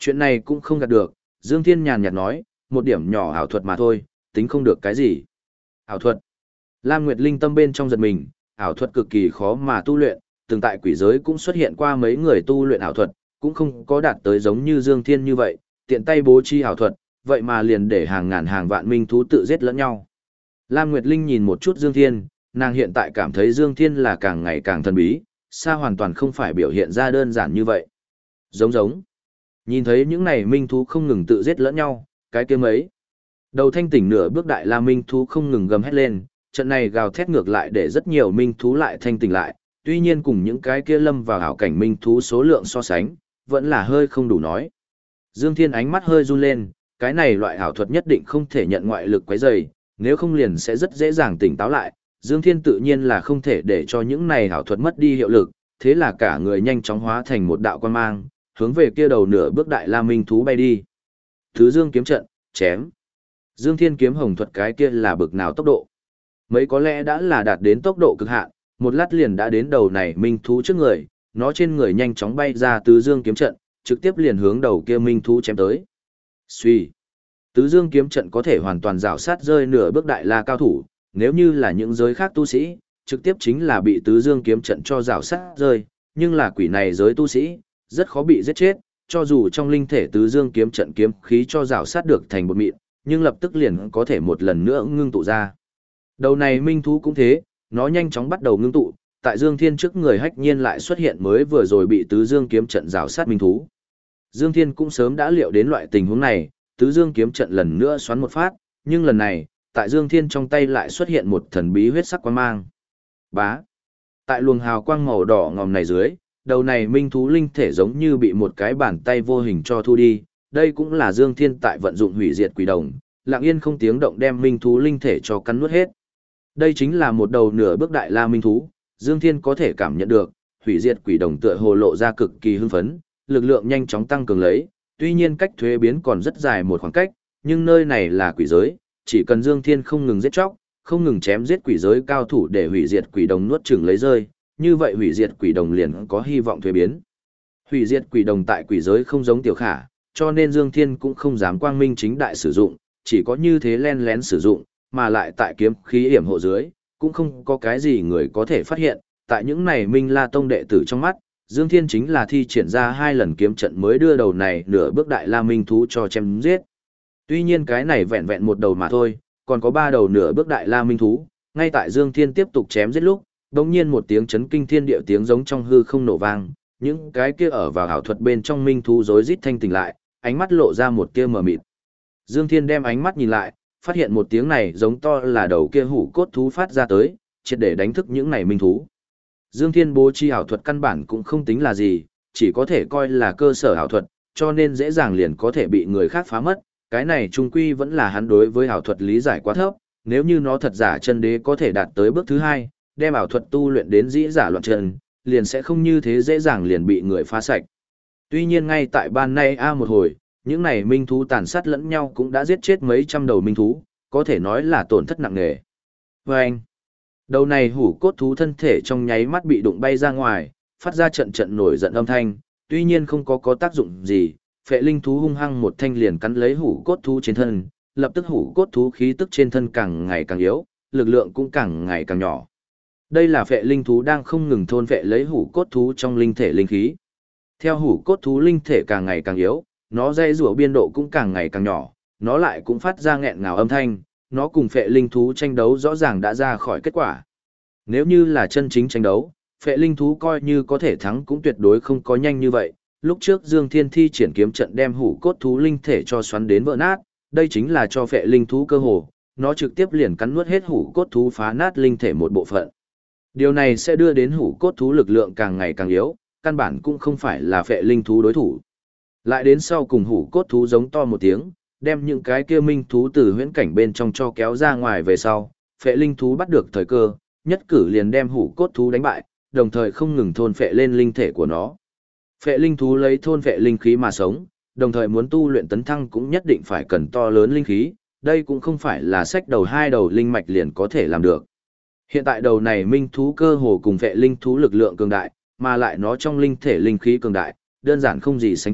Chuyện này cũng không gạt được, Dương Thiên nhàn nhạt nói, một điểm nhỏ ảo thuật mà thôi, tính không được cái gì. Ảo thuật. Lam Nguyệt Linh tâm bên trong giật mình, ảo thuật cực kỳ khó mà tu luyện, từng tại quỷ giới cũng xuất hiện qua mấy người tu luyện ảo thuật, cũng không có đạt tới giống như Dương Thiên như vậy, tiện tay bố trí ảo thuật, vậy mà liền để hàng ngàn hàng vạn minh thú tự giết lẫn nhau. Lam Nguyệt Linh nhìn một chút Dương Thiên, nàng hiện tại cảm thấy Dương Thiên là càng ngày càng thần bí, xa hoàn toàn không phải biểu hiện ra đơn giản như vậy. Giống giống. Nhìn thấy những này minh thú không ngừng tự giết lẫn nhau, cái kia mấy. Đầu thanh tỉnh nửa bước đại la minh thú không ngừng gầm hét lên, trận này gào thét ngược lại để rất nhiều minh thú lại thanh tỉnh lại, tuy nhiên cùng những cái kia lâm vào ảo cảnh minh thú số lượng so sánh, vẫn là hơi không đủ nói. Dương Thiên ánh mắt hơi run lên, cái này loại ảo thuật nhất định không thể nhận ngoại lực quấy rầy, nếu không liền sẽ rất dễ dàng tỉnh táo lại. Dương Thiên tự nhiên là không thể để cho những này ảo thuật mất đi hiệu lực, thế là cả người nhanh chóng hóa thành một đạo quan mang, hướng về kia đầu nửa bước đại la minh thú bay đi. Thứ Dương kiếm trận, chém. Dương Thiên kiếm hồng thuật cái kia là bực nào tốc độ? Mấy có lẽ đã là đạt đến tốc độ cực hạn, một lát liền đã đến đầu này minh thú trước người, nó trên người nhanh chóng bay ra Tứ Dương kiếm trận, trực tiếp liền hướng đầu kia minh thú chém tới. Suy. Tứ Dương kiếm trận có thể hoàn toàn rào sát rơi nửa bước đại la cao thủ, nếu như là những giới khác tu sĩ, trực tiếp chính là bị Tứ Dương kiếm trận cho rào sát rơi, nhưng là quỷ này giới tu sĩ, rất khó bị giết chết, cho dù trong linh thể Tứ Dương kiếm trận kiếm khí cho rào sát được thành bột mịn, nhưng lập tức liền có thể một lần nữa ngưng tụ ra. Đầu này minh thú cũng thế, nó nhanh chóng bắt đầu ngưng tụ, tại Dương Thiên trước người hách nhiên lại xuất hiện mới vừa rồi bị Tứ Dương kiếm trận rào sát minh thú. Dương Thiên cũng sớm đã liệu đến loại tình huống này, Tứ Dương kiếm trận lần nữa xoắn một phát, nhưng lần này, tại Dương Thiên trong tay lại xuất hiện một thần bí huyết sắc quang mang. Bá. Tại luồng hào quang màu đỏ ngòm này dưới, đầu này minh thú linh thể giống như bị một cái bàn tay vô hình cho thu đi, đây cũng là Dương Thiên tại vận dụng hủy diệt quỷ đồng, lặng yên không tiếng động đem minh thú linh thể cho cắn nuốt hết. Đây chính là một đầu nửa bước đại la minh thú, Dương Thiên có thể cảm nhận được, hủy diệt quỷ đồng tựa hồ lộ ra cực kỳ hưng phấn, lực lượng nhanh chóng tăng cường lấy, tuy nhiên cách thuế biến còn rất dài một khoảng cách, nhưng nơi này là quỷ giới, chỉ cần Dương Thiên không ngừng giết chóc, không ngừng chém giết quỷ giới cao thủ để hủy diệt quỷ đồng nuốt chửng lấy rơi, như vậy hủy diệt quỷ đồng liền có hy vọng thuế biến. Hủy diệt quỷ đồng tại quỷ giới không giống tiểu khả, cho nên Dương Thiên cũng không dám quang minh chính đại sử dụng, chỉ có như thế len lén sử dụng, mà lại tại kiếm khí hiểm hộ dưới, cũng không có cái gì người có thể phát hiện, tại những này Minh La Tông đệ tử trong mắt, Dương Thiên chính là thi triển ra 2 lần kiếm trận mới đưa đầu này nửa bước đại la minh thú cho chém giết. Tuy nhiên cái này vẹn vẹn một đầu mà thôi, còn có 3 đầu nửa bước đại la minh thú, ngay tại Dương Thiên tiếp tục chém giết lúc, đột nhiên một tiếng chấn kinh thiên địa tiếng giống trong hư không nổ vang, những cái kia ở vào ảo thuật bên trong minh thú rối rít thanh tỉnh lại, ánh mắt lộ ra một tia mờ mịt. Dương Thiên đem ánh mắt nhìn lại, phát hiện một tiếng này giống to là đầu kia hủ cốt thú phát ra tới, triệt để đánh thức những này minh thú. Dương Thiên bố trí ảo thuật căn bản cũng không tính là gì, chỉ có thể coi là cơ sở ảo thuật, cho nên dễ dàng liền có thể bị người khác phá mất. Cái này trung quy vẫn là hắn đối với ảo thuật lý giải quá thấp, nếu như nó thật giả chân đế có thể đạt tới bước thứ 2, đem ảo thuật tu luyện đến dĩ giả loạn chân, liền sẽ không như thế dễ dàng liền bị người phá sạch. Tuy nhiên ngay tại ban nay một hồi, những này minh thú tàn sát lẫn nhau cũng đã giết chết mấy trăm đầu minh thú, có thể nói là tổn thất nặng nề. Và anh, đầu này hủ cốt thú thân thể trong nháy mắt bị đụng bay ra ngoài, phát ra trận trận nổi giận âm thanh, tuy nhiên không có tác dụng gì, phệ linh thú hung hăng một thanh liền cắn lấy hủ cốt thú trên thân, lập tức hủ cốt thú khí tức trên thân càng ngày càng yếu, lực lượng cũng càng ngày càng nhỏ. Đây là phệ linh thú đang không ngừng thôn phệ lấy hủ cốt thú trong linh thể linh khí. Theo hủ cốt thú linh thể càng ngày càng yếu, nó dây rủa biên độ cũng càng ngày càng nhỏ, nó lại cũng phát ra nghẹn ngào âm thanh, nó cùng phệ linh thú tranh đấu rõ ràng đã ra khỏi kết quả. Nếu như là chân chính tranh đấu, phệ linh thú coi như có thể thắng cũng tuyệt đối không có nhanh như vậy. Lúc trước Dương Thiên thi triển kiếm trận đem hủ cốt thú linh thể cho xoắn đến vỡ nát, đây chính là cho phệ linh thú cơ hồ, nó trực tiếp liền cắn nuốt hết hủ cốt thú phá nát linh thể một bộ phận. Điều này sẽ đưa đến hủ cốt thú lực lượng càng ngày càng yếu, căn bản cũng không phải là phệ linh thú đối thủ. Lại đến sau cùng hủ cốt thú giống to một tiếng, đem những cái kia minh thú từ huyễn cảnh bên trong cho kéo ra ngoài về sau, phệ linh thú bắt được thời cơ, nhất cử liền đem hủ cốt thú đánh bại, đồng thời không ngừng thôn phệ lên linh thể của nó. Phệ linh thú lấy thôn phệ linh khí mà sống, đồng thời muốn tu luyện tấn thăng cũng nhất định phải cần to lớn linh khí, đây cũng không phải là xách đầu 2 đầu linh mạch liền có thể làm được. Hiện tại đầu này minh thú cơ hồ cùng phệ linh thú lực lượng cường đại, mà lại nó trong linh thể linh khí cường đại, đơn giản không gì sánh kịp,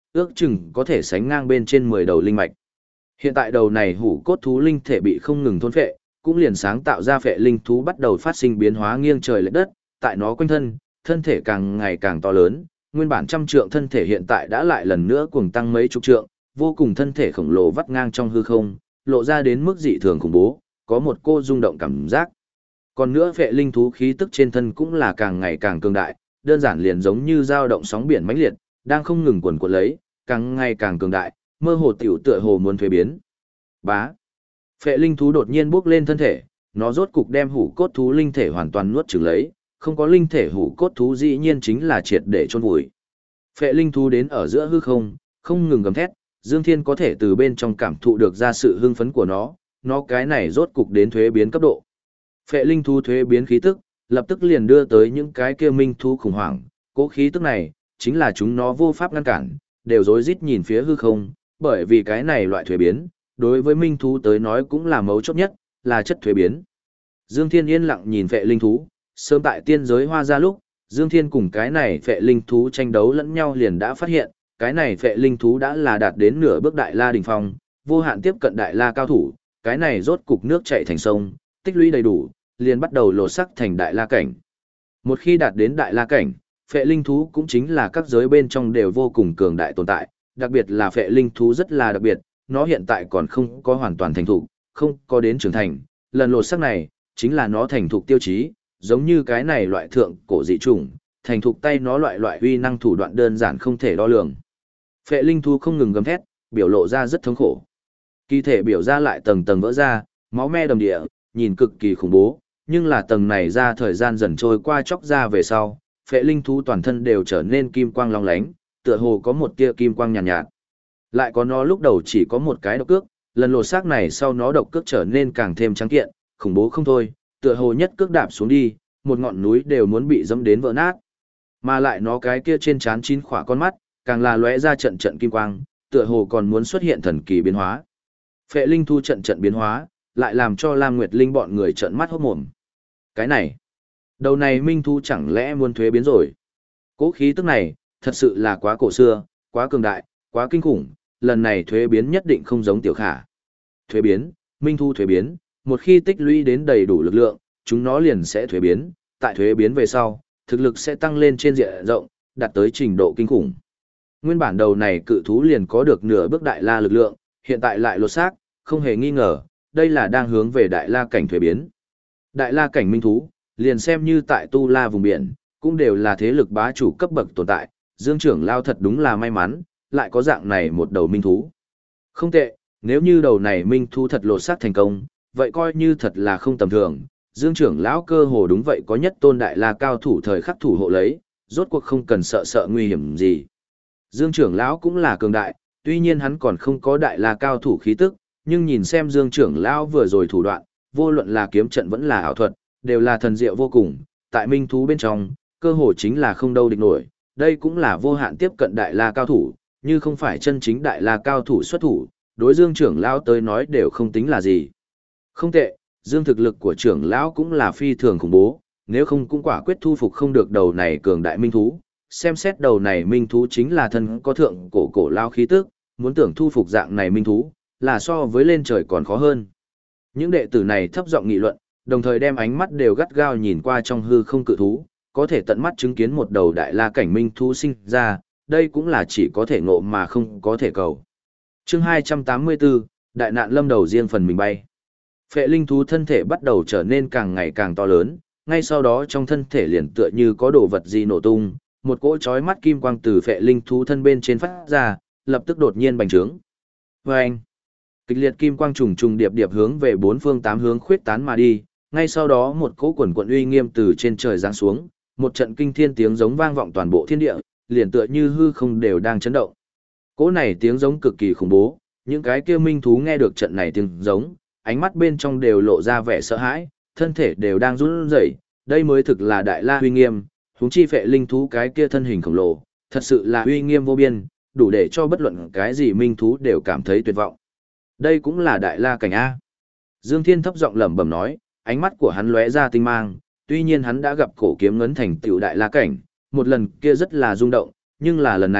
ước chừng có thể sánh ngang bên trên 10 đầu linh mạch. Hiện tại đầu này hủ cốt thú linh thể bị không ngừng thôn phệ, cũng liền sáng tạo ra phệ linh thú bắt đầu phát sinh biến hóa nghiêng trời lệch đất, tại nó quanh thân, thân thể càng ngày càng to lớn, nguyên bản trăm trượng thân thể hiện tại đã lại lần nữa cuồng tăng mấy chục trượng, vô cùng thân thể khổng lồ vắt ngang trong hư không, lộ ra đến mức dị thường khủng bố, có một cô rung động cảm giác. Còn nữa phệ linh thú khí tức trên thân cũng là càng ngày càng cường đại, đơn giản liền giống như dao động sóng biển mãnh liệt, đang không ngừng quần quật lấy, càng ngày càng cường đại, mơ hồ tiểu tựa hồ muốn thuế biến. Bá. Phệ linh thú đột nhiên bước lên thân thể, nó rốt cục đem hủ cốt thú linh thể hoàn toàn nuốt chửng lấy, không có linh thể hủ cốt thú dĩ nhiên chính là triệt để chôn vùi. Phệ linh thú đến ở giữa hư không, không ngừng gầm thét, Dương Thiên có thể từ bên trong cảm thụ được ra sự hưng phấn của nó cái này rốt cục đến thuế biến cấp độ. Phệ linh thú thuế biến khí tức, lập tức liền đưa tới những cái kia minh thú khủng hoảng, cố khí tức này, chính là chúng nó vô pháp ngăn cản, đều rối rít nhìn phía hư không, bởi vì cái này loại thuế biến, đối với minh thú tới nói cũng là mấu chốt nhất, là chất thuế biến. Dương Thiên yên lặng nhìn phệ linh thú, sớm tại tiên giới hoa ra lúc, Dương Thiên cùng cái này phệ linh thú tranh đấu lẫn nhau liền đã phát hiện, cái này phệ linh thú đã là đạt đến nửa bước đại la đỉnh phong, vô hạn tiếp cận đại la cao thủ, cái này rốt cục nước chảy thành sông, tích lũy đầy đủ, liền bắt đầu lột sắc thành đại la cảnh. Một khi đạt đến đại la cảnh, phệ linh thú cũng chính là các giới bên trong đều vô cùng cường đại tồn tại, đặc biệt là phệ linh thú rất là đặc biệt, nó hiện tại còn không có hoàn toàn thành thục, không có đến trưởng thành, lần lột sắc này chính là nó thành thục tiêu chí, giống như cái này loại thượng cổ dị chủng, thành thục tay nó loại uy năng thủ đoạn đơn giản không thể đo lường. Phệ linh thú không ngừng gầm thét, biểu lộ ra rất thống khổ. Kỳ thể biểu ra lại tầng tầng vỡ ra, máu me đầm địa, nhìn cực kỳ khủng bố, nhưng là tầng này ra thời gian dần trôi qua chóc ra về sau, phệ linh thú toàn thân đều trở nên kim quang long lánh, tựa hồ có một tia kim quang nhàn nhạt. Lại có nó lúc đầu chỉ có một cái độc cước, lần lột xác này sau nó độc cước trở nên càng thêm trắng kiện, khủng bố không thôi, tựa hồ nhất cước đạp xuống đi, một ngọn núi đều muốn bị dẫm đến vỡ nát. Mà lại nó cái kia trên trán chín khỏa con mắt, càng là lóe ra trận trận kim quang, tựa hồ còn muốn xuất hiện thần kỳ biến hóa. Phệ linh thu trận trận biến hóa, lại làm cho Lam Nguyệt Linh bọn người trợn mắt hốt mồm. Cái này, đầu này minh thu chẳng lẽ muốn thuế biến rồi? Cố khí tức này, thật sự là quá cổ xưa, quá cường đại, quá kinh khủng, lần này thuế biến nhất định không giống tiểu khả. Thuế biến, minh thu thuế biến, một khi tích lũy đến đầy đủ lực lượng, chúng nó liền sẽ thuế biến, tại thuế biến về sau, thực lực sẽ tăng lên trên diện rộng, đạt tới trình độ kinh khủng. Nguyên bản đầu này cự thú liền có được nửa bước đại la lực lượng, hiện tại lại lột xác, không hề nghi ngờ, đây là đang hướng về đại la cảnh thuế biến. Đại la cảnh minh thú, liền xem như tại Tu La vùng biển, cũng đều là thế lực bá chủ cấp bậc tồn tại, Dương trưởng lao thật đúng là may mắn, lại có dạng này một đầu minh thú. Không tệ, nếu như đầu này minh thú thật lột xác thành công, vậy coi như thật là không tầm thường. Dương trưởng lão cơ hồ đúng vậy có nhất tôn đại la cao thủ thời khắc thủ hộ lấy, rốt cuộc không cần sợ nguy hiểm gì. Dương trưởng lão cũng là cường đại, tuy nhiên hắn còn không có đại la cao thủ khí tức, nhưng nhìn xem Dương trưởng lão vừa rồi thủ đoạn, vô luận là kiếm trận vẫn là ảo thuật, đều là thần diệu vô cùng, tại minh thú bên trong, cơ hồ chính là không đâu địch nổi, đây cũng là vô hạn tiếp cận đại la cao thủ, như không phải chân chính đại la cao thủ xuất thủ, đối Dương trưởng lão tới nói đều không tính là gì. Không tệ, Dương thực lực của trưởng lão cũng là phi thường khủng bố, nếu không cũng quả quyết thu phục không được đầu này cường đại minh thú. Xem xét đầu này minh thú chính là thân có thượng cổ lao khí tức, muốn tưởng thu phục dạng này minh thú, là so với lên trời còn khó hơn. Những đệ tử này thấp giọng nghị luận, đồng thời đem ánh mắt đều gắt gao nhìn qua trong hư không cự thú, có thể tận mắt chứng kiến một đầu đại la cảnh minh thú sinh ra, đây cũng là chỉ có thể ngộ mà không có thể cầu. Chương 284, đại nạn lâm đầu riêng phần mình bay. Phệ linh thú thân thể bắt đầu trở nên càng ngày càng to lớn, ngay sau đó trong thân thể liền tựa như có đồ vật gì nổ tung, một cỗ chói mắt kim quang từ phệ linh thú thân bên trên phát ra, lập tức đột nhiên bành trướng. Vâng! Kịch liệt kim quang trùng trùng điệp điệp hướng về bốn phương tám hướng khuyết tán mà đi, ngay sau đó một cỗ quần quận uy nghiêm từ trên trời giáng xuống, một trận kinh thiên tiếng giống vang vọng toàn bộ thiên địa, liền tựa như hư không đều đang chấn động. Cỗ này tiếng giống cực kỳ khủng bố, những cái kia minh thú nghe được trận này tiếng giống, ánh mắt bên trong đều lộ ra vẻ sợ hãi, thân thể đều đang run rẩy, đây mới thực là đại la uy nghiêm, huống chi phệ linh thú cái kia thân hình khổng lồ, thật sự là uy nghiêm vô biên, đủ để cho bất luận cái gì minh thú đều cảm thấy tuyệt vọng. Đây cũng là đại la cảnh A. Dương Thiên thấp giọng lẩm bẩm nói, ánh mắt của hắn lóe ra tinh mang, tuy nhiên hắn đã gặp cổ kiếm ngấn thành tựu đại la cảnh, một lần kia rất là rung động, nhưng là lần này,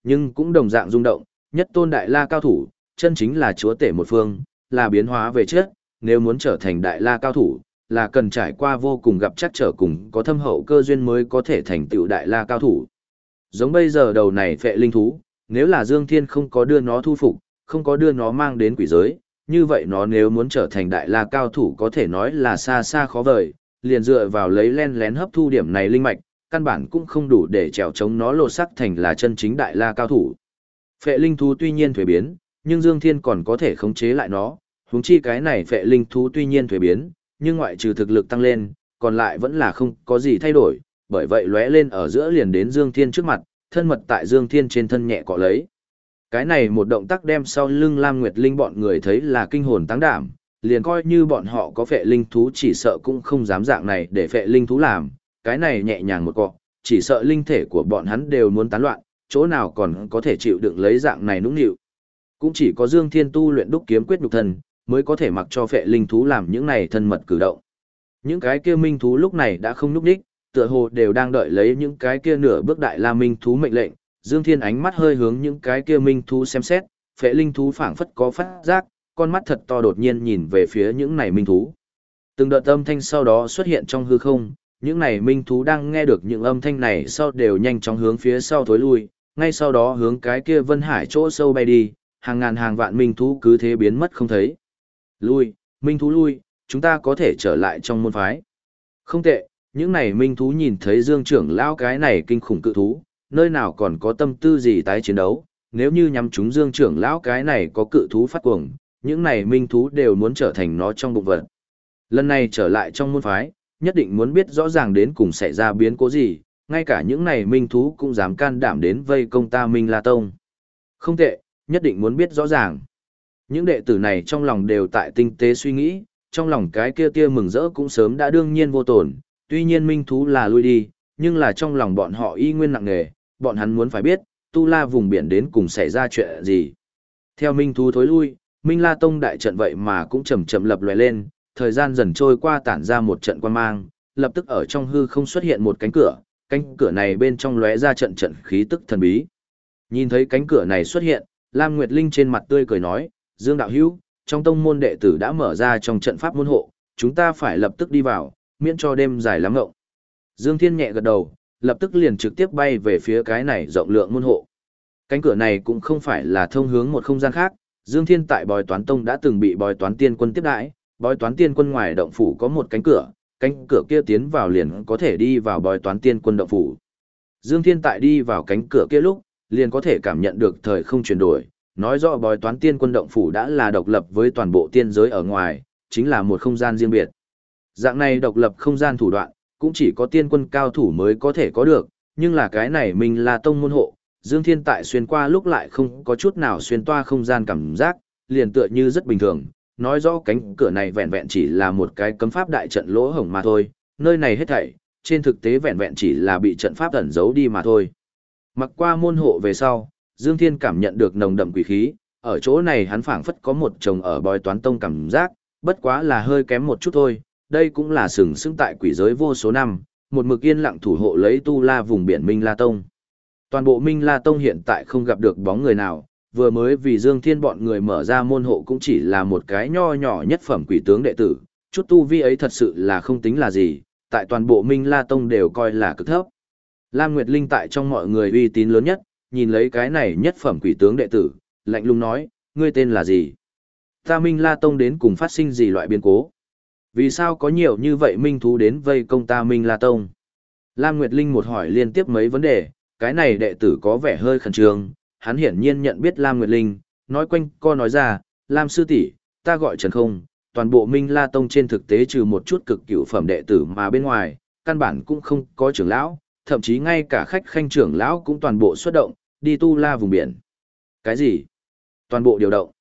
nhưng cũng đồng dạng rung động, nhất tôn đại la cao thủ, chân chính là chúa tể một phương, là biến hóa về chất, nếu muốn trở thành đại la cao thủ, là cần trải qua vô cùng gặp chắc trở cùng có thâm hậu cơ duyên mới có thể thành tựu đại la cao thủ. Giống bây giờ đầu này phệ linh thú, nếu là Dương Thiên không có đưa nó thu phục, không có đưa nó mang đến quỷ giới, như vậy nó nếu muốn trở thành đại la cao thủ có thể nói là xa xa khó vời, liền dựa vào lấy len lén hấp thu điểm này linh mạch, căn bản cũng không đủ để trèo chống nó lột sắc thành là chân chính đại la cao thủ. Phệ linh thú tuy nhiên thuế biến, nhưng Dương Thiên còn có thể khống chế lại nó, huống chi cái này phệ linh thú tuy nhiên thuế biến, nhưng ngoại trừ thực lực tăng lên, còn lại vẫn là không có gì thay đổi, bởi vậy lóe lên ở giữa liền đến Dương Thiên trước mặt, thân mật tại Dương Thiên trên thân nhẹ cọ lấy. Cái này một động tác đem sau lưng Lam Nguyệt Linh bọn người thấy là kinh hồn táng đảm, liền coi như bọn họ có phệ linh thú chỉ sợ cũng không dám dạng này để phệ linh thú làm, cái này nhẹ nhàng một cọ, chỉ sợ linh thể của bọn hắn đều muốn tán loạn, chỗ nào còn có thể chịu đựng lấy dạng này nũng nịu. Cũng chỉ có Dương Thiên tu luyện đúc kiếm quyết nhục thân, mới có thể mặc cho phệ linh thú làm những này thân mật cử động. Những cái kia minh thú lúc này đã không nhúc nhích, tựa hồ đều đang đợi lấy những cái kia nửa bước đại la minh thú mệnh lệnh. Dương Thiên ánh mắt hơi hướng những cái kia minh thú xem xét, phệ linh thú phảng phất có phát giác, con mắt thật to đột nhiên nhìn về phía những này minh thú. Từng đợt âm thanh sau đó xuất hiện trong hư không, những này minh thú đang nghe được những âm thanh này sau đều nhanh chóng hướng phía sau thối lui, ngay sau đó hướng cái kia Vân Hải chỗ sâu bay đi, hàng ngàn hàng vạn minh thú cứ thế biến mất không thấy. Lui, minh thú lui, chúng ta có thể trở lại trong môn phái. Không tệ, những này minh thú nhìn thấy Dương trưởng lão cái này kinh khủng cự thú, nơi nào còn có tâm tư gì tái chiến đấu, nếu như nhắm chúng Dương trưởng lão cái này có cự thú phát cuồng, những này minh thú đều muốn trở thành nó trong bụng vật. Lần này trở lại trong môn phái, nhất định muốn biết rõ ràng đến cùng xảy ra biến cố gì, ngay cả những này minh thú cũng dám can đảm đến vây công ta Minh La Tông. Không tệ, nhất định muốn biết rõ ràng. Những đệ tử này trong lòng đều tại tinh tế suy nghĩ, trong lòng cái kia tia mừng rỡ cũng sớm đã đương nhiên vô tổn, tuy nhiên minh thú là lui đi, nhưng là trong lòng bọn họ y nguyên nặng nề, bọn hắn muốn phải biết, tu la vùng biển đến cùng xảy ra chuyện gì. Theo minh thú thối lui, Minh La Tông đại trận vậy mà cũng chậm chậm lập lòe lên, thời gian dần trôi qua tản ra một trận quan mang, lập tức ở trong hư không xuất hiện một cánh cửa này bên trong lóe ra trận trận khí tức thần bí. Nhìn thấy cánh cửa này xuất hiện, Lam Nguyệt Linh trên mặt tươi cười nói, Dương đạo hữu, trong tông môn đệ tử đã mở ra trong trận pháp môn hộ, chúng ta phải lập tức đi vào, miễn cho đêm dài lắm ngộng. Dương Thiên nhẹ gật đầu, lập tức liền trực tiếp bay về phía cái này rộng lượng môn hộ. Cánh cửa này cũng không phải là thông hướng một không gian khác, Dương Thiên tại Bói Toán Tông đã từng bị Bói Toán Tiên Quân tiếp đãi, Bói Toán Tiên Quân ngoài động phủ có một cánh cửa kia tiến vào liền có thể đi vào Bói Toán Tiên Quân động phủ. Dương Thiên tại đi vào cánh cửa kia lúc, liền có thể cảm nhận được thời không chuyển đổi, nói rõ Bói Toán Tiên Quân động phủ đã là độc lập với toàn bộ tiên giới ở ngoài, chính là một không gian riêng biệt. Dạng này độc lập không gian thủ đoạn, cũng chỉ có tiên quân cao thủ mới có thể có được, nhưng là cái này mình là tông môn hộ, Dương Thiên tại xuyên qua lúc lại không có chút nào xuyên toa không gian cảm giác, liền tựa như rất bình thường, nói rõ cánh cửa này vẹn vẹn chỉ là một cái cấm pháp đại trận lỗ hổng mà thôi, nơi này hết thảy, trên thực tế vẹn vẹn chỉ là bị trận pháp ẩn giấu đi mà thôi. Mặc qua môn hộ về sau, Dương Thiên cảm nhận được nồng đậm quỷ khí, ở chỗ này hắn phảng phất có một chồng ở Bói Toán Tông cảm giác, bất quá là hơi kém một chút thôi, đây cũng là sừng sững tại quỷ giới vô số năm, một mực yên lặng thủ hộ lấy tu la vùng biển Minh La Tông. Toàn bộ Minh La Tông hiện tại không gặp được bóng người nào, vừa mới vì Dương Thiên bọn người mở ra môn hộ cũng chỉ là một cái nho nhỏ nhất phẩm quỷ tướng đệ tử, chút tu vi ấy thật sự là không tính là gì, tại toàn bộ Minh La Tông đều coi là cực thấp. Lam Nguyệt Linh tại trong mọi người uy tín lớn nhất, nhìn lấy cái này nhất phẩm quỷ tướng đệ tử, lạnh lùng nói, ngươi tên là gì? Ta Minh La Tông đến cùng phát sinh gì loại biến cố? Vì sao có nhiều như vậy minh thú đến vây công ta Minh La Tông? Lam Nguyệt Linh một hỏi liên tiếp mấy vấn đề, cái này đệ tử có vẻ hơi khẩn trương, hắn hiển nhiên nhận biết Lam Nguyệt Linh, nói quanh co nói ra, Lam sư tỷ, ta gọi Trần Không, toàn bộ Minh La Tông trên thực tế trừ một chút cực cửu phẩm đệ tử mà bên ngoài, căn bản cũng không có trưởng lão, thậm chí ngay cả khách khanh trưởng lão cũng toàn bộ xuất động, đi tu la vùng biển. Cái gì? Toàn bộ điều động.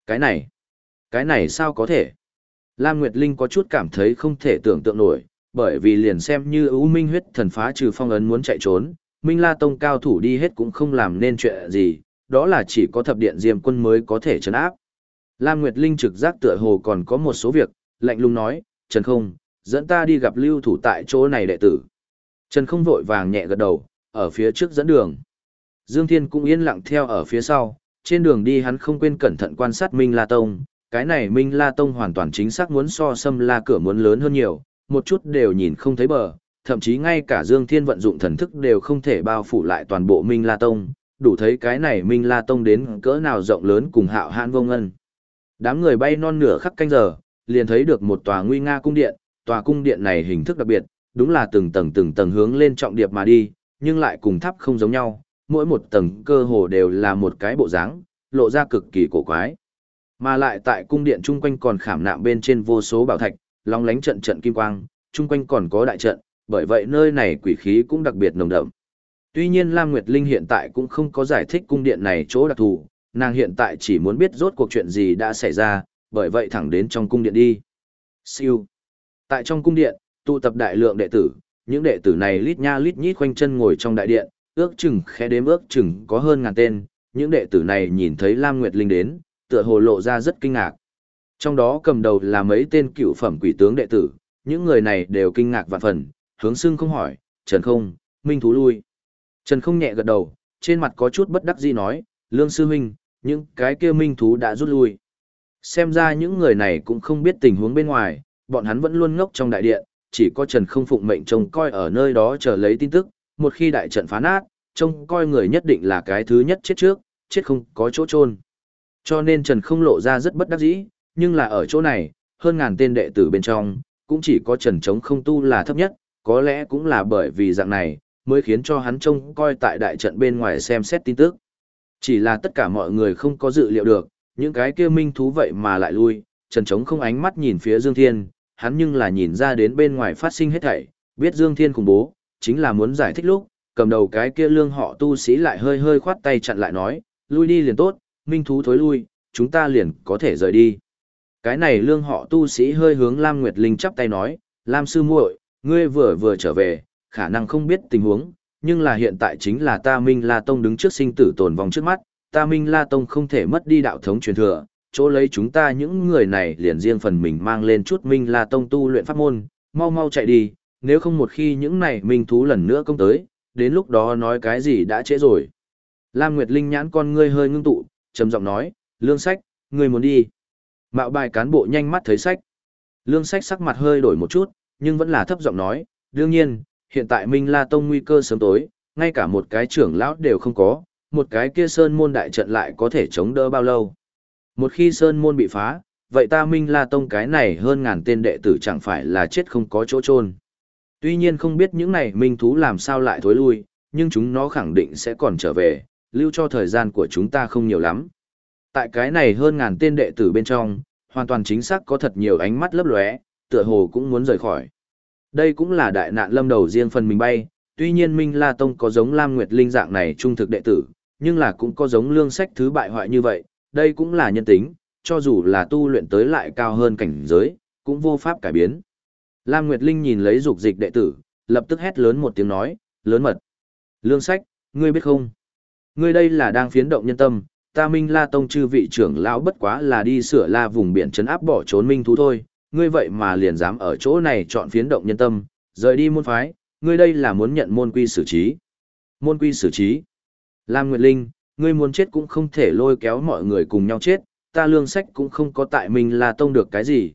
Cái này sao có thể? Lam Nguyệt Linh có chút cảm thấy không thể tưởng tượng nổi, bởi vì liền xem như ưu minh huyết thần phá trừ phong ấn muốn chạy trốn, Minh La Tông cao thủ đi hết cũng không làm nên chuyện gì, đó là chỉ có thập điện diêm quân mới có thể trấn áp. Lam Nguyệt Linh trực giác tựa hồ còn có một số việc, lạnh lùng nói, Trần Không, dẫn ta đi gặp lưu thủ tại chỗ này đệ tử. Trần Không vội vàng nhẹ gật đầu, ở phía trước dẫn đường. Dương Thiên cũng yên lặng theo ở phía sau, trên đường đi hắn không quên cẩn thận quan sát Minh La Tông, cái này Minh La Tông hoàn toàn chính xác muốn so Sâm La cửa muốn lớn hơn nhiều, một chút đều nhìn không thấy bờ, thậm chí ngay cả Dương Thiên vận dụng thần thức đều không thể bao phủ lại toàn bộ Minh La Tông, đủ thấy cái này Minh La Tông đến cỡ nào rộng lớn cùng hạo hãn vô ngân. Đám người bay non nửa khắc canh giờ, liền thấy được một tòa nguy nga cung điện, tòa cung điện này hình thức đặc biệt, đúng là từng tầng hướng lên trọng điệp mà đi, nhưng lại cùng tháp không giống nhau, mỗi một tầng cơ hồ đều là một cái bộ dáng, lộ ra cực kỳ cổ quái. Mà lại tại cung điện chung quanh còn khảm nạm bên trên vô số bảo thạch, long lánh trận trận kim quang, chung quanh còn có đại trận, bởi vậy nơi này quỷ khí cũng đặc biệt nồng đậm. Tuy nhiên Lam Nguyệt Linh hiện tại cũng không có giải thích cung điện này chỗ đặc thù, nàng hiện tại chỉ muốn biết rốt cuộc chuyện gì đã xảy ra, bởi vậy thẳng đến trong cung điện đi. Siêu. Tại trong cung điện, tụ tập đại lượng đệ tử, những đệ tử này lít nha lít nhít khoanh chân ngồi trong đại điện, ước chừng khẽ đếm ước chừng có hơn ngàn tên, những đệ tử này nhìn thấy Lam Nguyệt Linh đến, tựa hồ lộ ra rất kinh ngạc. Trong đó cầm đầu là mấy tên cựu phẩm quỷ tướng đệ tử, những người này đều kinh ngạc vạn phần, hướng xưng không hỏi, Trần Không, Minh Thú lui. Trần Không nhẹ gật đầu, trên mặt có chút bất đắc dĩ nói, Lương sư huynh, những cái kia Minh Thú đã rút lui. Xem ra những người này cũng không biết tình huống bên ngoài, bọn hắn vẫn luôn ngốc trong đại điện, chỉ có Trần Không phụng mệnh trông coi ở nơi đó chờ lấy tin tức, một khi đại trận phá nát, trông coi người nhất định là cái thứ nhất chết trước, chết không có chỗ chôn. Cho nên Trần Không lộ ra rất bất đắc dĩ, nhưng là ở chỗ này, hơn ngàn tên đệ tử bên trong, cũng chỉ có Trần Trống Không tu là thấp nhất, có lẽ cũng là bởi vì dạng này, mới khiến cho hắn trông coi tại đại trận bên ngoài xem xét tin tức. Chỉ là tất cả mọi người không có dự liệu được, những cái kia Minh Thú vậy mà lại lui, Trần Trống Không ánh mắt nhìn phía Dương Thiên, hắn nhưng là nhìn ra đến bên ngoài phát sinh hết thảy, biết Dương Thiên khủng bố, chính là muốn giải thích lúc, cầm đầu cái kia lương họ tu sĩ lại hơi hơi khoát tay chặn lại nói, lui đi liền tốt, Minh Thú thối lui, chúng ta liền có thể rời đi. Cái này lương họ tu sĩ hơi hướng Lam Nguyệt Linh chắp tay nói, Lam sư muội, ngươi vừa trở về, khả năng không biết tình huống, nhưng là hiện tại chính là ta Minh La Tông đứng trước sinh tử tồn vong trước mắt, ta Minh La Tông không thể mất đi đạo thống truyền thừa, chỗ lấy chúng ta những người này liền riêng phần mình mang lên chút Minh La Tông tu luyện pháp môn, mau mau chạy đi, nếu không một khi những này Minh Thú lần nữa công tới, đến lúc đó nói cái gì đã trễ rồi. Lam Nguyệt Linh nhãn con ngươi hơi ngưng tụ, trầm giọng nói, Lương Sách, ngươi muốn đi. Mạo bài cán bộ nhanh mắt thấy Sách. Lương Sách sắc mặt hơi đổi một chút, nhưng vẫn là thấp giọng nói, đương nhiên, hiện tại Minh La Tông nguy cơ sớm tối, ngay cả một cái trưởng lão đều không có, một cái kia sơn môn đại trận lại có thể chống đỡ bao lâu. Một khi sơn môn bị phá, vậy ta Minh La Tông cái này hơn ngàn tên đệ tử chẳng phải là chết không có chỗ chôn. Tuy nhiên không biết những này Minh Thú làm sao lại thối lui, nhưng chúng nó khẳng định sẽ còn trở về, lưu cho thời gian của chúng ta không nhiều lắm. Tại cái này hơn ngàn tên đệ tử bên trong, hoàn toàn chính xác có thật nhiều ánh mắt lấp lóe, tựa hồ cũng muốn rời khỏi. Đây cũng là đại nạn lâm đầu riêng phần mình bay, tuy nhiên Minh La Tông có giống Lam Nguyệt Linh dạng này trung thực đệ tử, nhưng là cũng có giống Lương Sách thứ bại hoại như vậy, đây cũng là nhân tính, cho dù là tu luyện tới lại cao hơn cảnh giới, cũng vô pháp cải biến. Lam Nguyệt Linh nhìn lấy dục dịch đệ tử, lập tức hét lớn một tiếng nói, lớn mật. Lương Sách, ngươi biết không? Ngươi đây là đang phiến động nhân tâm, ta Minh La Tông chư vị trưởng lão bất quá là đi sửa la vùng biển trấn áp bỏ trốn Minh Thú thôi, ngươi vậy mà liền dám ở chỗ này chọn phiến động nhân tâm, rời đi môn phái, ngươi đây là muốn nhận môn quy xử trí. Môn quy xử trí. Lam Nguyệt Linh, ngươi muốn chết cũng không thể lôi kéo mọi người cùng nhau chết, ta Lương Sách cũng không có tại Minh La Tông được cái gì,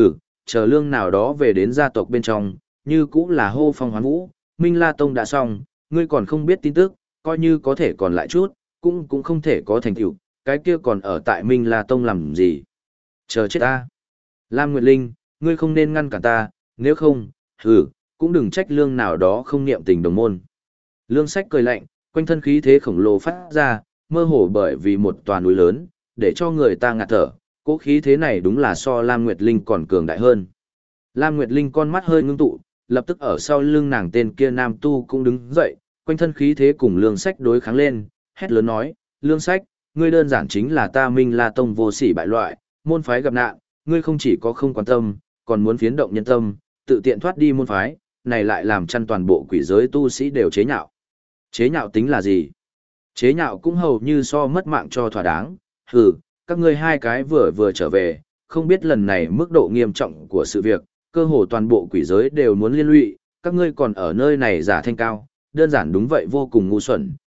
chờ lương nào đó về đến gia tộc bên trong, như cũng là hô phong hoán vũ, Minh La Tông đã xong, ngươi còn không biết tin tức, coi như có thể còn lại chút, cũng không thể có thành tựu, cái kia còn ở tại Minh La Tông làm gì? Chờ chết ta. Lam Nguyệt Linh, ngươi không nên ngăn cản ta, nếu không, cũng đừng trách lương nào đó không niệm tình đồng môn. Lương Sách cười lạnh, quanh thân khí thế khổng lồ phát ra, mơ hồ bởi vì một tòa núi lớn, để cho người ta ngạt thở, cố khí thế này đúng là so Lam Nguyệt Linh còn cường đại hơn. Lam Nguyệt Linh con mắt hơi ngưng tụ, lập tức ở sau lưng nàng tên kia nam tu cũng đứng dậy, quanh thân khí thế cùng Lương Sách đối kháng lên, hét lớn nói, Lương Sách, ngươi đơn giản chính là ta Minh La Tông vô sỉ bại loại, môn phái gặp nạn, ngươi không chỉ có không quan tâm, còn muốn phiến động nhân tâm, tự tiện thoát đi môn phái, này lại làm chăn toàn bộ quỷ giới tu sĩ đều chế nhạo. Chế nhạo tính là gì? Chế nhạo cũng hầu như so mất mạng cho thỏa đáng, các ngươi hai cái vừa trở về, không biết lần này mức độ nghiêm trọng của sự việc, cơ hồ toàn bộ quỷ giới đều muốn liên lụy, các ngươi còn ở nơi này giả thanh cao, đơn giản đúng vậy vô cùng ngu xuẩn,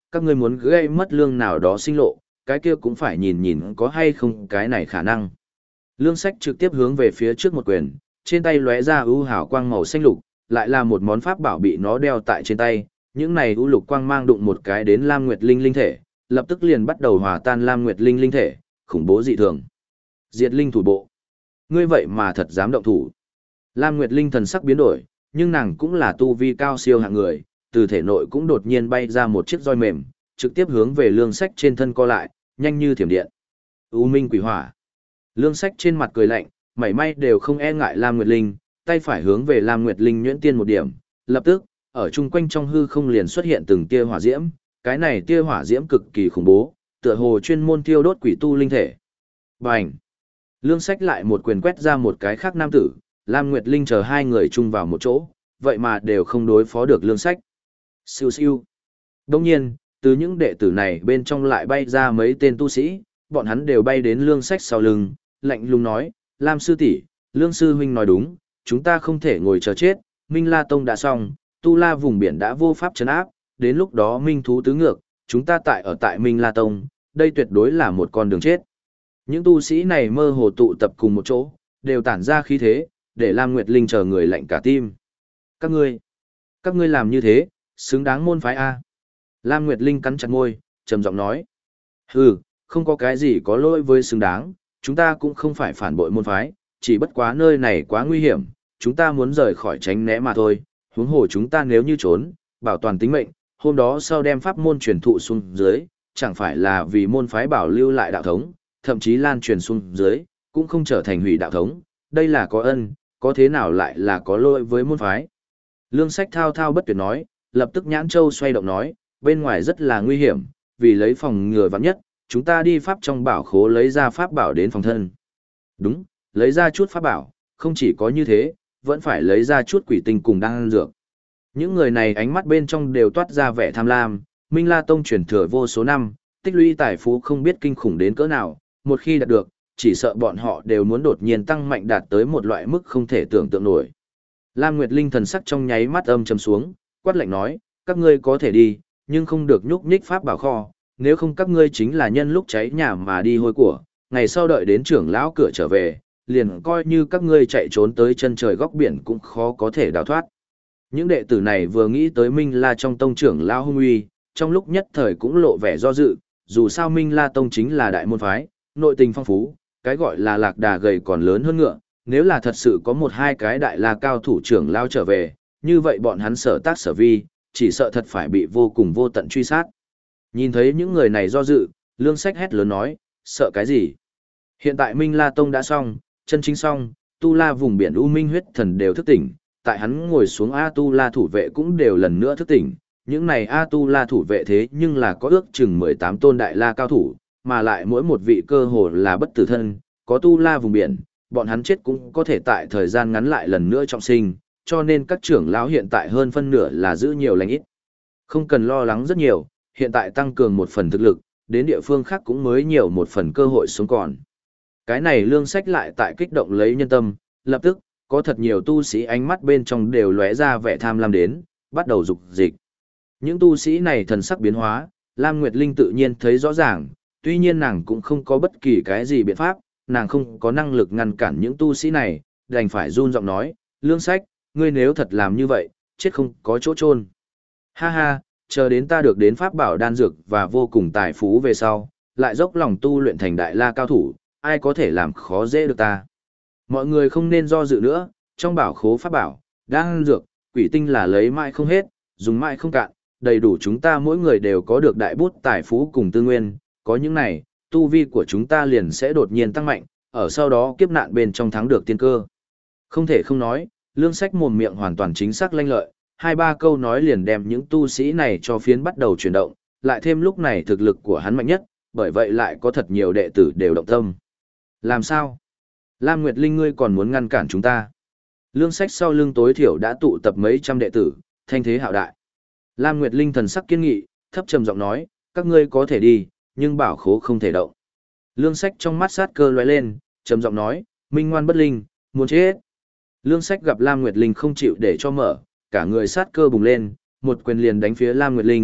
các ngươi muốn gây mất lương nào đó sinh lộ, cái kia cũng phải nhìn nhìn có hay không cái này khả năng. Lương Sách trực tiếp hướng về phía trước một quyền, trên tay lóe ra ưu hào quang màu xanh lục, lại là một món pháp bảo bị nó đeo tại trên tay, những này ưu lục quang mang đụng một cái đến Lam Nguyệt Linh linh thể, lập tức liền bắt đầu hòa tan Lam Nguyệt Linh linh thể, khủng bố dị thường. Diệt linh thủ bộ. Ngươi vậy mà thật dám động thủ. Lam Nguyệt Linh thần sắc biến đổi, nhưng nàng cũng là tu vi cao siêu hạng người, từ thể nội cũng đột nhiên bay ra một chiếc roi mềm, trực tiếp hướng về Lương Sách trên thân co lại, nhanh như thiểm điện. U Minh Quỷ Hỏa. Lương Sách trên mặt cười lạnh, mảy may đều không e ngại Lam Nguyệt Linh, tay phải hướng về Lam Nguyệt Linh nhuyễn tiên một điểm, lập tức, ở chung quanh trong hư không liền xuất hiện từng tia hỏa diễm, cái này tia hỏa diễm cực kỳ khủng bố, tựa hồ chuyên môn tiêu đốt quỷ tu linh thể. Bành! Lương Sách lại một quyền quét ra một cái khác nam tử, Lam Nguyệt Linh chờ hai người chung vào một chỗ, vậy mà đều không đối phó được Lương Sách. Siêu siêu. Đồng nhiên, từ những đệ tử này bên trong lại bay ra mấy tên tu sĩ, bọn hắn đều bay đến Lương Sách sau lưng, lạnh lùng nói, Lam sư tỷ, Lương sư huynh nói đúng, chúng ta không thể ngồi chờ chết, Minh La Tông đã xong, Tu La vùng biển đã vô pháp trấn áp, đến lúc đó Minh thú tứ ngược, chúng ta ở tại Minh La Tông, đây tuyệt đối là một con đường chết. Những tu sĩ này mơ hồ tụ tập cùng một chỗ, đều tản ra khí thế, để Lam Nguyệt Linh chờ người lạnh cả tim. Các ngươi làm như thế, xứng đáng môn phái A. Lam Nguyệt Linh cắn chặt môi, trầm giọng nói. Hừ, không có cái gì có lỗi với xứng đáng, chúng ta cũng không phải phản bội môn phái, chỉ bất quá nơi này quá nguy hiểm, chúng ta muốn rời khỏi tránh né mà thôi, huống hồ chúng ta nếu như trốn, bảo toàn tính mệnh, hôm đó sau đem pháp môn truyền thụ xuống dưới, chẳng phải là vì môn phái bảo lưu lại đạo thống, thậm chí lan truyền xuống dưới, cũng không trở thành hủy đạo thống, đây là có ân, có thế nào lại là có lỗi với môn phái. Lương Sách thao thao bất tuyệt nói, lập tức nhãn châu xoay động nói, bên ngoài rất là nguy hiểm, vì lấy phòng ngừa vắng nhất, chúng ta đi pháp trong bảo khố lấy ra pháp bảo đến phòng thân. Đúng, lấy ra chút pháp bảo, không chỉ có như thế, vẫn phải lấy ra chút quỷ tinh cùng đan dược. Những người này ánh mắt bên trong đều toát ra vẻ tham lam, Minh La Tông truyền thừa vô số năm, tích lũy tài phú không biết kinh khủng đến cỡ nào, một khi đạt được, chỉ sợ bọn họ đều muốn đột nhiên tăng mạnh đạt tới một loại mức không thể tưởng tượng nổi. Lam Nguyệt Linh thần sắc trong nháy mắt âm trầm xuống, quát lạnh nói, các ngươi có thể đi, nhưng không được nhúc nhích pháp bảo kho, nếu không các ngươi chính là nhân lúc cháy nhà mà đi hôi của, ngày sau đợi đến trưởng lão cửa trở về, liền coi như các ngươi chạy trốn tới chân trời góc biển cũng khó có thể đào thoát. Những đệ tử này vừa nghĩ tới Minh La trong tông trưởng lão hung uy, trong lúc nhất thời cũng lộ vẻ do dự, dù sao Minh La tông chính là đại môn phái, nội tình phong phú, cái gọi là lạc đà gầy còn lớn hơn ngựa, nếu là thật sự có một hai cái đại la cao thủ trưởng lao trở về, như vậy bọn hắn sở tác sở vi, chỉ sợ thật phải bị vô cùng vô tận truy sát. Nhìn thấy những người này do dự, Lương Sách hét lớn nói, sợ cái gì? Hiện tại Minh La Tông đã xong, chân chính xong, Tu La vùng biển U Minh huyết thần đều thức tỉnh, tại hắn ngồi xuống A Tu La thủ vệ cũng đều lần nữa thức tỉnh. Những này A Tu La thủ vệ thế nhưng là có ước chừng 18 tôn đại la cao thủ, mà lại mỗi một vị cơ hồ là bất tử thân, có Tu La vùng biển, bọn hắn chết cũng có thể tại thời gian ngắn lại lần nữa trọng sinh, cho nên các trưởng lão hiện tại hơn phân nửa là giữ nhiều lành ít. Không cần lo lắng rất nhiều, hiện tại tăng cường một phần thực lực, đến địa phương khác cũng mới nhiều một phần cơ hội sống còn. Cái này Lương Sách lại tại kích động lấy nhân tâm, lập tức, có thật nhiều tu sĩ ánh mắt bên trong đều lóe ra vẻ tham lam đến, bắt đầu dục dịch. Những tu sĩ này thần sắc biến hóa, Lam Nguyệt Linh tự nhiên thấy rõ ràng, tuy nhiên nàng cũng không có bất kỳ cái gì biện pháp, nàng không có năng lực ngăn cản những tu sĩ này, đành phải run giọng nói, Lương Sách, ngươi nếu thật làm như vậy, chết không có chỗ chôn. Ha ha, chờ đến ta được đến pháp bảo đan dược và vô cùng tài phú về sau, lại dốc lòng tu luyện thành đại la cao thủ, ai có thể làm khó dễ được ta. Mọi người không nên do dự nữa, trong bảo khố pháp bảo, đan dược, quỷ tinh là lấy mãi không hết, dùng mãi không cạn, đầy đủ chúng ta mỗi người đều có được đại bút tài phú cùng tư nguyên, có những này, tu vi của chúng ta liền sẽ đột nhiên tăng mạnh, ở sau đó kiếp nạn bên trong thắng được tiên cơ. Không thể không nói, Lương Sách mồm miệng hoàn toàn chính xác lanh lợi, hai ba câu nói liền đem những tu sĩ này cho phiến bắt đầu chuyển động, lại thêm lúc này thực lực của hắn mạnh nhất, bởi vậy lại có thật nhiều đệ tử đều động tâm. Làm sao? Lam Nguyệt Linh ngươi còn muốn ngăn cản chúng ta? Lương Sách sau lưng tối thiểu đã tụ tập mấy trăm đệ tử, thanh thế hạo đại. Lam Nguyệt Linh thần sắc kiên nghị, thấp trầm giọng nói, các ngươi có thể đi, nhưng bảo khố không thể động. Lương Sách trong mắt sát cơ lóe lên, trầm giọng nói, minh ngoan bất linh, muốn chết. Lương Sách gặp Lam Nguyệt Linh không chịu để cho mở, cả người sát cơ bùng lên, một quyền liền đánh phía Lam Nguyệt Linh,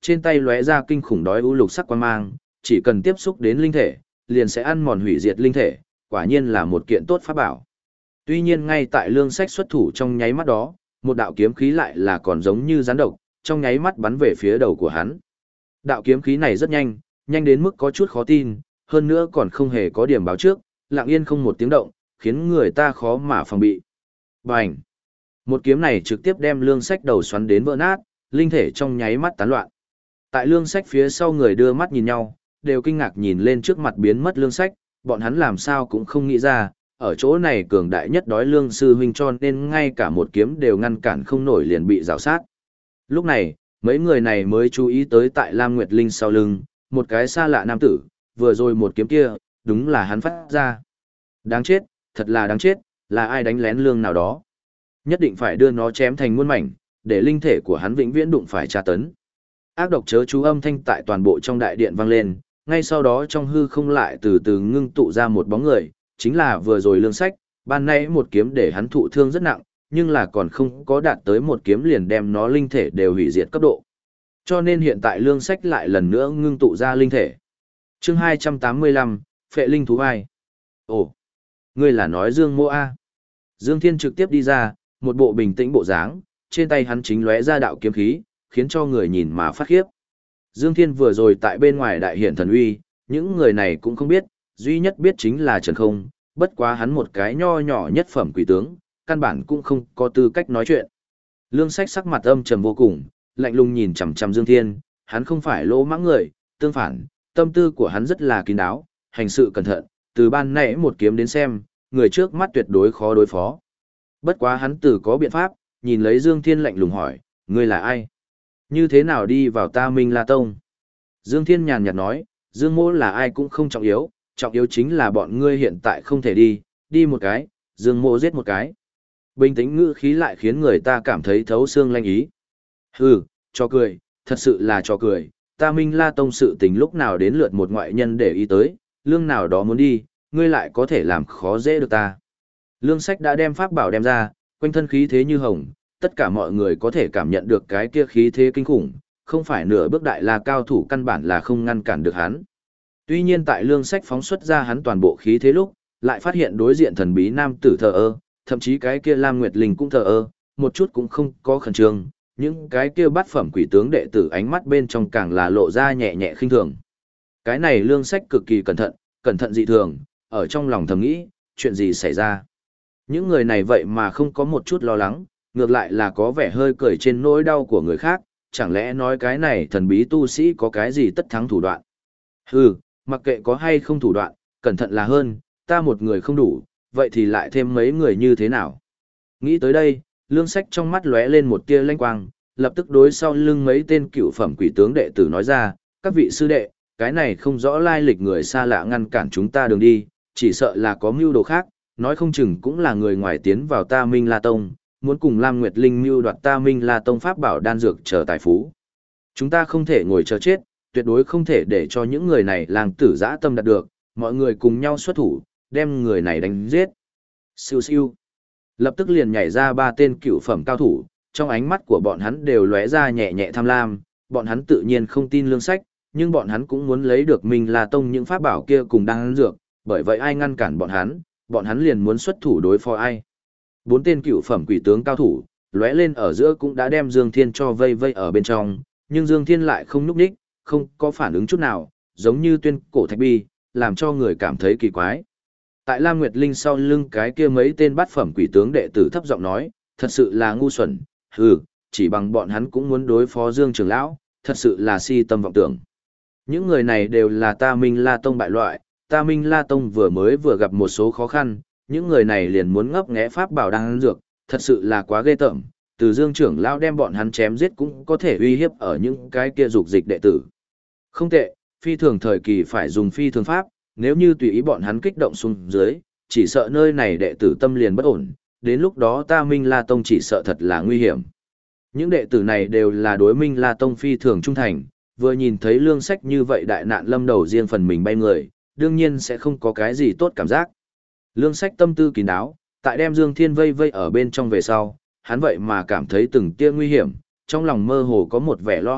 trên tay lóe ra kinh khủng đói u lục sắc quang mang, chỉ cần tiếp xúc đến linh thể, liền sẽ ăn mòn hủy diệt linh thể, quả nhiên là một kiện tốt pháp bảo. Tuy nhiên ngay tại Lương Sách xuất thủ trong nháy mắt đó, một đạo kiếm khí lại là còn giống như rắn độc, trong nháy mắt bắn về phía đầu của hắn. Đạo kiếm khí này rất nhanh, nhanh đến mức có chút khó tin, hơn nữa còn không hề có điểm báo trước, lặng yên không một tiếng động, khiến người ta khó mà phòng bị. Bành! Một kiếm này trực tiếp đem Lương Sách đầu xoắn đến vỡ nát, linh thể trong nháy mắt tán loạn. Tại Lương Sách phía sau người đưa mắt nhìn nhau, đều kinh ngạc nhìn lên trước mặt biến mất Lương Sách, bọn hắn làm sao cũng không nghĩ ra, ở chỗ này cường đại nhất đói Lương sư huynh cho nên ngay cả một kiếm đều ngăn cản không nổi liền bị rào sát. Lúc này, mấy người này mới chú ý tới tại Lam Nguyệt Linh sau lưng, một cái xa lạ nam tử, vừa rồi một kiếm kia, đúng là hắn phát ra. Đáng chết, thật là đáng chết, là ai đánh lén Lương nào đó. Nhất định phải đưa nó chém thành muôn mảnh, để linh thể của hắn vĩnh viễn đụng phải tra tấn. Ác độc chớ chú âm thanh tại toàn bộ trong đại điện vang lên, ngay sau đó trong hư không lại từ từ ngưng tụ ra một bóng người, chính là vừa rồi Lương Sách, ban nãy một kiếm để hắn thụ thương rất nặng, nhưng là còn không có đạt tới một kiếm liền đem nó linh thể đều hủy diệt cấp độ. Cho nên hiện tại Lương Sách lại lần nữa ngưng tụ ra linh thể. Chương 285, Phệ linh thú ai? Ồ, ngươi là nói Dương Mô A. Dương Thiên trực tiếp đi ra, một bộ bình tĩnh bộ dáng, trên tay hắn chính lóe ra đạo kiếm khí, khiến cho người nhìn mà phát khiếp. Dương Thiên vừa rồi tại bên ngoài đại hiển thần uy, những người này cũng không biết, duy nhất biết chính là Trần Không, bất quá hắn một cái nho nhỏ nhất phẩm quỷ tướng, căn bản cũng không có tư cách nói chuyện. Lương Sách sắc mặt âm trầm vô cùng, lạnh lùng nhìn chằm chằm Dương Thiên, hắn không phải lỗ mãng người, tương phản, tâm tư của hắn rất là kín đáo, hành sự cẩn thận, từ ban nãy một kiếm đến xem, người trước mắt tuyệt đối khó đối phó. Bất quá hắn tự có biện pháp, nhìn lấy Dương Thiên lạnh lùng hỏi, ngươi là ai? Như thế nào đi vào ta Minh La Tông? Dương Thiên nhàn nhạt nói, Dương Mỗ là ai cũng không trọng yếu chính là bọn ngươi hiện tại không thể đi một cái, Dương Mỗ giết một cái. Bình tĩnh ngữ khí lại khiến người ta cảm thấy thấu xương lanh ý. Hừ, cho cười, thật sự là cho cười, ta Minh La Tông sự tình lúc nào đến lượt một ngoại nhân để ý tới, Lương nào đó muốn đi, ngươi lại có thể làm khó dễ được ta. Lương Sách đã đem pháp bảo đem ra, quanh thân khí thế như hồng, tất cả mọi người có thể cảm nhận được cái kia khí thế kinh khủng, không phải nửa bước đại la cao thủ căn bản là không ngăn cản được hắn. Tuy nhiên tại Lương Sách phóng xuất ra hắn toàn bộ khí thế lúc, lại phát hiện đối diện thần bí nam tử thờ ơ, thậm chí cái kia Lam Nguyệt Linh cũng thờ ơ, một chút cũng không có khẩn trương, những cái kia bát phẩm quỷ tướng đệ tử ánh mắt bên trong càng là lộ ra nhẹ nhẹ khinh thường. Cái này Lương Sách cực kỳ cẩn thận dị thường, ở trong lòng thầm nghĩ, chuyện gì xảy ra. Những người này vậy mà không có một chút lo lắng, ngược lại là có vẻ hơi cười trên nỗi đau của người khác, chẳng lẽ nói cái này thần bí tu sĩ có cái gì tất thắng thủ đoạn. Hừ, mặc kệ có hay không thủ đoạn, cẩn thận là hơn, ta một người không đủ, vậy thì lại thêm mấy người như thế nào. Nghĩ tới đây, Lương Sách trong mắt lóe lên một tia lanh quang, lập tức đối sau lưng mấy tên cựu phẩm quỷ tướng đệ tử nói ra, các vị sư đệ, cái này không rõ lai lịch người xa lạ ngăn cản chúng ta đường đi, chỉ sợ là có mưu đồ khác, nói không chừng cũng là người ngoài tiến vào ta Minh La Tông, muốn cùng Lam Nguyệt Linh mưu đoạt ta Minh La Tông pháp bảo đan dược chờ tài phú. Chúng ta không thể ngồi chờ chết, tuyệt đối không thể để cho những người này làng tử dã tâm đạt được, mọi người cùng nhau xuất thủ, đem người này đánh giết. Siêu siêu. Lập tức liền nhảy ra ba tên cựu phẩm cao thủ, trong ánh mắt của bọn hắn đều lóe ra nhẹ nhẹ tham lam, bọn hắn tự nhiên không tin Lương Sách, nhưng bọn hắn cũng muốn lấy được Minh La Tông những pháp bảo kia cùng đan dược, bởi vậy ai ngăn cản bọn hắn liền muốn xuất thủ đối phó ai. Bốn tên cựu phẩm quỷ tướng cao thủ, lóe lên ở giữa cũng đã đem Dương Thiên cho vây ở bên trong, nhưng Dương Thiên lại không nhúc nhích, không có phản ứng chút nào, giống như tuyên cổ thạch bi, làm cho người cảm thấy kỳ quái. Tại Lam Nguyệt Linh sau lưng cái kia mấy tên bát phẩm quỷ tướng đệ tử thấp giọng nói, thật sự là ngu xuẩn, hừ, chỉ bằng bọn hắn cũng muốn đối phó Dương trưởng lão, thật sự là si tâm vọng tưởng. Những người này đều là ta Minh La Tông bại loại, ta Minh La Tông vừa gặp một số khó khăn, những người này liền muốn ngấp nghé pháp bảo đang dược, thật sự là quá ghê tởm, từ Dương trưởng lão đem bọn hắn chém giết cũng có thể uy hiếp ở những cái kia dục dịch đệ tử. Không tệ, phi thường thời kỳ phải dùng phi thường pháp, nếu như tùy ý bọn hắn kích động xuống dưới, chỉ sợ nơi này đệ tử tâm liền bất ổn, đến lúc đó ta Minh La Tông chỉ sợ thật là nguy hiểm. Những đệ tử này đều là đối Minh La Tông phi thường trung thành, vừa nhìn thấy Lương Sách như vậy đại nạn lâm đầu riêng phần mình bay người, đương nhiên sẽ không có cái gì tốt cảm giác. Lương Sách tâm tư kín đáo, tại đem Dương Thiên vây ở bên trong về sau, hắn vậy mà cảm thấy từng tia nguy hiểm, trong lòng mơ hồ có một vẻ lo âu,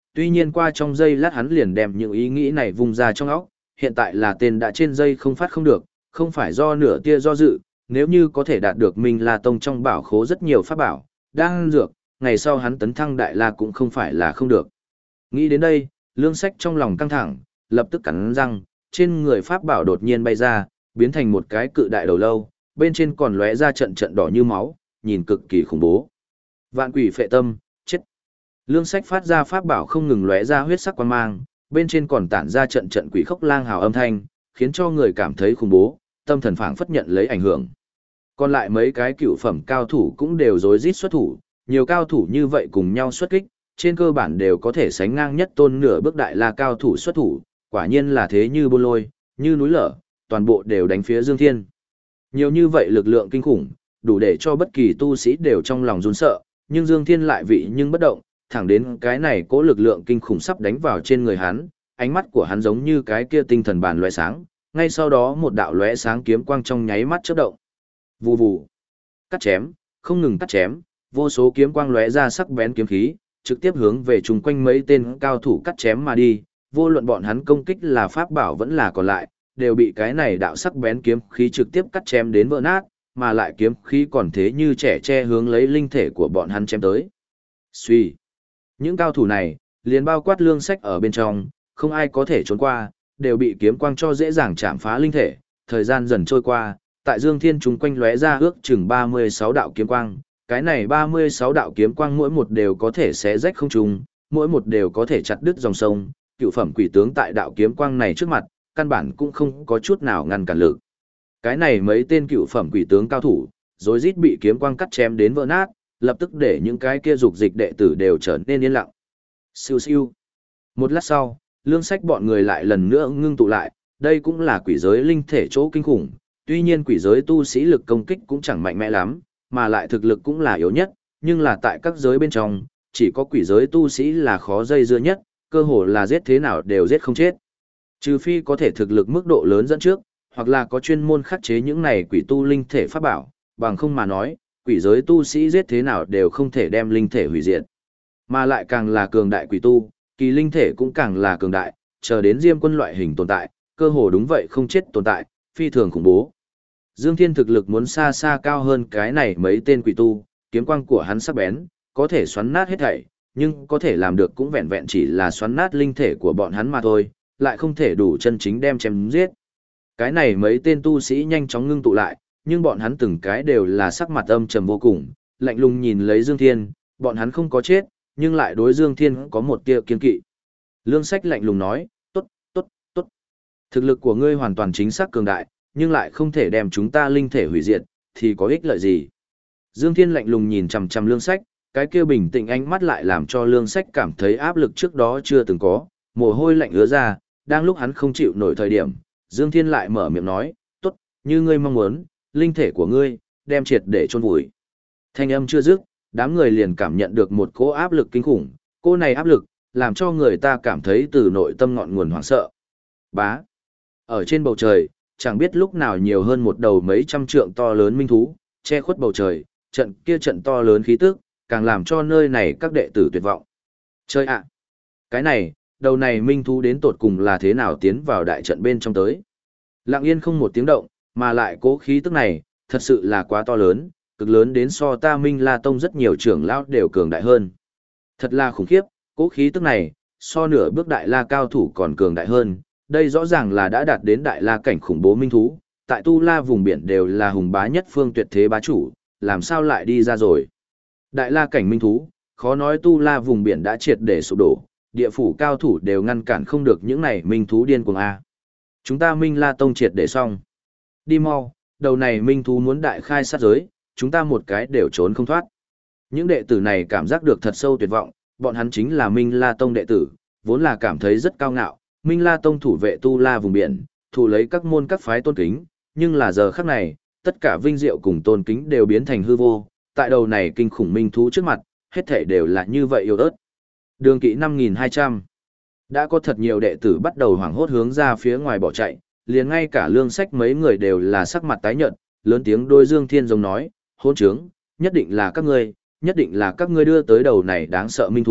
tuy nhiên qua trong giây lát hắn liền đem những ý nghĩ này vung ra trong óc, hiện tại là tên đã trên dây không phát không được, không phải do nửa tia do dự, nếu như có thể đạt được Minh La Tông trong bảo khố rất nhiều pháp bảo, đang dược, ngày sau hắn tấn thăng đại la cũng không phải là không được. Nghĩ đến đây, Lương Sách trong lòng căng thẳng, lập tức cắn răng, trên người pháp bảo đột nhiên bay ra, biến thành một cái cự đại đầu lâu, bên trên còn lóe ra trận trận đỏ như máu, nhìn cực kỳ khủng bố. Vạn quỷ phệ tâm, chết. Lương Sách phát ra pháp bảo không ngừng lóe ra huyết sắc quang mang, bên trên còn tản ra trận trận quỷ khốc lang hào âm thanh, khiến cho người cảm thấy khủng bố, tâm thần phảng phất nhận lấy ảnh hưởng. Còn lại mấy cái cựu phẩm cao thủ cũng đều rối rít xuất thủ, nhiều cao thủ như vậy cùng nhau xuất kích, trên cơ bản đều có thể sánh ngang nhất tôn nửa bước đại la cao thủ xuất thủ, quả nhiên là thế như bôn lôi, như núi lở, toàn bộ đều đánh phía Dương Thiên. Nhiều như vậy lực lượng kinh khủng, đủ để cho bất kỳ tu sĩ đều trong lòng run sợ, nhưng Dương Thiên lại vị nhưng bất động, thẳng đến cái này cố lực lượng kinh khủng sắp đánh vào trên người hắn, ánh mắt của hắn giống như cái kia tinh thần bàn lóe sáng, ngay sau đó một đạo lóe sáng kiếm quang trong nháy mắt chớp động. Vù vù, cắt chém, không ngừng cắt chém, vô số kiếm quang lóe ra sắc bén kiếm khí, trực tiếp hướng về chung quanh mấy tên cao thủ cắt chém mà đi, vô luận bọn hắn công kích là pháp bảo vẫn là còn lại, đều bị cái này đạo sắc bén kiếm khí trực tiếp cắt chém đến vỡ nát, mà lại kiếm khí còn thế như trẻ tre hướng lấy linh thể của bọn hắn chém tới. Suy, những cao thủ này, liền bao quát Lương Sách ở bên trong, không ai có thể trốn qua, đều bị kiếm quang cho dễ dàng chạm phá linh thể, thời gian dần trôi qua, tại Dương Thiên chúng quanh lóe ra ước chừng 36 đạo kiếm quang, cái này 36 đạo kiếm quang mỗi một đều có thể xé rách không trung, mỗi một đều có thể chặt đứt dòng sông, cựu phẩm quỷ tướng tại đạo kiếm quang này trước mặt, căn bản cũng không có chút nào ngăn cản lực. Cái này mấy tên cựu phẩm quỷ tướng cao thủ, rối rít bị kiếm quang cắt chém đến vỡ nát, lập tức để những cái kia dục dịch đệ tử đều trở nên yên lặng. Siêu siêu. Một lát sau, Lương Sách bọn người lại lần nữa ngưng tụ lại, đây cũng là quỷ giới linh thể chỗ kinh khủng, tuy nhiên quỷ giới tu sĩ lực công kích cũng chẳng mạnh mẽ lắm, mà lại thực lực cũng là yếu nhất, nhưng là tại các giới bên trong, chỉ có quỷ giới tu sĩ là khó dây dưa nhất, cơ hồ là giết thế nào đều giết không chết. Trừ phi có thể thực lực mức độ lớn dẫn trước, hoặc là có chuyên môn khắc chế những này quỷ tu linh thể pháp bảo, bằng không mà nói, quỷ giới tu sĩ giết thế nào đều không thể đem linh thể hủy diệt. Mà lại càng là cường đại quỷ tu, kỳ linh thể cũng càng là cường đại, chờ đến Diêm Quân loại hình tồn tại, cơ hồ đúng vậy không chết tồn tại, phi thường khủng bố. Dương Thiên thực lực muốn xa xa cao hơn cái này mấy tên quỷ tu, kiếm quang của hắn sắc bén, có thể xoắn nát hết thảy, nhưng có thể làm được cũng vẹn vẹn chỉ là xoắn nát linh thể của bọn hắn mà thôi, lại không thể đủ chân chính đem chém giết. Cái này mấy tên tu sĩ nhanh chóng ngưng tụ lại, nhưng bọn hắn từng cái đều là sắc mặt âm trầm vô cùng, lạnh lùng nhìn lấy Dương Thiên, bọn hắn không có chết, nhưng lại đối Dương Thiên có một tia kiên kỵ. Lương Sách lạnh lùng nói, tốt, tốt, tốt. Thực lực của ngươi hoàn toàn chính xác cường đại, nhưng lại không thể đem chúng ta linh thể hủy diệt, thì có ích lợi gì? Dương Thiên lạnh lùng nhìn chằm chằm Lương Sách, cái kia bình tĩnh ánh mắt lại làm cho Lương Sách cảm thấy áp lực trước đó chưa từng có, mồ hôi lạnh ứa ra, đang lúc hắn không chịu nổi thời điểm, Dương Thiên lại mở miệng nói, tốt, như ngươi mong muốn, linh thể của ngươi, đem triệt để chôn vùi. Thanh âm chưa dứt, đám người liền cảm nhận được một cỗ áp lực kinh khủng, cỗ này áp lực, làm cho người ta cảm thấy từ nội tâm ngọn nguồn hoảng sợ. Bá. Ở trên bầu trời, chẳng biết lúc nào nhiều hơn một đầu mấy trăm trượng to lớn minh thú, che khuất bầu trời, trận to lớn khí tức, càng làm cho nơi này các đệ tử tuyệt vọng. Chơi ạ! Cái này, đầu này minh thú đến tột cùng là thế nào tiến vào đại trận bên trong tới. Lặng yên không một tiếng động, mà lại cố khí tức này, thật sự là quá to lớn, cực lớn đến so ta Minh La Tông rất nhiều trưởng lão đều cường đại hơn. Thật là khủng khiếp, cố khí tức này, so nửa bước đại la cao thủ còn cường đại hơn, đây rõ ràng là đã đạt đến đại la cảnh khủng bố minh thú, tại Tu La vùng biển đều là hùng bá nhất phương tuyệt thế bá chủ, làm sao lại đi ra rồi. Đại la cảnh minh thú, khó nói Tu La vùng biển đã triệt để sụp đổ, địa phủ cao thủ đều ngăn cản không được những này minh thú điên cuồng a. Chúng ta Minh La Tông triệt để xong. Đi mau, đầu này minh thú muốn đại khai sát giới, chúng ta một cái đều trốn không thoát. Những đệ tử này cảm giác được thật sâu tuyệt vọng, bọn hắn chính là Minh La Tông đệ tử, vốn là cảm thấy rất cao ngạo, Minh La Tông thủ vệ Tu La vùng biển, thủ lấy các môn các phái tôn kính, nhưng là giờ khắc này, tất cả vinh diệu cùng tôn kính đều biến thành hư vô, tại đầu này kinh khủng minh thú trước mặt, hết thảy đều là như vậy yếu ớt. Đường kỵ 5200. Đã có thật nhiều đệ tử bắt đầu hoảng hốt hướng ra phía ngoài bỏ chạy, liền ngay cả Lương Sách mấy người đều là sắc mặt tái nhợt, lớn tiếng đôi Dương Thiên giống nói, hỗn trướng, nhất định là các ngươi đưa tới đầu này đáng sợ minh thú,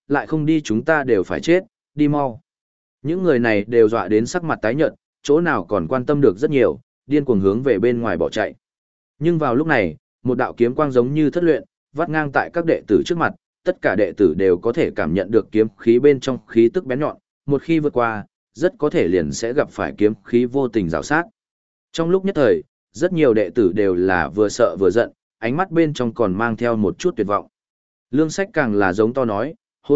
lại không đi chúng ta đều phải chết, đi mau. Những người này đều dọa đến sắc mặt tái nhợt, chỗ nào còn quan tâm được rất nhiều, điên cuồng hướng về bên ngoài bỏ chạy. Nhưng vào lúc này, một đạo kiếm quang giống như thất luyện, vắt ngang tại các đệ tử trước mặt, tất cả đệ tử đều có thể cảm nhận được kiếm khí bên trong khí tức bén nhọn, một khi vượt qua, rất có thể liền sẽ gặp phải kiếm khí vô tình rào sát. Trong lúc nhất thời, rất nhiều đệ tử đều là vừa sợ vừa giận, ánh mắt bên trong còn mang theo một chút tuyệt vọng. Lương Sách càng là giống to nói,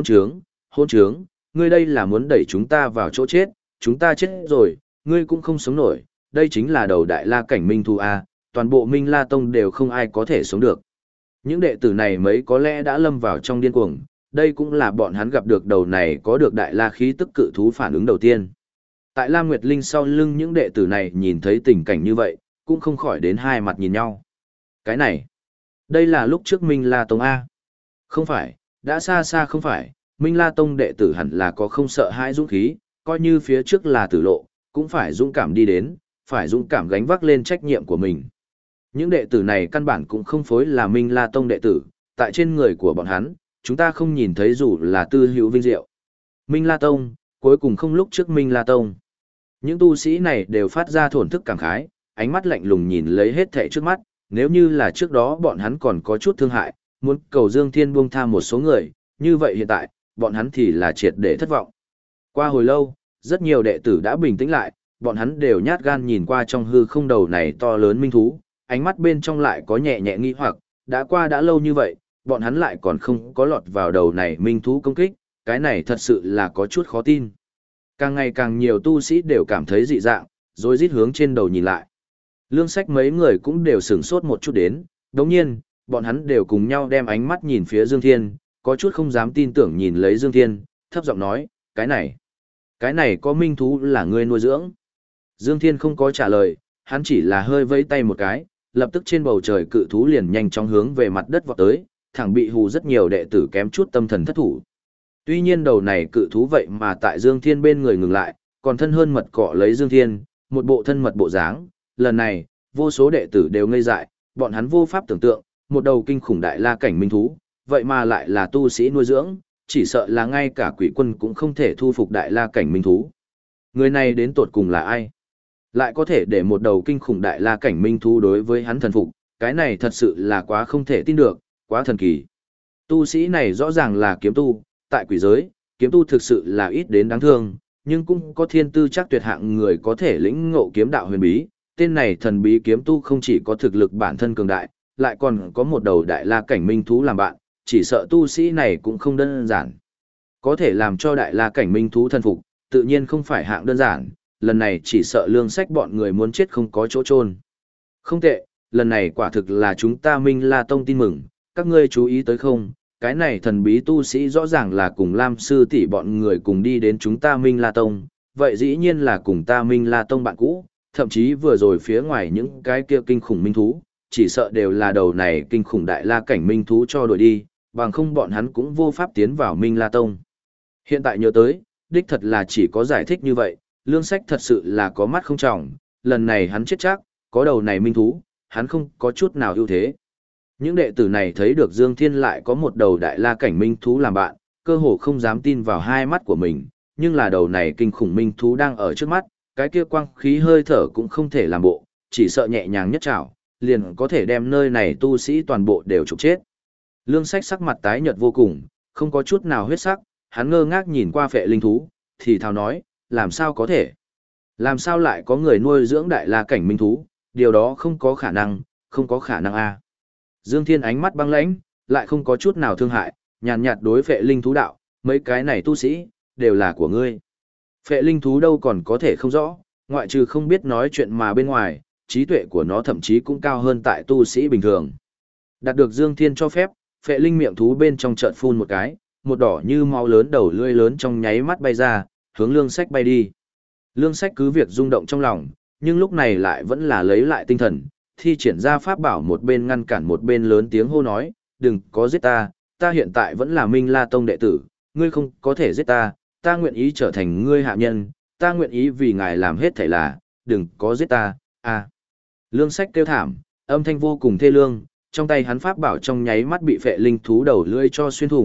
hôn trướng, ngươi đây là muốn đẩy chúng ta vào chỗ chết, chúng ta chết rồi, ngươi cũng không sống nổi, đây chính là đầu đại la cảnh minh thu A, toàn bộ Minh La Tông đều không ai có thể sống được. Những đệ tử này mấy có lẽ đã lâm vào trong điên cuồng, đây cũng là bọn hắn gặp được đầu này có được đại la khí tức cự thú phản ứng đầu tiên. Tại Lam Nguyệt Linh sau lưng những đệ tử này nhìn thấy tình cảnh như vậy, cũng không khỏi đến hai mặt nhìn nhau. Cái này, đây là lúc trước Minh La Tông A. Không phải, đã xa xa không phải, Minh La Tông đệ tử hẳn là có không sợ hãi dũng khí, coi như phía trước là tử lộ, cũng phải dũng cảm đi đến, phải dũng cảm gánh vác lên trách nhiệm của mình. Những đệ tử này căn bản cũng không phối là Minh La Tông đệ tử, tại trên người của bọn hắn, chúng ta không nhìn thấy dù là tư hữu vinh diệu. Minh La Tông, cuối cùng không lúc trước Minh La Tông. Những tu sĩ này đều phát ra thổn thức cảm khái, ánh mắt lạnh lùng nhìn lấy hết thảy trước mắt, nếu như là trước đó bọn hắn còn có chút thương hại, muốn cầu Dương Thiên buông tha một số người, như vậy hiện tại, bọn hắn thì là triệt để thất vọng. Qua hồi lâu, rất nhiều đệ tử đã bình tĩnh lại, bọn hắn đều nhát gan nhìn qua trong hư không đầu này to lớn minh thú, ánh mắt bên trong lại có nhẹ nhẹ nghi hoặc, đã qua đã lâu như vậy, bọn hắn lại còn không có lọt vào đầu này minh thú công kích, cái này thật sự là có chút khó tin. Càng ngày càng nhiều tu sĩ đều cảm thấy dị dạng, rồi rít hướng trên đầu nhìn lại. Lương Sách mấy người cũng đều sửng sốt một chút đến, đồng nhiên, bọn hắn đều cùng nhau đem ánh mắt nhìn phía Dương Thiên, có chút không dám tin tưởng nhìn lấy Dương Thiên, thấp giọng nói, cái này có minh thú là ngươi nuôi dưỡng. Dương Thiên không có trả lời, hắn chỉ là hơi vẫy tay một cái, lập tức trên bầu trời cự thú liền nhanh chóng hướng về mặt đất vọt tới, thẳng bị hù rất nhiều đệ tử kém chút tâm thần thất thủ. Tuy nhiên đầu này cự thú vậy mà tại Dương Thiên bên người ngừng lại, còn thân hơn mật cọ lấy Dương Thiên, một bộ thân mật bộ dáng, lần này, vô số đệ tử đều ngây dại, bọn hắn vô pháp tưởng tượng, một đầu kinh khủng đại la cảnh minh thú, vậy mà lại là tu sĩ nuôi dưỡng, chỉ sợ là ngay cả quỷ quân cũng không thể thu phục đại la cảnh minh thú. Người này đến tột cùng là ai? Lại có thể để một đầu kinh khủng đại la cảnh minh thú đối với hắn thần phục, cái này thật sự là quá không thể tin được, quá thần kỳ. Tu sĩ này rõ ràng là kiếm tu, tại quỷ giới, kiếm tu thực sự là ít đến đáng thương, nhưng cũng có thiên tư chắc tuyệt hạng người có thể lĩnh ngộ kiếm đạo huyền bí. Tên này thần bí kiếm tu không chỉ có thực lực bản thân cường đại, lại còn có một đầu đại la cảnh minh thú làm bạn, chỉ sợ tu sĩ này cũng không đơn giản. Có thể làm cho đại la cảnh minh thú thần phục, tự nhiên không phải hạng đơn giản, lần này chỉ sợ Lương Sách bọn người muốn chết không có chỗ chôn. Không tệ, lần này quả thực là chúng ta Minh La Tông tin mừng, các ngươi chú ý tới không? Cái này thần bí tu sĩ rõ ràng là cùng Lam sư tỷ bọn người cùng đi đến chúng ta Minh La Tông, vậy dĩ nhiên là cùng ta Minh La Tông bạn cũ, thậm chí vừa rồi phía ngoài những cái kia kinh khủng minh thú, chỉ sợ đều là đầu này kinh khủng đại la cảnh minh thú cho đội đi, bằng không bọn hắn cũng vô pháp tiến vào Minh La Tông. Hiện tại nhớ tới, đích thật là chỉ có giải thích như vậy, Lương Sách thật sự là có mắt không tròng, lần này hắn chết chắc, có đầu này minh thú, hắn không có chút nào ưu thế. Những đệ tử này thấy được Dương Thiên lại có một đầu đại la cảnh minh thú làm bạn, cơ hồ không dám tin vào hai mắt của mình, nhưng là đầu này kinh khủng minh thú đang ở trước mắt, cái kia quang khí hơi thở cũng không thể làm bộ, chỉ sợ nhẹ nhàng nhất chảo, liền có thể đem nơi này tu sĩ toàn bộ đều trục chết. Lương Sách sắc mặt tái nhợt vô cùng, không có chút nào huyết sắc, hắn ngơ ngác nhìn qua phệ linh thú, thì thào nói, làm sao có thể? Làm sao lại có người nuôi dưỡng đại la cảnh minh thú, điều đó không có khả năng, không có khả năng a. Dương Thiên ánh mắt băng lãnh, lại không có chút nào thương hại, nhàn nhạt đối phệ linh thú đạo, mấy cái này tu sĩ, đều là của ngươi. Phệ linh thú đâu còn có thể không rõ, ngoại trừ không biết nói chuyện mà bên ngoài, trí tuệ của nó thậm chí cũng cao hơn tại tu sĩ bình thường. Đạt được Dương Thiên cho phép, phệ linh miệng thú bên trong chợt phun một cái, một đỏ như máu lớn đầu lưỡi lớn trong nháy mắt bay ra, hướng Lương Sách bay đi. Lương Sách cứ việc rung động trong lòng, nhưng lúc này lại vẫn là lấy lại tinh thần, thi triển ra pháp bảo một bên ngăn cản một bên lớn tiếng hô nói, đừng có giết ta, ta hiện tại vẫn là Minh La Tông đệ tử, ngươi không có thể giết ta, ta nguyện ý trở thành ngươi hạ nhân, ta nguyện ý vì ngài làm hết thảy là, đừng có giết ta, à. Lương Sách kêu thảm, âm thanh vô cùng thê lương, trong tay hắn pháp bảo trong nháy mắt bị phệ linh thú đầu lưỡi cho xuyên thủng,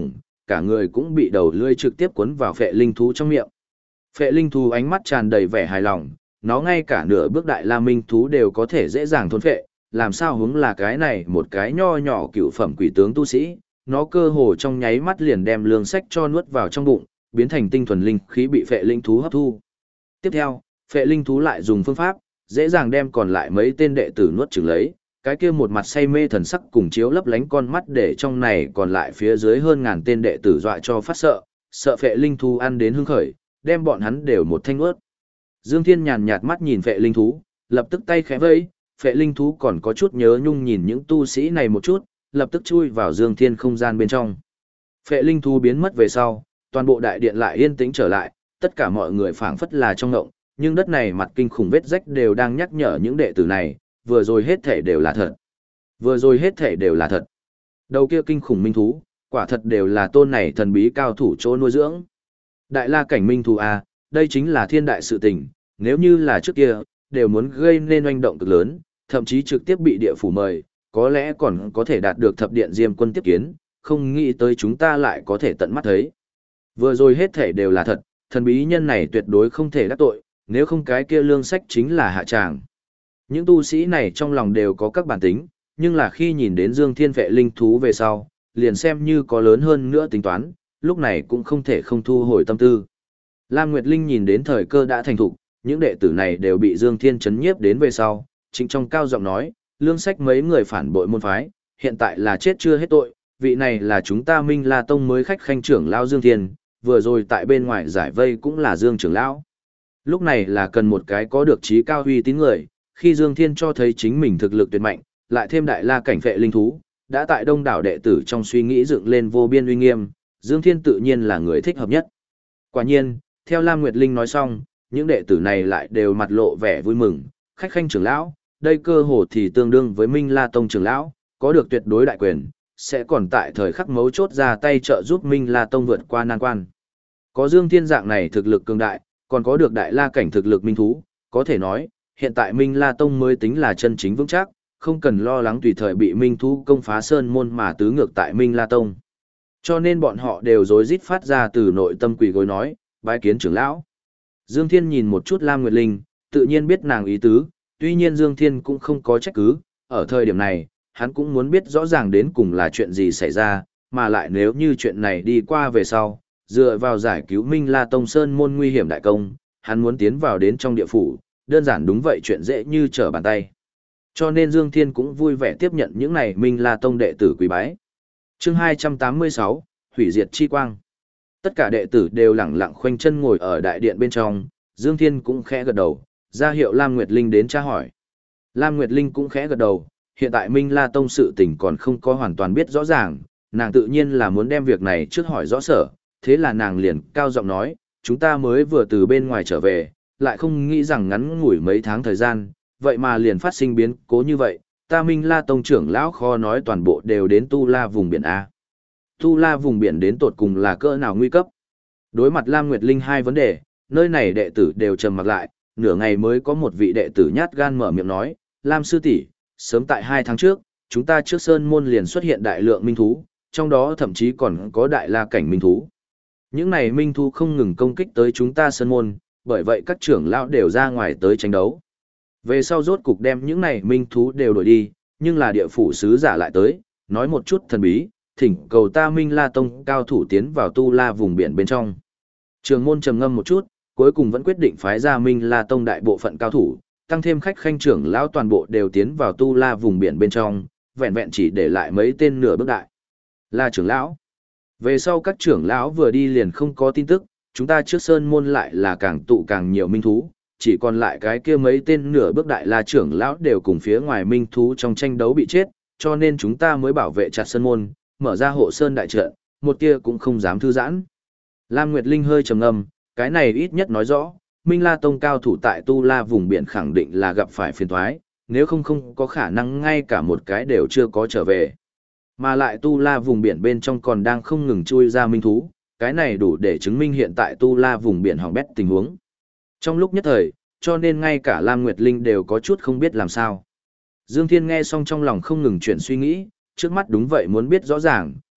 cả người cũng bị đầu lưỡi trực tiếp cuốn vào phệ linh thú trong miệng. Phệ linh thú ánh mắt tràn đầy vẻ hài lòng, nó ngay cả nửa bước đại la minh thú đều có thể dễ dàng thôn phệ, làm sao hướng là cái này một cái nho nhỏ cựu phẩm quỷ tướng tu sĩ, nó cơ hồ trong nháy mắt liền đem lương sách cho nuốt vào trong bụng, biến thành tinh thuần linh khí bị phệ linh thú hấp thu. Tiếp theo, phệ linh thú lại dùng phương pháp, dễ dàng đem còn lại mấy tên đệ tử nuốt chửng lấy, cái kia một mặt say mê thần sắc cùng chiếu lấp lánh con mắt để trong này còn lại phía dưới hơn ngàn tên đệ tử dọa cho phát sợ, sợ phệ linh thú ăn đến hưng khởi, đem bọn hắn đều một thanh nuốt. Dương Thiên nhàn nhạt mắt nhìn phệ linh thú, lập tức tay khẽ vẫy, phệ linh thú còn có chút nhớ nhung nhìn những tu sĩ này một chút, lập tức chui vào Dương Thiên không gian bên trong. Phệ linh thú biến mất về sau, toàn bộ đại điện lại yên tĩnh trở lại, tất cả mọi người phảng phất là trong ngộng, nhưng đất này mặt kinh khủng vết rách đều đang nhắc nhở những đệ tử này, vừa rồi hết thể đều là thật. Vừa rồi hết thể đều là thật. Đầu kia kinh khủng minh thú, quả thật đều là tôn này thần bí cao thủ chỗ nuôi dưỡng. Đại la cảnh minh thú a, đây chính là thiên đại sự tình, nếu như là trước kia, đều muốn gây nên oanh động cực lớn, thậm chí trực tiếp bị địa phủ mời, có lẽ còn có thể đạt được thập điện diêm quân tiếp kiến, không nghĩ tới chúng ta lại có thể tận mắt thấy. Vừa rồi hết thể đều là thật, thần bí nhân này tuyệt đối không thể đắc tội, nếu không cái kia lương sách chính là hạ tràng. Những tu sĩ này trong lòng đều có các bản tính, nhưng là khi nhìn đến Dương Thiên Phệ linh thú về sau, liền xem như có lớn hơn nữa tính toán, lúc này cũng không thể không thu hồi tâm tư. Lam Nguyệt Linh nhìn đến thời cơ đã thành thục, những đệ tử này đều bị Dương Thiên chấn nhiếp đến về sau, chính trong cao giọng nói, lương sách mấy người phản bội môn phái, hiện tại là chết chưa hết tội, vị này là chúng ta Minh La Tông mới khách khanh trưởng lão Dương Thiên, vừa rồi tại bên ngoài giải vây cũng là Dương trưởng lão. Lúc này là cần một cái có được trí cao uy tín người, khi Dương Thiên cho thấy chính mình thực lực tuyệt mạnh, lại thêm đại la cảnh phệ linh thú, đã tại đông đảo đệ tử trong suy nghĩ dựng lên vô biên uy nghiêm, Dương Thiên tự nhiên là người thích hợp nhất. Quả nhiên, theo Lam Nguyệt Linh nói xong, những đệ tử này lại đều mặt lộ vẻ vui mừng, khách khanh trưởng lão, đây cơ hồ thì tương đương với Minh La Tông trưởng lão, có được tuyệt đối đại quyền, sẽ còn tại thời khắc mấu chốt ra tay trợ giúp Minh La Tông vượt qua nan quan. Có Dương Thiên dạng này thực lực cường đại, còn có được đại la cảnh thực lực minh thú, có thể nói, hiện tại Minh La Tông mới tính là chân chính vững chắc, không cần lo lắng tùy thời bị minh thú công phá sơn môn mà tứ ngược tại Minh La Tông. Cho nên bọn họ đều rối rít phát ra từ nội tâm quỳ gối nói, bái kiến trưởng lão. Dương Thiên nhìn một chút Lam Nguyệt Linh, tự nhiên biết nàng ý tứ, tuy nhiên Dương Thiên cũng không có trách cứ, ở thời điểm này, hắn cũng muốn biết rõ ràng đến cùng là chuyện gì xảy ra, mà lại nếu như chuyện này đi qua về sau, dựa vào giải cứu Minh La Tông Sơn môn nguy hiểm đại công, hắn muốn tiến vào đến trong địa phủ, đơn giản đúng vậy chuyện dễ như trở bàn tay. Cho nên Dương Thiên cũng vui vẻ tiếp nhận những này Minh La Tông đệ tử quý bái. Chương 286, Hủy diệt chi quang. Tất cả đệ tử đều lẳng lặng khoanh chân ngồi ở đại điện bên trong, Dương Thiên cũng khẽ gật đầu, ra hiệu Lam Nguyệt Linh đến tra hỏi. Lam Nguyệt Linh cũng khẽ gật đầu, hiện tại Minh La Tông sự tình còn không có hoàn toàn biết rõ ràng, nàng tự nhiên là muốn đem việc này trước hỏi rõ sở, thế là nàng liền cao giọng nói, chúng ta mới vừa từ bên ngoài trở về, lại không nghĩ rằng ngắn ngủi mấy tháng thời gian, vậy mà liền phát sinh biến cố như vậy, ta Minh La Tông trưởng lão kho nói toàn bộ đều đến Tu La vùng biển A. Tu La vùng biển đến tột cùng là cỡ nào nguy cấp? Đối mặt Lam Nguyệt Linh hai vấn đề, nơi này đệ tử đều trầm mặc lại, nửa ngày mới có một vị đệ tử nhát gan mở miệng nói, Lam sư tỷ, sớm tại 2 tháng trước, chúng ta trước sơn môn liền xuất hiện đại lượng minh thú, trong đó thậm chí còn có đại la cảnh minh thú. Những này minh thú không ngừng công kích tới chúng ta sơn môn, bởi vậy các trưởng lão đều ra ngoài tới tranh đấu. Về sau rốt cục đem những này minh thú đều đuổi đi, nhưng là địa phủ sứ giả lại tới, nói một chút thần bí, thỉnh cầu ta Minh La Tông cao thủ tiến vào Tu La vùng biển bên trong. Trường môn trầm ngâm một chút, cuối cùng vẫn quyết định phái ra Minh La Tông đại bộ phận cao thủ, tăng thêm khách khanh trưởng lão toàn bộ đều tiến vào Tu La vùng biển bên trong, vẹn vẹn chỉ để lại mấy tên nửa bước đại. La trưởng lão. Về sau các trưởng lão vừa đi liền không có tin tức, chúng ta trước sơn môn lại là càng tụ càng nhiều minh thú, chỉ còn lại cái kia mấy tên nửa bước đại La trưởng lão đều cùng phía ngoài minh thú trong tranh đấu bị chết, cho nên chúng ta mới bảo vệ chặt sơn môn, mở ra hộ sơn đại trận, một tia cũng không dám thư giãn. Lam Nguyệt Linh hơi trầm ngâm, cái này ít nhất nói rõ, Minh La Tông cao thủ tại Tu La vùng biển khẳng định là gặp phải phiền toái, nếu không có khả năng ngay cả một cái đều chưa có trở về. Mà lại Tu La vùng biển bên trong còn đang không ngừng chui ra minh thú, cái này đủ để chứng minh hiện tại Tu La vùng biển hỏng bét tình huống. Trong lúc nhất thời, cho nên ngay cả Lam Nguyệt Linh đều có chút không biết làm sao. Dương Thiên nghe xong trong lòng không ngừng chuyển suy nghĩ, trước mắt đúng vậy muốn biết rõ ràng,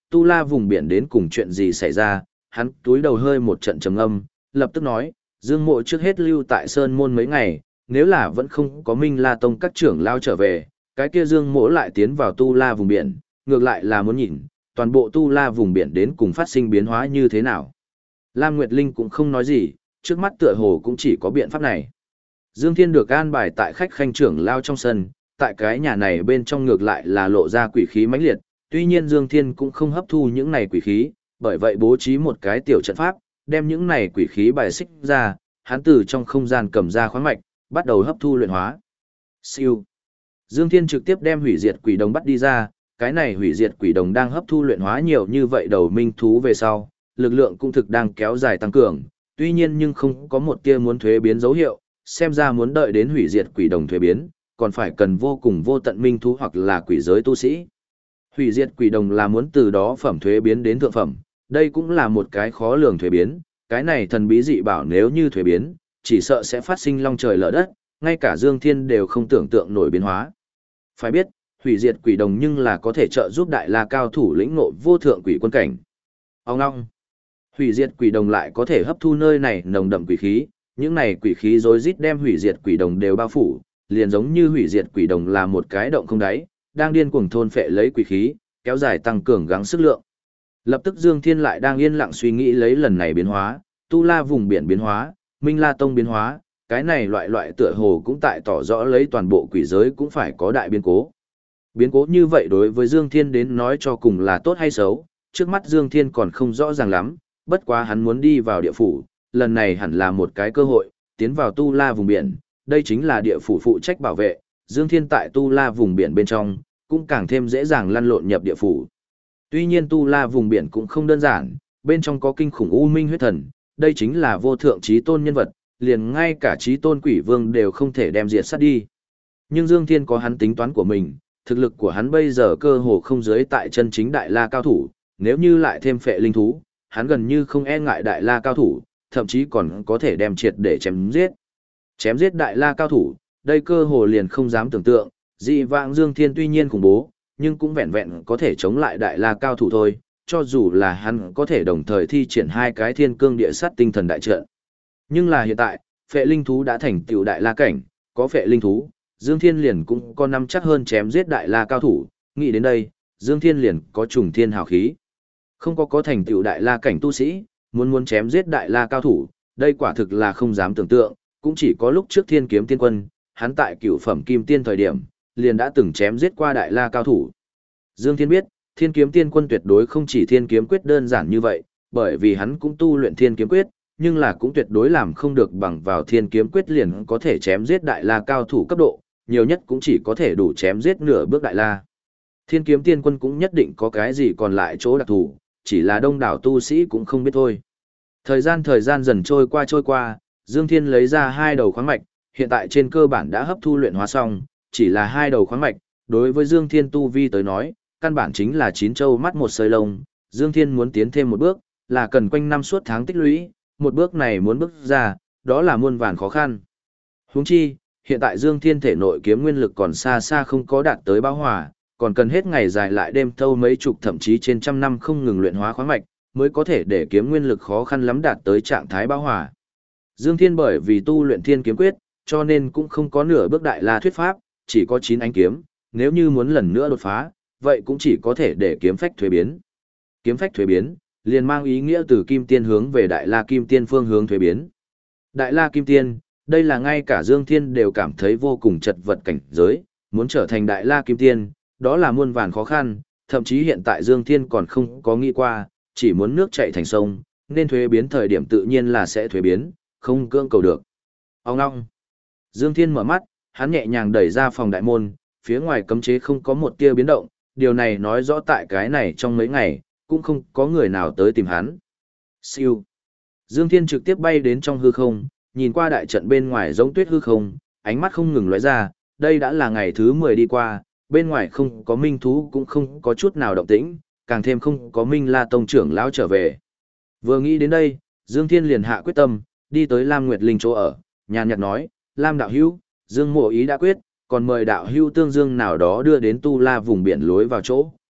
Tu La vùng biển đến cùng chuyện gì xảy ra, hắn túi đầu hơi một trận trầm âm, lập tức nói, Dương Mộ trước hết lưu tại Sơn Môn mấy ngày, nếu là vẫn không có Minh La Tông các trưởng lao trở về, cái kia Dương Mộ lại tiến vào Tu La vùng biển, ngược lại là muốn nhìn, toàn bộ Tu La vùng biển đến cùng phát sinh biến hóa như thế nào. Lam Nguyệt Linh cũng không nói gì, trước mắt tựa hồ cũng chỉ có biện pháp này. Dương Thiên được an bài tại khách khanh trưởng lao trong sân, tại cái nhà này bên trong ngược lại là lộ ra quỷ khí mãnh liệt, tuy nhiên Dương Thiên cũng không hấp thu những này quỷ khí, bởi vậy bố trí một cái tiểu trận pháp, đem những này quỷ khí bài xích ra, hắn từ trong không gian cầm ra khoáng mạch, bắt đầu hấp thu luyện hóa. Siêu. Dương Thiên trực tiếp đem hủy diệt quỷ đồng bắt đi ra, cái này hủy diệt quỷ đồng đang hấp thu luyện hóa nhiều như vậy đầu minh thú về sau, lực lượng cũng thực đang kéo dài tăng cường, tuy nhiên nhưng không có một tia muốn thuế biến dấu hiệu, xem ra muốn đợi đến hủy diệt quỷ đồng thuế biến, còn phải cần vô cùng vô tận minh thú hoặc là quỷ giới tu sĩ. Hủy diệt quỷ đồng là muốn từ đó phẩm thuế biến đến thượng phẩm, đây cũng là một cái khó lường thuế biến, cái này thần bí dị bảo nếu như thuế biến, chỉ sợ sẽ phát sinh long trời lở đất, ngay cả Dương Thiên đều không tưởng tượng nổi biến hóa. Phải biết, hủy diệt quỷ đồng nhưng là có thể trợ giúp đại la cao thủ lĩnh ngộ vô thượng quỷ quân cảnh. Ông ngong. Hủy diệt quỷ đồng lại có thể hấp thu nơi này nồng đậm quỷ khí, những này quỷ khí rối rít đem hủy diệt quỷ đồng đều bao phủ, liền giống như hủy diệt quỷ đồng là một cái động không đáy, đang điên cuồng thôn phệ lấy quỷ khí, kéo dài tăng cường gắng sức lượng. Lập tức Dương Thiên lại đang yên lặng suy nghĩ lấy lần này biến hóa, Tu La vùng biển biến hóa, Minh La Tông biến hóa, cái này loại tựa hồ cũng tại tỏ rõ lấy toàn bộ quỷ giới cũng phải có đại biến cố. Biến cố như vậy đối với Dương Thiên đến nói cho cùng là tốt hay xấu, trước mắt Dương Thiên còn không rõ ràng lắm, bất quá hắn muốn đi vào địa phủ, lần này hẳn là một cái cơ hội, tiến vào Tu La vùng biển, đây chính là địa phủ phụ trách bảo vệ, Dương Thiên tại Tu La vùng biển bên trong, cũng càng thêm dễ dàng lăn lộn nhập địa phủ. Tuy nhiên Tu La vùng biển cũng không đơn giản, bên trong có kinh khủng U Minh huyết thần, đây chính là vô thượng chí tôn nhân vật, liền ngay cả chí tôn quỷ vương đều không thể đem diệt sát đi. Nhưng Dương Thiên có hắn tính toán của mình, thực lực của hắn bây giờ cơ hồ không dưới tại chân chính đại la cao thủ, nếu như lại thêm phệ linh thú, hắn gần như không e ngại đại la cao thủ, thậm chí còn có thể đem triệt để chém giết. Chém giết đại la cao thủ, đây cơ hồ liền không dám tưởng tượng, dị vãng Dương Thiên tuy nhiên khủng bố, nhưng cũng vẹn vẹn có thể chống lại đại la cao thủ thôi, cho dù là hắn có thể đồng thời thi triển hai cái thiên cương địa sát tinh thần đại trận. Nhưng là hiện tại, phệ linh thú đã thành tựu đại la cảnh, có phệ linh thú, Dương Thiên liền cũng có nắm chắc hơn chém giết đại la cao thủ, nghĩ đến đây, Dương Thiên liền có trùng thiên hào khí. Không có thành tựu đại la cảnh tu sĩ, muốn chém giết đại la cao thủ, đây quả thực là không dám tưởng tượng, cũng chỉ có lúc trước Thiên Kiếm Tiên Quân, hắn tại cửu phẩm kim tiên thời điểm, liền đã từng chém giết qua đại la cao thủ. Dương Thiên biết, Thiên Kiếm Tiên Quân tuyệt đối không chỉ Thiên Kiếm Quyết đơn giản như vậy, bởi vì hắn cũng tu luyện Thiên Kiếm Quyết, nhưng là cũng tuyệt đối làm không được bằng vào Thiên Kiếm Quyết liền có thể chém giết đại la cao thủ cấp độ, nhiều nhất cũng chỉ có thể đủ chém giết nửa bước đại la. Thiên Kiếm Tiên Quân cũng nhất định có cái gì còn lại chỗ đặc thù, chỉ là đông đảo tu sĩ cũng không biết thôi. Thời gian dần trôi qua, Dương Thiên lấy ra hai đầu khoáng mạch, hiện tại trên cơ bản đã hấp thu luyện hóa xong, chỉ là hai đầu khoáng mạch, đối với Dương Thiên tu vi tới nói, căn bản chính là chín châu mắt một sợi lông, Dương Thiên muốn tiến thêm một bước, là cần quanh năm suốt tháng tích lũy, một bước này muốn bước ra, đó là muôn vàn khó khăn. Huống chi, hiện tại Dương Thiên thể nội kiếm nguyên lực còn xa xa không có đạt tới bão hòa, còn cần hết ngày dài lại đêm thâu mấy chục thậm chí trên trăm năm không ngừng luyện hóa khoáng mạch, mới có thể để kiếm nguyên lực khó khăn lắm đạt tới trạng thái bão hòa. Dương Thiên bởi vì tu luyện Thiên Kiếm Quyết, cho nên cũng không có nửa bước đại la thuyết pháp, chỉ có 9 ánh kiếm, nếu như muốn lần nữa đột phá, vậy cũng chỉ có thể để kiếm phách thuế biến. Kiếm phách thuế biến, liền mang ý nghĩa từ kim tiên hướng về đại la kim tiên phương hướng thuế biến. Đại la kim tiên, đây là ngay cả Dương Thiên đều cảm thấy vô cùng chật vật cảnh giới, muốn trở thành đại la kim tiên, đó là muôn vàn khó khăn, thậm chí hiện tại Dương Thiên còn không có nghĩ qua, chỉ muốn nước chảy thành sông, nên thuế biến thời điểm tự nhiên là sẽ thuế biến, không cưỡng cầu được. Ông ngong. Dương Thiên mở mắt, hắn nhẹ nhàng đẩy ra phòng đại môn, phía ngoài cấm chế không có một tia biến động, điều này nói rõ tại cái này trong mấy ngày, cũng không có người nào tới tìm hắn. Siêu. Dương Thiên trực tiếp bay đến trong hư không, nhìn qua đại trận bên ngoài giống tuyết hư không, ánh mắt không ngừng lóe ra, đây đã là ngày thứ 10 đi qua, bên ngoài không có minh thú cũng không có chút nào động tĩnh, càng thêm không có Minh La Tông trưởng lão trở về. Vừa nghĩ đến đây, Dương Thiên liền hạ quyết tâm, đi tới Lam Nguyệt Linh chỗ ở, nhàn nhạt nói, Lam đạo hữu, Dương mộ ý đã quyết, còn mời đạo hữu tương dương nào đó đưa đến Tu La vùng biển lối vào chỗ,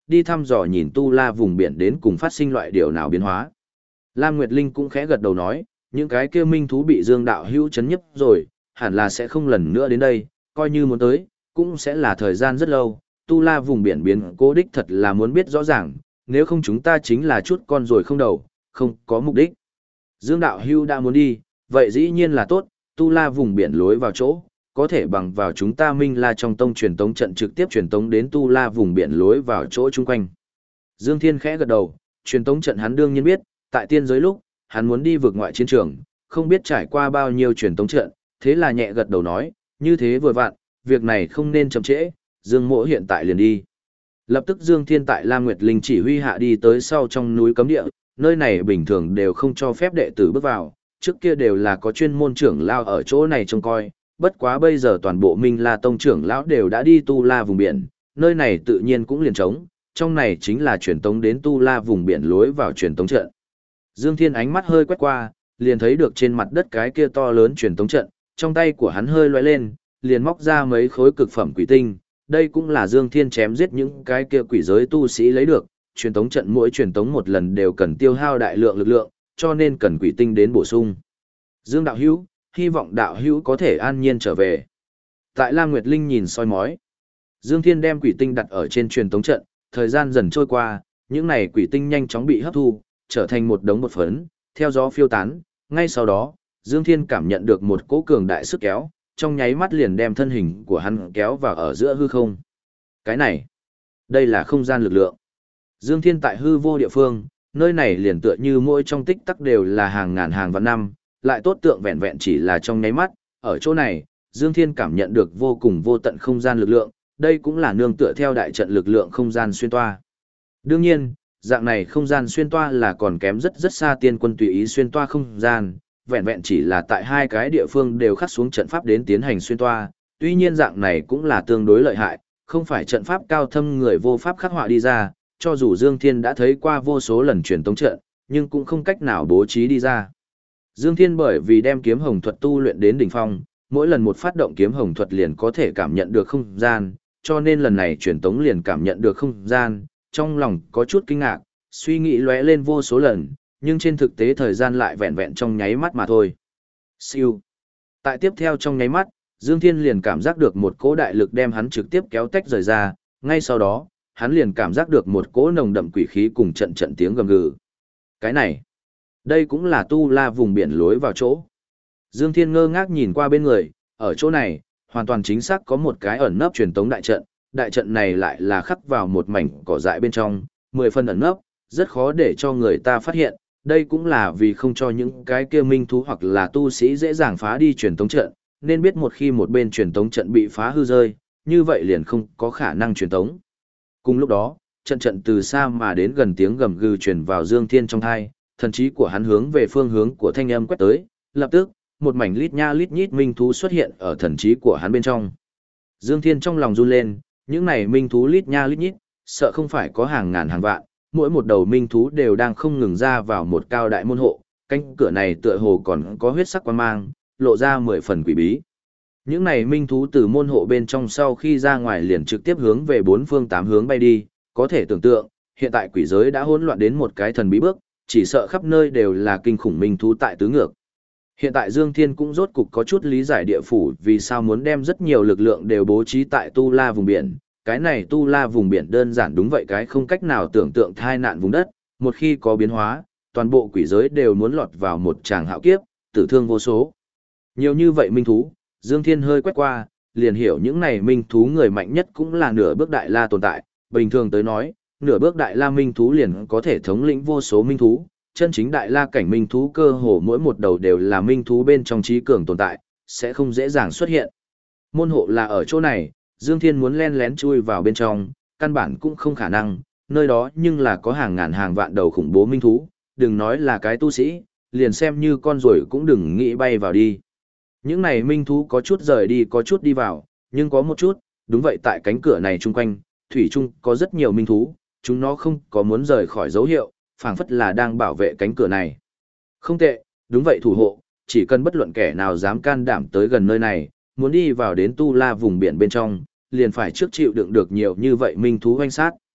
đi thăm dò nhìn tu la vùng biển đến cùng phát sinh loại điều nào biến hóa. Lam Nguyệt Linh cũng khẽ gật đầu nói, những cái kia minh thú bị Dương đạo hữu chấn nhấp rồi, hẳn là sẽ không lần nữa đến đây, coi như muốn tới, cũng sẽ là thời gian rất lâu. Tu la vùng biển biến cố đích thật là muốn biết rõ ràng, nếu không chúng ta chính là chút con rồi không đầu, không có mục đích. Dương đạo hữu đã muốn đi, vậy dĩ nhiên là tốt, tu la vùng biển lối vào chỗ, có thể bằng vào chúng ta Minh La trong tông truyền tống trận trực tiếp truyền tống đến tu la vùng biển lối vào chỗ chung quanh. Dương Thiên khẽ gật đầu, truyền tống trận hắn đương nhiên biết, tại tiên giới lúc, hắn muốn đi vượt ngoại chiến trường, không biết trải qua bao nhiêu truyền tống trận, thế là nhẹ gật đầu nói, như thế vừa vặn, việc này không nên chậm trễ, Dương Mỗ hiện tại liền đi. Lập tức Dương Thiên tại Lam Nguyệt Linh chỉ huy hạ đi tới sau trong núi cấm địa, nơi này bình thường đều không cho phép đệ tử bước vào, trước kia đều là có chuyên môn trưởng lao ở chỗ này trông coi, bất quá bây giờ toàn bộ Minh La tông trưởng lão đều đã đi tu la vùng biển, nơi này tự nhiên cũng liền trống, trong này chính là truyền tống đến tu la vùng biển lối vào truyền tống trận. Dương Thiên ánh mắt hơi quét qua, liền thấy được trên mặt đất cái kia to lớn truyền tống trận, trong tay của hắn hơi lóe lên, liền móc ra mấy khối cực phẩm quỷ tinh, đây cũng là Dương Thiên chém giết những cái kia quỷ giới tu sĩ lấy được, truyền tống trận mỗi truyền tống một lần đều cần tiêu hao đại lượng lực lượng, cho nên cần quỷ tinh đến bổ sung. Dương đạo hữu, hy vọng đạo hữu có thể an nhiên trở về. Tại Lam Nguyệt Linh nhìn soi mói, Dương Thiên đem quỷ tinh đặt ở trên truyền tống trận, thời gian dần trôi qua, những này quỷ tinh nhanh chóng bị hấp thu, trở thành một đống bột phấn, theo gió phiêu tán, ngay sau đó, Dương Thiên cảm nhận được một cỗ cường đại sức kéo, trong nháy mắt liền đem thân hình của hắn kéo vào ở giữa hư không. Cái này, đây là không gian lực lượng. Dương Thiên tại hư vô địa phương, nơi này liền tựa như mỗi trong tích tắc đều là hàng ngàn hàng vạn năm, lại tốt tượng vẹn vẹn chỉ là trong nháy mắt, ở chỗ này, Dương Thiên cảm nhận được vô cùng vô tận không gian lực lượng, đây cũng là nương tựa theo đại trận lực lượng không gian xuyên toa. Đương nhiên, dạng này không gian xuyên toa là còn kém rất rất xa tiên quân tùy ý xuyên toa không gian, vẹn vẹn chỉ là tại hai cái địa phương đều khắc xuống trận pháp đến tiến hành xuyên toa, tuy nhiên dạng này cũng là tương đối lợi hại, không phải trận pháp cao thâm người vô pháp khắc họa đi ra, cho dù Dương Thiên đã thấy qua vô số lần truyền tống trận, nhưng cũng không cách nào bố trí đi ra. Dương Thiên bởi vì đem kiếm hồng thuật tu luyện đến đỉnh phong, mỗi lần một phát động kiếm hồng thuật liền có thể cảm nhận được không gian, cho nên lần này truyền tống liền cảm nhận được không gian, trong lòng có chút kinh ngạc, suy nghĩ lóe lên vô số lần, nhưng trên thực tế thời gian lại vẹn vẹn trong nháy mắt mà thôi. Siêu. Tại tiếp theo trong nháy mắt, Dương Thiên liền cảm giác được một cỗ đại lực đem hắn trực tiếp kéo tách rời ra, ngay sau đó, hắn liền cảm giác được một cỗ nồng đậm quỷ khí cùng trận trận tiếng gầm gừ. Cái này, đây cũng là tu la vùng biển lối vào chỗ. Dương Thiên ngơ ngác nhìn qua bên người, ở chỗ này, hoàn toàn chính xác có một cái ẩn nấp truyền tống đại trận này lại là khắc vào một mảnh cỏ dại bên trong, 10 phân ẩn nấp, rất khó để cho người ta phát hiện, đây cũng là vì không cho những cái kia minh thú hoặc là tu sĩ dễ dàng phá đi truyền tống trận, nên biết một khi một bên truyền tống trận bị phá hư rơi, như vậy liền không có khả năng truyền tống. Cùng lúc đó, trận từ xa mà đến gần tiếng gầm gừ truyền vào Dương Thiên trong tai, thần trí của hắn hướng về phương hướng của thanh âm quét tới, lập tức, một mảnh lít nha lít nhít minh thú xuất hiện ở thần trí của hắn bên trong. Dương Thiên trong lòng run lên, những này minh thú lít nha lít nhít, sợ không phải có hàng ngàn hàng vạn, mỗi một đầu minh thú đều đang không ngừng ra vào một cao đại môn hộ, cánh cửa này tựa hồ còn có huyết sắc quang mang, lộ ra 10 phần quỷ bí. Những này minh thú từ môn hộ bên trong sau khi ra ngoài liền trực tiếp hướng về bốn phương tám hướng bay đi, có thể tưởng tượng, hiện tại quỷ giới đã hỗn loạn đến một cái thần bí bước, chỉ sợ khắp nơi đều là kinh khủng minh thú tại tứ ngược. Hiện tại Dương Thiên cũng rốt cục có chút lý giải địa phủ vì sao muốn đem rất nhiều lực lượng đều bố trí tại Tu La vùng biển. Cái này Tu La vùng biển đơn giản đúng vậy cái không cách nào tưởng tượng thai nạn vùng đất, một khi có biến hóa, toàn bộ quỷ giới đều muốn lọt vào một tràng hạo kiếp, tử thương vô số. Nhiều như vậy minh thú, Dương Thiên hơi quét qua, liền hiểu những này minh thú người mạnh nhất cũng là nửa bước đại la tồn tại, bình thường tới nói, nửa bước đại la minh thú liền có thể thống lĩnh vô số minh thú, chân chính đại la cảnh minh thú cơ hồ mỗi một đầu đều là minh thú bên trong trí cường tồn tại, sẽ không dễ dàng xuất hiện. Môn hộ là ở chỗ này, Dương Thiên muốn len lén chui vào bên trong, căn bản cũng không khả năng, nơi đó nhưng là có hàng ngàn hàng vạn đầu khủng bố minh thú, đừng nói là cái tu sĩ, liền xem như con ruồi cũng đừng nghĩ bay vào đi. Những này minh thú có chút rời đi có chút đi vào, nhưng có một chút, đúng vậy tại cánh cửa này chung quanh, thủy chung có rất nhiều minh thú, chúng nó không có muốn rời khỏi dấu hiệu, phảng phất là đang bảo vệ cánh cửa này. Không tệ, đúng vậy thủ hộ, chỉ cần bất luận kẻ nào dám can đảm tới gần nơi này, muốn đi vào đến Tu La vùng biển bên trong, liền phải trước chịu đựng được nhiều như vậy minh thú hoanh sát.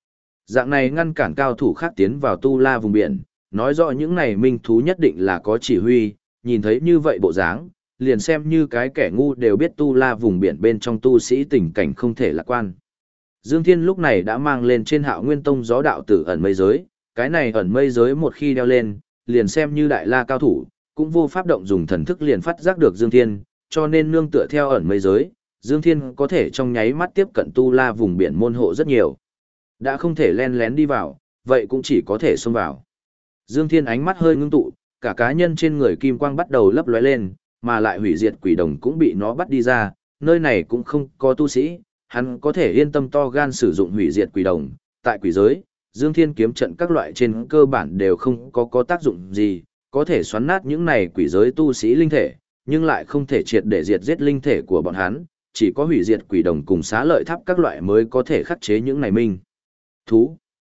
Dạng này ngăn cản cao thủ khác tiến vào tu la vùng biển, nói rõ những này minh thú nhất định là có chỉ huy, nhìn thấy như vậy bộ dáng, liền xem như cái kẻ ngu đều biết tu la vùng biển bên trong tu sĩ tình cảnh không thể lạc quan. Dương Thiên lúc này đã mang lên trên Hạo Nguyên Tông gió đạo tử ẩn mây giới, cái này ẩn mây giới một khi đeo lên, liền xem như đại la cao thủ, cũng vô pháp động dùng thần thức liền phát giác được Dương Thiên, cho nên nương tựa theo ẩn mây giới, Dương Thiên có thể trong nháy mắt tiếp cận tu la vùng biển môn hộ rất nhiều. Đã không thể len lén đi vào, vậy cũng chỉ có thể xông vào. Dương Thiên ánh mắt hơi ngưng tụ, cả cá nhân trên người kim quang bắt đầu lấp lóe lên, mà lại hủy diệt quỷ đồng cũng bị nó bắt đi ra, nơi này cũng không có tu sĩ, hắn có thể yên tâm to gan sử dụng hủy diệt quỷ đồng. Tại quỷ giới, Dương Thiên kiếm trận các loại trên cơ bản đều không có tác dụng gì, có thể xoắn nát những này quỷ giới tu sĩ linh thể, nhưng lại không thể triệt để diệt giết linh thể của bọn hắn, chỉ có hủy diệt quỷ đồng cùng xá lợi tháp các loại mới có thể khắc chế những này minh thú.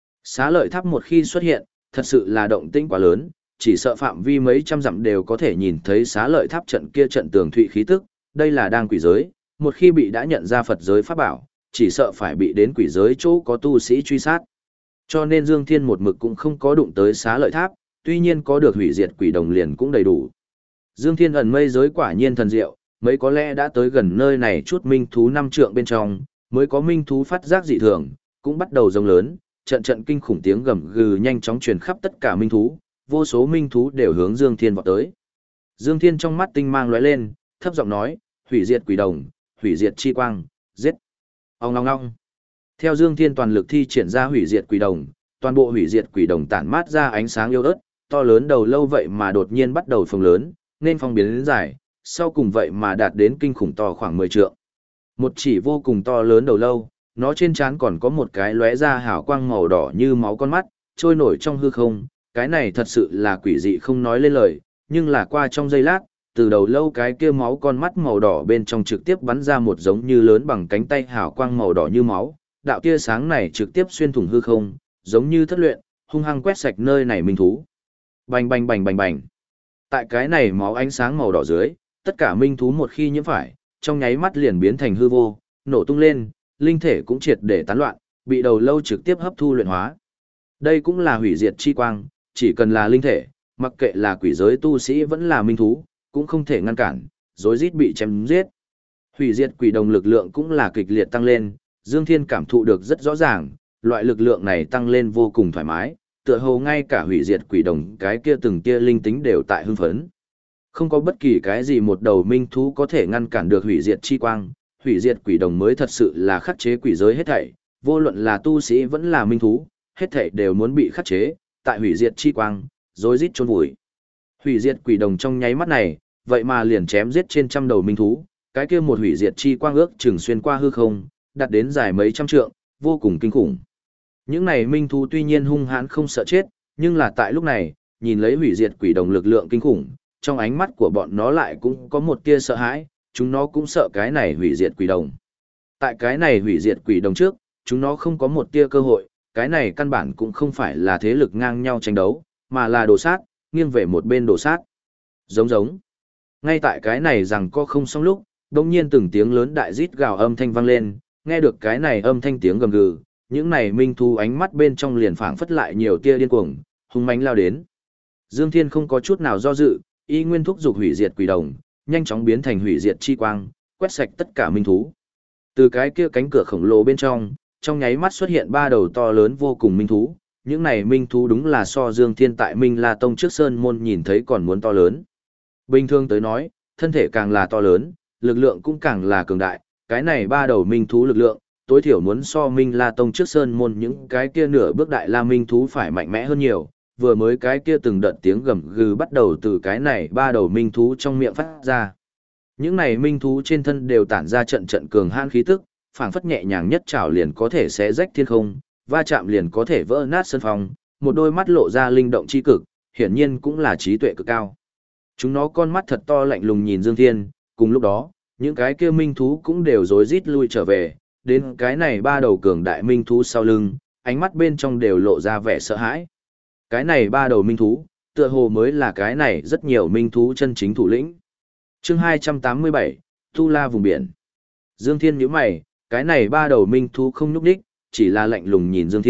Xá lợi tháp một khi xuất hiện, thật sự là động tĩnh quá lớn, chỉ sợ phạm vi mấy trăm dặm đều có thể nhìn thấy xá lợi tháp trận kia trận tường thụy khí tức, đây là đang quỷ giới, một khi bị đã nhận ra Phật giới pháp bảo, chỉ sợ phải bị đến quỷ giới chỗ có tu sĩ truy sát. Cho nên Dương Thiên một mực cũng không có đụng tới xá lợi tháp, tuy nhiên có được hủy diệt quỷ đồng liền cũng đầy đủ. Dương Thiên ẩn mây giới quả nhiên thần diệu, mấy có lẽ đã tới gần nơi này chút minh thú năm trượng bên trong, mới có minh thú phát giác dị thường, cũng bắt đầu rống lớn, trận trận kinh khủng tiếng gầm gừ nhanh chóng truyền khắp tất cả minh thú, vô số minh thú đều hướng Dương Thiên vọt tới. Dương Thiên trong mắt tinh mang lóe lên, thấp giọng nói, hủy diệt quỷ đồng, hủy diệt chi quang, giết. Ong ong ong. Theo Dương Thiên toàn lực thi triển ra hủy diệt quỷ đồng, toàn bộ hủy diệt quỷ đồng tản mát ra ánh sáng yếu ớt, to lớn đầu lâu vậy mà đột nhiên bắt đầu phồng lớn, nên phong biến đến dài, sau cùng vậy mà đạt đến kinh khủng to khoảng 10 trượng. Một chỉ vô cùng to lớn đầu lâu, nó trên trán còn có một cái lóe ra hào quang màu đỏ như máu con mắt, trôi nổi trong hư không, cái này thật sự là quỷ dị không nói lên lời, nhưng là qua trong giây lát, từ đầu lâu cái kia máu con mắt màu đỏ bên trong trực tiếp bắn ra một giống như lớn bằng cánh tay hào quang màu đỏ như máu, đạo tia sáng này trực tiếp xuyên thủng hư không, giống như thất luyện, hung hăng quét sạch nơi này minh thú. Bành bành bành bành bành. Tại cái này máu ánh sáng màu đỏ dưới, tất cả minh thú một khi nhiễm phải, trong nháy mắt liền biến thành hư vô, nổ tung lên, linh thể cũng triệt để tán loạn, bị đầu lâu trực tiếp hấp thu luyện hóa. Đây cũng là hủy diệt chi quang, chỉ cần là linh thể, mặc kệ là quỷ giới tu sĩ vẫn là minh thú, cũng không thể ngăn cản, rối rít bị chém giết. Hủy diệt quỷ đồng lực lượng cũng là kịch liệt tăng lên, Dương Thiên cảm thụ được rất rõ ràng, loại lực lượng này tăng lên vô cùng thoải mái, tựa hồ ngay cả hủy diệt quỷ đồng cái kia từng kia linh tính đều tại hưng phấn. Không có bất kỳ cái gì một đầu minh thú có thể ngăn cản được hủy diệt chi quang, hủy diệt quỷ đồng mới thật sự là khắc chế quỷ giới hết thảy, vô luận là tu sĩ vẫn là minh thú, hết thảy đều muốn bị khắc chế, tại hủy diệt chi quang, rối rít chôn vùi. Hủy diệt quỷ đồng trong nháy mắt này, vậy mà liền chém giết trên trăm đầu minh thú, cái kia một hủy diệt chi quang ước chừng xuyên qua hư không, đạt đến dài mấy trăm trượng, vô cùng kinh khủng. Những này minh thú tuy nhiên hung hãn không sợ chết, nhưng là tại lúc này, nhìn lấy hủy diệt quỷ đồng lực lượng kinh khủng, trong ánh mắt của bọn nó lại cũng có một tia sợ hãi, chúng nó cũng sợ cái này hủy diệt quỷ đồng. Tại cái này hủy diệt quỷ đồng trước, chúng nó không có một tia cơ hội, cái này căn bản cũng không phải là thế lực ngang nhau tranh đấu, mà là đồ sát, nghiêng về một bên đồ sát. Giống giống. Ngay tại cái này rằng có không xong lúc, đột nhiên từng tiếng lớn đại rít gào âm thanh vang lên, nghe được cái này âm thanh tiếng gầm gừ, những này minh thú ánh mắt bên trong liền phảng phất lại nhiều tia điên cuồng, hung mãnh lao đến. Dương Thiên không có chút nào do dự, y nguyên thúc dục hủy diệt quỷ đồng, nhanh chóng biến thành hủy diệt chi quang, quét sạch tất cả minh thú. Từ cái kia cánh cửa khổng lồ bên trong nháy mắt xuất hiện ba đầu to lớn vô cùng minh thú, những này minh thú đúng là so Dương Thiên tại Minh La Tông trước sơn môn nhìn thấy còn muốn to lớn. Bình thường tới nói, thân thể càng là to lớn, lực lượng cũng càng là cường đại, cái này ba đầu minh thú lực lượng, tối thiểu muốn so Minh La Tông trước sơn môn những cái kia nửa bước đại la minh thú phải mạnh mẽ hơn nhiều, vừa mới cái kia từng đợt tiếng gầm gừ bắt đầu từ cái này ba đầu minh thú trong miệng phát ra. Những này minh thú trên thân đều tản ra trận trận cường hãn khí tức, phảng phất nhẹ nhàng nhất chảo liền có thể xé rách thiên không, va chạm liền có thể vỡ nát sân phòng, một đôi mắt lộ ra linh động chi cực, hiển nhiên cũng là trí tuệ cực cao. Chúng nó con mắt thật to lạnh lùng nhìn Dương Thiên, cùng lúc đó, những cái kia minh thú cũng đều rối rít lui trở về, đến cái này ba đầu cường đại minh thú sau lưng, ánh mắt bên trong đều lộ ra vẻ sợ hãi. Cái này ba đầu minh thú, tựa hồ mới là cái này rất nhiều minh thú chân chính thủ lĩnh. Chương 287, Tu La vùng biển. Dương Thiên nhíu mày, cái này ba đầu minh thú không nhúc nhích, chỉ là lạnh lùng nhìn Dương Thiên,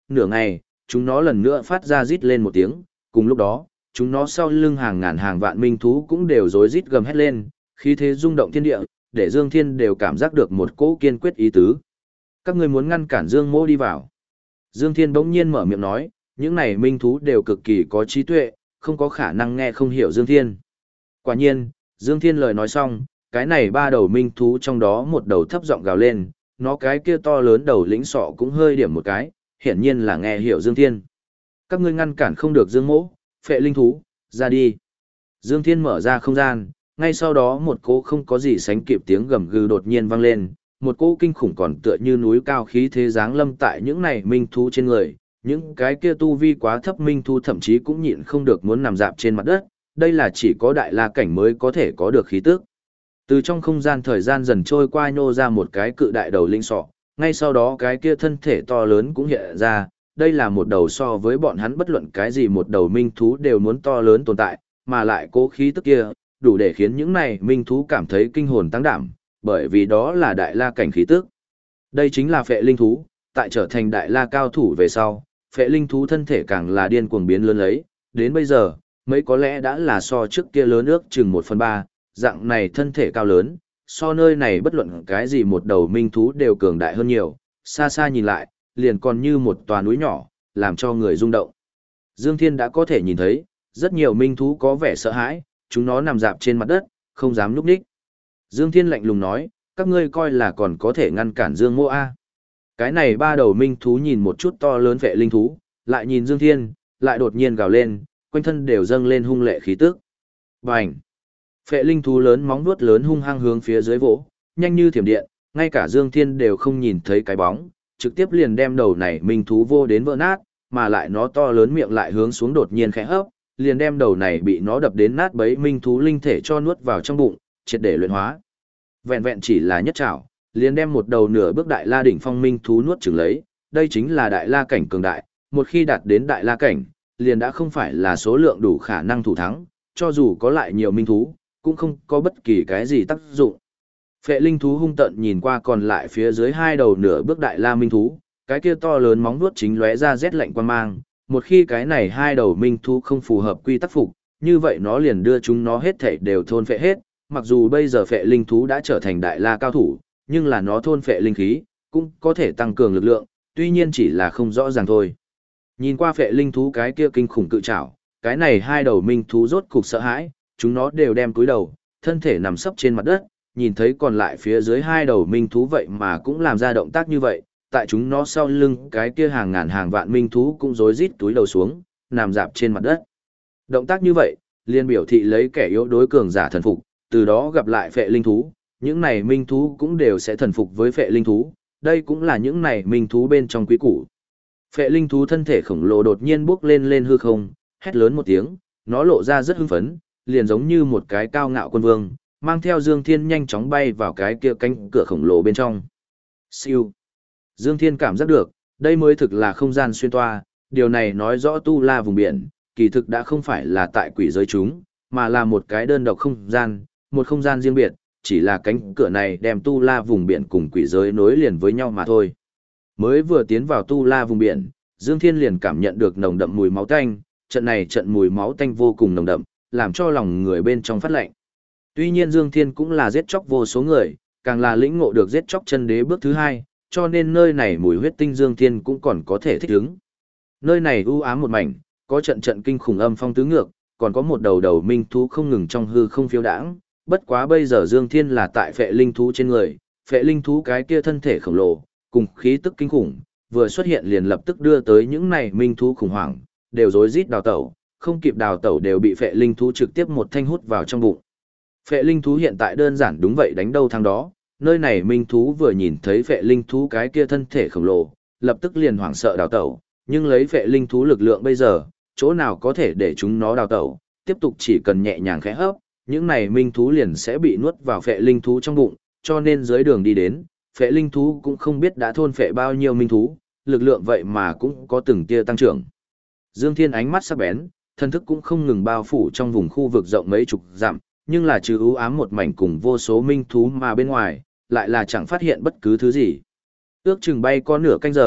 nửa ngày, chúng nó lần nữa phát ra rít lên một tiếng, cùng lúc đó, chúng nó sau lưng hàng ngàn hàng vạn minh thú cũng đều rối rít gầm hét lên, khí thế rung động thiên địa, để Dương Thiên đều cảm giác được một cỗ kiên quyết ý tứ. Các ngươi muốn ngăn cản Dương Mỗ đi vào. Dương Thiên bỗng nhiên mở miệng nói, những này minh thú đều cực kỳ có trí tuệ, không có khả năng nghe không hiểu Dương Thiên. Quả nhiên, Dương Thiên lời nói xong, cái này ba đầu minh thú trong đó một đầu thấp giọng gào lên, nó cái kia to lớn đầu lĩnh sọ cũng hơi điểm một cái, hiển nhiên là nghe hiểu Dương Thiên. Các ngươi ngăn cản không được Dương Mỗ, phệ linh thú, ra đi. Dương Thiên mở ra không gian, ngay sau đó một cỗ không có gì sánh kịp tiếng gầm gừ đột nhiên vang lên, một cỗ kinh khủng còn tựa như núi cao khí thế giáng lâm tại những này minh thú trên người, những cái kia tu vi quá thấp minh thú thậm chí cũng nhịn không được muốn nằm dạp trên mặt đất, đây là chỉ có đại la cảnh mới có thể có được khí tức. Từ trong không gian thời gian dần trôi qua nhô ra một cái cự đại đầu linh sọ, ngay sau đó cái kia thân thể to lớn cũng hiện ra, đây là một đầu so với bọn hắn bất luận cái gì một đầu minh thú đều muốn to lớn tồn tại, mà lại cố khí tức kia, đủ để khiến những này minh thú cảm thấy kinh hồn tăng đảm, bởi vì đó là đại la cảnh khí tức. Đây chính là phệ linh thú, tại trở thành đại la cao thủ về sau, phệ linh thú thân thể càng là điên cuồng biến lớn lấy, đến bây giờ, mấy có lẽ đã là so trước kia lớn ước chừng 1/3, dạng này thân thể cao lớn, so nơi này bất luận cái gì một đầu minh thú đều cường đại hơn nhiều, xa xa nhìn lại, liền còn như một tòa núi nhỏ, làm cho người rung động. Dương Thiên đã có thể nhìn thấy, rất nhiều minh thú có vẻ sợ hãi, chúng nó nằm dạp trên mặt đất, không dám núp đích. Dương Thiên lạnh lùng nói, các ngươi coi là còn có thể ngăn cản Dương Mỗ A. Cái này ba đầu minh thú nhìn một chút to lớn phệ linh thú, lại nhìn Dương Thiên, lại đột nhiên gào lên, quanh thân đều dâng lên hung lệ khí tức. Bành! Phệ linh thú lớn móng vuốt lớn hung hăng hướng phía dưới vỗ, nhanh như thiểm điện, ngay cả Dương Thiên đều không nhìn thấy cái bóng, trực tiếp liền đem đầu này minh thú vô đến vỡ nát, mà lại nó to lớn miệng lại hướng xuống đột nhiên khẽ hấp, liền đem đầu này bị nó đập đến nát bấy minh thú linh thể cho nuốt vào trong bụng, triệt để luyện hóa. Vẹn vẹn chỉ là nhất trảo, liền đem một đầu nửa bước đại la đỉnh phong minh thú nuốt chửng lấy, đây chính là đại la cảnh cường đại, một khi đạt đến đại la cảnh, liền đã không phải là số lượng đủ khả năng thủ thắng, cho dù có lại nhiều minh thú, cũng không có bất kỳ cái gì tác dụng. Phệ linh thú hung tận nhìn qua còn lại phía dưới hai đầu nửa bước đại la minh thú, cái kia to lớn móng vuốt chính lóe ra rét lạnh quan mang, một khi cái này hai đầu minh thú không phù hợp quy tắc phục, như vậy nó liền đưa chúng nó hết thảy đều thôn phệ hết, mặc dù bây giờ phệ linh thú đã trở thành đại la cao thủ, nhưng là nó thôn phệ linh khí, cũng có thể tăng cường lực lượng, tuy nhiên chỉ là không rõ ràng thôi. Nhìn qua phệ linh thú cái kia kinh khủng cự trảo, cái này hai đầu minh thú rốt cục sợ hãi, chúng nó đều đem cúi đầu, thân thể nằm sấp trên mặt đất, nhìn thấy còn lại phía dưới hai đầu minh thú vậy mà cũng làm ra động tác như vậy, tại chúng nó sau lưng cái kia hàng ngàn hàng vạn minh thú cũng rối rít túi đầu xuống, nằm dạp trên mặt đất. Động tác như vậy, liên biểu thị lấy kẻ yếu đối cường giả thần phục, từ đó gặp lại phệ linh thú, những này minh thú cũng đều sẽ thần phục với phệ linh thú, đây cũng là những này minh thú bên trong quý củ. Phệ linh thú thân thể khổng lồ đột nhiên bước lên lên hư không, hét lớn một tiếng, nó lộ ra rất hưng phấn, liền giống như một cái cao ngạo quân vương, mang theo Dương Thiên nhanh chóng bay vào cái kia cánh cửa khổng lồ bên trong. Siêu. Dương Thiên cảm giác được, đây mới thực là không gian xuyên toa, điều này nói rõ tu la vùng biển, kỳ thực đã không phải là tại quỷ giới chúng, mà là một cái đơn độc không gian, một không gian riêng biệt, chỉ là cánh cửa này đem tu la vùng biển cùng quỷ giới nối liền với nhau mà thôi. Mới vừa tiến vào tu la vùng biển, Dương Thiên liền cảm nhận được nồng đậm mùi máu tanh, trận này trận mùi máu tanh vô cùng nồng đậm, làm cho lòng người bên trong phát lạnh. Tuy nhiên Dương Thiên cũng là giết chóc vô số người, càng là lĩnh ngộ được giết chóc chân đế bước thứ hai, cho nên nơi này mùi huyết tinh Dương Thiên cũng còn có thể thích ứng. Nơi này u ám một mảnh, có trận trận kinh khủng âm phong tứ ngược, còn có một đầu đầu minh thú không ngừng trong hư không phiêu đãng. Bất quá bây giờ Dương Thiên là tại phệ linh thú trên người, phệ linh thú cái kia thân thể khổng lồ, cùng khí tức kinh khủng, vừa xuất hiện liền lập tức đưa tới những này minh thú khủng hoảng, đều rối rít đào tẩu, không kịp đào tẩu đều bị phệ linh thú trực tiếp một thanh hút vào trong bụng. Phệ linh thú hiện tại đơn giản đúng vậy đánh đâu thắng đó, nơi này minh thú vừa nhìn thấy phệ linh thú cái kia thân thể khổng lồ, lập tức liền hoảng sợ đào tẩu, nhưng lấy phệ linh thú lực lượng bây giờ, chỗ nào có thể để chúng nó đào tẩu, tiếp tục chỉ cần nhẹ nhàng khẽ hấp, những này minh thú liền sẽ bị nuốt vào phệ linh thú trong bụng, cho nên dưới đường đi đến, phệ linh thú cũng không biết đã thôn phệ bao nhiêu minh thú, lực lượng vậy mà cũng có từng tia tăng trưởng. Dương Thiên ánh mắt sắc bén, thân thức cũng không ngừng bao phủ trong vùng khu vực rộng mấy chục dặm, nhưng là trừ ưu ám một mảnh cùng vô số minh thú mà bên ngoài, lại là chẳng phát hiện bất cứ thứ gì. Ước chừng bay có nửa canh giờ,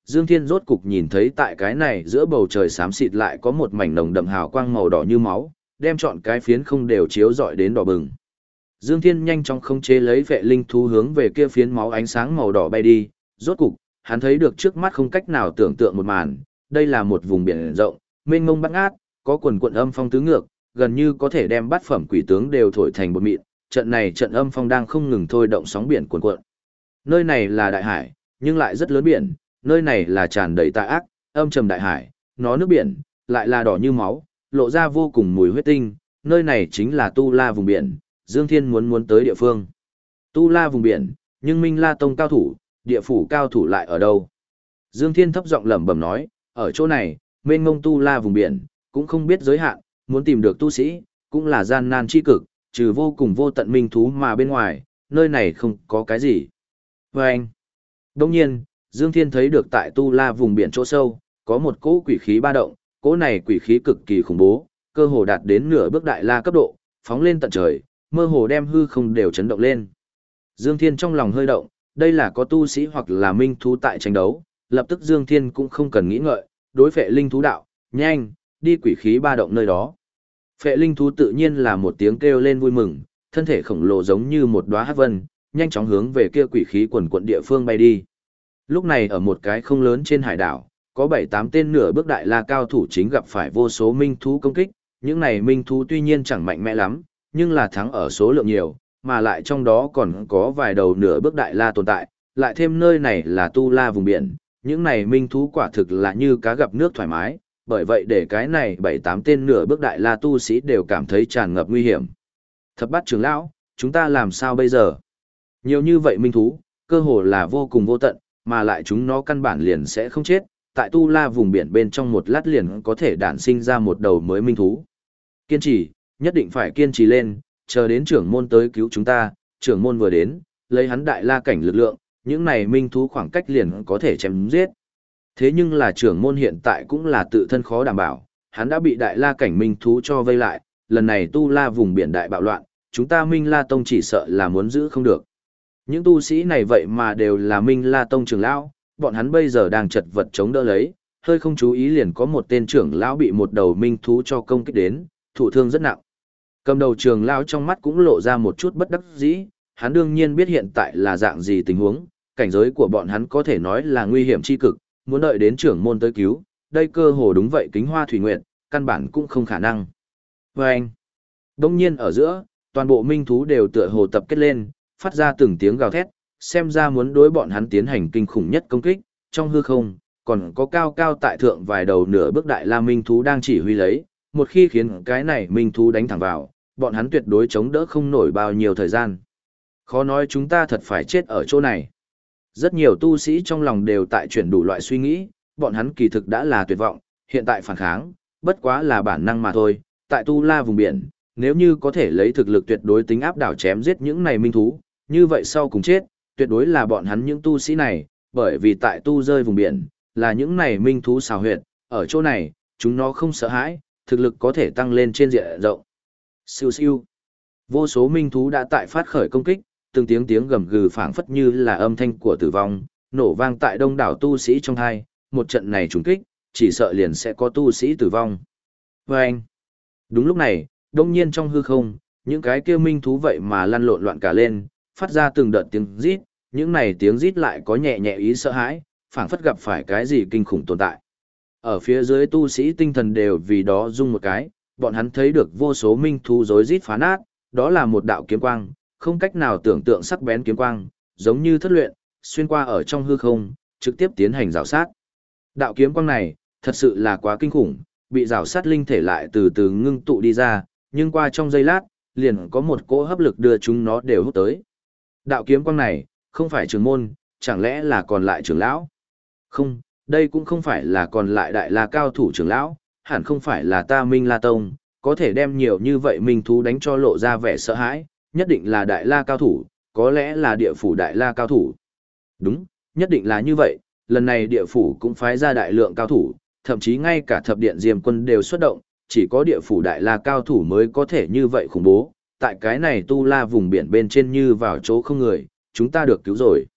Dương Thiên rốt cục nhìn thấy tại cái này giữa bầu trời xám xịt lại có một mảnh nồng đậm hào quang màu đỏ như máu, đem trọn cái phiến không đều chiếu rọi đến đỏ bừng. Dương Thiên nhanh chóng khống chế lấy vệ linh thú hướng về kia phiến máu ánh sáng màu đỏ bay đi, rốt cục, hắn thấy được trước mắt không cách nào tưởng tượng một màn, đây là một vùng biển rộng, mênh mông bát ngát, có quần quần âm phong tứ ngược, gần như có thể đem bát phẩm quỷ tướng đều thổi thành bột mịn, trận này trận âm phong đang không ngừng thôi động sóng biển cuồn cuộn. Nơi này là đại hải, nhưng lại rất lớn biển, nơi này là tràn đầy tà ác, âm trầm đại hải, nó nước biển lại là đỏ như máu, lộ ra vô cùng mùi huyết tinh, nơi này chính là Tu La vùng biển, Dương Thiên muốn tới địa phương. Tu La vùng biển, nhưng Minh La Tông cao thủ, địa phủ cao thủ lại ở đâu? Dương Thiên thấp giọng lẩm bẩm nói, ở chỗ này, mênh mông Tu La vùng biển, cũng không biết giới hạn, muốn tìm được tu sĩ, cũng là gian nan chi cực, trừ vô cùng vô tận minh thú mà bên ngoài, nơi này không có cái gì. Và anh, đồng nhiên, Dương Thiên thấy được tại Tu La vùng biển chỗ sâu, có một cỗ quỷ khí ba động, cỗ này quỷ khí cực kỳ khủng bố, cơ hồ đạt đến nửa bước đại la cấp độ, phóng lên tận trời, mơ hồ đem hư không đều chấn động lên. Dương Thiên trong lòng hơi động, đây là có tu sĩ hoặc là minh thú tại tranh đấu, lập tức Dương Thiên cũng không cần nghĩ ngợi, đối phệ linh thú đạo, nhanh, đi quỷ khí ba động nơi đó. Phệ linh thú tự nhiên là một tiếng kêu lên vui mừng, thân thể khổng lồ giống như một đóa hắc vân, nhanh chóng hướng về kia quỷ khí quần quận địa phương bay đi. Lúc này ở một cái không lớn trên hải đảo, có 7-8 tên nửa bước đại la cao thủ chính gặp phải vô số minh thú công kích, những này minh thú tuy nhiên chẳng mạnh mẽ lắm, nhưng là thắng ở số lượng nhiều, mà lại trong đó còn có vài đầu nửa bước đại la tồn tại, lại thêm nơi này là Tu La vùng biển, những này minh thú quả thực là như cá gặp nước thoải mái, bởi vậy để cái này 7-8 tên nửa bước đại la tu sĩ đều cảm thấy tràn ngập nguy hiểm. Thập bát trưởng lão, chúng ta làm sao bây giờ? Nhiều như vậy minh thú, cơ hồ là vô cùng vô tận, mà lại chúng nó căn bản liền sẽ không chết, tại Tu La vùng biển bên trong một lát liền có thể đản sinh ra một đầu mới minh thú. Kiên trì, nhất định phải kiên trì lên, chờ đến trưởng môn tới cứu chúng ta, trưởng môn vừa đến, lấy hắn đại la cảnh lực lượng, những này minh thú khoảng cách liền có thể chém giết. Thế nhưng là trưởng môn hiện tại cũng là tự thân khó đảm bảo, hắn đã bị đại la cảnh minh thú cho vây lại, lần này Tu La vùng biển đại bạo loạn, chúng ta Minh La Tông chỉ sợ là muốn giữ không được. Những tu sĩ này vậy mà đều là Minh La Tông trưởng lão, bọn hắn bây giờ đang chật vật chống đỡ lấy, hơi không chú ý liền có một tên trưởng lão bị một đầu minh thú cho công kích đến, thụ thương rất nặng. Cầm đầu trưởng lão trong mắt cũng lộ ra một chút bất đắc dĩ, hắn đương nhiên biết hiện tại là dạng gì tình huống, cảnh giới của bọn hắn có thể nói là nguy hiểm chi cực, muốn đợi đến trưởng môn tới cứu, đây cơ hồ đúng vậy Kính Hoa Thủy Nguyệt, căn bản cũng không khả năng. Và anh, đông nhiên ở giữa, toàn bộ minh thú đều tựa hồ tập kết lên, phát ra từng tiếng gào thét, xem ra muốn đối bọn hắn tiến hành kinh khủng nhất công kích, trong hư không, còn có cao cao tại thượng vài đầu nửa bước đại la minh thú đang chỉ huy lấy, một khi khiến cái này minh thú đánh thẳng vào, bọn hắn tuyệt đối chống đỡ không nổi bao nhiêu thời gian. Khó nói chúng ta thật phải chết ở chỗ này. Rất nhiều tu sĩ trong lòng đều tại chuyển đủ loại suy nghĩ, bọn hắn kỳ thực đã là tuyệt vọng, hiện tại phản kháng, bất quá là bản năng mà thôi, tại Tu La vùng biển, nếu như có thể lấy thực lực tuyệt đối tính áp đảo chém giết những này minh thú, như vậy sau cùng chết, tuyệt đối là bọn hắn những tu sĩ này, bởi vì tại tu rơi vùng biển, là những này minh thú xào huyệt, ở chỗ này, chúng nó không sợ hãi, thực lực có thể tăng lên trên diện rộng. Siêu siêu. Vô số minh thú đã tại phát khởi công kích, từng tiếng tiếng gầm gừ phảng phất như là âm thanh của tử vong, nổ vang tại đông đảo tu sĩ trong hai, một trận này trùng kích, chỉ sợ liền sẽ có tu sĩ tử vong. Và anh. Đúng lúc này, đông nhiên trong hư không, những cái kia minh thú vậy mà lăn lộn loạn cả lên, phát ra từng đợt tiếng rít, những này tiếng rít lại có nhẹ nhẹ ý sợ hãi, phảng phất gặp phải cái gì kinh khủng tồn tại. Ở phía dưới tu sĩ tinh thần đều vì đó rung một cái, bọn hắn thấy được vô số minh thú rối rít phá nát, đó là một đạo kiếm quang, không cách nào tưởng tượng sắc bén kiếm quang, giống như thất luyện, xuyên qua ở trong hư không, trực tiếp tiến hành rào sát. Đạo kiếm quang này, thật sự là quá kinh khủng, bị rào sát linh thể lại từ từ ngưng tụ đi ra, nhưng qua trong giây lát, liền có một cỗ hấp lực đưa chúng nó đều hút tới. Đạo kiếm quang này, không phải trưởng môn, chẳng lẽ là còn lại trưởng lão? Không, đây cũng không phải là còn lại đại la cao thủ trưởng lão, hẳn không phải là ta Minh La Tông, có thể đem nhiều như vậy minh thú đánh cho lộ ra vẻ sợ hãi, nhất định là đại la cao thủ, có lẽ là địa phủ đại la cao thủ. Đúng, nhất định là như vậy, lần này địa phủ cũng phái ra đại lượng cao thủ, thậm chí ngay cả thập điện diêm quân đều xuất động, chỉ có địa phủ đại la cao thủ mới có thể như vậy khủng bố, tại cái này Tu La vùng biển bên trên như vào chỗ không người, chúng ta được cứu rồi.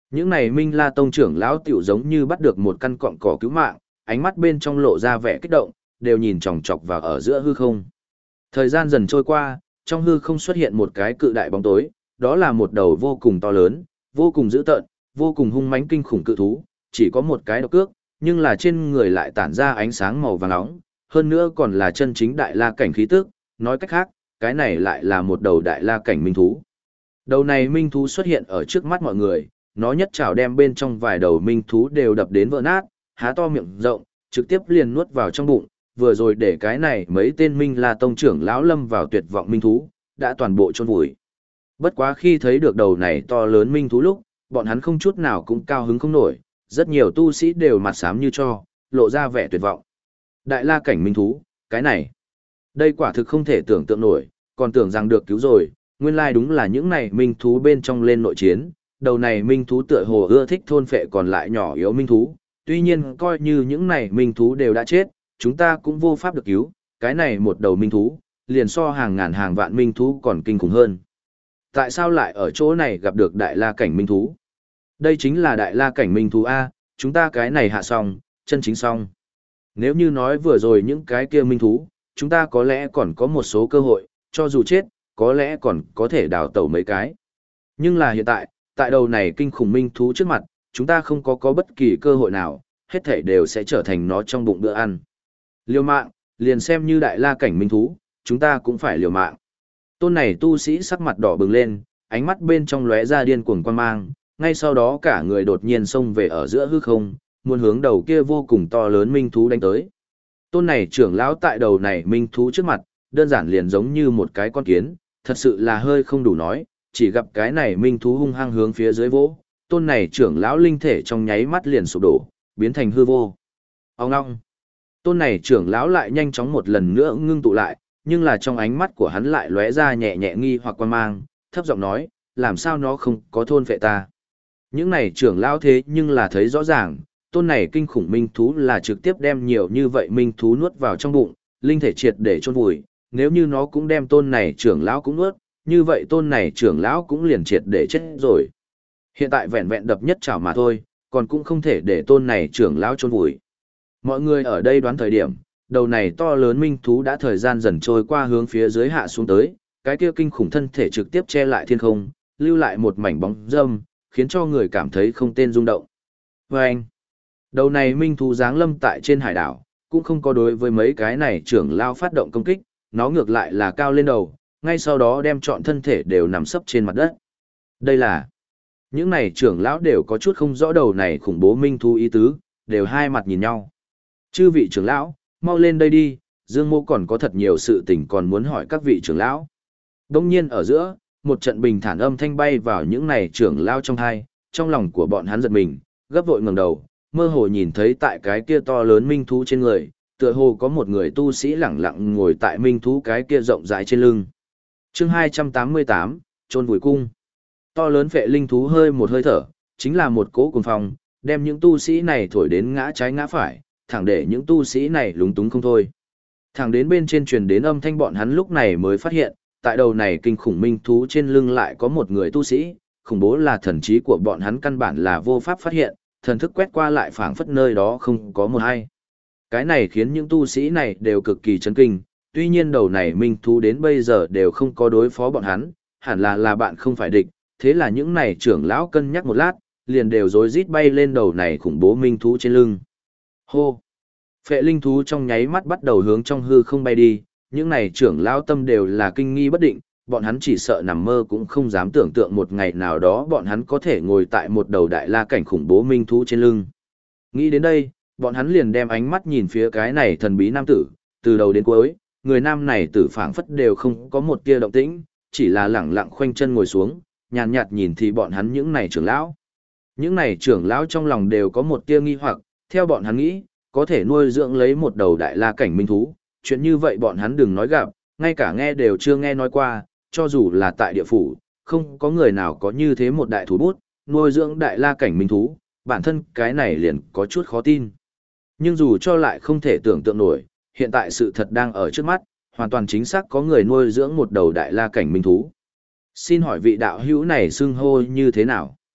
Những này Minh La Tông trưởng lão tiểu giống như bắt được một căn cọng cỏ cứu mạng, ánh mắt bên trong lộ ra vẻ kích động, đều nhìn chòng chọc vào ở giữa hư không. Thời gian dần trôi qua, trong hư không xuất hiện một cái cự đại bóng tối, đó là một đầu vô cùng to lớn, vô cùng dữ tợn, vô cùng hung mãnh kinh khủng cự thú, chỉ có một cái độc cước, nhưng là trên người lại tản ra ánh sáng màu vàng nóng, hơn nữa còn là chân chính đại la cảnh khí tức, nói cách khác, cái này lại là một đầu đại la cảnh minh thú. Đầu này minh thú xuất hiện ở trước mắt mọi người, nó nhất trảo đem bên trong vài đầu minh thú đều đập đến vỡ nát, há to miệng rộng, trực tiếp liền nuốt vào trong bụng, vừa rồi để cái này mấy tên Minh La Tông trưởng lão lâm vào tuyệt vọng minh thú, đã toàn bộ chôn vùi. Bất quá khi thấy được đầu này to lớn minh thú lúc, bọn hắn không chút nào cũng cao hứng không nổi, rất nhiều tu sĩ đều mặt xám như cho, lộ ra vẻ tuyệt vọng. Đại la cảnh minh thú, cái này, đây quả thực không thể tưởng tượng nổi, còn tưởng rằng được cứu rồi, nguyên lai đúng là những này minh thú bên trong lên nội chiến, đầu này minh thú tựa hồ ưa thích thôn phệ còn lại nhỏ yếu minh thú, tuy nhiên coi như những này minh thú đều đã chết, chúng ta cũng vô pháp được cứu, cái này một đầu minh thú, liền so hàng ngàn hàng vạn minh thú còn kinh khủng hơn. Tại sao lại ở chỗ này gặp được đại la cảnh minh thú? Đây chính là đại la cảnh minh thú A, chúng ta cái này hạ xong, chân chính xong. Nếu như nói vừa rồi những cái kia minh thú, chúng ta có lẽ còn có một số cơ hội, cho dù chết, có lẽ còn có thể đào tẩu mấy cái. Nhưng là hiện tại, tại đầu này kinh khủng minh thú trước mặt, chúng ta không có bất kỳ cơ hội nào, hết thảy đều sẽ trở thành nó trong bụng bữa ăn. Liều mạng, liền xem như đại la cảnh minh thú, chúng ta cũng phải liều mạng. Tôn này tu sĩ sắc mặt đỏ bừng lên, ánh mắt bên trong lóe ra điên cuồng quan mang, ngay sau đó cả người đột nhiên xông về ở giữa hư không, muốn hướng đầu kia vô cùng to lớn minh thú đánh tới. Tôn này trưởng lão tại đầu này minh thú trước mặt, đơn giản liền giống như một cái con kiến, thật sự là hơi không đủ nói, chỉ gặp cái này minh thú hung hăng hướng phía dưới vỗ, tôn này trưởng lão linh thể trong nháy mắt liền sụp đổ, biến thành hư vô. Ông ngong. Tôn này trưởng lão lại nhanh chóng một lần nữa ngưng tụ lại, nhưng là trong ánh mắt của hắn lại lóe ra nhẹ nhẹ nghi hoặc quan mang, thấp giọng nói, làm sao nó không có thôn phệ ta. Những này trưởng lão thế nhưng là thấy rõ ràng, tôn này kinh khủng minh thú là trực tiếp đem nhiều như vậy minh thú nuốt vào trong bụng, linh thể triệt để chôn vùi, nếu như nó cũng đem tôn này trưởng lão cũng nuốt, như vậy tôn này trưởng lão cũng liền triệt để chết rồi. Hiện tại vẹn vẹn đập nhất chảo mà thôi, còn cũng không thể để tôn này trưởng lão chôn vùi. Mọi người ở đây đoán thời điểm, đầu này to lớn minh thú đã thời gian dần trôi qua hướng phía dưới hạ xuống tới, cái kia kinh khủng thân thể trực tiếp che lại thiên không, lưu lại một mảnh bóng râm, khiến cho người cảm thấy không tên rung động. Và anh, đầu này minh thú giáng lâm tại trên hải đảo, cũng không có đối với mấy cái này trưởng lão phát động công kích, nó ngược lại là cao lên đầu, ngay sau đó đem trọn thân thể đều nằm sấp trên mặt đất. Đây là, những này trưởng lão đều có chút không rõ đầu này khủng bố minh thú ý tứ, đều hai mặt nhìn nhau. Chư vị trưởng lão, mau lên đây đi, Dương Mô còn có thật nhiều sự tình còn muốn hỏi các vị trưởng lão. Đông nhiên ở giữa, một trận bình thản âm thanh bay vào những này trưởng lão trong hai, trong lòng của bọn hắn giật mình, gấp vội ngẩng đầu, mơ hồ nhìn thấy tại cái kia to lớn minh thú trên người, tựa hồ có một người tu sĩ lẳng lặng ngồi tại minh thú cái kia rộng rãi trên lưng. Chương 288, chôn vùi cung. To lớn phệ linh thú hơi một hơi thở, chính là một cỗ cuồng phong, đem những tu sĩ này thổi đến ngã trái ngã phải, thẳng để những tu sĩ này lúng túng không thôi. Thẳng đến bên trên truyền đến âm thanh bọn hắn lúc này mới phát hiện, tại đầu này kinh khủng minh thú trên lưng lại có một người tu sĩ, khủng bố là thần trí của bọn hắn căn bản là vô pháp phát hiện, thần thức quét qua lại phảng phất nơi đó không có một ai. Cái này khiến những tu sĩ này đều cực kỳ chấn kinh, tuy nhiên đầu này minh thú đến bây giờ đều không có đối phó bọn hắn, hẳn là bạn không phải địch, thế là những này trưởng lão cân nhắc một lát, liền đều rối rít bay lên đầu này khủng bố minh thú trên lưng. Hô! Phệ linh thú trong nháy mắt bắt đầu hướng trong hư không bay đi, những này trưởng lão tâm đều là kinh nghi bất định, bọn hắn chỉ sợ nằm mơ cũng không dám tưởng tượng một ngày nào đó bọn hắn có thể ngồi tại một đầu đại la cảnh khủng bố minh thú trên lưng. Nghĩ đến đây, bọn hắn liền đem ánh mắt nhìn phía cái này thần bí nam tử, từ đầu đến cuối, người nam này tử phảng phất đều không có một tia động tĩnh, chỉ là lẳng lặng khoanh chân ngồi xuống, nhàn nhạt nhìn thì bọn hắn những này trưởng lão. Những này trưởng lão trong lòng đều có một tia nghi hoặc, theo bọn hắn nghĩ, có thể nuôi dưỡng lấy một đầu đại la cảnh minh thú, chuyện như vậy bọn hắn đừng nói gặp, ngay cả nghe đều chưa nghe nói qua, cho dù là tại địa phủ, không có người nào có như thế một đại thú bút, nuôi dưỡng đại la cảnh minh thú, bản thân cái này liền có chút khó tin. Nhưng dù cho lại không thể tưởng tượng nổi, hiện tại sự thật đang ở trước mắt, hoàn toàn chính xác có người nuôi dưỡng một đầu đại la cảnh minh thú. Xin hỏi vị đạo hữu này xưng hô như thế nào?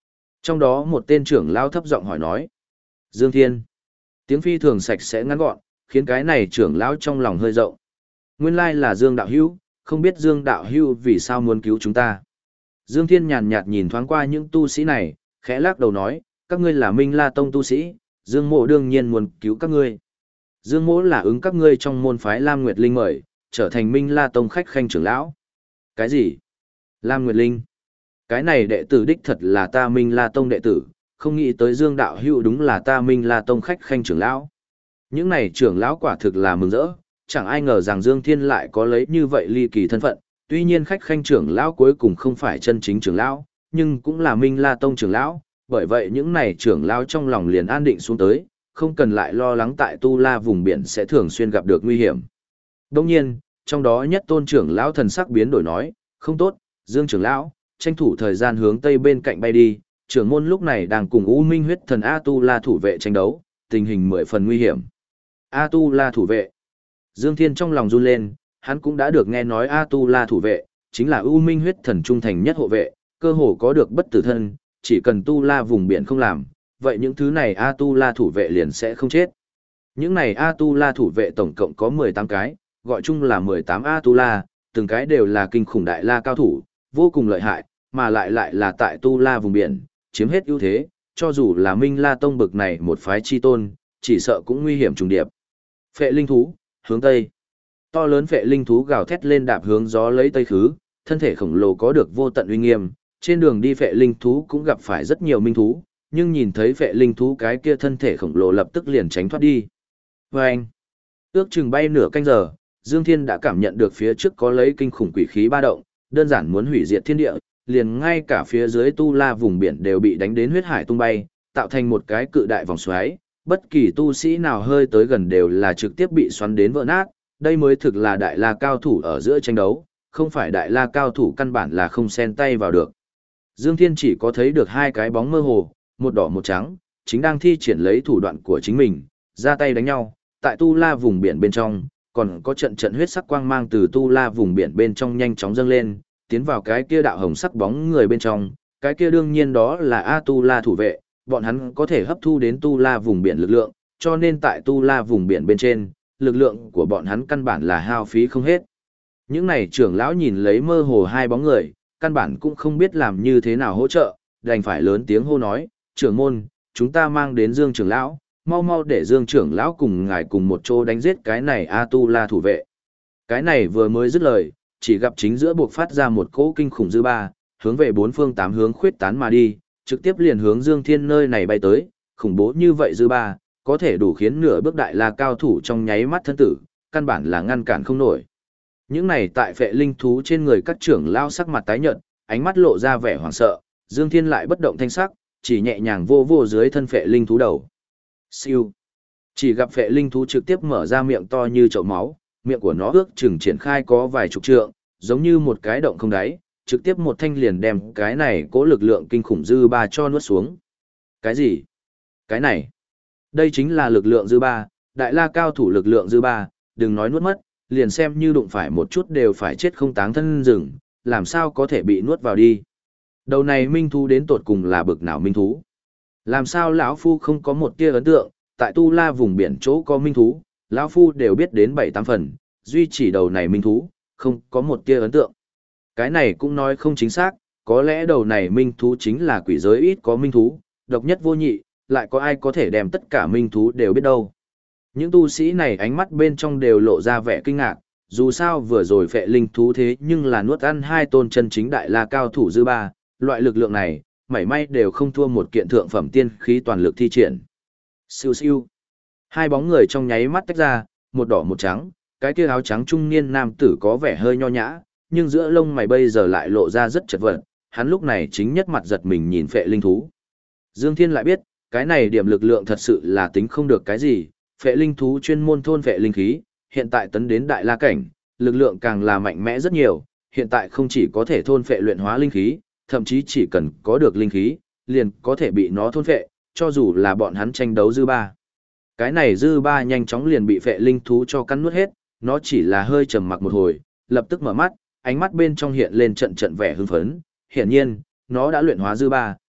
Trong đó một tên trưởng lão thấp giọng hỏi nói. Dương Thiên. Tiếng phi thường sạch sẽ ngắn gọn, khiến cái này trưởng lão trong lòng hơi rộng. Nguyên lai là Dương đạo hữu, không biết Dương đạo hữu vì sao muốn cứu chúng ta. Dương Thiên nhàn nhạt nhìn thoáng qua những tu sĩ này, khẽ lắc đầu nói, các ngươi là Minh La Tông tu sĩ, Dương Mỗ đương nhiên muốn cứu các ngươi. Dương Mỗ là ứng các ngươi trong môn phái Lam Nguyệt Linh mời, trở thành Minh La Tông khách khanh trưởng lão. Cái gì? Lam Nguyệt Linh? Cái này đệ tử đích thật là ta Minh La Tông đệ tử, không nghĩ tới Dương đạo hữu đúng là ta Minh La Tông khách khanh trưởng lão. Những này trưởng lão quả thực là mừng rỡ, chẳng ai ngờ rằng Dương Thiên lại có lấy như vậy ly kỳ thân phận, tuy nhiên khách khanh trưởng lão cuối cùng không phải chân chính trưởng lão, nhưng cũng là Minh La Tông trưởng lão, bởi vậy những này trưởng lão trong lòng liền an định xuống tới, không cần lại lo lắng tại Tu La vùng biển sẽ thường xuyên gặp được nguy hiểm. Đồng nhiên, trong đó nhất tôn trưởng lão thần sắc biến đổi nói, không tốt, Dương trưởng lão, tranh thủ thời gian hướng tây bên cạnh bay đi, trưởng môn lúc này đang cùng U Minh huyết thần A Tu La thủ vệ tranh đấu, tình hình 10 phần nguy hiểm. A Tu La thủ vệ. Dương Thiên trong lòng run lên, hắn cũng đã được nghe nói A Tu La thủ vệ, chính là U Minh huyết thần trung thành nhất hộ vệ, cơ hồ có được bất tử thân, chỉ cần Tu La vùng biển không làm, vậy những thứ này A Tu La thủ vệ liền sẽ không chết. Những này A Tu La thủ vệ tổng cộng có 18 cái, gọi chung là 18 A Tu La, từng cái đều là kinh khủng đại la cao thủ, vô cùng lợi hại, mà lại là tại Tu La vùng biển, chiếm hết ưu thế, cho dù là Minh La Tông bực này một phái chi tôn, chỉ sợ cũng nguy hiểm trùng điệp. Phệ linh thú, hướng tây. To lớn phệ linh thú gào thét lên đạp hướng gió lấy tây khứ, thân thể khổng lồ có được vô tận uy nghiêm, trên đường đi phệ linh thú cũng gặp phải rất nhiều minh thú, nhưng nhìn thấy phệ linh thú cái kia thân thể khổng lồ lập tức liền tránh thoát đi. Vâng! Ước chừng bay nửa canh giờ, Dương Thiên đã cảm nhận được phía trước có lấy kinh khủng quỷ khí ba động, đơn giản muốn hủy diệt thiên địa, liền ngay cả phía dưới Tu La vùng biển đều bị đánh đến huyết hải tung bay, tạo thành một cái cự đại vòng xoáy, bất kỳ tu sĩ nào hơi tới gần đều là trực tiếp bị xoắn đến vỡ nát, đây mới thực là đại la cao thủ ở giữa tranh đấu, không phải đại la cao thủ căn bản là không xen tay vào được. Dương Thiên chỉ có thấy được hai cái bóng mơ hồ, một đỏ một trắng, chính đang thi triển lấy thủ đoạn của chính mình, ra tay đánh nhau, tại Tu La vùng biển bên trong, còn có trận trận huyết sắc quang mang từ Tu La vùng biển bên trong nhanh chóng dâng lên, tiến vào cái kia đạo hồng sắc bóng người bên trong, cái kia đương nhiên đó là A Tu La thủ vệ, bọn hắn có thể hấp thu đến Tu La vùng biển lực lượng, cho nên tại Tu La vùng biển bên trên, lực lượng của bọn hắn căn bản là hao phí không hết. Những này trưởng lão nhìn lấy mơ hồ hai bóng người, căn bản cũng không biết làm như thế nào hỗ trợ, đành phải lớn tiếng hô nói, trưởng môn, chúng ta mang đến Dương trưởng lão, mau mau để Dương trưởng lão cùng ngài cùng một chỗ đánh giết cái này A Tu La thủ vệ. Cái này vừa mới dứt lời, chỉ gặp chính giữa buộc phát ra một cỗ kinh khủng dư ba, hướng về bốn phương tám hướng khuyết tán mà đi, trực tiếp liền hướng Dương Thiên nơi này bay tới, khủng bố như vậy dư ba, có thể đủ khiến nửa bước đại la cao thủ trong nháy mắt thân tử, căn bản là ngăn cản không nổi. Những này tại phệ linh thú trên người các trưởng lao sắc mặt tái nhợt, ánh mắt lộ ra vẻ hoảng sợ, Dương Thiên lại bất động thanh sắc, chỉ nhẹ nhàng vô vô dưới thân phệ linh thú đầu. Siêu. Chỉ gặp phệ linh thú trực tiếp mở ra miệng to như chậu máu, miệng của nó ước chừng triển khai có vài chục trượng, giống như một cái động không đáy, trực tiếp một thanh liền đem cái này cố lực lượng kinh khủng dư ba cho nuốt xuống. Cái gì? Cái này? Đây chính là lực lượng dư ba, đại la cao thủ lực lượng dư ba, đừng nói nuốt mất, liền xem như đụng phải một chút đều phải chết không táng thân rừng, làm sao có thể bị nuốt vào đi. Đầu này minh thú đến tột cùng là bực nào minh thú? Làm sao lão phu không có một tia ấn tượng, tại Tu La vùng biển chỗ có minh thú, lão phu đều biết đến 7-8 phần, duy chỉ đầu này minh thú, không có một tia ấn tượng. Cái này cũng nói không chính xác, có lẽ đầu này minh thú chính là quỷ giới ít có minh thú, độc nhất vô nhị, lại có ai có thể đem tất cả minh thú đều biết đâu. Những tu sĩ này ánh mắt bên trong đều lộ ra vẻ kinh ngạc, dù sao vừa rồi phệ linh thú thế nhưng là nuốt ăn hai tôn chân chính đại la cao thủ dư ba, loại lực lượng này, mảy may đều không thua một kiện thượng phẩm tiên khí toàn lực thi triển. Siêu siêu. Hai bóng người trong nháy mắt tách ra, một đỏ một trắng, cái kia áo trắng trung niên nam tử có vẻ hơi nho nhã, nhưng giữa lông mày bây giờ lại lộ ra rất chật vật, hắn lúc này chính nhất mặt giật mình nhìn phệ linh thú. Dương Thiên lại biết, cái này điểm lực lượng thật sự là tính không được cái gì, phệ linh thú chuyên môn thôn phệ linh khí, hiện tại tấn đến đại la cảnh, lực lượng càng là mạnh mẽ rất nhiều, hiện tại không chỉ có thể thôn phệ luyện hóa linh khí, thậm chí chỉ cần có được linh khí, liền có thể bị nó thôn phệ, cho dù là bọn hắn tranh đấu dư ba. Cái này dư ba nhanh chóng liền bị phệ linh thú cho cắn nuốt hết, nó chỉ là hơi trầm mặc một hồi, lập tức mở mắt, ánh mắt bên trong hiện lên trận trận vẻ hưng phấn, hiển nhiên, nó đã luyện hóa dư ba,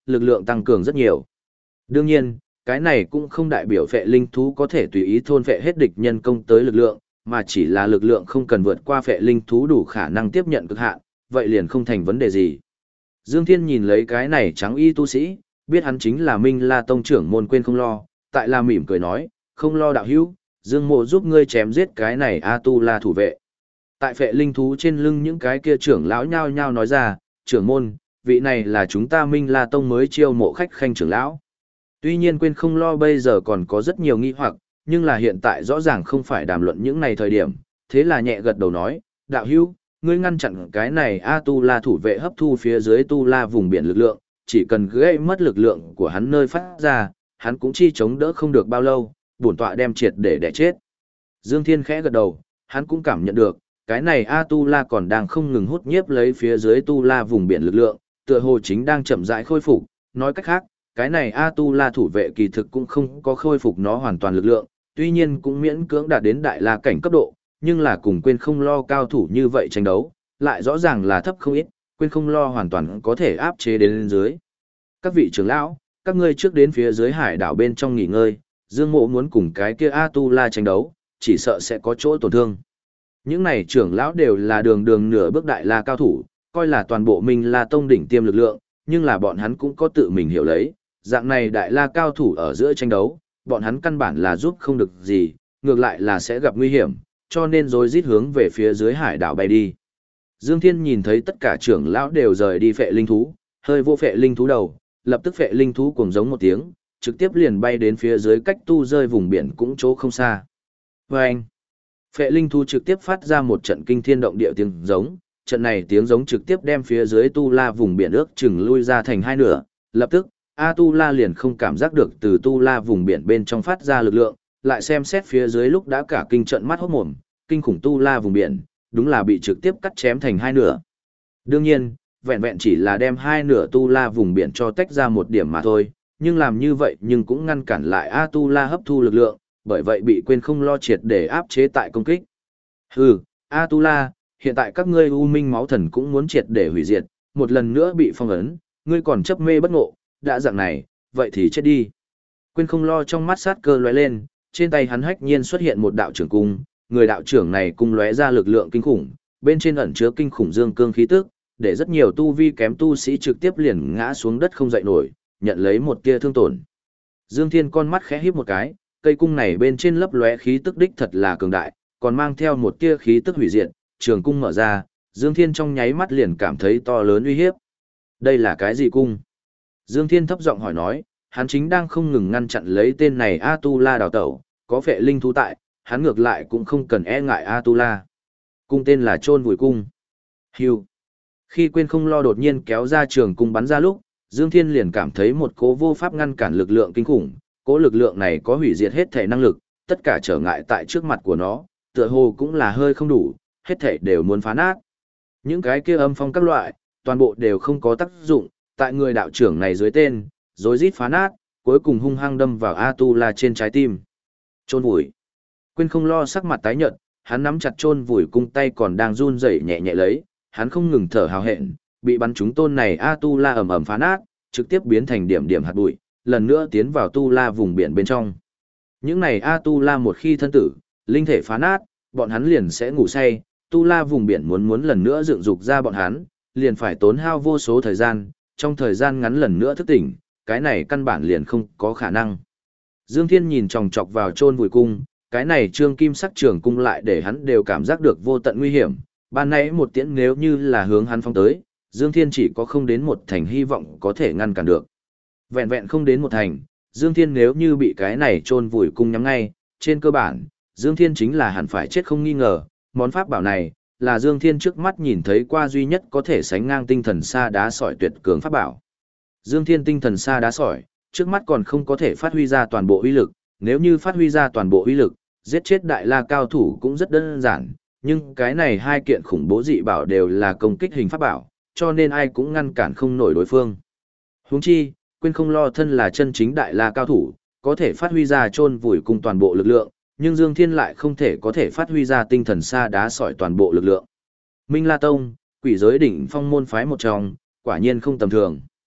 lực lượng tăng cường rất nhiều. Đương nhiên, cái này cũng không đại biểu phệ linh thú có thể tùy ý thôn phệ hết địch nhân công tới lực lượng, mà chỉ là lực lượng không cần vượt qua phệ linh thú đủ khả năng tiếp nhận cực hạn, vậy liền không thành vấn đề gì. Dương Thiên nhìn lấy cái này trắng y tu sĩ, biết hắn chính là Minh La Tông trưởng môn Quên Không Lo, tại là mỉm cười nói, không lo đạo hữu, Dương mộ giúp ngươi chém giết cái này A Tu La thủ vệ. Tại phệ linh thú trên lưng những cái kia trưởng lão nhao nhao nói ra, trưởng môn, vị này là chúng ta Minh La Tông mới chiêu mộ khách khanh trưởng lão. Tuy nhiên Quên Không Lo bây giờ còn có rất nhiều nghi hoặc, nhưng là hiện tại rõ ràng không phải đàm luận những này thời điểm, thế là nhẹ gật đầu nói, đạo hữu, ngươi ngăn chặn cái này A Tu La thủ vệ hấp thu phía dưới Tu La vùng biển lực lượng, chỉ cần gây mất lực lượng của hắn nơi phát ra, hắn cũng chi chống đỡ không được bao lâu, bổn tọa đem triệt để đẻ chết. Dương Thiên khẽ gật đầu, hắn cũng cảm nhận được, cái này A Tu La còn đang không ngừng hút nhiếp lấy phía dưới Tu La vùng biển lực lượng, tựa hồ chính đang chậm rãi khôi phục, nói cách khác, cái này A Tu La thủ vệ kỳ thực cũng không có khôi phục nó hoàn toàn lực lượng, tuy nhiên cũng miễn cưỡng đạt đến đại la cảnh cấp độ, nhưng là cùng Quên Không Lo cao thủ như vậy tranh đấu, lại rõ ràng là thấp không ít, Quên Không Lo hoàn toàn có thể áp chế đến lên dưới. Các vị trưởng lão, các ngươi trước đến phía dưới hải đảo bên trong nghỉ ngơi, Dương Mộ muốn cùng cái kia A Tu La tranh đấu, chỉ sợ sẽ có chỗ tổn thương. Những này trưởng lão đều là đường đường nửa bước đại la cao thủ, coi là toàn bộ Minh La Tông đỉnh tiêm lực lượng, nhưng là bọn hắn cũng có tự mình hiểu lấy, dạng này đại la cao thủ ở giữa tranh đấu, bọn hắn căn bản là giúp không được gì, ngược lại là sẽ gặp nguy hiểm, cho nên rồi rít hướng về phía dưới hải đảo bay đi. Dương Thiên nhìn thấy tất cả trưởng lão đều rời đi phệ linh thú, hơi vô phệ linh thú đầu, lập tức phệ linh thú cuồng giống một tiếng, trực tiếp liền bay đến phía dưới cách tu rơi vùng biển cũng chỗ không xa. Và anh, phệ linh thú trực tiếp phát ra một trận kinh thiên động địa tiếng giống, trận này tiếng giống trực tiếp đem phía dưới tu la vùng biển ước chừng lui ra thành hai nửa, lập tức, A Tu La liền không cảm giác được từ tu la vùng biển bên trong phát ra lực lượng, lại xem xét phía dưới lúc đã cả kinh trận mắt hốt mồm, kinh khủng tu la vùng biển, đúng là bị trực tiếp cắt chém thành hai nửa. Đương nhiên, vẹn vẹn chỉ là đem hai nửa tu la vùng biển cho tách ra một điểm mà thôi, nhưng làm như vậy nhưng cũng ngăn cản lại A Tu La hấp thu lực lượng, bởi vậy bị Quên Không Lo triệt để áp chế tại công kích. Hừ, A Tu La, hiện tại các ngươi U Minh Máu Thần cũng muốn triệt để hủy diệt, một lần nữa bị phong ấn, ngươi còn chấp mê bất ngộ, đã dạng này, vậy thì chết đi. Quên Không Lo trong mắt sát cơ lóe lên, trên tay hắn hách nhiên xuất hiện một đạo trưởng cung, người đạo trưởng này cung lóe ra lực lượng kinh khủng, bên trên ẩn chứa kinh khủng dương cương khí tức, để rất nhiều tu vi kém tu sĩ trực tiếp liền ngã xuống đất không dậy nổi, nhận lấy một tia thương tổn. Dương Thiên con mắt khẽ híp một cái, cây cung này bên trên lấp lóe khí tức đích thật là cường đại, còn mang theo một tia khí tức hủy diệt, trường cung mở ra, Dương Thiên trong nháy mắt liền cảm thấy to lớn uy hiếp. Đây là cái gì cung? Dương Thiên thấp giọng hỏi nói, hắn chính đang không ngừng ngăn chặn lấy tên này A Tu La đào tẩu, có phệ linh thú tại, hắn ngược lại cũng không cần e ngại A Tu La. Cung tên là Chôn Vùi Cung. Hưu. Khi Quên Không Lo đột nhiên kéo ra trường cung bắn ra lúc, Dương Thiên liền cảm thấy một cố vô pháp ngăn cản lực lượng kinh khủng, cố lực lượng này có hủy diệt hết thể năng lực, tất cả trở ngại tại trước mặt của nó, tựa hồ cũng là hơi không đủ, hết thể đều muốn phá nát. Những cái kia âm phong các loại, toàn bộ đều không có tác dụng, tại người đạo trưởng này dưới tên, rối rít phá nát, cuối cùng hung hăng đâm vào A Tu La trên trái tim. Chôn vùi. Quên Không Lo sắc mặt tái nhợt, hắn nắm chặt chôn vùi cung tay còn đang run rẩy nhẹ nhẹ lấy, hắn không ngừng thở hào hẹn, bị bắn trúng tôn này A Tu La ầm ầm phá nát, trực tiếp biến thành điểm điểm hạt bụi, lần nữa tiến vào Tu La vùng biển bên trong. Những này A Tu La một khi thân tử, linh thể phá nát, bọn hắn liền sẽ ngủ say, Tu La vùng biển muốn lần nữa dựng dục ra bọn hắn, liền phải tốn hao vô số thời gian, trong thời gian ngắn lần nữa thức tỉnh, cái này căn bản liền không có khả năng. Dương Thiên nhìn chòng chọc vào chôn vùi cung, cái này trương kim sắc trường cung lại để hắn đều cảm giác được vô tận nguy hiểm, ban nãy một tiễn nếu như là hướng hắn phóng tới, Dương Thiên chỉ có không đến một thành hy vọng có thể ngăn cản được. Vẹn vẹn không đến một thành, Dương Thiên nếu như bị cái này chôn vùi cung nhắm ngay, trên cơ bản, Dương Thiên chính là hẳn phải chết không nghi ngờ, món pháp bảo này là Dương Thiên trước mắt nhìn thấy qua duy nhất có thể sánh ngang tinh thần sa đá sỏi tuyệt cường pháp bảo. Dương Thiên tinh thần sa đá sỏi, trước mắt còn không có thể phát huy ra toàn bộ uy lực, nếu như phát huy ra toàn bộ uy lực, giết chết đại la cao thủ cũng rất đơn giản, nhưng cái này hai kiện khủng bố dị bảo đều là công kích hình pháp bảo, cho nên ai cũng ngăn cản không nổi đối phương. Huống chi, Quên Không Lo thân là chân chính đại la cao thủ, có thể phát huy ra chôn vùi cùng toàn bộ lực lượng, nhưng Dương Thiên lại không thể có thể phát huy ra tinh thần sa đá sỏi toàn bộ lực lượng. Minh La Tông, quỷ giới đỉnh phong môn phái một trong, quả nhiên không tầm thường.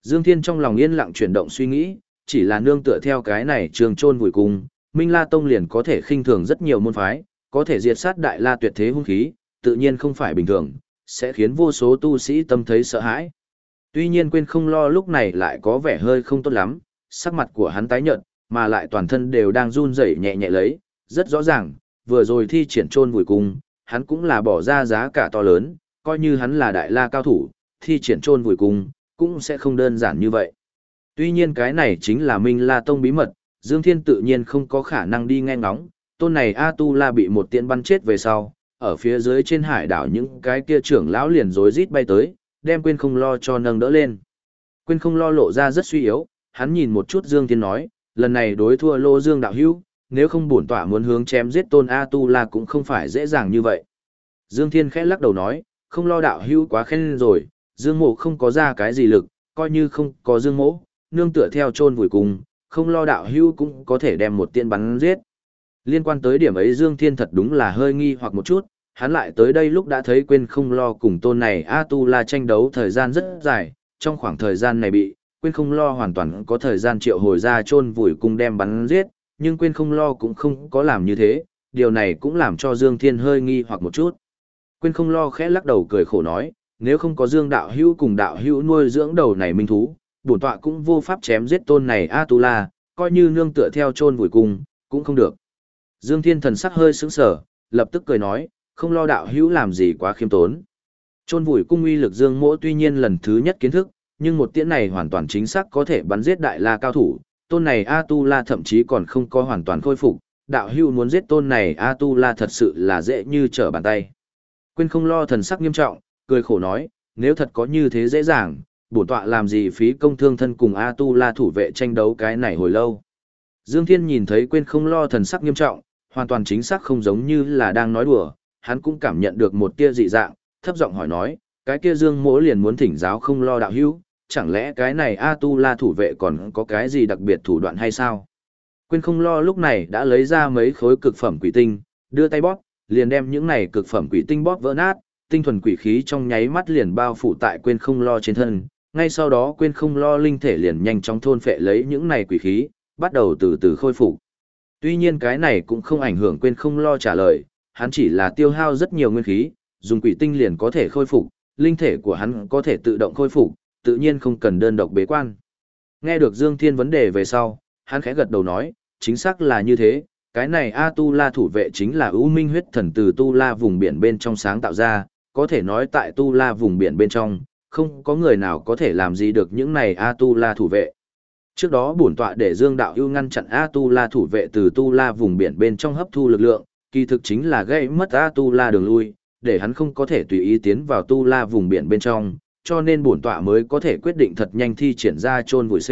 Dương Thiên trong lòng yên lặng chuyển động suy nghĩ, chỉ là nương tựa theo cái này trường chôn vùi cung, Minh La Tông liền có thể khinh thường rất nhiều môn phái, có thể diệt sát đại la tuyệt thế hung khí, tự nhiên không phải bình thường, sẽ khiến vô số tu sĩ tâm thấy sợ hãi. Tuy nhiên quên không lo lúc này lại có vẻ hơi không tốt lắm, sắc mặt của hắn tái nhợt, mà lại toàn thân đều đang run rẩy nhẹ nhẹ lấy, rất rõ ràng, vừa rồi thi triển chôn vùi cung, hắn cũng là bỏ ra giá cả to lớn, coi như hắn là đại la cao thủ, thi triển chôn vùi cung, cũng sẽ không đơn giản như vậy. Tuy nhiên cái này chính là Minh La Tông bí mật, Dương Thiên tự nhiên không có khả năng đi nghe ngóng, tôn này A-tu-la bị một tiễn bắn chết về sau, ở phía dưới trên hải đảo những cái kia trưởng lão liền rối rít bay tới, đem quên không lo cho nâng đỡ lên. Quên không lo lộ ra rất suy yếu, hắn nhìn một chút Dương Thiên nói, lần này đối thua Lô Dương đạo hữu, nếu không bổn tọa muốn hướng chém giết tôn A-tu-la cũng không phải dễ dàng như vậy. Dương Thiên khẽ lắc đầu nói, không lo đạo hữu quá khen rồi, Dương mộ không có ra cái gì lực, coi như không có Dương mộ, nương tựa theo chôn vùi cùng, không lo đạo hữu cũng có thể đem một tiên bắn giết. Liên quan tới điểm ấy Dương Thiên thật đúng là hơi nghi hoặc một chút, hắn lại tới đây lúc đã thấy quên không lo cùng tôn này A-tu-la tranh đấu thời gian rất dài, trong khoảng thời gian này bị, quên không lo hoàn toàn có thời gian triệu hồi ra chôn vùi cung đem bắn giết, nhưng quên không lo cũng không có làm như thế, điều này cũng làm cho Dương Thiên hơi nghi hoặc một chút. Quên không lo khẽ lắc đầu cười khổ nói, nếu không có Dương đạo hữu cùng đạo hữu nuôi dưỡng đầu này minh thú, bổn tọa cũng vô pháp chém giết tôn này A-tu-la, coi như nương tựa theo chôn vùi cung, cũng không được. Dương Thiên thần sắc hơi sững sờ, lập tức cười nói, không lo đạo hữu làm gì quá khiêm tốn. Chôn vùi cung uy lực Dương Mỗ tuy nhiên lần thứ nhất kiến thức, nhưng một tiễn này hoàn toàn chính xác có thể bắn giết đại la cao thủ, tôn này A-tu-la thậm chí còn không có hoàn toàn khôi phục, đạo hữu muốn giết tôn này A-tu-la thật sự là dễ như trở bàn tay. Quên không lo thần sắc nghiêm trọng, cười khổ nói, nếu thật có như thế dễ dàng, bổn tọa làm gì phí công thương thân cùng A-tu-la thủ vệ tranh đấu cái này hồi lâu. Dương Thiên nhìn thấy quên không lo thần sắc nghiêm trọng, hoàn toàn chính xác không giống như là đang nói đùa, hắn cũng cảm nhận được một tia dị dạng, thấp giọng hỏi nói, cái kia Dương Mỗ liền muốn thỉnh giáo không lo đạo hữu, chẳng lẽ cái này A-tu-la thủ vệ còn có cái gì đặc biệt thủ đoạn hay sao? Quên không lo lúc này đã lấy ra mấy khối cực phẩm quỷ tinh, đưa tay bóp, liền đem những này cực phẩm quỷ tinh bóp vỡ nát, tinh thuần quỷ khí trong nháy mắt liền bao phủ tại quên không lo trên thân, ngay sau đó quên không lo linh thể liền nhanh chóng thôn phệ lấy những này quỷ khí, bắt đầu từ từ khôi phục. Tuy nhiên cái này cũng không ảnh hưởng quên không lo trả lời, hắn chỉ là tiêu hao rất nhiều nguyên khí, dùng quỷ tinh liền có thể khôi phục, linh thể của hắn có thể tự động khôi phục, tự nhiên không cần đơn độc bế quan. Nghe được Dương Thiên vấn đề về sau, hắn khẽ gật đầu nói, chính xác là như thế, cái này A-tu-la thủ vệ chính là U Minh huyết thần từ tu-la vùng biển bên trong sáng tạo ra, có thể nói tại tu-la vùng biển bên trong, không có người nào có thể làm gì được những này A-tu-la thủ vệ. Trước đó bổn tọa để Dương đạo ưu ngăn chặn A-tu-la thủ vệ từ tu-la vùng biển bên trong hấp thu lực lượng, kỳ thực chính là gây mất A-tu-la đường lui, để hắn không có thể tùy ý tiến vào tu-la vùng biển bên trong, cho nên bổn tọa mới có thể quyết định thật nhanh thi triển ra chôn vùi C.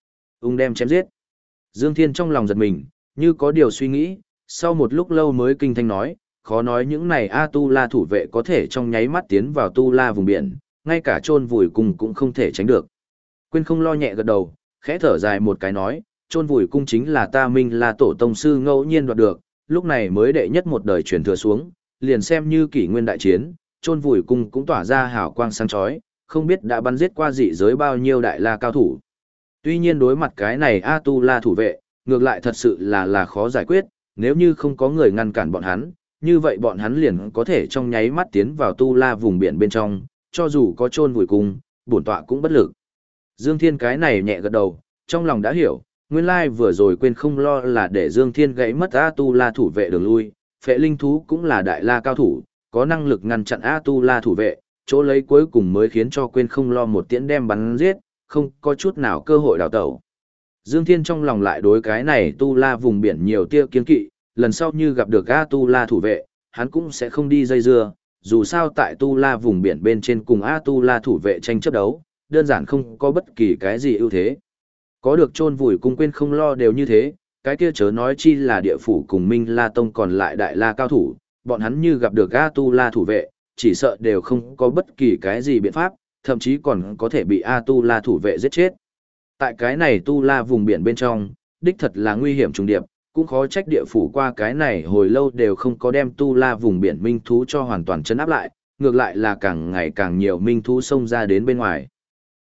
Đem chém giết. Dương Thiên trong lòng giật mình, như có điều suy nghĩ, sau một lúc lâu mới kinh thanh nói, khó nói những này A-tu-la thủ vệ có thể trong nháy mắt tiến vào tu-la vùng biển, ngay cả chôn vùi cung cũng không thể tránh được. Quên không lo nhẹ gật đầu, khẽ thở dài một cái nói, chôn vùi cung chính là ta Minh La tổ tông sư ngẫu nhiên đoạt được, lúc này mới đệ nhất một đời truyền thừa xuống, liền xem như kỷ nguyên đại chiến, chôn vùi cung cũng tỏa ra hào quang sáng chói, không biết đã bắn giết qua dị giới bao nhiêu đại la cao thủ. Tuy nhiên đối mặt cái này A-tu-la thủ vệ, ngược lại thật sự là khó giải quyết, nếu như không có người ngăn cản bọn hắn, như vậy bọn hắn liền có thể trong nháy mắt tiến vào tu-la vùng biển bên trong, cho dù có chôn vùi cung, bổn tọa cũng bất lực. Dương Thiên cái này nhẹ gật đầu, trong lòng đã hiểu, nguyên lai vừa rồi quên không lo là để Dương Thiên gãy mất A-tu-la thủ vệ đường lui, phệ linh thú cũng là đại la cao thủ, có năng lực ngăn chặn A-tu-la thủ vệ, chỗ lấy cuối cùng mới khiến cho quên không lo một tiễn đem bắn giết, không có chút nào cơ hội đào tẩu. Dương Thiên trong lòng lại đối cái này tu-la vùng biển nhiều tia kiên kỵ, lần sau như gặp được A-tu-la thủ vệ, hắn cũng sẽ không đi dây dưa, dù sao tại tu-la vùng biển bên trên cùng A-tu-la thủ vệ tranh chấp đấu, đơn giản không có bất kỳ cái gì ưu thế. Có được chôn vùi cung quên không lo đều như thế, cái kia chớ nói chi là địa phủ cùng Minh La Tông còn lại đại la cao thủ, bọn hắn như gặp được A-tu-la thủ vệ, chỉ sợ đều không có bất kỳ cái gì biện pháp, thậm chí còn có thể bị A-tu-la thủ vệ giết chết. Tại cái này tu-la vùng biển bên trong, đích thật là nguy hiểm trùng điệp, cũng khó trách địa phủ qua cái này hồi lâu đều không có đem tu-la vùng biển minh thú cho hoàn toàn chấn áp lại, ngược lại là càng ngày càng nhiều minh thú xông ra đến bên ngoài.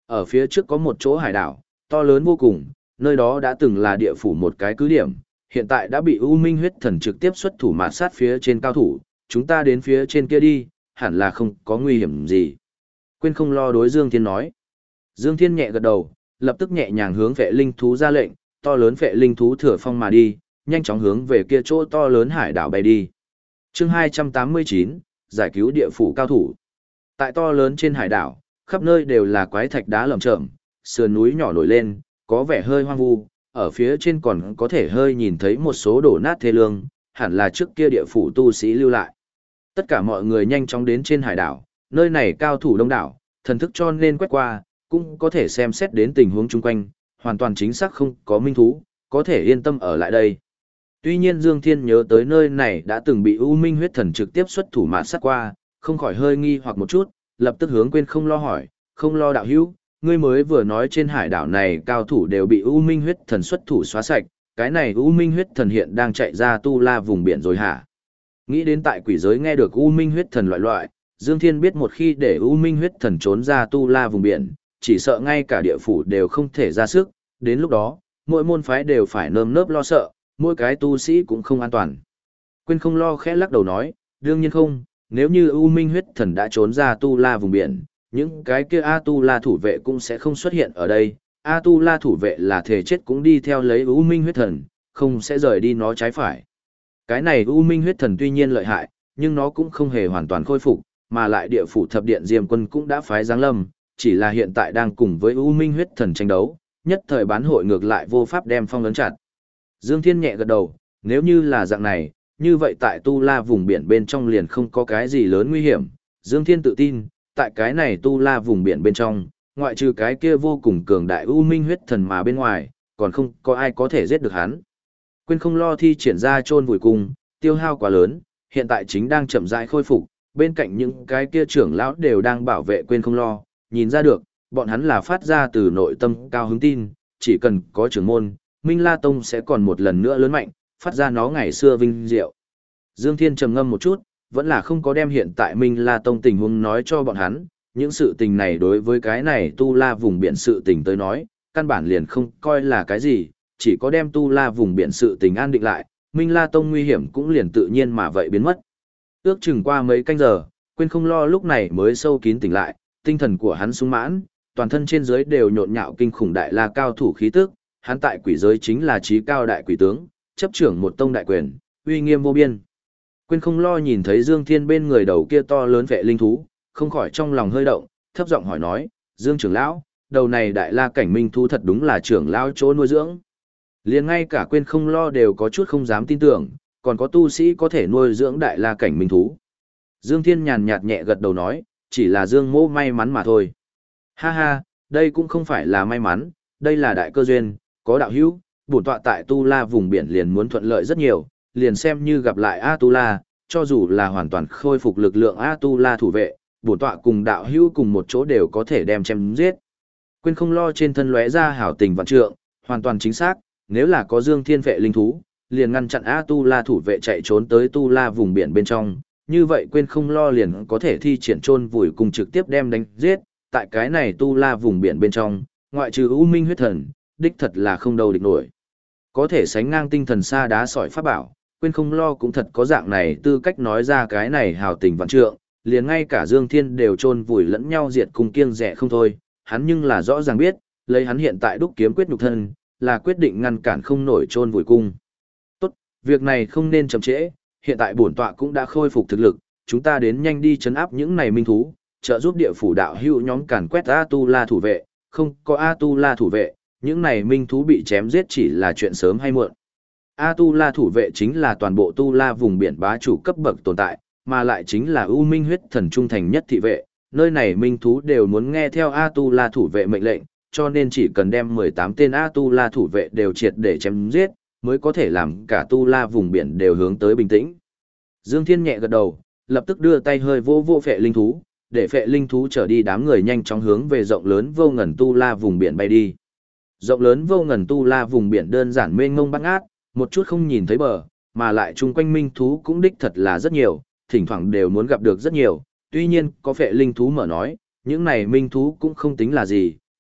Ở phía trước có một chỗ hải đảo, to lớn vô cùng, nơi đó đã từng là địa phủ một cái cứ điểm, hiện tại đã bị U Minh huyết thần trực tiếp xuất thủ mạt sát phía trên cao thủ, chúng ta đến phía trên kia đi, hẳn là không có nguy hiểm gì. Quên không lo đối Dương Thiên nói. Dương Thiên nhẹ gật đầu, lập tức nhẹ nhàng hướng vệ linh thú ra lệnh, to lớn vệ linh thú thừa phong mà đi, nhanh chóng hướng về kia chỗ to lớn hải đảo bay đi. Chương 289, giải cứu địa phủ cao thủ. Tại to lớn trên hải đảo, khắp nơi đều là quái thạch đá lởm chởm, sườn núi nhỏ nổi lên, có vẻ hơi hoang vu, ở phía trên còn có thể hơi nhìn thấy một số đổ nát thê lương, hẳn là trước kia địa phủ tu sĩ lưu lại. Tất cả mọi người nhanh chóng đến trên hải đảo, nơi này cao thủ đông đảo, thần thức cho nên quét qua, cũng có thể xem xét đến tình huống chung quanh, hoàn toàn chính xác không có minh thú, có thể yên tâm ở lại đây. Tuy nhiên Dương Thiên nhớ tới nơi này đã từng bị U Minh huyết thần trực tiếp xuất thủ mạt sát qua, không khỏi hơi nghi hoặc một chút, lập tức hướng quên không lo hỏi, không lo đạo hữu, ngươi mới vừa nói trên hải đảo này cao thủ đều bị U Minh huyết thần xuất thủ xóa sạch, cái này U Minh huyết thần hiện đang chạy ra tu la vùng biển rồi hả? Nghĩ đến tại quỷ giới nghe được U Minh huyết thần loại, Dương Thiên biết một khi để U Minh huyết thần trốn ra tu la vùng biển, chỉ sợ ngay cả địa phủ đều không thể ra sức, đến lúc đó, mỗi môn phái đều phải nơm nớp lo sợ, mỗi cái tu sĩ cũng không an toàn. Quên không lo khẽ lắc đầu nói, đương nhiên không, nếu như U Minh huyết thần đã trốn ra tu la vùng biển, những cái kia A tu la thủ vệ cũng sẽ không xuất hiện ở đây, A tu la thủ vệ là thể chết cũng đi theo lấy U Minh huyết thần, không sẽ rời đi nó trái phải. Cái này U Minh huyết thần tuy nhiên lợi hại, nhưng nó cũng không hề hoàn toàn khôi phục, mà lại địa phủ thập điện Diêm Quân cũng đã phái giáng lâm, chỉ là hiện tại đang cùng với U Minh huyết thần tranh đấu, nhất thời bán hội ngược lại vô pháp đem phong ấn chặt. Dương Thiên nhẹ gật đầu, nếu như là dạng này, như vậy tại Tu La vùng biển bên trong liền không có cái gì lớn nguy hiểm. Dương Thiên tự tin, tại cái này Tu La vùng biển bên trong, ngoại trừ cái kia vô cùng cường đại U Minh huyết thần mà bên ngoài, còn không có ai có thể giết được hắn. Quên không lo thi triển ra chôn vùi cung, tiêu hao quá lớn, hiện tại chính đang chậm rãi khôi phục, bên cạnh những cái kia trưởng lão đều đang bảo vệ quên không lo, nhìn ra được, bọn hắn là phát ra từ nội tâm cao hứng tin, chỉ cần có trưởng môn, Minh La Tông sẽ còn một lần nữa lớn mạnh, phát ra nó ngày xưa vinh diệu. Dương Thiên trầm ngâm một chút, vẫn là không có đem hiện tại Minh La Tông tình huống nói cho bọn hắn, những sự tình này đối với cái này Tu La vùng biển sự tình tới nói, căn bản liền không coi là cái gì, chỉ có đem Tu La vùng biển sự tình an định lại, Minh La Tông nguy hiểm cũng liền tự nhiên mà vậy biến mất. Ước chừng qua mấy canh giờ, quên không lo lúc này mới sâu kín tỉnh lại, tinh thần của hắn sung mãn, toàn thân trên dưới đều nhộn nhạo kinh khủng đại la cao thủ khí tức, hắn tại quỷ giới chính là trí cao đại quỷ tướng, chấp trưởng một tông đại quyền, uy nghiêm vô biên. Quên không lo nhìn thấy Dương Thiên bên người đầu kia to lớn vệ linh thú, không khỏi trong lòng hơi động, thấp giọng hỏi nói, Dương trưởng lão, đầu này đại la cảnh minh thú thật đúng là trưởng lão chỗ nuôi dưỡng. Liền ngay cả quên không lo đều có chút không dám tin tưởng, còn có tu sĩ có thể nuôi dưỡng đại la cảnh minh thú. Dương Thiên nhàn nhạt nhẹ gật đầu nói, chỉ là Dương mô may mắn mà thôi. Ha ha, đây cũng không phải là may mắn, đây là đại cơ duyên, có đạo hữu, bổn tọa tại Tu La vùng biển liền muốn thuận lợi rất nhiều, liền xem như gặp lại A Tu La, cho dù là hoàn toàn khôi phục lực lượng A Tu La thủ vệ, bổn tọa cùng đạo hữu cùng một chỗ đều có thể đem chém giết. Quên không lo trên thân lóe ra hảo tình vạn trượng, hoàn toàn chính xác, nếu là có Dương Thiên vệ linh thú, liền ngăn chặn A Tu La thủ vệ chạy trốn tới Tu La vùng biển bên trong, như vậy quên không lo liền có thể thi triển chôn vùi cùng trực tiếp đem đánh giết, tại cái này Tu La vùng biển bên trong, ngoại trừ U Minh huyết thần, đích thật là không đâu địch nổi. Có thể sánh ngang tinh thần sa đá sỏi pháp bảo, quên không lo cũng thật có dạng này tư cách nói ra cái này hào tình vạn trượng, liền ngay cả Dương Thiên đều chôn vùi lẫn nhau diệt cùng kiêng dè không thôi, hắn nhưng là rõ ràng biết, lấy hắn hiện tại đúc kiếm quyết nhục thân, là quyết định ngăn cản không nổi chôn vùi cung. Tốt, việc này không nên chậm trễ, hiện tại bổn tọa cũng đã khôi phục thực lực, chúng ta đến nhanh đi trấn áp những này minh thú, trợ giúp địa phủ đạo hữu nhóm càn quét A Tu La thủ vệ, không có A Tu La thủ vệ, những này minh thú bị chém giết chỉ là chuyện sớm hay muộn. A Tu La thủ vệ chính là toàn bộ Tu La vùng biển bá chủ cấp bậc tồn tại, mà lại chính là U Minh huyết thần trung thành nhất thị vệ, nơi này minh thú đều muốn nghe theo A Tu La thủ vệ mệnh lệnh, cho nên chỉ cần đem 18 tên A Tu La thủ vệ đều triệt để chém giết, mới có thể làm cả Tu La vùng biển đều hướng tới bình tĩnh. Dương Thiên nhẹ gật đầu, lập tức đưa tay hơi vô vô phệ linh thú, để phệ linh thú trở đi, đám người nhanh chóng hướng về rộng lớn vô ngần Tu La vùng biển bay đi. Rộng lớn vô ngần Tu La vùng biển đơn giản mênh mông bát ngát, một chút không nhìn thấy bờ, mà lại chung quanh minh thú cũng đích thật là rất nhiều, thỉnh thoảng đều muốn gặp được rất nhiều, tuy nhiên có phệ linh thú mở nói, những này minh thú cũng không tính là gì,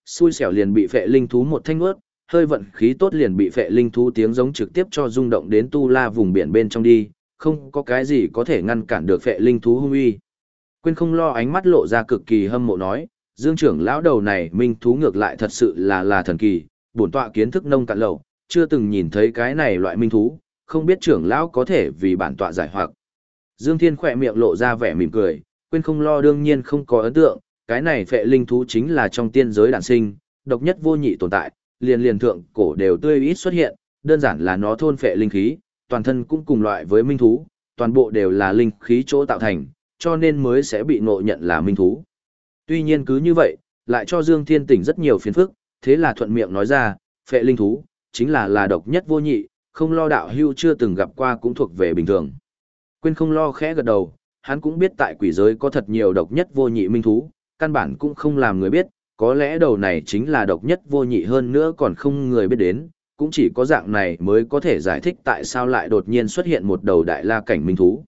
xui xẻo liền bị phệ linh thú một thanh ướt, hơi vận khí tốt liền bị phệ linh thú tiếng giống trực tiếp cho rung động đến tu la vùng biển bên trong đi, không có cái gì có thể ngăn cản được phệ linh thú hung uy. Quên không lo ánh mắt lộ ra cực kỳ hâm mộ nói, Dương trưởng lão đầu này minh thú ngược lại thật sự là thần kỳ, bổn tọa kiến thức nông cạn lậu, chưa từng nhìn thấy cái này loại minh thú, không biết trưởng lão có thể vì bản tọa giải hoặc. Dương Thiên khỏe miệng lộ ra vẻ mỉm cười, quên không lo đương nhiên không có ấn tượng, cái này phệ linh thú chính là trong tiên giới đản sinh, độc nhất vô nhị tồn tại, liền thượng cổ đều tươi ít xuất hiện, đơn giản là nó thôn phệ linh khí, toàn thân cũng cùng loại với minh thú, toàn bộ đều là linh khí chỗ tạo thành, cho nên mới sẽ bị ngộ nhận là minh thú. Tuy nhiên cứ như vậy, lại cho Dương Thiên tỉnh rất nhiều phiền phức, thế là thuận miệng nói ra, phệ linh thú, chính là độc nhất vô nhị, không lo đạo hưu chưa từng gặp qua cũng thuộc về bình thường. Quên không lo khẽ gật đầu, hắn cũng biết tại quỷ giới có thật nhiều độc nhất vô nhị minh thú, căn bản cũng không làm người biết, có lẽ đầu này chính là độc nhất vô nhị hơn nữa còn không người biết đến, cũng chỉ có dạng này mới có thể giải thích tại sao lại đột nhiên xuất hiện một đầu đại la cảnh minh thú.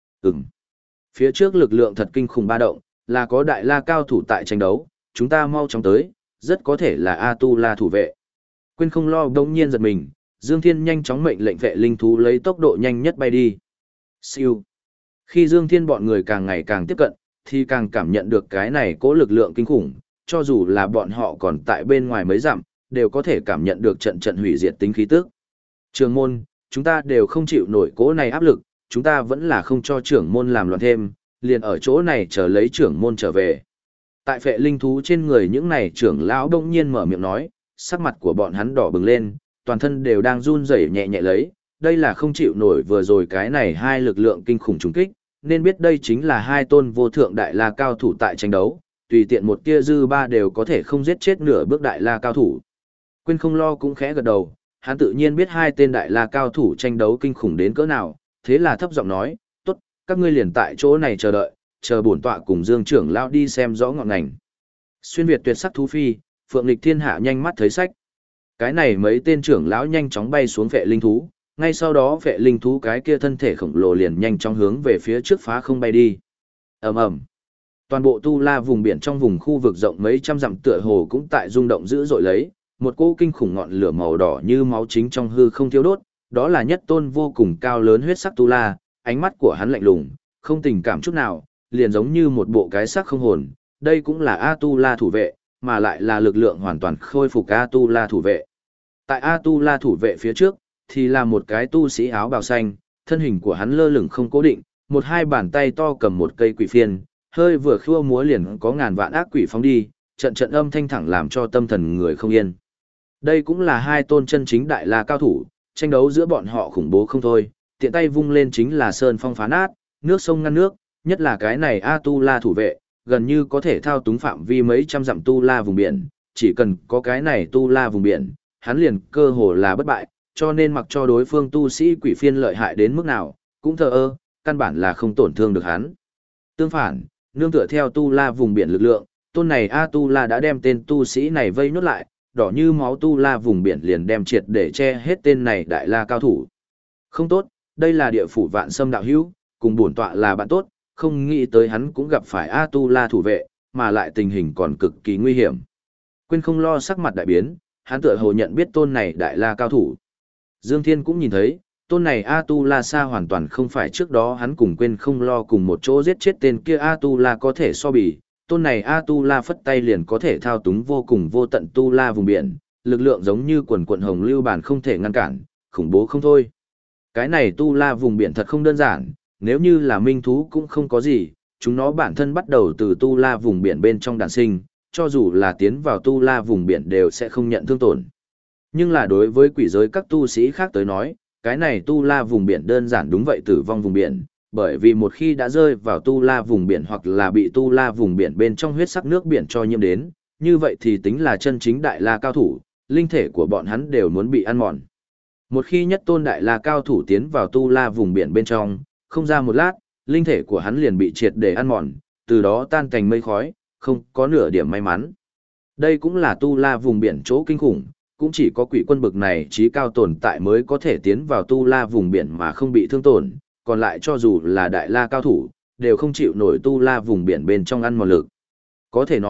Phía trước lực lượng thật kinh khủng ba động, là có đại la cao thủ tại tranh đấu, chúng ta mau chóng tới, rất có thể là A-tu-la thủ vệ. Quên không lo đông nhiên giật mình, Dương Thiên nhanh chóng mệnh lệnh vệ linh thú lấy tốc độ nhanh nhất bay đi. Siêu. Khi Dương Thiên bọn người càng ngày càng tiếp cận, thì càng cảm nhận được cái này cố lực lượng kinh khủng, cho dù là bọn họ còn tại bên ngoài mấy dặm, đều có thể cảm nhận được trận hủy diệt tính khí tức. Trưởng môn, chúng ta đều không chịu nổi cố này áp lực, chúng ta vẫn là không cho trưởng môn làm loạn thêm, liền ở chỗ này chờ lấy trưởng môn trở về. Tại phệ linh thú trên người những này trưởng lão đông nhiên mở miệng nói, sắc mặt của bọn hắn đỏ bừng lên, toàn thân đều đang run rẩy nhẹ nhẹ lấy, đây là không chịu nổi vừa rồi cái này hai lực lượng kinh khủng trùng kích, nên biết đây chính là hai tôn vô thượng đại la cao thủ tại tranh đấu, tùy tiện một tia dư ba đều có thể không giết chết nửa bước đại la cao thủ. Quên không lo cũng khẽ gật đầu, hắn tự nhiên biết hai tên đại la cao thủ tranh đấu kinh khủng đến cỡ nào, thế là thấp giọng nói, tốt, các ngươi liền tại chỗ này chờ đợi, chờ bổn tọa cùng Dương trưởng lão đi xem rõ ngọn ngành. Xuyên Việt tuyệt sắc thú phi, phượng lịch thiên hạ nhanh mắt thấy sách. Cái này mấy tên trưởng lão nhanh chóng bay xuống phệ linh thú, ngay sau đó phệ linh thú cái kia thân thể khổng lồ liền nhanh chóng hướng về phía trước phá không bay đi. Ầm ầm. Toàn bộ tu la vùng biển trong vùng khu vực rộng mấy trăm dặm tựa hồ cũng tại rung động dữ dội lấy, một cỗ kinh khủng ngọn lửa màu đỏ như máu chính trong hư không thiêu đốt, đó là nhất tôn vô cùng cao lớn huyết sắc tu la, ánh mắt của hắn lạnh lùng, không tình cảm chút nào, liền giống như một bộ cái xác không hồn, đây cũng là A-tu-la thủ vệ, mà lại là lực lượng hoàn toàn khôi phục A-tu-la thủ vệ. Tại A-tu-la thủ vệ phía trước, thì là một cái tu sĩ áo bào xanh, thân hình của hắn lơ lửng không cố định, một hai bàn tay to cầm một cây quỷ phiên, hơi vừa khua múa liền có ngàn vạn ác quỷ phóng đi, trận trận âm thanh thẳng làm cho tâm thần người không yên. Đây cũng là hai tôn chân chính đại la cao thủ, tranh đấu giữa bọn họ khủng bố không thôi, tiện tay vung lên chính là sơn phong phá nát, nước sông ngăn nước, nhất là cái này A-tu-la thủ vệ, gần như có thể thao túng phạm vi mấy trăm dặm tu la vùng biển, chỉ cần có cái này tu la vùng biển, hắn liền cơ hồ là bất bại, cho nên mặc cho đối phương tu sĩ quỷ phiên lợi hại đến mức nào, cũng thờ ơ, căn bản là không tổn thương được hắn. Tương phản, nương tựa theo tu la vùng biển lực lượng, tôn này A-tu-la đã đem tên tu sĩ này vây nhốt lại, đỏ như máu tu la vùng biển liền đem triệt để che hết tên này đại la cao thủ. Không tốt, đây là địa phủ vạn xâm đạo hữu, cùng bổn tọa là bạn tốt, không nghĩ tới hắn cũng gặp phải A-tu-la thủ vệ, mà lại tình hình còn cực kỳ nguy hiểm. Quên không lo sắc mặt đại biến, hắn tựa hồ nhận biết tôn này đại la cao thủ. Dương Thiên cũng nhìn thấy, tôn này A-tu-la Sa hoàn toàn không phải trước đó hắn cùng quên không lo cùng một chỗ giết chết tên kia A-tu-la có thể so bì. Tôn này A-tu-la phất tay liền có thể thao túng vô cùng vô tận tu la vùng biển, lực lượng giống như quần quần hồng lưu bản không thể ngăn cản, khủng bố không thôi. Cái này tu la vùng biển thật không đơn giản, nếu như là minh thú cũng không có gì, chúng nó bản thân bắt đầu từ tu la vùng biển bên trong đàn sinh, cho dù là tiến vào tu la vùng biển đều sẽ không nhận thương tổn. Nhưng là đối với quỷ giới các tu sĩ khác tới nói, cái này tu la vùng biển đơn giản đúng vậy tử vong vùng biển, bởi vì một khi đã rơi vào tu la vùng biển hoặc là bị tu la vùng biển bên trong huyết sắc nước biển cho nhiễm đến, như vậy thì tính là chân chính đại la cao thủ, linh thể của bọn hắn đều muốn bị ăn mòn. Một khi nhất tôn đại la cao thủ tiến vào tu la vùng biển bên trong, không ra một lát, linh thể của hắn liền bị triệt để ăn mòn, từ đó tan thành mây khói, không có nửa điểm may mắn. Đây cũng là tu la vùng biển chỗ kinh khủng, cũng chỉ có quỷ quân bực này trí cao tồn tại mới có thể tiến vào tu la vùng biển mà không bị thương tổn, còn lại cho dù là đại la cao thủ, đều không chịu nổi tu la vùng biển bên trong ăn mòn lực. Có thể nói,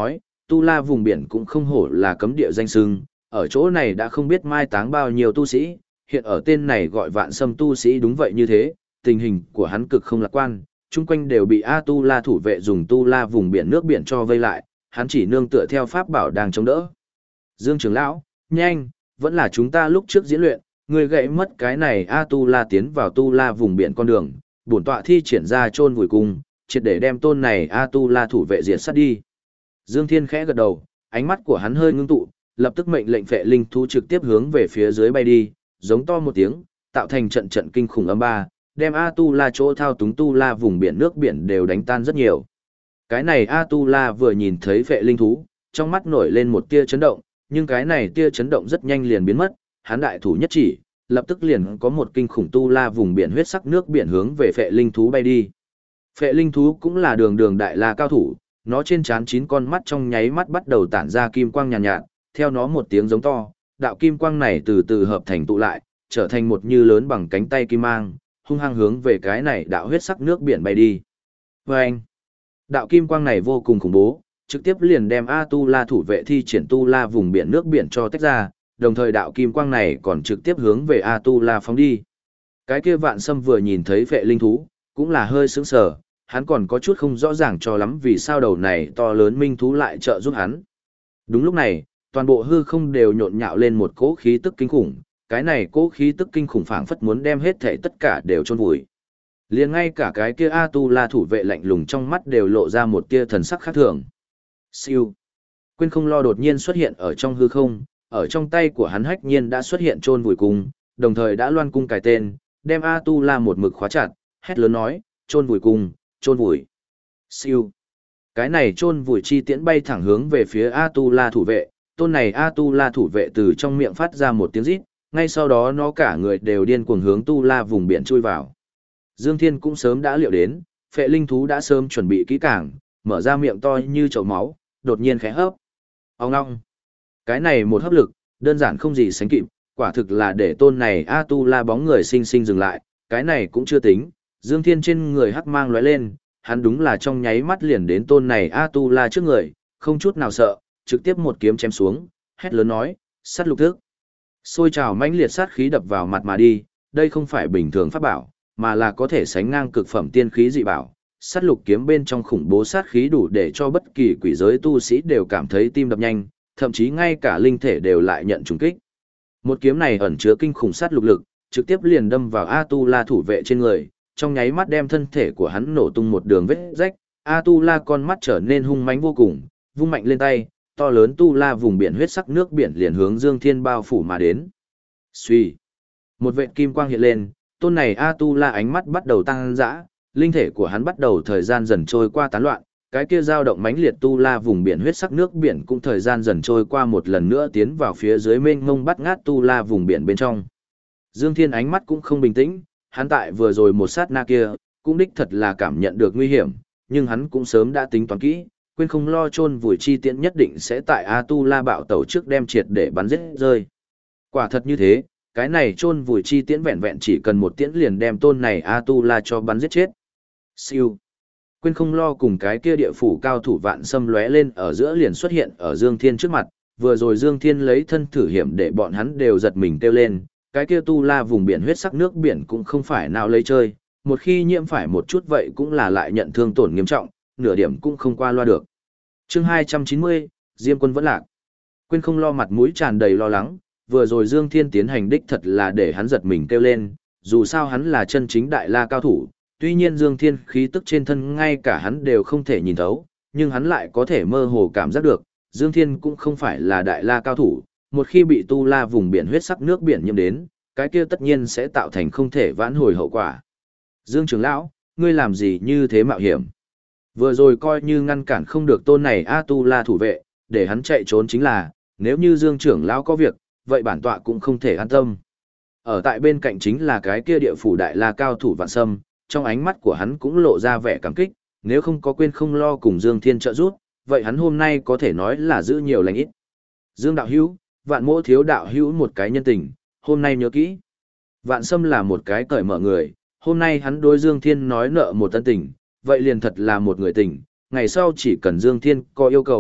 Tu La vùng biển cũng không hổ là cấm địa danh xưng, ở chỗ này đã không biết mai táng bao nhiêu tu sĩ, hiện ở tên này gọi Vạn Sâm tu sĩ đúng vậy như thế, tình hình của hắn cực không lạc quan, chung quanh đều bị A Tu La thủ vệ dùng Tu La vùng biển nước biển cho vây lại, hắn chỉ nương tựa theo pháp bảo đang chống đỡ. Dương trưởng lão, nhanh, vẫn là chúng ta lúc trước diễn luyện, người gãy mất cái này A Tu La tiến vào Tu La vùng biển con đường, bổn tọa thi triển ra chôn vùi cung, triệt để đem tôn này A Tu La thủ vệ diệt sát đi. Dương Thiên khẽ gật đầu, ánh mắt của hắn hơi ngưng tụ, lập tức mệnh lệnh phệ linh thú trực tiếp hướng về phía dưới bay đi, giống to một tiếng, tạo thành trận trận kinh khủng âm ba, đem A Tu La chỗ thao túng Tu La vùng biển nước biển đều đánh tan rất nhiều. Cái này A Tu La vừa nhìn thấy phệ linh thú, trong mắt nổi lên một tia chấn động, nhưng cái này tia chấn động rất nhanh liền biến mất, hắn đại thủ nhất chỉ, lập tức liền có một kinh khủng Tu La vùng biển huyết sắc nước biển hướng về phệ linh thú bay đi. Phệ linh thú cũng là đường đường đại la cao thủ, nó trên trán 9 con mắt trong nháy mắt bắt đầu tản ra kim quang nhàn nhạt, theo nó một tiếng giống to, đạo kim quang này từ từ hợp thành tụ lại, trở thành một như lớn bằng cánh tay kim mang, hung hăng hướng về cái này đạo huyết sắc nước biển bay đi. Vâng! Đạo kim quang này vô cùng khủng bố, trực tiếp liền đem A Tu La thủ vệ thi triển Tu La vùng biển nước biển cho tách ra, đồng thời đạo kim quang này còn trực tiếp hướng về A Tu La phóng đi. Cái kia Vạn Sâm vừa nhìn thấy phệ linh thú, cũng là hơi sững sờ, hắn còn có chút không rõ ràng cho lắm vì sao đầu này to lớn minh thú lại trợ giúp hắn. Đúng lúc này, toàn bộ hư không đều nhộn nhạo lên một cỗ khí tức kinh khủng, cái này cỗ khí tức kinh khủng phảng phất muốn đem hết thảy tất cả đều chôn vùi. Liền ngay cả cái kia A Tu La thủ vệ lạnh lùng trong mắt đều lộ ra một tia thần sắc khác thường. Siêu. Quên không lo đột nhiên xuất hiện ở trong hư không, ở trong tay của hắn hách nhiên đã xuất hiện chôn vùi cung, đồng thời đã loan cung cài tên, đem A Tu La một mực khóa chặt, hét lớn nói, chôn vùi cung, chôn vùi. Siêu. Cái này chôn vùi chi tiễn bay thẳng hướng về phía A Tu La thủ vệ, tôn này A Tu La thủ vệ từ trong miệng phát ra một tiếng rít, ngay sau đó nó cả người đều điên cuồng hướng Tu La vùng biển chui vào. Dương Thiên cũng sớm đã liệu đến, phệ linh thú đã sớm chuẩn bị kỹ càng, mở ra miệng to như chậu máu, đột nhiên khẽ hấp. Ông ngong. Cái này một hấp lực, đơn giản không gì sánh kịp, quả thực là để tôn này A Tu La bóng người sinh sinh dừng lại, cái này cũng chưa tính, Dương Thiên trên người hắc mang lóe lên, hắn đúng là trong nháy mắt liền đến tôn này A Tu La trước người, không chút nào sợ, trực tiếp một kiếm chém xuống, hét lớn nói, sát lục thức. Xôi trào mãnh liệt sát khí đập vào mặt mà đi, đây không phải bình thường pháp bảo, mà là có thể sánh ngang cực phẩm tiên khí dị bảo. Sát lục kiếm bên trong khủng bố sát khí đủ để cho bất kỳ quỷ giới tu sĩ đều cảm thấy tim đập nhanh, thậm chí ngay cả linh thể đều lại nhận trùng kích. Một kiếm này ẩn chứa kinh khủng sát lục lực, trực tiếp liền đâm vào A Tu La thủ vệ trên người, trong nháy mắt đem thân thể của hắn nổ tung một đường vết rách. A Tu La con mắt trở nên hung mãnh vô cùng, vung mạnh lên tay, to lớn Tu La vùng biển huyết sắc nước biển liền hướng Dương Thiên bao phủ mà đến. Xuy, một vệt kim quang hiện lên, tôn này A Tu La ánh mắt bắt đầu tăng dã, linh thể của hắn bắt đầu thời gian dần trôi qua tán loạn, cái kia dao động mãnh liệt Tu La vùng biển huyết sắc nước biển cũng thời gian dần trôi qua một lần nữa tiến vào phía dưới mênh mông bắt ngát Tu La vùng biển bên trong. Dương Thiên ánh mắt cũng không bình tĩnh, hắn tại vừa rồi một sát na kia, cũng đích thật là cảm nhận được nguy hiểm, nhưng hắn cũng sớm đã tính toán kỹ, quên không lo chôn vùi chi tiễn nhất định sẽ tại A Tu La bạo tẩu trước đem triệt để bắn giết rơi. Quả thật như thế, cái này chôn vùi chi tiễn vẹn vẹn chỉ cần một tiễn liền đem tôn này A Tu La cho bắn giết chết. Siêu. Quên không lo cùng cái kia địa phủ cao thủ Vạn Sâm lóe lên ở giữa liền xuất hiện ở Dương Thiên trước mặt, vừa rồi Dương Thiên lấy thân thử hiểm để bọn hắn đều giật mình kêu lên, cái kia Tu La vùng biển huyết sắc nước biển cũng không phải nào lấy chơi, một khi nhiễm phải một chút vậy cũng là lại nhận thương tổn nghiêm trọng, nửa điểm cũng không qua loa được. Chương 290, Diêm Quân vẫn lạc. Quên không lo mặt mũi tràn đầy lo lắng, vừa rồi Dương Thiên tiến hành đích thật là để hắn giật mình kêu lên, dù sao hắn là chân chính đại la cao thủ, tuy nhiên Dương Thiên khí tức trên thân ngay cả hắn đều không thể nhìn thấu, nhưng hắn lại có thể mơ hồ cảm giác được, Dương Thiên cũng không phải là đại la cao thủ, một khi bị Tu La vùng biển huyết sắc nước biển nhiễm đến, cái kia tất nhiên sẽ tạo thành không thể vãn hồi hậu quả. Dương trưởng lão, ngươi làm gì như thế mạo hiểm? Vừa rồi coi như ngăn cản không được tôn này A Tu La thủ vệ, để hắn chạy trốn chính là, nếu như Dương trưởng lão có việc, vậy bản tọa cũng không thể an tâm. Ở tại bên cạnh chính là cái kia địa phủ đại la cao thủ Vạn Sâm, trong ánh mắt của hắn cũng lộ ra vẻ cảm kích, nếu không có quên không lo cùng Dương Thiên trợ giúp, vậy hắn hôm nay có thể nói là giữ nhiều lành ít. Dương đạo hữu, Vạn mỗ thiếu đạo hữu một cái nhân tình, hôm nay nhớ kỹ. Vạn Sâm là một cái cởi mở người, hôm nay hắn đối Dương Thiên nói nợ một ân tình, vậy liền thật là một người tình, ngày sau chỉ cần Dương Thiên có yêu cầu,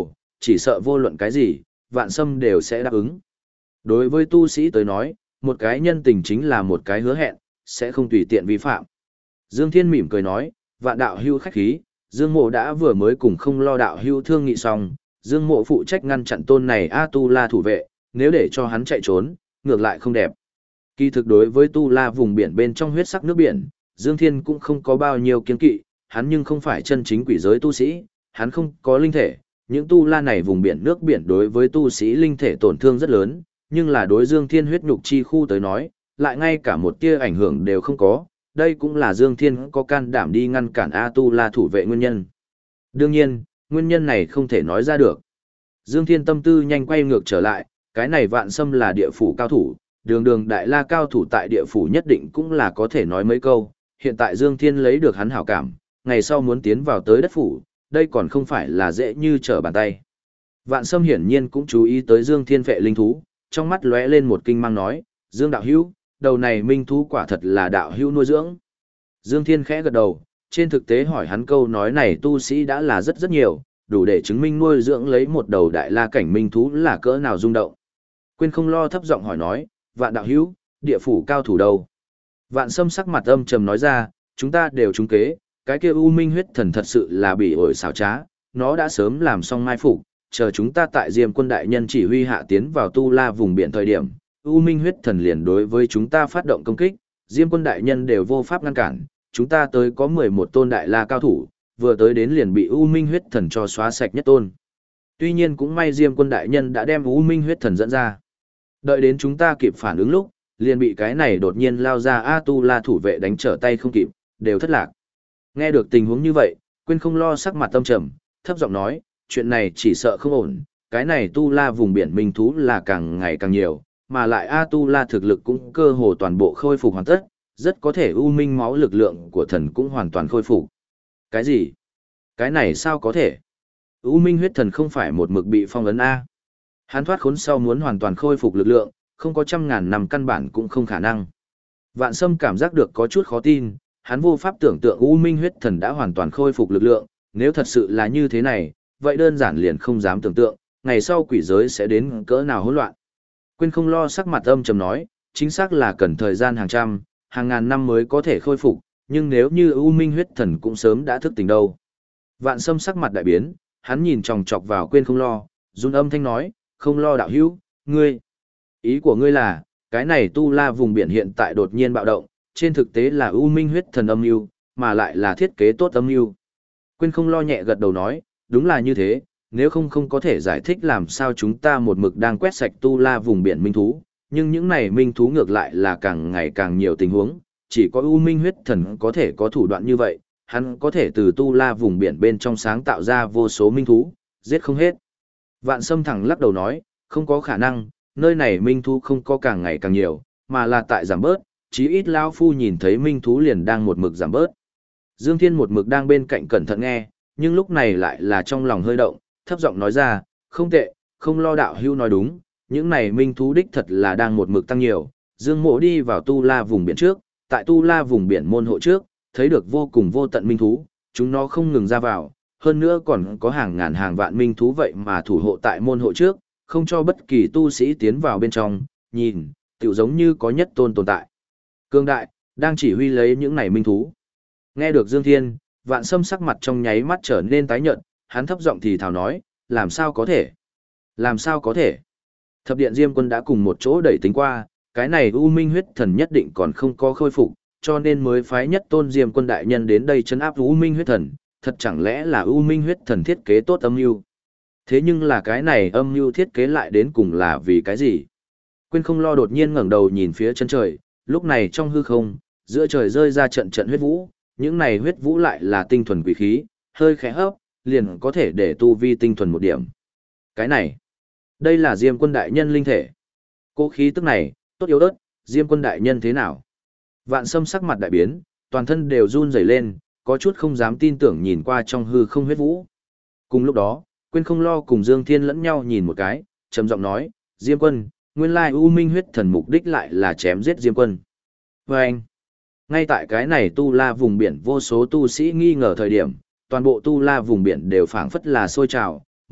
chỉ sợ vô luận cái gì, Vạn Sâm đều sẽ đáp ứng. Đối với tu sĩ tới nói, một cái nhân tình chính là một cái hứa hẹn, sẽ không tùy tiện vi phạm. Dương Thiên mỉm cười nói, Vạn đạo hưu khách khí, Dương Mộ đã vừa mới cùng Không Lo đạo hưu thương nghị xong, Dương Mộ phụ trách ngăn chặn tôn này A Tu La thủ vệ, nếu để cho hắn chạy trốn, ngược lại không đẹp. Kỳ thực đối với Tu La vùng biển bên trong huyết sắc nước biển, Dương Thiên cũng không có bao nhiêu kiên kỵ, hắn nhưng không phải chân chính quỷ giới tu sĩ, hắn không có linh thể, những Tu La này vùng biển nước biển đối với tu sĩ linh thể tổn thương rất lớn, nhưng là đối Dương Thiên huyết nhục chi khu tới nói, lại ngay cả một tia ảnh hưởng đều không có, đây cũng là Dương Thiên có can đảm đi ngăn cản A Tu La thủ vệ nguyên nhân. Đương nhiên, nguyên nhân này không thể nói ra được. Dương Thiên tâm tư nhanh quay ngược trở lại, cái này Vạn Sâm là địa phủ cao thủ, đường đường đại la cao thủ tại địa phủ nhất định cũng là có thể nói mấy câu, hiện tại Dương Thiên lấy được hắn hảo cảm, ngày sau muốn tiến vào tới đất phủ, đây còn không phải là dễ như trở bàn tay. Vạn Sâm hiển nhiên cũng chú ý tới Dương Thiên phệ linh thú, trong mắt lóe lên một kinh mang nói, Dương đạo hữu, đầu này minh thú quả thật là đạo hữu nuôi dưỡng. Dương Thiên khẽ gật đầu, trên thực tế hỏi hắn câu nói này tu sĩ đã là rất nhiều, đủ để chứng minh nuôi dưỡng lấy một đầu đại la cảnh minh thú là cỡ nào rung động. Quên Không Lo thấp giọng hỏi nói, Vạn đạo hữu, địa phủ cao thủ đâu? Vạn Sâm sắc mặt âm trầm nói ra, chúng ta đều trúng kế, cái kia U Minh huyết thần thật sự là bị ổi xảo trá, nó đã sớm làm xong mai phục, chờ chúng ta tại Diêm Quân đại nhân chỉ huy hạ tiến vào Tu La vùng biển thời điểm, U Minh huyết thần liền đối với chúng ta phát động công kích, Diêm Quân đại nhân đều vô pháp ngăn cản, chúng ta tới có 11 tôn đại la cao thủ, vừa tới đến liền bị U Minh huyết thần cho xóa sạch nhất tôn. Tuy nhiên cũng may Diêm Quân đại nhân đã đem U Minh huyết thần dẫn ra. Đợi đến chúng ta kịp phản ứng lúc, liền bị cái này đột nhiên lao ra A Tu La thủ vệ đánh trở tay không kịp, đều thất lạc. Nghe được tình huống như vậy, Quên Không Lo sắc mặt tâm trầm, thấp giọng nói, chuyện này chỉ sợ không ổn, cái này Tu La vùng biển minh thú là càng ngày càng nhiều, mà lại A Tu La thực lực cũng cơ hồ toàn bộ khôi phục hoàn tất, rất có thể U Minh máu lực lượng của thần cũng hoàn toàn khôi phục. Cái gì? Cái này sao có thể? U Minh huyết thần không phải một mực bị phong ấn A. Hắn thoát khốn sau muốn hoàn toàn khôi phục lực lượng, không có 100.000 năm căn bản cũng không khả năng. Vạn Sâm cảm giác được có chút khó tin, hắn vô pháp tưởng tượng U Minh huyết thần đã hoàn toàn khôi phục lực lượng, nếu thật sự là như thế này, vậy đơn giản liền không dám tưởng tượng, ngày sau quỷ giới sẽ đến cỡ nào hỗn loạn. Quên Không Lo sắc mặt âm trầm nói, chính xác là cần thời gian hàng trăm, hàng ngàn năm mới có thể khôi phục, nhưng nếu như U Minh huyết thần cũng sớm đã thức tỉnh đâu. Vạn Sâm sắc mặt đại biến, hắn nhìn chòng chọc vào Quên Không Lo, run âm thanh nói, Không Lo đạo hữu, ngươi. Ý của ngươi là, cái này Tu La vùng biển hiện tại đột nhiên bạo động, trên thực tế là U Minh huyết thần âm mưu, mà lại là thiết kế tốt âm mưu. Quên Không Lo nhẹ gật đầu nói, đúng là như thế, nếu không có thể giải thích làm sao chúng ta một mực đang quét sạch Tu La vùng biển minh thú, nhưng những này minh thú ngược lại là càng ngày càng nhiều tình huống, chỉ có U Minh huyết thần có thể có thủ đoạn như vậy, hắn có thể từ Tu La vùng biển bên trong sáng tạo ra vô số minh thú, giết không hết. Vạn Sâm thẳng lắc đầu nói, không có khả năng, nơi này minh thú không có càng ngày càng nhiều, mà là tại giảm bớt, chí ít lão phu nhìn thấy minh thú liền đang một mực giảm bớt. Dương Thiên một mực đang bên cạnh cẩn thận nghe, nhưng lúc này lại là trong lòng hơi động, thấp giọng nói ra, không tệ, Không Lo đạo hữu nói đúng, những này minh thú đích thật là đang một mực tăng nhiều. Dương Mộ đi vào Tu La vùng biển trước, tại Tu La vùng biển môn hộ trước, thấy được vô cùng vô tận minh thú, chúng nó không ngừng ra vào, hơn nữa còn có hàng ngàn hàng vạn minh thú vậy mà thủ hộ tại môn hộ trước, không cho bất kỳ tu sĩ tiến vào bên trong, nhìn, tựu giống như có nhất tôn tồn tại. Cương đại, đang chỉ huy lấy những này minh thú. Nghe được Dương Thiên, Vạn Sâm sắc mặt trong nháy mắt trở nên tái nhợt, hắn thấp giọng thì thào nói, làm sao có thể? Làm sao có thể? Thập điện Diêm Quân đã cùng một chỗ đẩy tính qua, cái này U Minh huyết thần nhất định còn không có khôi phục, cho nên mới phái nhất tôn Diêm Quân đại nhân đến đây trấn áp U Minh huyết thần, thật chẳng lẽ là U Minh huyết thần thiết kế tốt âm mưu? Thế nhưng là cái này âm mưu thiết kế lại đến cùng là vì cái gì? Quên Không Lo đột nhiên ngẩng đầu nhìn phía chân trời, lúc này trong hư không, giữa trời rơi ra trận trận huyết vũ, những này huyết vũ lại là tinh thuần quỷ khí, hơi khẽ hấp, liền có thể để tu vi tinh thuần một điểm. Cái này, đây là Diêm Quân đại nhân linh thể. Cố khí tức này, tốt yếu ớt, Diêm Quân đại nhân thế nào? Vạn Sâm sắc mặt đại biến, toàn thân đều run rẩy lên, có chút không dám tin tưởng nhìn qua trong hư không huyết vũ. Cùng lúc đó, Quên Không Lo cùng Dương Thiên lẫn nhau nhìn một cái, trầm giọng nói, Diêm Quân, nguyên lai U Minh huyết thần mục đích lại là chém giết Diêm Quân. Và anh, ngay tại cái này Tu La vùng biển vô số tu sĩ nghi ngờ thời điểm, toàn bộ Tu La vùng biển đều phảng phất là sôi trào,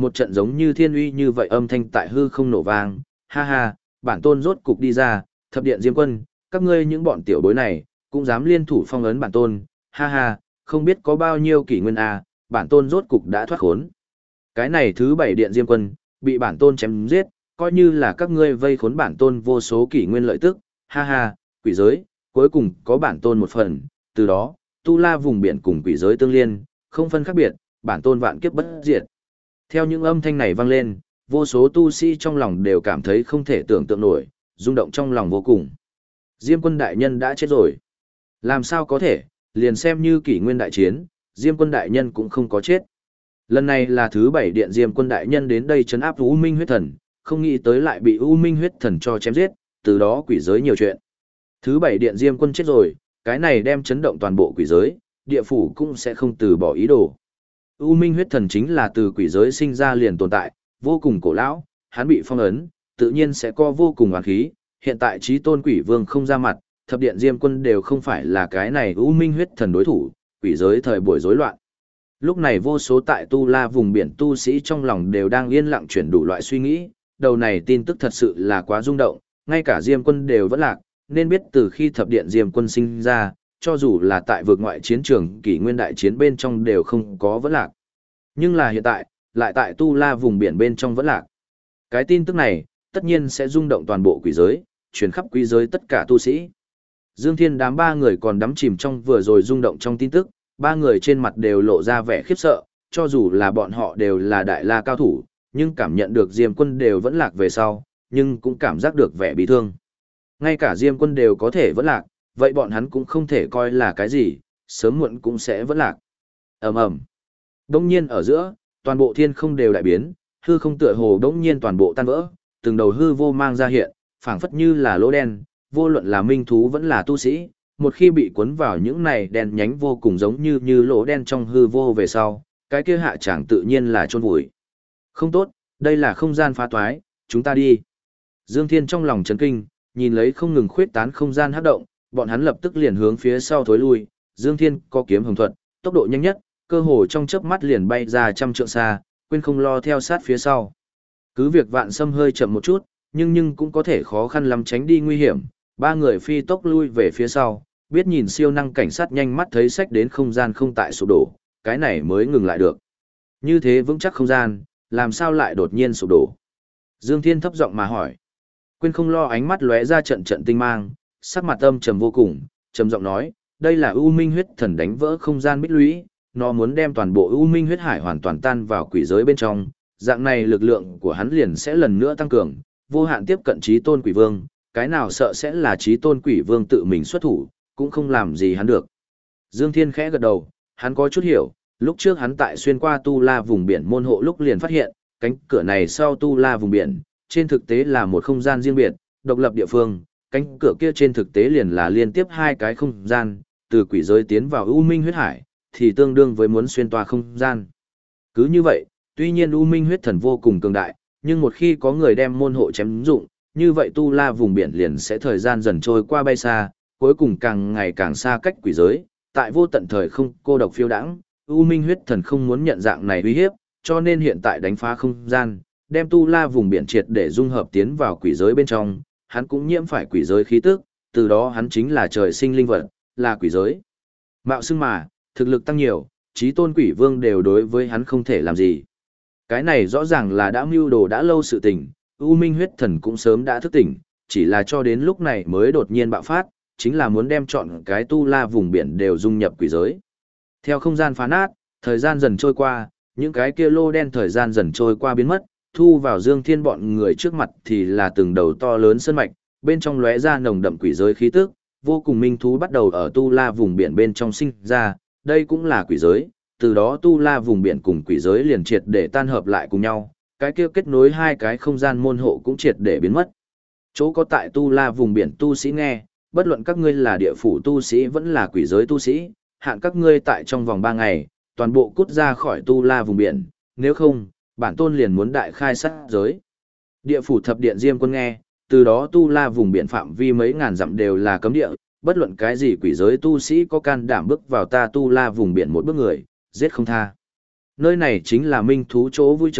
Một trận giống như thiên uy như vậy âm thanh tại hư không nổ vang, ha ha, bản tôn rốt cục đi ra, thập điện Diêm Quân, các ngươi những bọn tiểu bối này, cũng dám liên thủ phong ấn bản tôn, ha ha, không biết có bao nhiêu kỷ nguyên à, bản tôn rốt cục đã thoát khốn. Cái này thứ 7 điện Diêm Quân, bị bản tôn chém giết, coi như là các ngươi vây khốn bản tôn vô số kỷ nguyên lợi tức, ha ha, quỷ giới, cuối cùng có bản tôn một phần, từ đó, tu la vùng biển cùng quỷ giới tương liên, không phân khác biệt, bản tôn vạn kiếp bất diệt. Theo những âm thanh này vang lên, vô số tu sĩ trong lòng đều cảm thấy không thể tưởng tượng nổi, rung động trong lòng vô cùng. Diêm Quân đại nhân đã chết rồi. Làm sao có thể, liền xem như kỷ nguyên đại chiến, Diêm Quân đại nhân cũng không có chết. Lần này là thứ 7 điện Diêm Quân đại nhân đến đây trấn áp U Minh huyết thần, không nghĩ tới lại bị U Minh huyết thần cho chém giết, từ đó quỷ giới nhiều chuyện. Thứ 7 điện Diêm Quân chết rồi, cái này đem chấn động toàn bộ quỷ giới, địa phủ cũng sẽ không từ bỏ ý đồ. U Minh huyết thần chính là từ quỷ giới sinh ra liền tồn tại, vô cùng cổ lão, hắn bị phong ấn, tự nhiên sẽ có vô cùng oán khí, hiện tại Chí Tôn Quỷ Vương không ra mặt, thập điện Diêm Quân đều không phải là cái này U Minh huyết thần đối thủ, quỷ giới thời buổi rối loạn. Lúc này vô số tại Tu La vùng biển tu sĩ trong lòng đều đang yên lặng chuyển đủ loại suy nghĩ, đầu này tin tức thật sự là quá rung động, ngay cả Diêm Quân đều vẫn lạc, nên biết từ khi thập điện Diêm Quân sinh ra, cho dù là tại vực ngoại chiến trường kỷ nguyên đại chiến bên trong đều không có vẫn lạc. Nhưng là hiện tại, lại tại Tu La vùng biển bên trong vẫn lạc. Cái tin tức này, tất nhiên sẽ rung động toàn bộ quỷ giới, truyền khắp quỷ giới tất cả tu sĩ. Dương Thiên đám ba người còn đắm chìm trong vừa rồi rung động trong tin tức, ba người trên mặt đều lộ ra vẻ khiếp sợ, cho dù là bọn họ đều là đại la cao thủ, nhưng cảm nhận được Diêm Quân đều vẫn lạc về sau, nhưng cũng cảm giác được vẻ bị thương. Ngay cả Diêm Quân đều có thể vẫn lạc, vậy bọn hắn cũng không thể coi là cái gì, sớm muộn cũng sẽ vẫn lạc. Ầm ầm. Đông nhiên ở giữa, toàn bộ thiên không đều đại biến, hư không tựa hồ đông nhiên toàn bộ tan vỡ, từng đầu hư vô mang ra hiện, phảng phất như là lỗ đen, vô luận là minh thú vẫn là tu sĩ, một khi bị cuốn vào những này đen nhánh vô cùng giống như lỗ đen trong hư vô về sau, cái kia hạ chẳng tự nhiên là chôn vùi. Không tốt, đây là không gian phá toái, chúng ta đi. Dương Thiên trong lòng chấn kinh, nhìn lấy không ngừng khuyết tán không gian hấp động, bọn hắn lập tức liền hướng phía sau thối lui, Dương Thiên có kiếm hồng thuật, tốc độ nhanh nhất, cơ hồ trong chớp mắt liền bay ra trăm trượng xa, quên không lo theo sát phía sau. Cứ việc Vạn Sâm hơi chậm một chút, nhưng cũng có thể khó khăn lắm tránh đi nguy hiểm, ba người phi tốc lui về phía sau, biết nhìn siêu năng cảnh sát nhanh mắt thấy sách đến không gian không tại sụp đổ, cái này mới ngừng lại được. Như thế vững chắc không gian, làm sao lại đột nhiên sụp đổ? Dương Thiên thấp giọng mà hỏi. Quên không lo ánh mắt lóe ra trận trận tinh mang, sắc mặt âm trầm vô cùng, trầm giọng nói, đây là U Minh huyết thần đánh vỡ không gian bích lũy, nó muốn đem toàn bộ U Minh huyết hải hoàn toàn tan vào quỷ giới bên trong, dạng này lực lượng của hắn liền sẽ lần nữa tăng cường, vô hạn tiếp cận Chí Tôn Quỷ Vương, cái nào sợ sẽ là Chí Tôn Quỷ Vương tự mình xuất thủ, cũng không làm gì hắn được. Dương Thiên khẽ gật đầu, hắn có chút hiểu, lúc trước hắn tại xuyên qua Tu La vùng biển môn hộ lúc liền phát hiện, cánh cửa này sau Tu La vùng biển, trên thực tế là một không gian riêng biệt, độc lập địa phương, cánh cửa kia trên thực tế liền là liên tiếp hai cái không gian, từ quỷ giới tiến vào U Minh huyết hải, thì tương đương với muốn xuyên toa không gian. Cứ như vậy, tuy nhiên U Minh huyết thần vô cùng cường đại, nhưng một khi có người đem môn hộ chém dụng, như vậy Tu La vùng biển liền sẽ thời gian dần trôi qua bay xa, cuối cùng càng ngày càng xa cách quỷ giới, tại vô tận thời không cô độc phiêu đãng, U Minh huyết thần không muốn nhận dạng này uy hiếp, cho nên hiện tại đánh phá không gian, đem Tu La vùng biển triệt để dung hợp tiến vào quỷ giới bên trong, hắn cũng nhiễm phải quỷ giới khí tức, từ đó hắn chính là trời sinh linh vật, là quỷ giới. Mạo xưng mà, thực lực tăng nhiều, Chí Tôn Quỷ Vương đều đối với hắn không thể làm gì. Cái này rõ ràng là đã mưu đồ đã lâu sự tình, U Minh huyết thần cũng sớm đã thức tỉnh, chỉ là cho đến lúc này mới đột nhiên bạo phát, chính là muốn đem chọn cái Tu La vùng biển đều dung nhập quỷ giới. Theo không gian phá nát, thời gian dần trôi qua, những cái kia lô đen thời gian dần trôi qua biến mất, thu vào Dương Thiên bọn người trước mặt thì là từng đầu to lớn sơn mạch, bên trong lóe ra nồng đậm quỷ giới khí tức, vô cùng minh thú bắt đầu ở Tu La vùng biển bên trong sinh ra, đây cũng là quỷ giới, từ đó Tu La vùng biển cùng quỷ giới liền triệt để tan hợp lại cùng nhau, cái kia kết nối hai cái không gian môn hộ cũng triệt để biến mất. Chỗ có tại Tu La vùng biển tu sĩ nghe, bất luận các ngươi là địa phủ tu sĩ vẫn là quỷ giới tu sĩ, hạn các ngươi tại trong vòng 3 ngày, toàn bộ cút ra khỏi Tu La vùng biển, nếu không, bản tôn liền muốn đại khai sát giới. Địa phủ thập điện Diêm Quân nghe, từ đó Tu La vùng biển phạm vi mấy ngàn dặm đều là cấm địa, bất luận cái gì quỷ giới tu sĩ có can đảm bước vào ta Tu La vùng biển một bước người, giết không tha. Nơi này chính là minh thú chỗ vui chơi,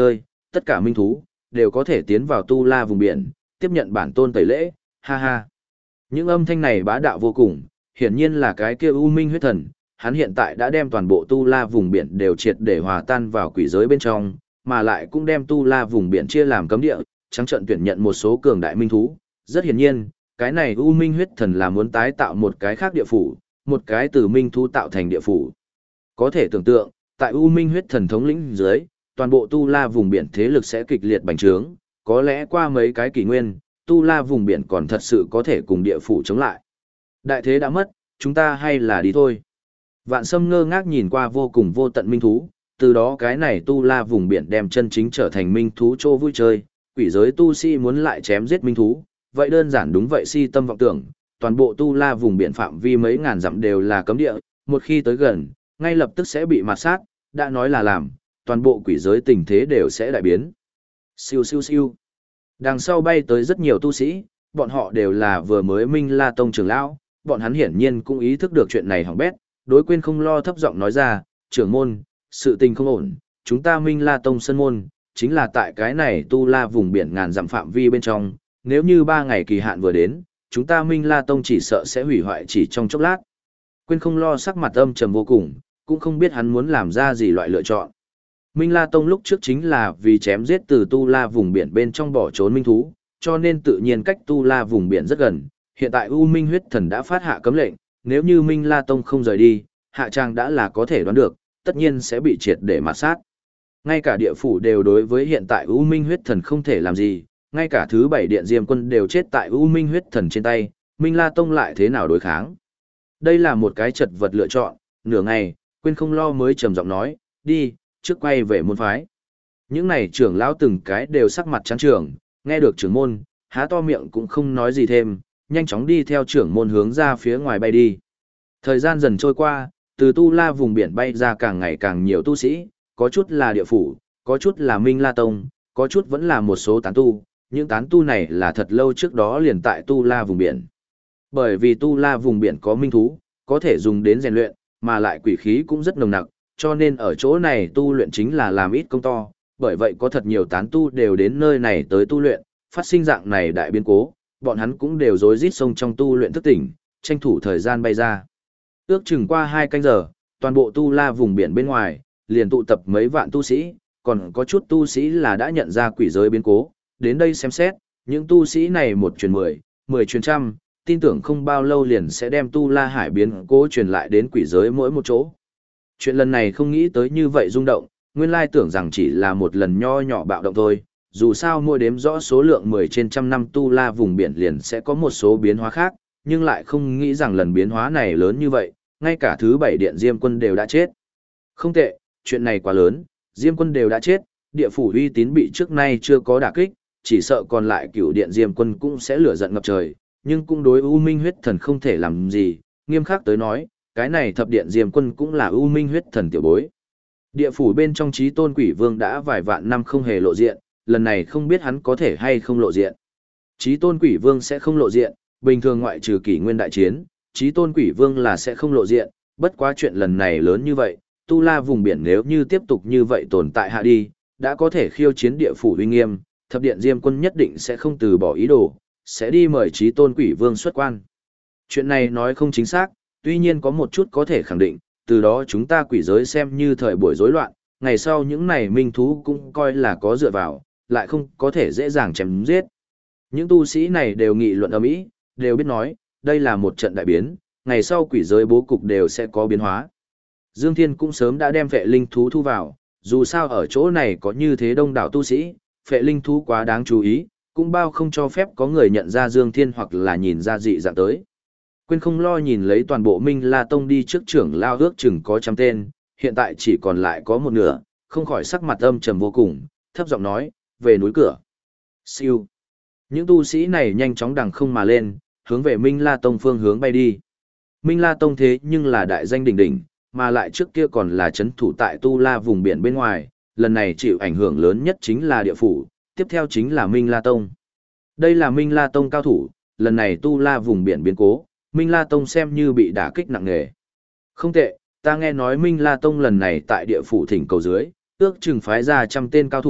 tất cả minh thú, đều có thể tiến vào tu la vùng biển, tiếp nhận bản tôn tẩy lễ, ha ha. Những âm thanh này bá đạo vô cùng, hiển nhiên là cái kia U Minh huyết thần, hắn hiện tại đã đem toàn bộ tu la vùng biển đều triệt để hòa tan vào quỷ giới bên trong, mà lại cũng đem tu la vùng biển chia làm cấm địa, trắng trận tuyển nhận một số cường đại minh thú. Rất hiển nhiên, cái này U Minh huyết thần là muốn tái tạo một cái khác địa phủ, một cái từ minh thú tạo thành địa phủ. Có thể tưởng tượng, tại U Minh huyết thần thống lĩnh dưới, toàn bộ tu la vùng biển thế lực sẽ kịch liệt bành trướng, có lẽ qua mấy cái kỷ nguyên, tu la vùng biển còn thật sự có thể cùng địa phủ chống lại. Đại thế đã mất, chúng ta hay là đi thôi. Vạn Sâm ngơ ngác nhìn qua vô cùng vô tận minh thú, từ đó cái này tu la vùng biển đem chân chính trở thành minh thú chỗ vui chơi, quỷ giới tu sĩ muốn lại chém giết minh thú, vậy đơn giản đúng vậy si tâm vọng tưởng, toàn bộ tu la vùng biển phạm vi mấy ngàn dặm đều là cấm địa, một khi tới gần, ngay lập tức sẽ bị mạt sát, đã nói là làm, toàn bộ quỷ giới tình thế đều sẽ đại biến. Siêu siêu siêu. Đằng sau bay tới rất nhiều tu sĩ, bọn họ đều là vừa mới Minh La Tông trưởng lão, bọn hắn hiển nhiên cũng ý thức được chuyện này hỏng bét, đối quên không lo thấp giọng nói ra, trưởng môn, sự tình không ổn, chúng ta Minh La Tông sân môn, chính là tại cái này tu la vùng biển ngàn dặm phạm vi bên trong, nếu như 3 ngày kỳ hạn vừa đến, chúng ta Minh La Tông chỉ sợ sẽ hủy hoại chỉ trong chốc lát. Quên không lo sắc mặt âm trầm vô cùng, cũng không biết hắn muốn làm ra gì loại lựa chọn. Minh La Tông lúc trước chính là vì chém giết từ tu la vùng biển bên trong bỏ trốn minh thú, cho nên tự nhiên cách tu la vùng biển rất gần. Hiện tại U Minh huyết thần đã phát hạ cấm lệnh, nếu như Minh La Tông không rời đi, hạ trang đã là có thể đoán được, tất nhiên sẽ bị triệt để mạt sát. Ngay cả địa phủ đều đối với hiện tại U Minh huyết thần không thể làm gì, ngay cả thứ 7 điện Diêm Quân đều chết tại U Minh huyết thần trên tay, Minh La Tông lại thế nào đối kháng? Đây là một cái chật vật lựa chọn, nửa ngày, quên không lo mới trầm giọng nói, đi, trước quay về môn phái. Những này trưởng lão từng cái đều sắc mặt trắng trưởng, nghe được trưởng môn, há to miệng cũng không nói gì thêm, nhanh chóng đi theo trưởng môn hướng ra phía ngoài bay đi. Thời gian dần trôi qua, từ tu la vùng biển bay ra càng ngày càng nhiều tu sĩ, có chút là địa phủ, có chút là Minh La Tông, có chút vẫn là một số tán tu, những tán tu này là thật lâu trước đó liền tại tu la vùng biển. Bởi vì tu la vùng biển có minh thú, có thể dùng đến rèn luyện, mà lại quỷ khí cũng rất nồng nặc, cho nên ở chỗ này tu luyện chính là làm ít công to, bởi vậy có thật nhiều tán tu đều đến nơi này tới tu luyện, phát sinh dạng này đại biến cố, bọn hắn cũng đều rối rít xông trong tu luyện thức tỉnh, tranh thủ thời gian bay ra. Ước chừng qua 2 canh giờ, toàn bộ tu la vùng biển bên ngoài, liền tụ tập mấy vạn tu sĩ, còn có chút tu sĩ là đã nhận ra quỷ giới biến cố, đến đây xem xét, những tu sĩ này 1 truyền 10, 10 truyền trăm, tin tưởng không bao lâu liền sẽ đem tu la hải biến cố truyền lại đến quỷ giới mỗi một chỗ. Chuyện lần này không nghĩ tới như vậy rung động, nguyên lai tưởng rằng chỉ là một lần nho nhỏ bạo động thôi, dù sao mỗi đếm rõ số lượng 10 trên trăm năm tu la vùng biển liền sẽ có một số biến hóa khác, nhưng lại không nghĩ rằng lần biến hóa này lớn như vậy, ngay cả thứ 7 điện Diêm Quân đều đã chết. Không tệ, chuyện này quá lớn, Diêm Quân đều đã chết, địa phủ uy tín bị trước nay chưa có đả kích, chỉ sợ còn lại cửu điện Diêm Quân cũng sẽ lửa giận ngập trời, nhưng cũng đối U Minh huyết thần không thể làm gì, nghiêm khắc tới nói, cái này thập điện Diêm Quân cũng là U Minh huyết thần tiểu bối. Địa phủ bên trong Chí Tôn Quỷ Vương đã vài vạn năm không hề lộ diện, lần này không biết hắn có thể hay không lộ diện. Chí Tôn Quỷ Vương sẽ không lộ diện, bình thường ngoại trừ kỷ nguyên đại chiến, Chí Tôn Quỷ Vương là sẽ không lộ diện, bất quá chuyện lần này lớn như vậy, tu la vùng biển nếu như tiếp tục như vậy tồn tại hạ đi, đã có thể khiêu chiến địa phủ uy nghiêm, thập điện Diêm Quân nhất định sẽ không từ bỏ ý đồ, sẽ đi mời Chí Tôn Quỷ Vương xuất quan. Chuyện này nói không chính xác, tuy nhiên có một chút có thể khẳng định, từ đó chúng ta quỷ giới xem như thời buổi rối loạn, ngày sau những này minh thú cũng coi là có dựa vào, lại không có thể dễ dàng chém giết. Những tu sĩ này đều nghị luận ầm ĩ, đều biết nói, đây là một trận đại biến, ngày sau quỷ giới bố cục đều sẽ có biến hóa. Dương Thiên cũng sớm đã đem phệ linh thú thu vào, dù sao ở chỗ này có như thế đông đảo tu sĩ, phệ linh thú quá đáng chú ý, cũng bao không cho phép có người nhận ra Dương Thiên hoặc là nhìn ra dị dạng tới. Quên không lo nhìn lấy toàn bộ Minh La Tông đi trước trưởng lao ước chừng có 100 tên, hiện tại chỉ còn lại có một nửa, không khỏi sắc mặt âm trầm vô cùng, thấp giọng nói, về núi cửa. Siêu. Những tu sĩ này nhanh chóng đằng không mà lên, hướng về Minh La Tông phương hướng bay đi. Minh La Tông thế nhưng là đại danh đỉnh đỉnh, mà lại trước kia còn là chấn thủ tại Tu La vùng biển bên ngoài, lần này chịu ảnh hưởng lớn nhất chính là địa phủ, tiếp theo chính là Minh La Tông. Đây là Minh La Tông cao thủ, lần này Tu La vùng biển biến cố, Minh La Tông xem như bị đả kích nặng nề. Không tệ, ta nghe nói Minh La Tông lần này tại địa phủ thỉnh cầu dưới, ước chừng phái ra 100 tên cao thủ,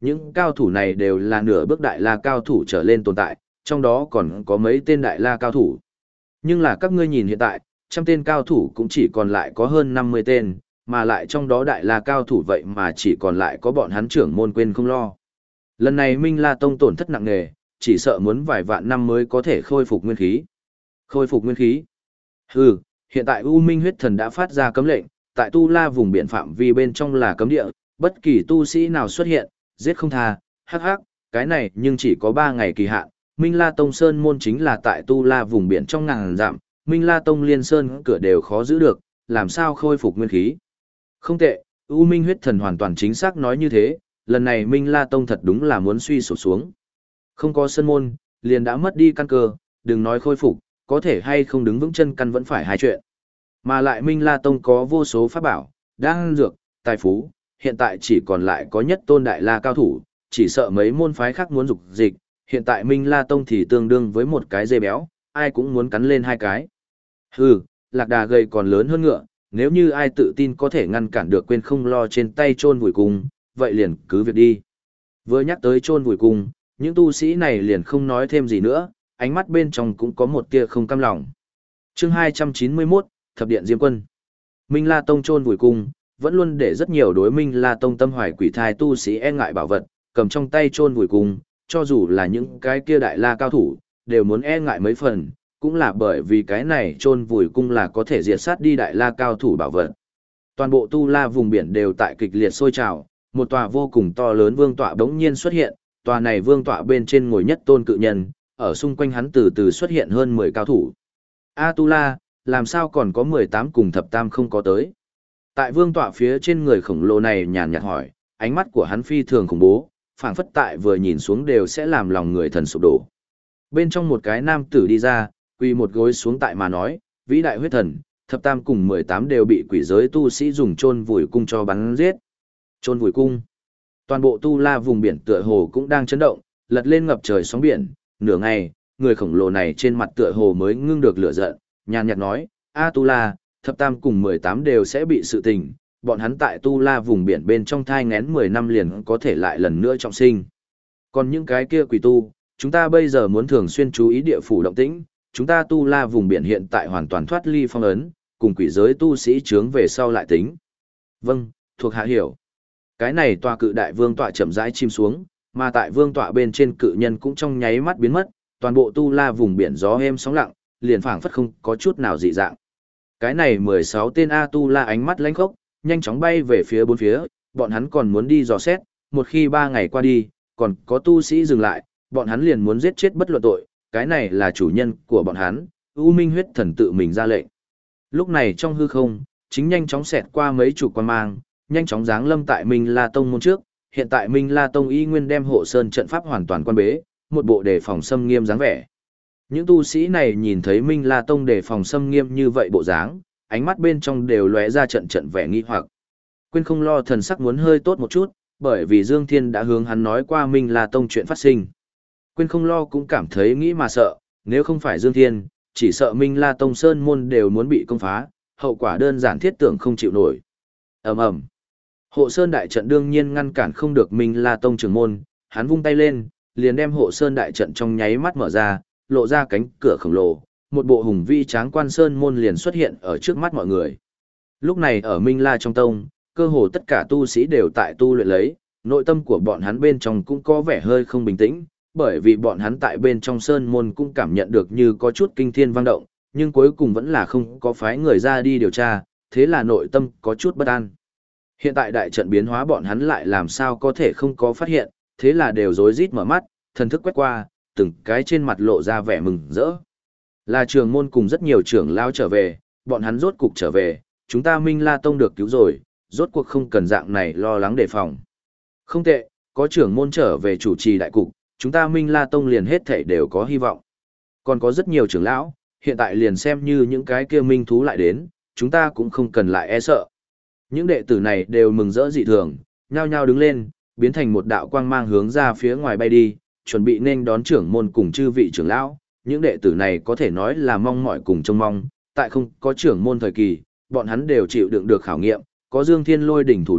Những cao thủ này đều là nửa bước đại la cao thủ trở lên tồn tại, trong đó còn có mấy tên đại la cao thủ. Nhưng là các ngươi nhìn hiện tại, trăm tên cao thủ cũng chỉ còn lại có hơn 50 tên, mà lại trong đó đại la cao thủ vậy mà chỉ còn lại có bọn hắn trưởng môn quên không lo. Lần này Minh La Tông tổn thất nặng nề, chỉ sợ muốn vài vạn năm mới có thể khôi phục nguyên khí. Khôi phục nguyên khí? Hừ, hiện tại U Minh huyết thần đã phát ra cấm lệnh, tại Tu La vùng biển phạm vi bên trong là cấm địa, bất kỳ tu sĩ nào xuất hiện, giết không tha, hắc hắc, cái này nhưng chỉ có 3 ngày kỳ hạn. Minh La Tông Sơn môn chính là tại Tu La vùng biển trong ngàn dặm, Minh La Tông liên sơn cửa đều khó giữ được, làm sao khôi phục nguyên khí. Không tệ, U Minh huyết thần hoàn toàn chính xác nói như thế, lần này Minh La Tông thật đúng là muốn suy sụp xuống. Không có sơn môn, liền đã mất đi căn cơ, đừng nói khôi phục, có thể hay không đứng vững chân căn vẫn phải hai chuyện. Mà lại Minh La Tông có vô số pháp bảo, đan dược, tài phú, hiện tại chỉ còn lại có nhất tôn đại la cao thủ, chỉ sợ mấy môn phái khác muốn dục dịch, hiện tại Minh La Tông thì tương đương với một cái dê béo, ai cũng muốn cắn lên hai cái. Hừ, lạc đà gầy còn lớn hơn ngựa, nếu như ai tự tin có thể ngăn cản được quên không lo trên tay chôn vùi cung, vậy liền cứ việc đi. Vừa nhắc tới chôn vùi cung, những tu sĩ này liền không nói thêm gì nữa, ánh mắt bên trong cũng có một tia không cam lòng. Chương 291, Thập điện Diêm Quân. Minh La Tông chôn vùi cung, vẫn luôn để rất nhiều đối Minh La Tông tâm hoài quỷ thai tu sĩ e ngại bảo vật, cầm trong tay chôn vùi cung, cho dù là những cái kia đại la cao thủ, đều muốn e ngại mấy phần, cũng là bởi vì cái này chôn vùi cung là có thể diệt sát đi đại la cao thủ bảo vật. Toàn bộ Tu La vùng biển đều tại kịch liệt sôi trào, một tòa vô cùng to lớn vương tọa bỗng nhiên xuất hiện, tòa này vương tọa bên trên ngồi nhất tôn cự nhân, ở xung quanh hắn từ từ xuất hiện hơn 10 cao thủ. A Tu La, làm sao còn có 18 cùng thập tam không có tới? Tại vương tọa phía trên người khổng lồ này nhàn nhạt hỏi, ánh mắt của hắn phi thường khủng bố, phảng phất tại vừa nhìn xuống đều sẽ làm lòng người thần sụp đổ. Bên trong một cái nam tử đi ra, quỳ một gối xuống tại mà nói, vĩ đại huyết thần, thập tam cùng 18 đều bị quỷ giới tu sĩ dùng chôn vùi cung cho bắn giết. Chôn vùi cung. Toàn bộ Tu La vùng biển tựa hồ cũng đang chấn động, lật lên ngập trời sóng biển, nửa ngày, người khổng lồ này trên mặt tựa hồ mới ngưng được lửa giận, nhàn nhạt nói, A Tu La, thập tam cùng 18 đều sẽ bị sự tình, bọn hắn tại Tu La vùng biển bên trong thai ngén 10 năm liền có thể lại lần nữa trọng sinh. Còn những cái kia quỷ tu, chúng ta bây giờ muốn thường xuyên chú ý địa phủ động tĩnh, chúng ta Tu La vùng biển hiện tại hoàn toàn thoát ly phong ấn, cùng quỷ giới tu sĩ chướng về sau lại tính. Vâng, thuộc hạ hiểu. Cái này tòa cự đại vương tọa chậm rãi chìm xuống, mà tại vương tọa bên trên cự nhân cũng trong nháy mắt biến mất, toàn bộ Tu La vùng biển gió êm sóng lặng, liền phảng phất không có chút nào dị dạng. Cái này 16 tên A Tu La ánh mắt lánh khốc, nhanh chóng bay về phía bốn phía, bọn hắn còn muốn đi dò xét, một khi 3 ngày qua đi, còn có tu sĩ dừng lại, bọn hắn liền muốn giết chết bất luận tội, cái này là chủ nhân của bọn hắn, U Minh huyết thần tự mình ra lệnh. Lúc này trong hư không, chính nhanh chóng xẹt qua mấy chục quan mang, nhanh chóng giáng lâm tại Minh La Tông môn trước, hiện tại Minh La Tông y nguyên đem hộ sơn trận pháp hoàn toàn quan bế, một bộ đề phòng xâm nghiêm dáng vẻ. Những tu sĩ này nhìn thấy Minh La Tông đề phòng xâm nghiêm như vậy bộ dáng, ánh mắt bên trong đều lóe ra trận trận vẻ nghi hoặc. Quên không lo thần sắc muốn hơi tốt một chút, bởi vì Dương Thiên đã hướng hắn nói qua Minh La Tông chuyện phát sinh. Quên không lo cũng cảm thấy nghĩ mà sợ, nếu không phải Dương Thiên, chỉ sợ Minh La Tông Sơn môn đều muốn bị công phá, hậu quả đơn giản thiết tưởng không chịu nổi. Ầm ầm. Hộ Sơn đại trận đương nhiên ngăn cản không được Minh La Tông trưởng môn, hắn vung tay lên, liền đem Hộ Sơn đại trận trong nháy mắt mở ra, lộ ra cánh cửa khổng lồ, một bộ hùng vĩ tráng quan sơn môn liền xuất hiện ở trước mắt mọi người. Lúc này ở Minh La trong tông, cơ hồ tất cả tu sĩ đều tại tu luyện lấy, nội tâm của bọn hắn bên trong cũng có vẻ hơi không bình tĩnh, bởi vì bọn hắn tại bên trong sơn môn cũng cảm nhận được như có chút kinh thiên vang động, nhưng cuối cùng vẫn là không có phái người ra đi điều tra, thế là nội tâm có chút bất an. Hiện tại đại trận biến hóa bọn hắn lại làm sao có thể không có phát hiện, thế là đều rối rít mở mắt, thần thức quét qua, từng cái trên mặt lộ ra vẻ mừng rỡ. Là trưởng môn cùng rất nhiều trưởng lao trở về, bọn hắn rốt cục trở về, chúng ta Minh La Tông được cứu rồi, rốt cuộc không cần dạng này lo lắng đề phòng. Không tệ, có trưởng môn trở về chủ trì đại cục, chúng ta Minh La Tông liền hết thảy đều có hy vọng. Còn có rất nhiều trưởng lão, hiện tại liền xem như những cái kia minh thú lại đến, chúng ta cũng không cần lại e sợ. Những đệ tử này đều mừng rỡ dị thường, nhao nhao đứng lên, biến thành một đạo quang mang hướng ra phía ngoài bay đi, chuẩn bị nên đón trưởng môn cùng chư vị trưởng lão. Những đệ tử này có thể nói là mong mỏi cùng trông mong, tại không có trưởng môn thời kỳ, bọn hắn đều chịu đựng được khảo nghiệm, có Dương Thiên lôi đỉnh thủ đoạn,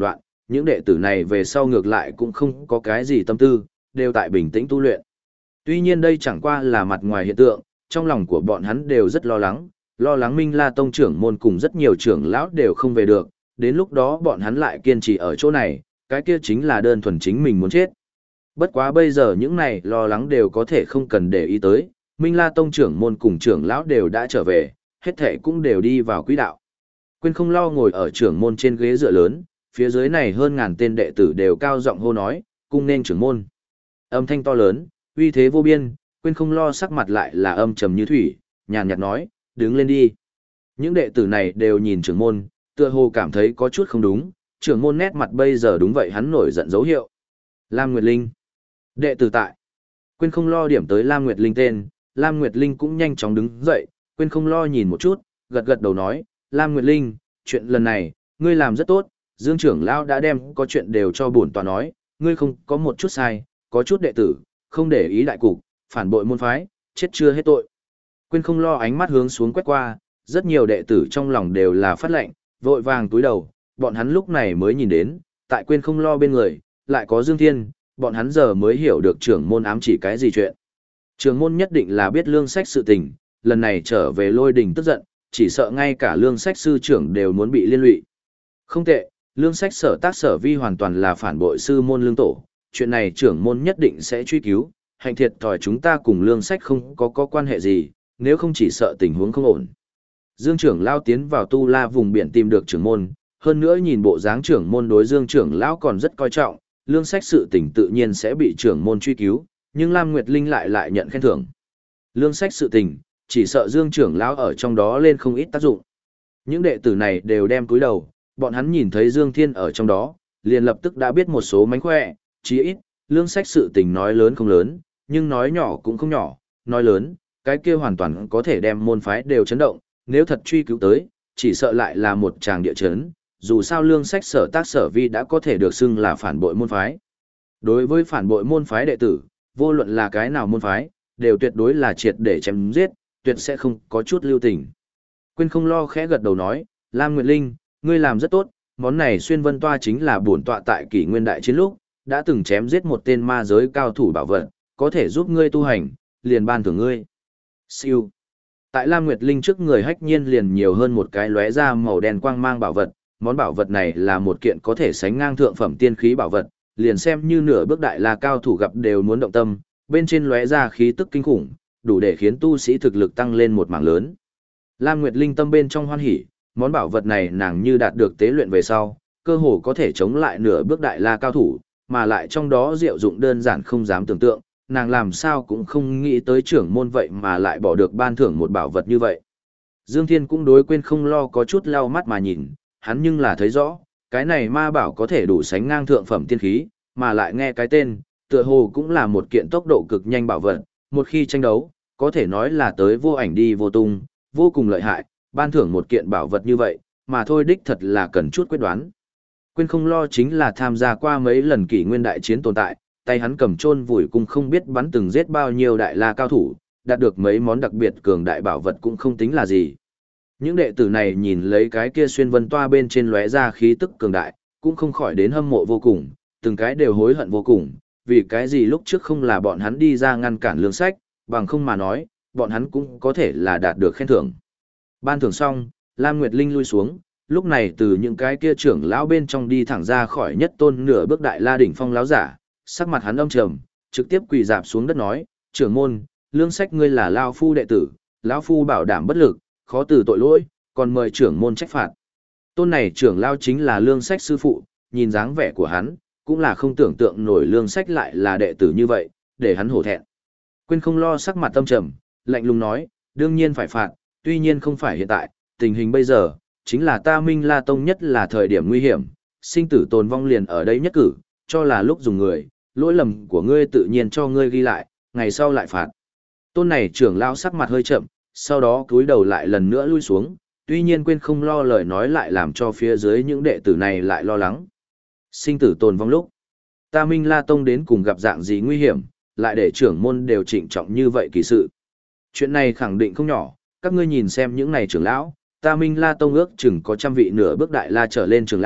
những đệ tử này về sau ngược lại cũng không có cái gì tâm tư, đều tại bình tĩnh tu luyện. Tuy nhiên đây chẳng qua là mặt ngoài hiện tượng, trong lòng của bọn hắn đều rất lo lắng Minh La Tông trưởng môn cùng rất nhiều trưởng lão đều không về được, đến lúc đó bọn hắn lại kiên trì ở chỗ này, cái kia chính là đơn thuần chính mình muốn chết. Bất quá bây giờ những này lo lắng đều có thể không cần để ý tới, Minh La Tông trưởng môn cùng trưởng lão đều đã trở về, hết thể cũng đều đi vào quỹ đạo. Quên không lo ngồi ở trưởng môn trên ghế dựa lớn, phía dưới này hơn ngàn tên đệ tử đều cao giọng hô nói, cung nên trưởng môn. Âm thanh to lớn, uy thế vô biên, quên không lo sắc mặt lại là âm trầm như thủy, nhàn nhạt nói, đứng lên đi. Những đệ tử này đều nhìn trưởng môn, tựa hồ cảm thấy có chút không đúng, trưởng môn nét mặt bây giờ đúng vậy hắn nổi giận dấu hiệu. Lam Nguyệt Linh. Đệ tử tại. Quên không lo điểm tới Lam Nguyệt Linh tên, Lam Nguyệt Linh cũng nhanh chóng đứng dậy, quên không lo nhìn một chút, gật gật đầu nói, Lam Nguyệt Linh, chuyện lần này, ngươi làm rất tốt, Dương trưởng lão đã đem có chuyện đều cho bổn tọa nói, ngươi không có một chút sai, có chút đệ tử, không để ý đại cục, phản bội môn phái, chết chưa hết tội. Quên không lo ánh mắt hướng xuống quét qua, rất nhiều đệ tử trong lòng đều là phát lệnh, vội vàng túi đầu, bọn hắn lúc này mới nhìn đến, tại quên không lo bên người, lại có Dương Thiên, bọn hắn giờ mới hiểu được trưởng môn ám chỉ cái gì chuyện. Trưởng môn nhất định là biết Lương Sách sự tình, lần này trở về Lôi Đình tức giận, chỉ sợ ngay cả Lương Sách sư trưởng đều muốn bị liên lụy. Không tệ, Lương Sách sở tác sở vi hoàn toàn là phản bội sư môn Lương Tổ, chuyện này trưởng môn nhất định sẽ truy cứu, hành thiệt thòi chúng ta cùng Lương Sách không có quan hệ gì, nếu không chỉ sợ tình huống không ổn. Dương trưởng lao tiến vào Tu La vùng biển tìm được trưởng môn, hơn nữa nhìn bộ dáng trưởng môn đối Dương trưởng lão còn rất coi trọng, Lương Sách sự tình tự nhiên sẽ bị trưởng môn truy cứu, nhưng Lam Nguyệt Linh lại nhận khen thưởng. Lương Sách sự tình, chỉ sợ Dương trưởng lão ở trong đó lên không ít tác dụng. Những đệ tử này đều đem cúi đầu, bọn hắn nhìn thấy Dương Thiên ở trong đó, liền lập tức đã biết một số mánh khỏe, chí ít, Lương Sách sự tình nói lớn không lớn, nhưng nói nhỏ cũng không nhỏ, nói lớn, cái kia hoàn toàn có thể đem môn phái đều chấn động, nếu thật truy cứu tới, chỉ sợ lại là một tràng địa chấn, dù sao Lương Sách sở tác sở vi đã có thể được xưng là phản bội môn phái. Đối với phản bội môn phái đệ tử, vô luận là cái nào môn phái, đều tuyệt đối là triệt để chém giết, tuyệt sẽ không có chút lưu tình. Quên không lo khẽ gật đầu nói, Lam Nguyệt Linh, ngươi làm rất tốt, món này xuyên vân toa chính là bổn tọa tại kỷ nguyên đại chiến lúc, đã từng chém giết một tên ma giới cao thủ bảo vật, có thể giúp ngươi tu hành, liền ban thưởng ngươi. Siêu. Tại Lam Nguyệt Linh trước người hách nhiên liền nhiều hơn một cái lóe ra màu đen quang mang bảo vật, món bảo vật này là một kiện có thể sánh ngang thượng phẩm tiên khí bảo vật, liền xem như nửa bước đại la cao thủ gặp đều muốn động tâm, bên trên lóe ra khí tức kinh khủng, đủ để khiến tu sĩ thực lực tăng lên một mảng lớn. Lam Nguyệt Linh tâm bên trong hoan hỉ, món bảo vật này nàng như đạt được tế luyện về sau, cơ hồ có thể chống lại nửa bước đại la cao thủ, mà lại trong đó diệu dụng đơn giản không dám tưởng tượng, nàng làm sao cũng không nghĩ tới trưởng môn vậy mà lại bỏ được ban thưởng một bảo vật như vậy. Dương Thiên cũng đối quên không lo có chút lau mắt mà nhìn, hắn nhưng là thấy rõ, cái này ma bảo có thể đủ sánh ngang thượng phẩm tiên khí, mà lại nghe cái tên, tựa hồ cũng là một kiện tốc độ cực nhanh bảo vật, một khi tranh đấu, có thể nói là tới vô ảnh đi vô tung, vô cùng lợi hại, ban thưởng một kiện bảo vật như vậy, mà thôi đích thật là cần chút quyết đoán. Quên không lo chính là tham gia qua mấy lần kỷ nguyên đại chiến tồn tại, tay hắn cầm chôn vùi cung không biết bắn từng giết bao nhiêu đại la cao thủ, đạt được mấy món đặc biệt cường đại bảo vật cũng không tính là gì. Những đệ tử này nhìn lấy cái kia xuyên vân toa bên trên lóe ra khí tức cường đại, cũng không khỏi đến hâm mộ vô cùng, từng cái đều hối hận vô cùng, vì cái gì lúc trước không là bọn hắn đi ra ngăn cản Lương Sách, bằng không mà nói, bọn hắn cũng có thể là đạt được khen thưởng. Ban thưởng xong, Lam Nguyệt Linh lui xuống, lúc này từ những cái kia trưởng lão bên trong đi thẳng ra khỏi nhất tôn nửa bước đại la đỉnh phong lão giả, sắc mặt hắn âm trầm, trực tiếp quỳ dạp xuống đất nói, trưởng môn, Lương Sách ngươi là lão phu đệ tử, lão phu bảo đảm bất lực, khó từ tội lỗi, còn mời trưởng môn trách phạt. Tôn này trưởng lão chính là Lương Sách sư phụ, nhìn dáng vẻ của hắn, cũng là không tưởng tượng nổi Lương Sách lại là đệ tử như vậy, để hắn hổ thẹn. Quên không lo sắc mặt tâm trầm, lạnh lùng nói, đương nhiên phải phạt, tuy nhiên không phải hiện tại, tình hình bây giờ, chính là ta Minh La Tông nhất là thời điểm nguy hiểm, sinh tử tồn vong liền ở đây nhất cử, cho là lúc dùng người, lỗi lầm của ngươi tự nhiên cho ngươi ghi lại, ngày sau lại phạt. Tôn này trưởng lão sắc mặt hơi chậm, sau đó cúi đầu lại lần nữa lui xuống, tuy nhiên quên không lo lời nói lại làm cho phía dưới những đệ tử này lại lo lắng. Sinh tử tồn vong lúc, ta Minh La Tông đến cùng gặp dạng gì nguy hiểm, lại để trưởng môn đều trịnh trọng như vậy kỳ sự. Chuyện này khẳng định không nhỏ, các ngươi nhìn xem những này trưởng lão, ta Minh La Tông ước chừng có trăm vị nửa bước đại la trở lên trưởng lão,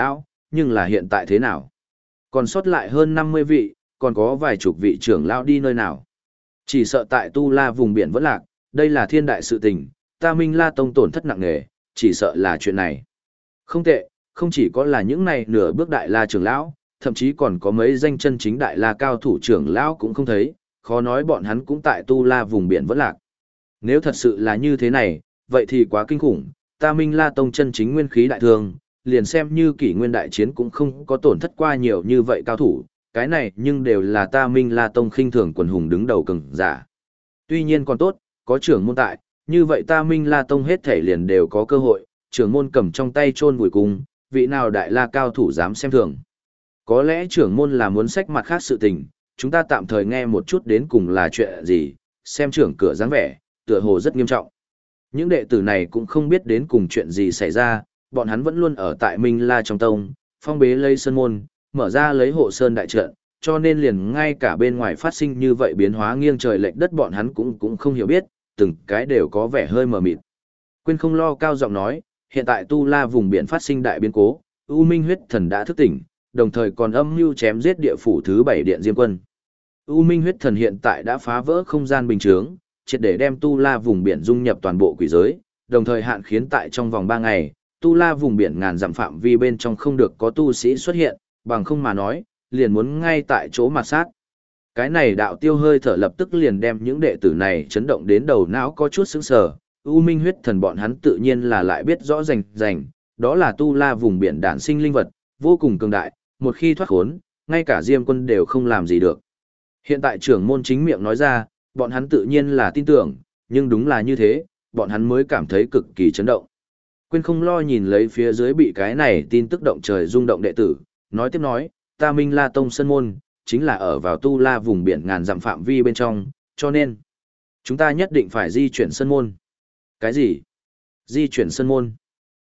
nhưng là hiện tại thế nào? Còn sót lại hơn 50 vị, còn có vài chục vị trưởng lão đi nơi nào? Chỉ sợ tại Tu La vùng biển vẫn lạc, đây là thiên đại sự tình, ta Minh La Tông tổn thất nặng nề, chỉ sợ là chuyện này. Không tệ, không chỉ có là những này nửa bước đại la trưởng lão, thậm chí còn có mấy danh chân chính đại la cao thủ trưởng lão cũng không thấy, khó nói bọn hắn cũng tại Tu La vùng biển vẫn lạc. Nếu thật sự là như thế này, vậy thì quá kinh khủng, ta Minh La Tông chân chính nguyên khí đại thương, liền xem như kỷ nguyên đại chiến cũng không có tổn thất qua nhiều như vậy cao thủ, cái này nhưng đều là ta Minh La Tông khinh thường quần hùng đứng đầu cường giả. Tuy nhiên còn tốt, có trưởng môn tại, như vậy ta Minh La Tông hết thể liền đều có cơ hội, trưởng môn cầm trong tay chôn vùi cung, vị nào đại la cao thủ dám xem thường. Có lẽ trưởng môn là muốn xách mặt khác sự tình, chúng ta tạm thời nghe một chút đến cùng là chuyện gì, xem trưởng cửa dáng vẻ, tựa hồ rất nghiêm trọng. Những đệ tử này cũng không biết đến cùng chuyện gì xảy ra, bọn hắn vẫn luôn ở tại Minh La trong tông, phong bế lấy sơn môn, mở ra lấy hộ sơn đại trận, cho nên liền ngay cả bên ngoài phát sinh như vậy biến hóa nghiêng trời lệch đất bọn hắn cũng không hiểu biết, từng cái đều có vẻ hơi mờ mịt. Quên không lo cao giọng nói, hiện tại Tu La vùng biển phát sinh đại biến cố, U Minh huyết thần đã thức tỉnh, đồng thời còn âm mưu chém giết địa phủ thứ 7 điện Diêm Quân. U Minh huyết thần hiện tại đã phá vỡ không gian bình chướng, triệt để đem Tu La vùng biển dung nhập toàn bộ quỷ giới, đồng thời hạn khiến tại trong vòng 3 ngày, Tu La vùng biển ngàn dặm phạm vi bên trong không được có tu sĩ xuất hiện, bằng không mà nói, liền muốn ngay tại chỗ mặt sát. Cái này đạo tiêu hơi thở lập tức liền đem những đệ tử này chấn động đến đầu não có chút sững sờ. U Minh huyết thần bọn hắn tự nhiên là lại biết rõ rành, đó là Tu La vùng biển đản sinh linh vật, vô cùng cường đại, một khi thoát khốn, ngay cả Diêm Quân đều không làm gì được. Hiện tại trưởng môn chính miệng nói ra, bọn hắn tự nhiên là tin tưởng, nhưng đúng là như thế, bọn hắn mới cảm thấy cực kỳ chấn động. Quên không lo nhìn lấy phía dưới bị cái này tin tức động trời rung động đệ tử, nói tiếp nói, ta Minh La Tông Sơn Môn, chính là ở vào Tu La vùng biển ngàn dặm phạm vi bên trong, cho nên, chúng ta nhất định phải di chuyển Sơn Môn. Cái gì? Di chuyển Sơn Môn?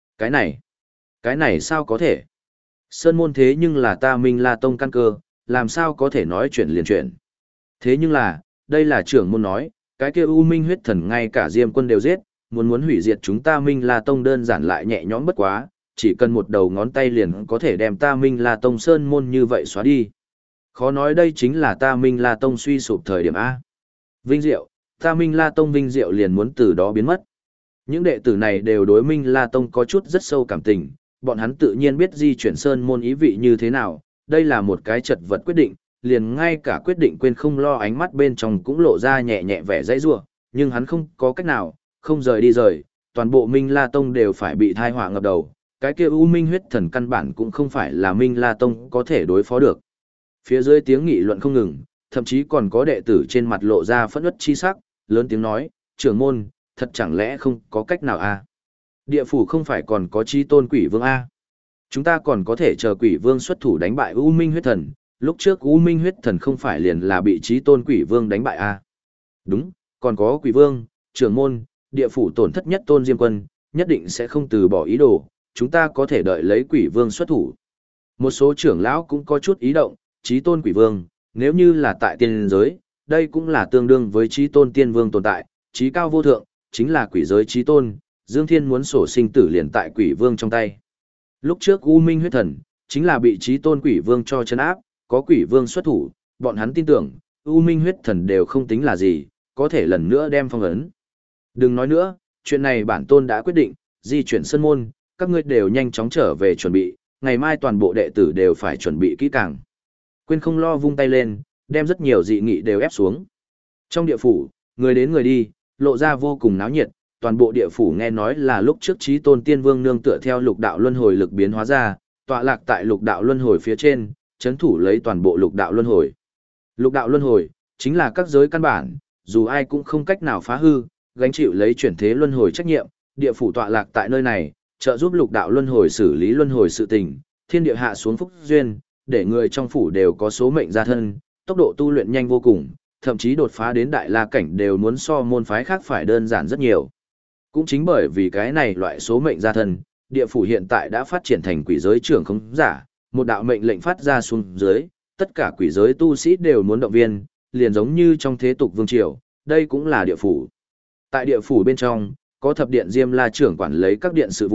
Cái này sao có thể? Sơn Môn thế nhưng là ta Minh La Tông căn cơ, làm sao có thể nói chuyện liền chuyển? Thế nhưng là, đây là trưởng môn nói, cái kia U Minh huyết thần ngay cả Diêm Quân đều giết, muốn hủy diệt chúng ta Minh La Tông đơn giản lại nhẹ nhõm bất quá, chỉ cần một đầu ngón tay liền có thể đem ta Minh La Tông Sơn Môn như vậy xóa đi. Khó nói đây chính là ta Minh La Tông suy sụp thời điểm A. Vinh diệu, ta Minh La Tông vinh diệu liền muốn từ đó biến mất. Những đệ tử này đều đối Minh La Tông có chút rất sâu cảm tình, bọn hắn tự nhiên biết di chuyển Sơn Môn ý vị như thế nào, đây là một cái chật vật quyết định, liền ngay cả quyết định quên không lo ánh mắt bên trong cũng lộ ra nhẹ nhẹ vẻ dãy rủa, nhưng hắn không có cách nào, không rời, toàn bộ Minh La Tông đều phải bị thai họa ngập đầu, cái kia U Minh huyết thần căn bản cũng không phải là Minh La Tông có thể đối phó được. Phía dưới tiếng nghị luận không ngừng, thậm chí còn có đệ tử trên mặt lộ ra phẫn uất chi sắc, lớn tiếng nói, trưởng môn, thật chẳng lẽ không có cách nào a? Địa phủ không phải còn có Chí Tôn Quỷ Vương a? Chúng ta còn có thể chờ Quỷ Vương xuất thủ đánh bại U Minh huyết thần, lúc trước U Minh huyết thần không phải liền là bị Chí Tôn Quỷ Vương đánh bại a? Đúng, còn có Quỷ Vương, trưởng môn, địa phủ tổn thất nhất Tôn Diêm Quân, nhất định sẽ không từ bỏ ý đồ, chúng ta có thể đợi lấy Quỷ Vương xuất thủ. Một số trưởng lão cũng có chút ý động, Chí Tôn Quỷ Vương, nếu như là tại tiên giới, đây cũng là tương đương với Chí Tôn Tiên Vương tồn tại, chí cao vô thượng, chính là quỷ giới Chí Tôn, Dương Thiên muốn sổ sinh tử liền tại Quỷ Vương trong tay. Lúc trước U Minh huyết thần, chính là bị Chí Tôn Quỷ Vương cho trấn áp, có Quỷ Vương xuất thủ, bọn hắn tin tưởng, U Minh huyết thần đều không tính là gì, có thể lần nữa đem phong ấn. Đừng nói nữa, chuyện này bản tôn đã quyết định, di chuyển sân môn, các ngươi đều nhanh chóng trở về chuẩn bị, ngày mai toàn bộ đệ tử đều phải chuẩn bị kỹ càng. Quên không lo vung tay lên, đem rất nhiều dị nghị đều ép xuống. Trong địa phủ, người đến người đi, lộ ra vô cùng náo nhiệt, toàn bộ địa phủ nghe nói là lúc trước Chí Tôn Tiên Vương nương tựa theo lục đạo luân hồi lực biến hóa ra, tọa lạc tại lục đạo luân hồi phía trên, chấn thủ lấy toàn bộ lục đạo luân hồi. Lục đạo luân hồi chính là các giới căn bản, dù ai cũng không cách nào phá hư, gánh chịu lấy chuyển thế luân hồi trách nhiệm, địa phủ tọa lạc tại nơi này, trợ giúp lục đạo luân hồi xử lý luân hồi sự tình, thiên địa hạ xuống phúc duyên, để người trong phủ đều có số mệnh gia thân, tốc độ tu luyện nhanh vô cùng, thậm chí đột phá đến đại la cảnh đều muốn so môn phái khác phải đơn giản rất nhiều. Cũng chính bởi vì cái này loại số mệnh gia thân, địa phủ hiện tại đã phát triển thành quỷ giới trưởng không giả, một đạo mệnh lệnh phát ra xuống dưới, tất cả quỷ giới tu sĩ đều muốn động viên, liền giống như trong thế tục vương triều, đây cũng là địa phủ. Tại địa phủ bên trong, có thập điện Diêm La trưởng quản lấy các điện sự vụ,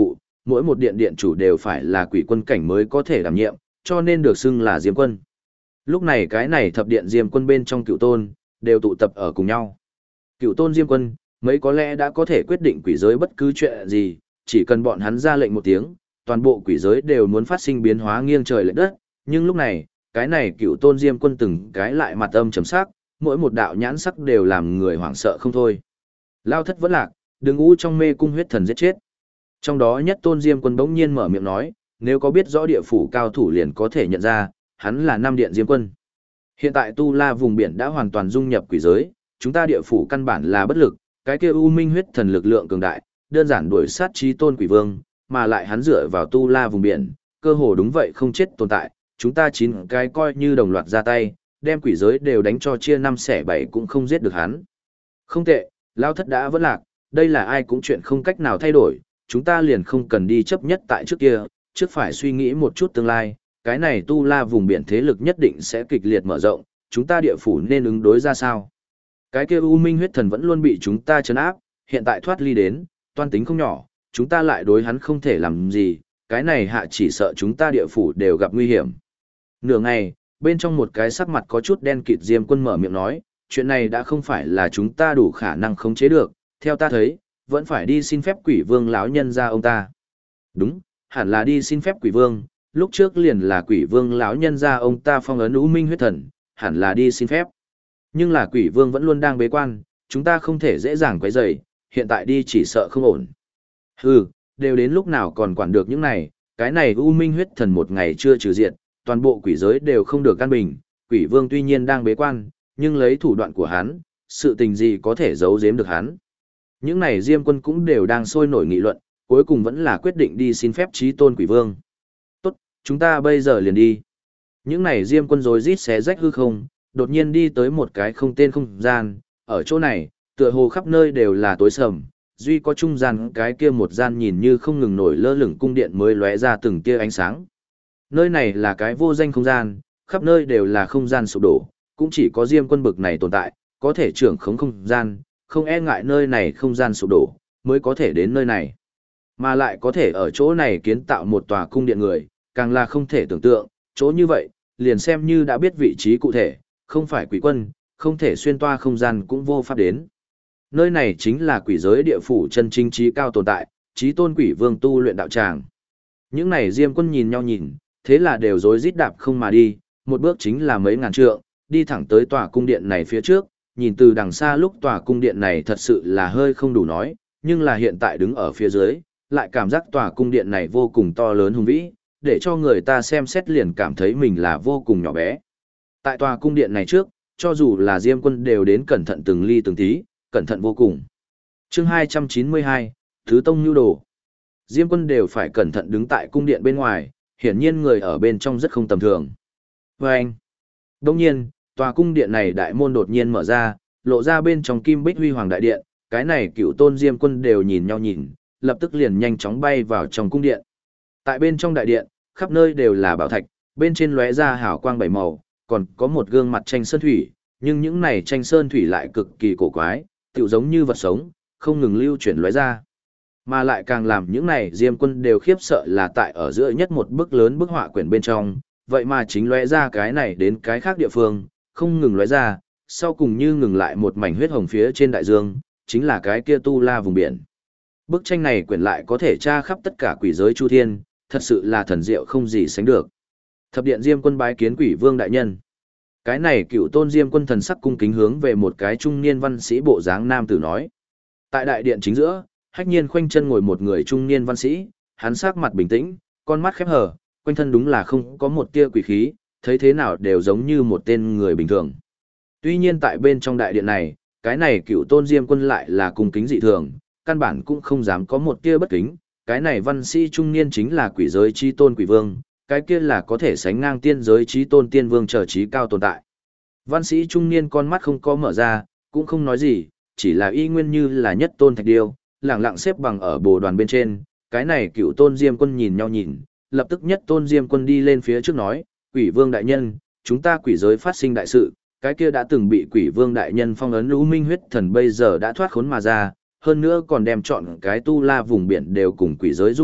mỗi một điện điện chủ đều phải là quỷ quân cảnh mới có thể đảm nhiệm, cho nên được xưng là Diêm quân. Lúc này cái này thập điện Diêm quân bên trong cựu tôn, đều tụ tập ở cùng nhau. Cựu tôn Diêm quân, mấy có lẽ đã có thể quyết định quỷ giới bất cứ chuyện gì, chỉ cần bọn hắn ra lệnh một tiếng, toàn bộ quỷ giới đều muốn phát sinh biến hóa nghiêng trời lệch đất, nhưng lúc này, cái này cựu tôn Diêm quân từng cái lại mặt âm trầm sắc, mỗi một đạo nhãn sắc đều làm người hoảng sợ không thôi. Lao thất vẫn lạc, đừng u trong mê cung huyết thần giết chết. Trong đó nhất tôn Diêm quân bỗng nhiên mở miệng nói, nếu có biết rõ địa phủ cao thủ liền có thể nhận ra, hắn là năm điện Diêm quân. Hiện tại Tu La vùng biển đã hoàn toàn dung nhập quỷ giới, chúng ta địa phủ căn bản là bất lực, cái kia U Minh huyết thần lực lượng cường đại, đơn giản đuổi sát chí tôn quỷ vương, mà lại hắn dựa vào Tu La vùng biển, cơ hồ đúng vậy không chết tồn tại, chúng ta 9 cái coi như đồng loạt ra tay, đem quỷ giới đều đánh cho chia 5 xẻ 7 cũng không giết được hắn. Không tệ, Lao thất đã vẫn lạc, đây là ai cũng chuyện không cách nào thay đổi, chúng ta liền không cần đi chấp nhất tại trước kia, trước phải suy nghĩ một chút tương lai, cái này Tu La vùng biển thế lực nhất định sẽ kịch liệt mở rộng, chúng ta địa phủ nên ứng đối ra sao? Cái kia U Minh huyết thần vẫn luôn bị chúng ta trấn áp, hiện tại thoát ly đến, toan tính không nhỏ, chúng ta lại đối hắn không thể làm gì, cái này hạ chỉ sợ chúng ta địa phủ đều gặp nguy hiểm. Nửa ngày, bên trong một cái sắc mặt có chút đen kịt Diêm quân mở miệng nói, chuyện này đã không phải là chúng ta đủ khả năng khống chế được, theo ta thấy, vẫn phải đi xin phép quỷ vương lão nhân ra ông ta. Đúng, hẳn là đi xin phép quỷ vương, lúc trước liền là quỷ vương lão nhân ra ông ta phong ấn U Minh huyết thần, hẳn là đi xin phép. Nhưng là quỷ vương vẫn luôn đang bế quan, chúng ta không thể dễ dàng quấy rầy, hiện tại đi chỉ sợ không ổn. Hừ, đều đến lúc nào còn quản được những này, cái này U Minh huyết thần một ngày chưa trừ diệt, toàn bộ quỷ giới đều không được căn bình, quỷ vương tuy nhiên đang bế quan, nhưng lấy thủ đoạn của hắn, sự tình gì có thể giấu giếm được hắn. Những này Diêm quân cũng đều đang sôi nổi nghị luận, cuối cùng vẫn là quyết định đi xin phép chí tôn quỷ vương. Tốt, chúng ta bây giờ liền đi. Những này Diêm quân rối rít xé rách hư không, đột nhiên đi tới một cái không tên không gian, ở chỗ này, tựa hồ khắp nơi đều là tối sầm, duy có trung gian cái kia một gian nhìn như không ngừng nổi lơ lửng cung điện mới lóe ra từng tia ánh sáng. Nơi này là cái vô danh không gian, khắp nơi đều là không gian sụp đổ, cũng chỉ có Diêm quân bực này tồn tại, có thể trưởng khống không gian, không e ngại nơi này không gian sụp đổ, mới có thể đến nơi này. Mà lại có thể ở chỗ này kiến tạo một tòa cung điện người, càng là không thể tưởng tượng, chỗ như vậy, liền xem như đã biết vị trí cụ thể, không phải quỷ quân, không thể xuyên toa không gian cũng vô pháp đến. Nơi này chính là quỷ giới địa phủ chân chính trí cao tồn tại, trí tôn quỷ vương tu luyện đạo tràng. Những này Diêm quân nhìn nhau nhìn, thế là đều rối rít đạp không mà đi, một bước chính là mấy ngàn trượng, đi thẳng tới tòa cung điện này phía trước, nhìn từ đằng xa lúc tòa cung điện này thật sự là hơi không đủ nói, nhưng là hiện tại đứng ở phía dưới, lại cảm giác tòa cung điện này vô cùng to lớn hùng vĩ, để cho người ta xem xét liền cảm thấy mình là vô cùng nhỏ bé. Tại tòa cung điện này trước, cho dù là Diêm quân đều đến cẩn thận từng ly từng tí, cẩn thận vô cùng. Chương 292, Thứ Tông Nhu Đồ. Diêm quân đều phải cẩn thận đứng tại cung điện bên ngoài, hiển nhiên người ở bên trong rất không tầm thường. Và anh, đồng nhiên, tòa cung điện này đại môn đột nhiên mở ra, lộ ra bên trong kim bích huy hoàng đại điện, cái này cựu tôn Diêm quân đều nhìn nhau nhìn, lập tức liền nhanh chóng bay vào trong cung điện. Tại bên trong đại điện, khắp nơi đều là bảo thạch, bên trên lóe ra hào quang bảy màu, còn có một gương mặt tranh sơn thủy, nhưng những này tranh sơn thủy lại cực kỳ cổ quái, tựu giống như vật sống, không ngừng lưu chuyển lóe ra. Mà lại càng làm những này Diêm quân đều khiếp sợ là tại ở giữa nhất một bức lớn bức họa quyển bên trong, vậy mà chính lóe ra cái này đến cái khác địa phương, không ngừng lóe ra, sau cùng như ngừng lại một mảnh huyết hồng phía trên đại dương, chính là cái kia Tu La vùng biển. Bức tranh này quyển lại có thể tra khắp tất cả quỷ giới chu thiên, thật sự là thần diệu không gì sánh được. Thập điện Diêm quân bái kiến quỷ vương đại nhân. Cái này cựu tôn Diêm quân thần sắc cung kính hướng về một cái trung niên văn sĩ bộ dáng nam tử nói. Tại đại điện chính giữa, hách nhiên khoanh chân ngồi một người trung niên văn sĩ, hắn sắc mặt bình tĩnh, con mắt khép hờ, quanh thân đúng là không có một tia quỷ khí, thấy thế nào đều giống như một tên người bình thường. Tuy nhiên tại bên trong đại điện này, cái này cựu tôn Diêm quân lại là cung kính dị thường, căn bản cũng không dám có một tia bất kính, cái này văn sĩ trung niên chính là quỷ giới chi tôn quỷ vương, cái kia là có thể sánh ngang tiên giới chí tôn tiên vương trở chí cao tồn tại. Văn sĩ trung niên con mắt không có mở ra, cũng không nói gì, chỉ là y nguyên như là nhất tôn thạch điêu, lẳng lặng xếp bằng ở bồ đoàn bên trên, cái này cựu tôn Diêm quân nhìn nhau nhìn, lập tức nhất tôn Diêm quân đi lên phía trước nói, quỷ vương đại nhân, chúng ta quỷ giới phát sinh đại sự, cái kia đã từng bị quỷ vương đại nhân phong ấn U Minh huyết thần bây giờ đã thoát khốn mà ra, hơn nữa còn đem chọn cái Tu La vùng biển đều cùng quỷ giới dung hợp,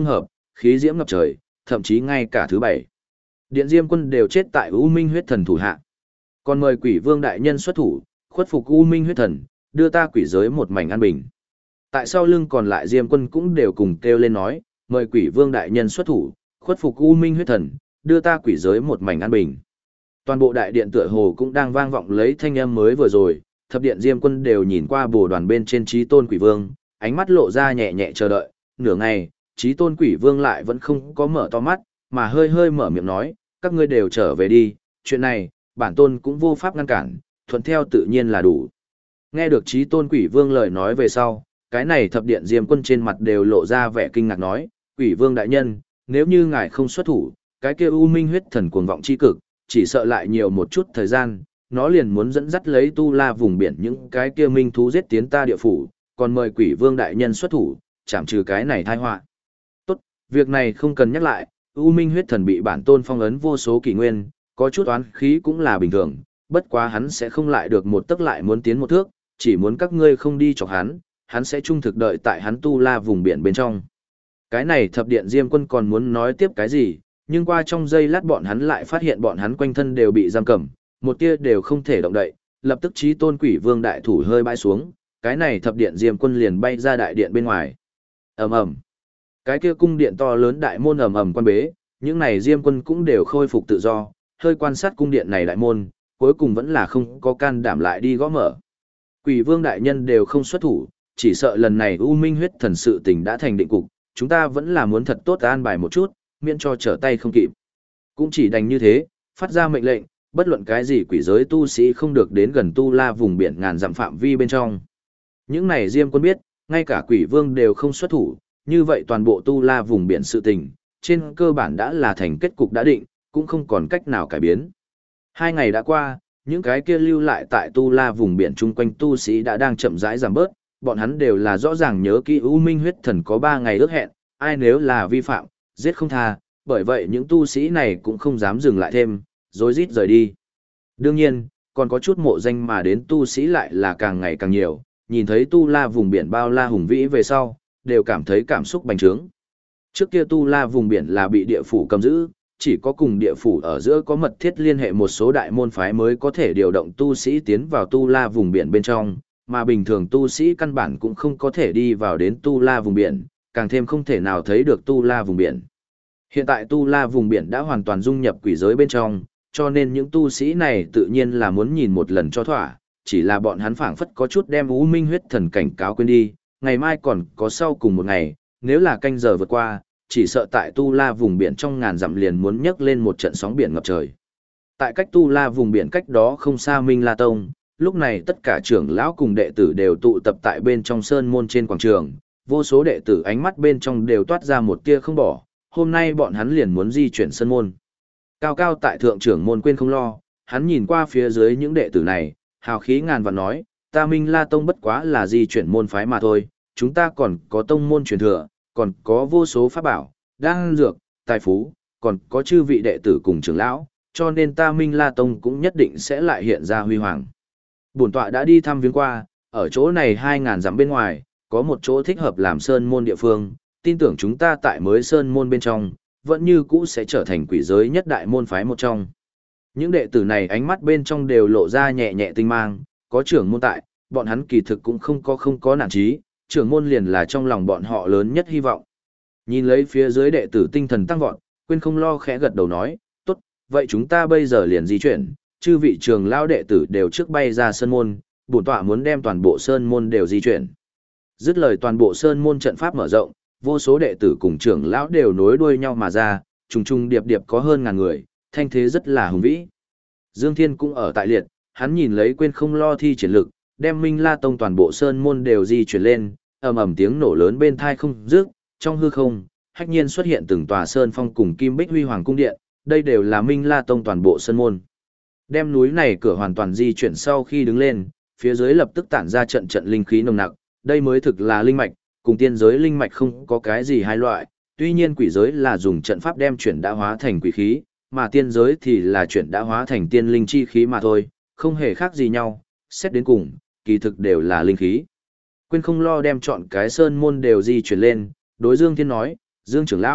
khí diễm ngập trời, thậm chí ngay cả thứ 7. Điện Diêm Quân đều chết tại U Minh huyết thần thủ hạ. Còn mời Quỷ Vương đại nhân xuất thủ, khuất phục U Minh huyết thần, đưa ta quỷ giới một mảnh an bình. Tại sau lưng còn lại Diêm Quân cũng đều cùng kêu lên nói, mời Quỷ Vương đại nhân xuất thủ, khuất phục U Minh huyết thần, đưa ta quỷ giới một mảnh an bình. Toàn bộ đại điện tựa hồ cũng đang vang vọng lấy thanh âm mới vừa rồi, thập điện Diêm Quân đều nhìn qua bồ đoàn bên trên Chí Tôn Quỷ Vương, ánh mắt lộ ra nhẹ nhẹ chờ đợi, nửa ngày, Chí Tôn Quỷ Vương lại vẫn không có mở to mắt, mà hơi hơi mở miệng nói, các ngươi đều trở về đi, chuyện này, bản tôn cũng vô pháp ngăn cản, thuận theo tự nhiên là đủ. Nghe được Chí Tôn Quỷ Vương lời nói về sau, cái này thập điện Diêm Quân trên mặt đều lộ ra vẻ kinh ngạc nói, Quỷ Vương đại nhân, nếu như ngài không xuất thủ, cái kia U Minh huyết thần cuồng vọng chi cực, chỉ sợ lại nhiều một chút thời gian, nó liền muốn dẫn dắt lấy tu la vùng biển những cái kia minh thú giết tiến ta địa phủ, còn mời Quỷ Vương đại nhân xuất thủ, chảm trừ cái này tai họa. Tốt, việc này không cần nhắc lại, U Minh huyết thần bị bản tôn phong ấn vô số kỷ nguyên, có chút oán khí cũng là bình thường, bất quá hắn sẽ không lại được một tức lại muốn tiến một thước, chỉ muốn các ngươi không đi chọc hắn sẽ trung thực đợi tại hắn tu la vùng biển bên trong. Cái này thập điện Diêm Quân còn muốn nói tiếp cái gì, nhưng qua trong giây lát bọn hắn lại phát hiện bọn hắn quanh thân đều bị giam cầm, một tia đều không thể động đậy, lập tức Chí Tôn Quỷ Vương đại thủ hơi bãi xuống, cái này thập điện Diêm Quân liền bay ra đại điện bên ngoài. Ầm ầm. Cái kia cung điện to lớn đại môn ầm ầm quan bế, những này Diêm Quân cũng đều khôi phục tự do, hơi quan sát cung điện này đại môn, cuối cùng vẫn là không có can đảm lại đi gõ mở. Quỷ Vương đại nhân đều không xuất thủ, chỉ sợ lần này U Minh huyết thần sự tình đã thành định cục, chúng ta vẫn là muốn thật tốt an bài một chút, miễn cho trở tay không kịp. Cũng chỉ đành như thế, phát ra mệnh lệnh, bất luận cái gì quỷ giới tu sĩ không được đến gần tu la vùng biển ngàn dặm phạm vi bên trong. Những này Diêm Quân biết, ngay cả Quỷ Vương đều không xuất thủ, như vậy toàn bộ tu la vùng biển sự tình, trên cơ bản đã là thành kết cục đã định, cũng không còn cách nào cải biến. 2 ngày đã qua, những cái kia lưu lại tại tu la vùng biển chung quanh tu sĩ đã đang chậm rãi giảm bớt, bọn hắn đều là rõ ràng nhớ kỹ U Minh huyết thần có 3 ngày ước hẹn, ai nếu là vi phạm, giết không tha, bởi vậy những tu sĩ này cũng không dám dừng lại thêm, rối rít rời đi. Đương nhiên, còn có chút mộ danh mà đến tu sĩ lại là càng ngày càng nhiều, nhìn thấy tu la vùng biển bao la hùng vĩ về sau, đều cảm thấy cảm xúc bành trướng. Trước kia tu la vùng biển là bị địa phủ cầm giữ, chỉ có cùng địa phủ ở giữa có mật thiết liên hệ một số đại môn phái mới có thể điều động tu sĩ tiến vào tu la vùng biển bên trong, mà bình thường tu sĩ căn bản cũng không có thể đi vào đến tu la vùng biển, càng thêm không thể nào thấy được tu la vùng biển. Hiện tại tu la vùng biển đã hoàn toàn dung nhập quỷ giới bên trong, cho nên những tu sĩ này tự nhiên là muốn nhìn một lần cho thỏa, chỉ là bọn hắn phảng phất có chút đem U Minh huyết thần cảnh cáo quên đi, ngày mai còn có sau cùng một ngày, nếu là canh giờ vượt qua, chỉ sợ tại tu la vùng biển trong ngàn dặm liền muốn nhấc lên một trận sóng biển ngập trời. Tại cách tu la vùng biển cách đó không xa Minh La Tông, lúc này tất cả trưởng lão cùng đệ tử đều tụ tập tại bên trong sơn môn trên quảng trường, vô số đệ tử ánh mắt bên trong đều toát ra một tia không bỏ, hôm nay bọn hắn liền muốn di chuyển sơn môn. Cao cao tại thượng trưởng môn quên không lo, hắn nhìn qua phía dưới những đệ tử này, hào khí ngàn vạn nói, ta Minh La Tông bất quá là di chuyển môn phái mà thôi, chúng ta còn có tông môn truyền thừa, còn có vô số pháp bảo, đan dược, tài phú, còn có chư vị đệ tử cùng trưởng lão, cho nên ta Minh La Tông cũng nhất định sẽ lại hiện ra huy hoàng. Bổn tọa đã đi thăm viếng qua, ở chỗ này 2000 dặm bên ngoài, có một chỗ thích hợp làm sơn môn địa phương, tin tưởng chúng ta tại mới sơn môn bên trong, vẫn như cũ sẽ trở thành quỷ giới nhất đại môn phái một trong. Những đệ tử này ánh mắt bên trong đều lộ ra nhẹ nhẹ tinh mang, có trưởng môn tại, bọn hắn kỳ thực cũng không có nản chí, trưởng môn liền là trong lòng bọn họ lớn nhất hy vọng. Nhìn lấy phía dưới đệ tử tinh thần tăng vọt, quên không lo khẽ gật đầu nói, tốt, vậy chúng ta bây giờ liền di chuyển, chư vị trường lao đệ tử đều trước bay ra sơn môn, bổn tọa muốn đem toàn bộ sơn môn đều di chuyển. Dứt lời toàn bộ sơn môn trận pháp mở rộng, vô số đệ tử cùng trưởng lão đều nối đuôi nhau mà ra, trùng trùng điệp điệp có hơn ngàn người, thanh thế rất là hùng vĩ. Dương Thiên cũng ở tại liệt, hắn nhìn lấy quên không lo thi triển lực, đem Minh La Tông toàn bộ sơn môn đều di chuyển lên, ầm ầm tiếng nổ lớn bên tai không dứt, trong hư không, hách nhiên xuất hiện từng tòa sơn phong cùng kim bích huy hoàng cung điện, đây đều là Minh La Tông toàn bộ sơn môn. Đem núi này cửa hoàn toàn di chuyển sau khi đứng lên, phía dưới lập tức tản ra trận trận linh khí nồng nặc, đây mới thực là linh mạch, cùng tiên giới linh mạch không có cái gì hai loại, tuy nhiên quỷ giới là dùng trận pháp đem chuyển đã hóa thành quỷ khí, mà tiên giới thì là chuyển đã hóa thành tiên linh chi khí mà thôi, không hề khác gì nhau, xét đến cùng, kỳ thực đều là linh khí. Quên không lo đem chọn cái sơn môn đều di chuyển lên, đối Dương Thiên nói, Dương trưởng lão,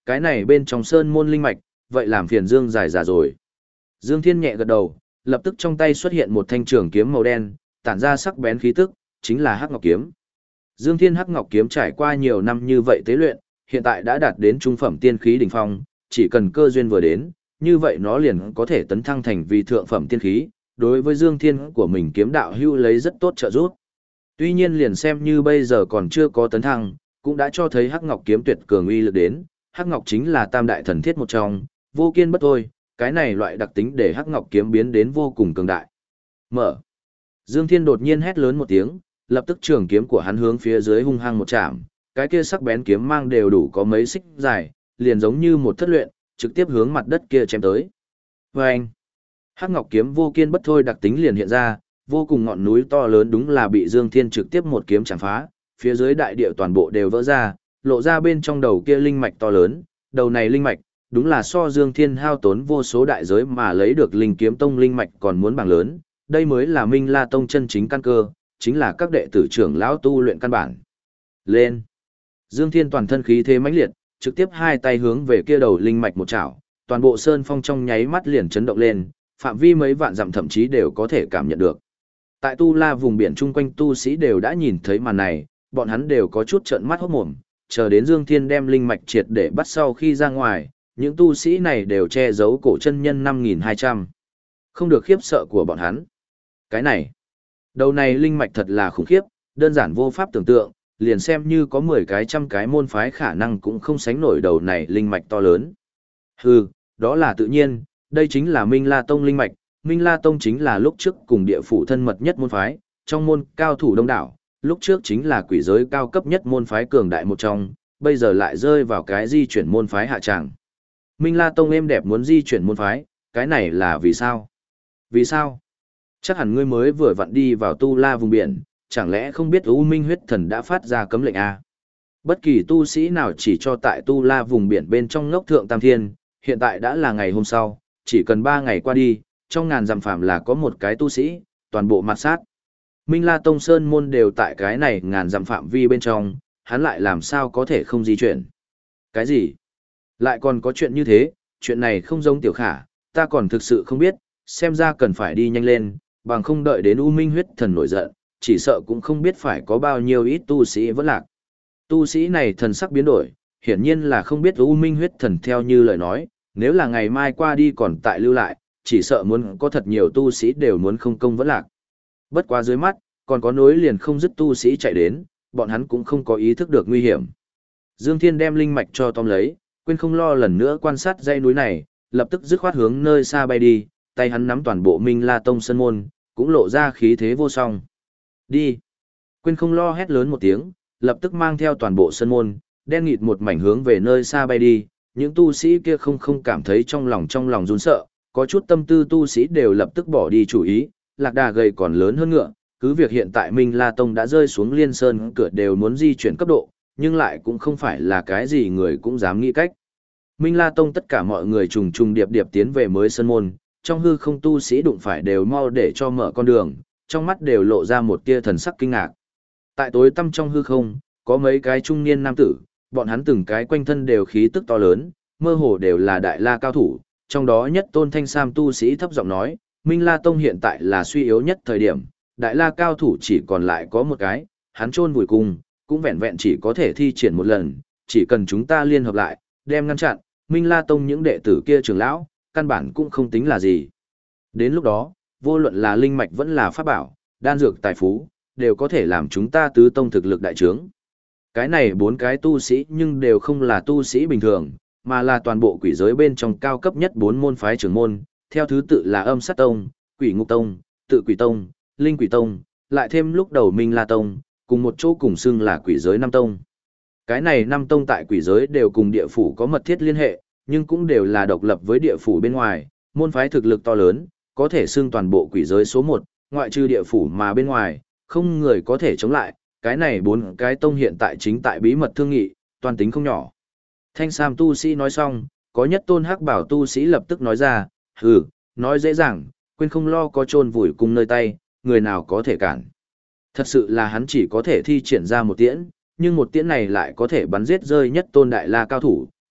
Cái này bên trong sơn môn linh mạch, vậy làm phiền Dương dài già rồi. Dương Thiên nhẹ gật đầu, lập tức trong tay xuất hiện một thanh trường kiếm màu đen, tản ra sắc bén khí tức, chính là Hắc Ngọc kiếm. Dương Thiên Hắc Ngọc kiếm trải qua nhiều năm như vậy tế luyện, hiện tại đã đạt đến trung phẩm tiên khí đỉnh phong, chỉ cần cơ duyên vừa đến, như vậy nó liền có thể tấn thăng thành vì thượng phẩm tiên khí, đối với Dương Thiên của mình kiếm đạo hưu lấy rất tốt trợ giúp. Tuy nhiên liền xem như bây giờ còn chưa có tấn thăng, cũng đã cho thấy Hắc Ngọc kiếm tuyệt cường uy lực đến, Hắc Ngọc chính là tam đại thần thiết một trong, vô kiên bất thôi, cái này loại đặc tính để Hắc Ngọc kiếm biến đến vô cùng cường đại. Mở. Dương Thiên đột nhiên hét lớn một tiếng, lập tức trường kiếm của hắn hướng phía dưới hung hăng một chạm, cái kia sắc bén kiếm mang đều đủ có mấy xích dài, liền giống như một thất luyện, trực tiếp hướng mặt đất kia chém tới. Vâng! Hắc Ngọc kiếm vô kiên bất thôi đặc tính liền hiện ra, vô cùng ngọn núi to lớn đúng là bị Dương Thiên trực tiếp một kiếm chạm phá, phía dưới đại địa toàn bộ đều vỡ ra, lộ ra bên trong đầu kia linh mạch to lớn, đầu này linh mạch, đúng là so Dương Thiên hao tốn vô số đại giới mà lấy được linh kiếm tông linh mạch còn muốn bằng lớn, đây mới là Minh La tông chân chính căn cơ, chính là các đệ tử trưởng lão tu luyện căn bản. Lên! Dương Thiên toàn thân khí thế mãnh liệt, trực tiếp hai tay hướng về kia đầu linh mạch một chảo, toàn bộ sơn phong trong nháy mắt liền chấn động lên, phạm vi mấy vạn dặm thậm chí đều có thể cảm nhận được. Tại Tu La vùng biển chung quanh tu sĩ đều đã nhìn thấy màn này, bọn hắn đều có chút trợn mắt hốt mồm, chờ đến Dương Thiên đem linh mạch triệt để bắt sau khi ra ngoài, những tu sĩ này đều che giấu cổ chân nhân 5200. Không được khiếp sợ của bọn hắn. Cái này, đầu này linh mạch thật là khủng khiếp, đơn giản vô pháp tưởng tượng, liền xem như có 10 cái trăm cái môn phái khả năng cũng không sánh nổi đầu này linh mạch to lớn. Hừ, đó là tự nhiên, đây chính là Minh La Tông linh mạch, Minh La Tông chính là lúc trước cùng địa phủ thân mật nhất môn phái, trong môn cao thủ đông đảo, lúc trước chính là quỷ giới cao cấp nhất môn phái cường đại một trong, bây giờ lại rơi vào cái di chuyển môn phái hạ tràng. Minh La Tông êm đẹp muốn di chuyển môn phái, cái này là vì sao? Vì sao? Chắc hẳn ngươi mới vừa vặn đi vào Tu La vùng biển, chẳng lẽ không biết U Minh huyết thần đã phát ra cấm lệnh à? Bất kỳ tu sĩ nào chỉ cho tại Tu La vùng biển bên trong ngốc thượng tam thiên, hiện tại đã là ngày hôm sau, chỉ cần 3 ngày qua đi, trong ngàn dặm phạm là có một cái tu sĩ, toàn bộ mặt sát. Minh La Tông Sơn môn đều tại cái này ngàn dặm phạm vi bên trong, hắn lại làm sao có thể không di chuyển. Cái gì? Lại còn có chuyện như thế, chuyện này không giống tiểu khả, ta còn thực sự không biết, xem ra cần phải đi nhanh lên, bằng không đợi đến U Minh huyết thần nổi giận, chỉ sợ cũng không biết phải có bao nhiêu ít tu sĩ vẫn lạc. Tu sĩ này thần sắc biến đổi, hiển nhiên là không biết U Minh huyết thần theo như lời nói, nếu là ngày mai qua đi còn tại lưu lại, chỉ sợ muốn có thật nhiều tu sĩ đều muốn không công vẫn lạc. Bất quá dưới mắt, còn có nối liền không dứt tu sĩ chạy đến, bọn hắn cũng không có ý thức được nguy hiểm. Dương Thiên đem linh mạch cho tóm lấy, quên không lo lần nữa quan sát dãy núi này, lập tức dứt khoát hướng nơi xa bay đi, tay hắn nắm toàn bộ Minh La Tông sơn môn, cũng lộ ra khí thế vô song. Đi! Quên không lo hét lớn một tiếng, lập tức mang theo toàn bộ sơn môn, đen nghịt một mảnh hướng về nơi xa bay đi, những tu sĩ kia không cảm thấy trong lòng run sợ, có chút tâm tư tu sĩ đều lập tức bỏ đi chủ ý, lạc đà gầy còn lớn hơn ngựa, cứ việc hiện tại Minh La Tông đã rơi xuống liên sơn cửa đều muốn di chuyển cấp độ, nhưng lại cũng không phải là cái gì người cũng dám nghĩ cách. Minh La Tông tất cả mọi người trùng trùng điệp điệp tiến về mới sơn môn, trong hư không tu sĩ đụng phải đều mau để cho mở con đường, trong mắt đều lộ ra một tia thần sắc kinh ngạc. Tại tối tăm trong hư không, có mấy cái trung niên nam tử, bọn hắn từng cái quanh thân đều khí tức to lớn, mơ hồ đều là đại la cao thủ, trong đó nhất tôn thanh sam tu sĩ thấp giọng nói, Minh La Tông hiện tại là suy yếu nhất thời điểm, đại la cao thủ chỉ còn lại có một cái, hắn chôn vùi cùng, cũng vẹn vẹn chỉ có thể thi triển một lần, chỉ cần chúng ta liên hợp lại, đem ngăn chặn, Minh La Tông những đệ tử kia trưởng lão, căn bản cũng không tính là gì. Đến lúc đó, vô luận là linh mạch vẫn là pháp bảo, đan dược tài phú, đều có thể làm chúng ta tứ tông thực lực đại trướng. Cái này 4 cái tu sĩ nhưng đều không là tu sĩ bình thường, mà là toàn bộ quỷ giới bên trong cao cấp nhất 4 môn phái trưởng môn, theo thứ tự là Âm Sát Tông, Quỷ Ngục Tông, Tự Quỷ Tông, Linh Quỷ Tông, lại thêm lúc đầu Minh La Tông, cùng một chỗ cùng xưng là Quỷ Giới Năm Tông. Cái này 5 tông tại quỷ giới đều cùng địa phủ có mật thiết liên hệ, nhưng cũng đều là độc lập với địa phủ bên ngoài, môn phái thực lực to lớn, có thể xưng toàn bộ quỷ giới số 1, ngoại trừ địa phủ mà bên ngoài, không người có thể chống lại, cái này 4 cái tông hiện tại chính tại bí mật thương nghị, toàn tính không nhỏ. Thanh Sam tu sĩ nói xong, có nhất tôn hắc bảo tu sĩ lập tức nói ra, hừ, nói dễ dàng, quên không lo có chôn vùi cung nơi tay, người nào có thể cản. Thật sự là hắn chỉ có thể thi triển ra một tiễn, nhưng một tiễn này lại có thể bắn giết rơi nhất tôn đại la cao thủ,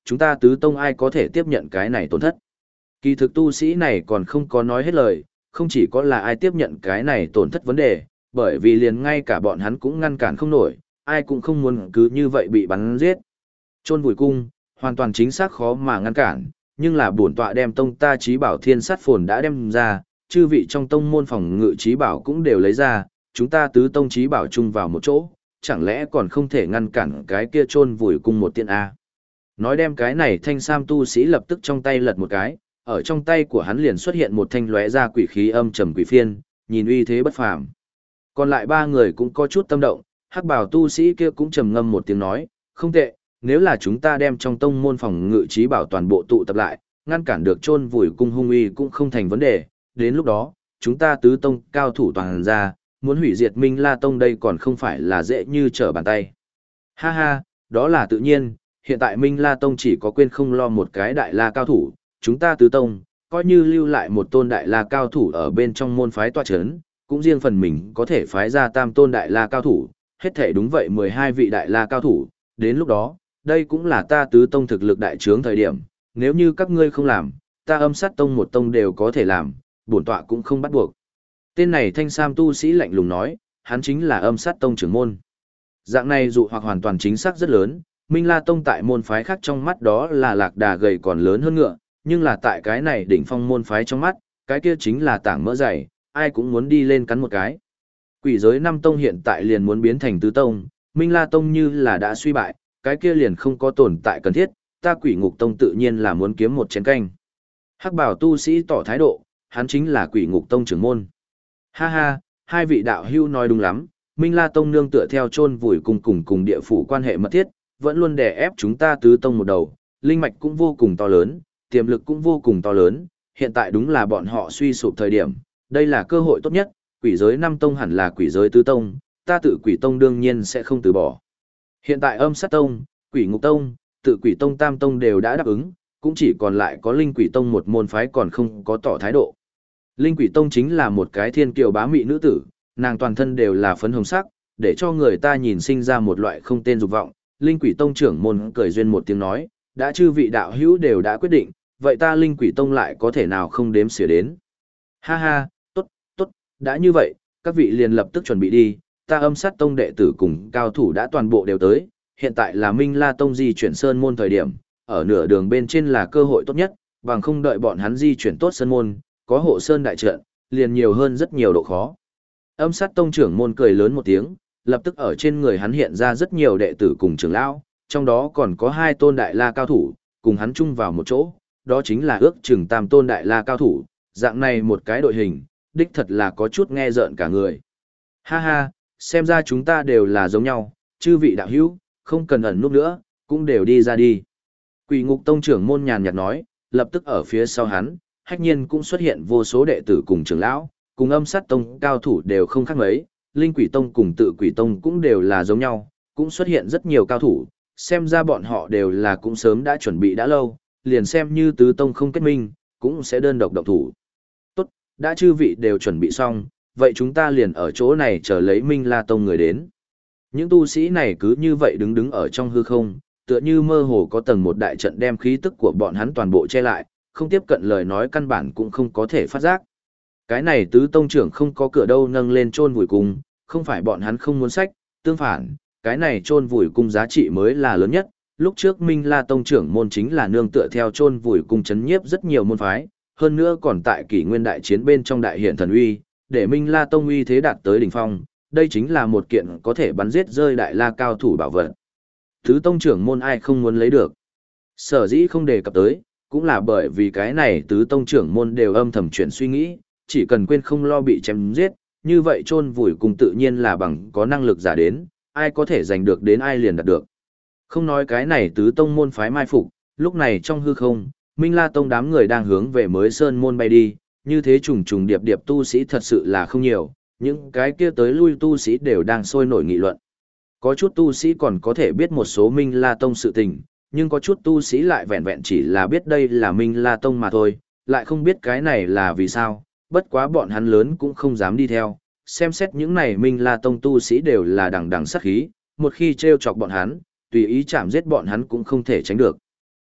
chúng ta tứ tông ai có thể tiếp nhận cái này tổn thất. Kỳ thực tu sĩ này còn không có nói hết lời, không chỉ có là ai tiếp nhận cái này tổn thất vấn đề, bởi vì liền ngay cả bọn hắn cũng ngăn cản không nổi, ai cũng không muốn cứ như vậy bị bắn giết. Chôn vùi cung, hoàn toàn chính xác khó mà ngăn cản, nhưng là bổn tọa đem tông ta trí bảo thiên sát phồn đã đem ra, chư vị trong tông môn phòng ngự trí bảo cũng đều lấy ra, chúng ta tứ tông trí bảo chung vào một chỗ, chẳng lẽ còn không thể ngăn cản cái kia chôn vùi cung một tiện A. Nói đem cái này thanh sam tu sĩ lập tức trong tay lật một cái, ở trong tay của hắn liền xuất hiện một thanh lóe ra quỷ khí âm trầm quỷ phiên, nhìn uy thế bất phàm. Còn lại ba người cũng có chút tâm động, hắc bào tu sĩ kia cũng trầm ngâm một tiếng nói, không tệ, nếu là chúng ta đem trong tông môn phòng ngự trí bảo toàn bộ tụ tập lại, ngăn cản được chôn vùi cung hung uy cũng không thành vấn đề, đến lúc đó, chúng ta tứ tông cao thủ toàn ra, muốn hủy diệt Minh La Tông đây còn không phải là dễ như trở bàn tay. Ha ha, đó là tự nhiên, hiện tại Minh La Tông chỉ có quên không lo một cái đại la cao thủ, chúng ta tứ tông, coi như lưu lại một tôn đại la cao thủ ở bên trong môn phái tọa chấn, cũng riêng phần mình có thể phái ra tam tôn đại la cao thủ, hết thể đúng vậy 12 vị đại la cao thủ, đến lúc đó, đây cũng là ta tứ tông thực lực đại trướng thời điểm, nếu như các ngươi không làm, ta âm sát tông một tông đều có thể làm, bổn tọa cũng không bắt buộc. Tên này thanh sam tu sĩ lạnh lùng nói, hắn chính là âm sát tông trưởng môn. Dạng này dụ hoặc hoàn toàn chính xác rất lớn, Minh La Tông tại môn phái khác trong mắt đó là lạc đà gầy còn lớn hơn ngựa, nhưng là tại cái này đỉnh phong môn phái trong mắt, cái kia chính là tảng mỡ dày, ai cũng muốn đi lên cắn một cái. Quỷ giới năm tông hiện tại liền muốn biến thành tứ tông, Minh La Tông như là đã suy bại, cái kia liền không có tồn tại cần thiết, ta Quỷ Ngục Tông tự nhiên là muốn kiếm một chén canh. Hắc Bảo tu sĩ tỏ thái độ, hắn chính là Quỷ Ngục Tông trưởng môn. Ha ha, hai vị đạo hữu nói đúng lắm, Minh La Tông nương tựa theo chôn vùi cùng địa phủ quan hệ mật thiết, vẫn luôn đè ép chúng ta tứ tông một đầu, linh mạch cũng vô cùng to lớn, tiềm lực cũng vô cùng to lớn, hiện tại đúng là bọn họ suy sụp thời điểm, đây là cơ hội tốt nhất, quỷ giới năm tông hẳn là quỷ giới tứ tông, ta tự quỷ tông đương nhiên sẽ không từ bỏ. Hiện tại âm sát tông, quỷ ngục tông, tự quỷ tông tam tông đều đã đáp ứng, cũng chỉ còn lại có linh quỷ tông một môn phái còn không có tỏ thái độ. Linh quỷ tông chính là một cái thiên kiều bá mị nữ tử, nàng toàn thân đều là phấn hồng sắc, để cho người ta nhìn sinh ra một loại không tên dục vọng. Linh quỷ tông trưởng môn cười duyên một tiếng nói, đã chư vị đạo hữu đều đã quyết định, vậy ta linh quỷ tông lại có thể nào không đếm xỉa đến. Ha ha, tốt, tốt, đã như vậy, các vị liền lập tức chuẩn bị đi, ta âm sát tông đệ tử cùng cao thủ đã toàn bộ đều tới, hiện tại là Minh La Tông di chuyển sơn môn thời điểm, ở nửa đường bên trên là cơ hội tốt nhất, bằng không đợi bọn hắn di chuyển tốt sơn môn, có hộ sơn đại trận, liền nhiều hơn rất nhiều độ khó. Âm sát tông trưởng môn cười lớn một tiếng, lập tức ở trên người hắn hiện ra rất nhiều đệ tử cùng trưởng lão, trong đó còn có 2 tôn đại la cao thủ, cùng hắn chung vào một chỗ, đó chính là ước chừng tam tôn đại la cao thủ, dạng này một cái đội hình, đích thật là có chút nghe rợn cả người. Ha ha, xem ra chúng ta đều là giống nhau, chư vị đạo hữu, không cần ẩn núp nữa, cũng đều đi ra đi. Quỷ ngục tông trưởng môn nhàn nhạt nói, lập tức ở phía sau hắn, hách nhiên cũng xuất hiện vô số đệ tử cùng trưởng lão, cùng âm sát tông cao thủ đều không khác mấy, linh quỷ tông cùng tự quỷ tông cũng đều là giống nhau, cũng xuất hiện rất nhiều cao thủ, xem ra bọn họ đều là cũng sớm đã chuẩn bị đã lâu, liền xem như tứ tông không kết minh, cũng sẽ đơn độc động thủ. Tốt, đã chư vị đều chuẩn bị xong, vậy chúng ta liền ở chỗ này chờ lấy Minh La Tông người đến. Những tu sĩ này cứ như vậy đứng đứng ở trong hư không, tựa như mơ hồ có tầng một đại trận đem khí tức của bọn hắn toàn bộ che lại, không tiếp cận lời nói căn bản cũng không có thể phát giác. Cái này tứ tông trưởng không có cửa đâu nâng lên chôn vùi cung, không phải bọn hắn không muốn sách, tương phản, cái này chôn vùi cung giá trị mới là lớn nhất. Lúc trước Minh La Tông trưởng môn chính là nương tựa theo chôn vùi cung chấn nhiếp rất nhiều môn phái, hơn nữa còn tại kỷ nguyên đại chiến bên trong đại hiện thần uy, để Minh La Tông uy thế đạt tới đỉnh phong, đây chính là một kiện có thể bắn giết rơi đại la cao thủ bảo vật. Tứ tông trưởng môn ai không muốn lấy được. Sở dĩ không đề cập tới, cũng là bởi vì cái này tứ tông trưởng môn đều âm thầm chuyển suy nghĩ, chỉ cần quên không lo bị chém giết, như vậy chôn vùi cùng tự nhiên là bằng có năng lực giả đến, ai có thể giành được đến ai liền đạt được. Không nói cái này tứ tông môn phái mai phục, lúc này trong hư không, Minh La Tông đám người đang hướng về mới sơn môn bay đi, như thế trùng trùng điệp điệp tu sĩ thật sự là không nhiều, những cái kia tới lui tu sĩ đều đang sôi nổi nghị luận. Có chút tu sĩ còn có thể biết một số Minh La Tông sự tình, nhưng có chút tu sĩ lại vẹn vẹn chỉ là biết đây là Minh La Tông mà thôi, lại không biết cái này là vì sao, bất quá bọn hắn lớn cũng không dám đi theo, xem xét những này Minh La Tông tu sĩ đều là đằng đằng sát khí, một khi trêu chọc bọn hắn, tùy ý chạm giết bọn hắn cũng không thể tránh được.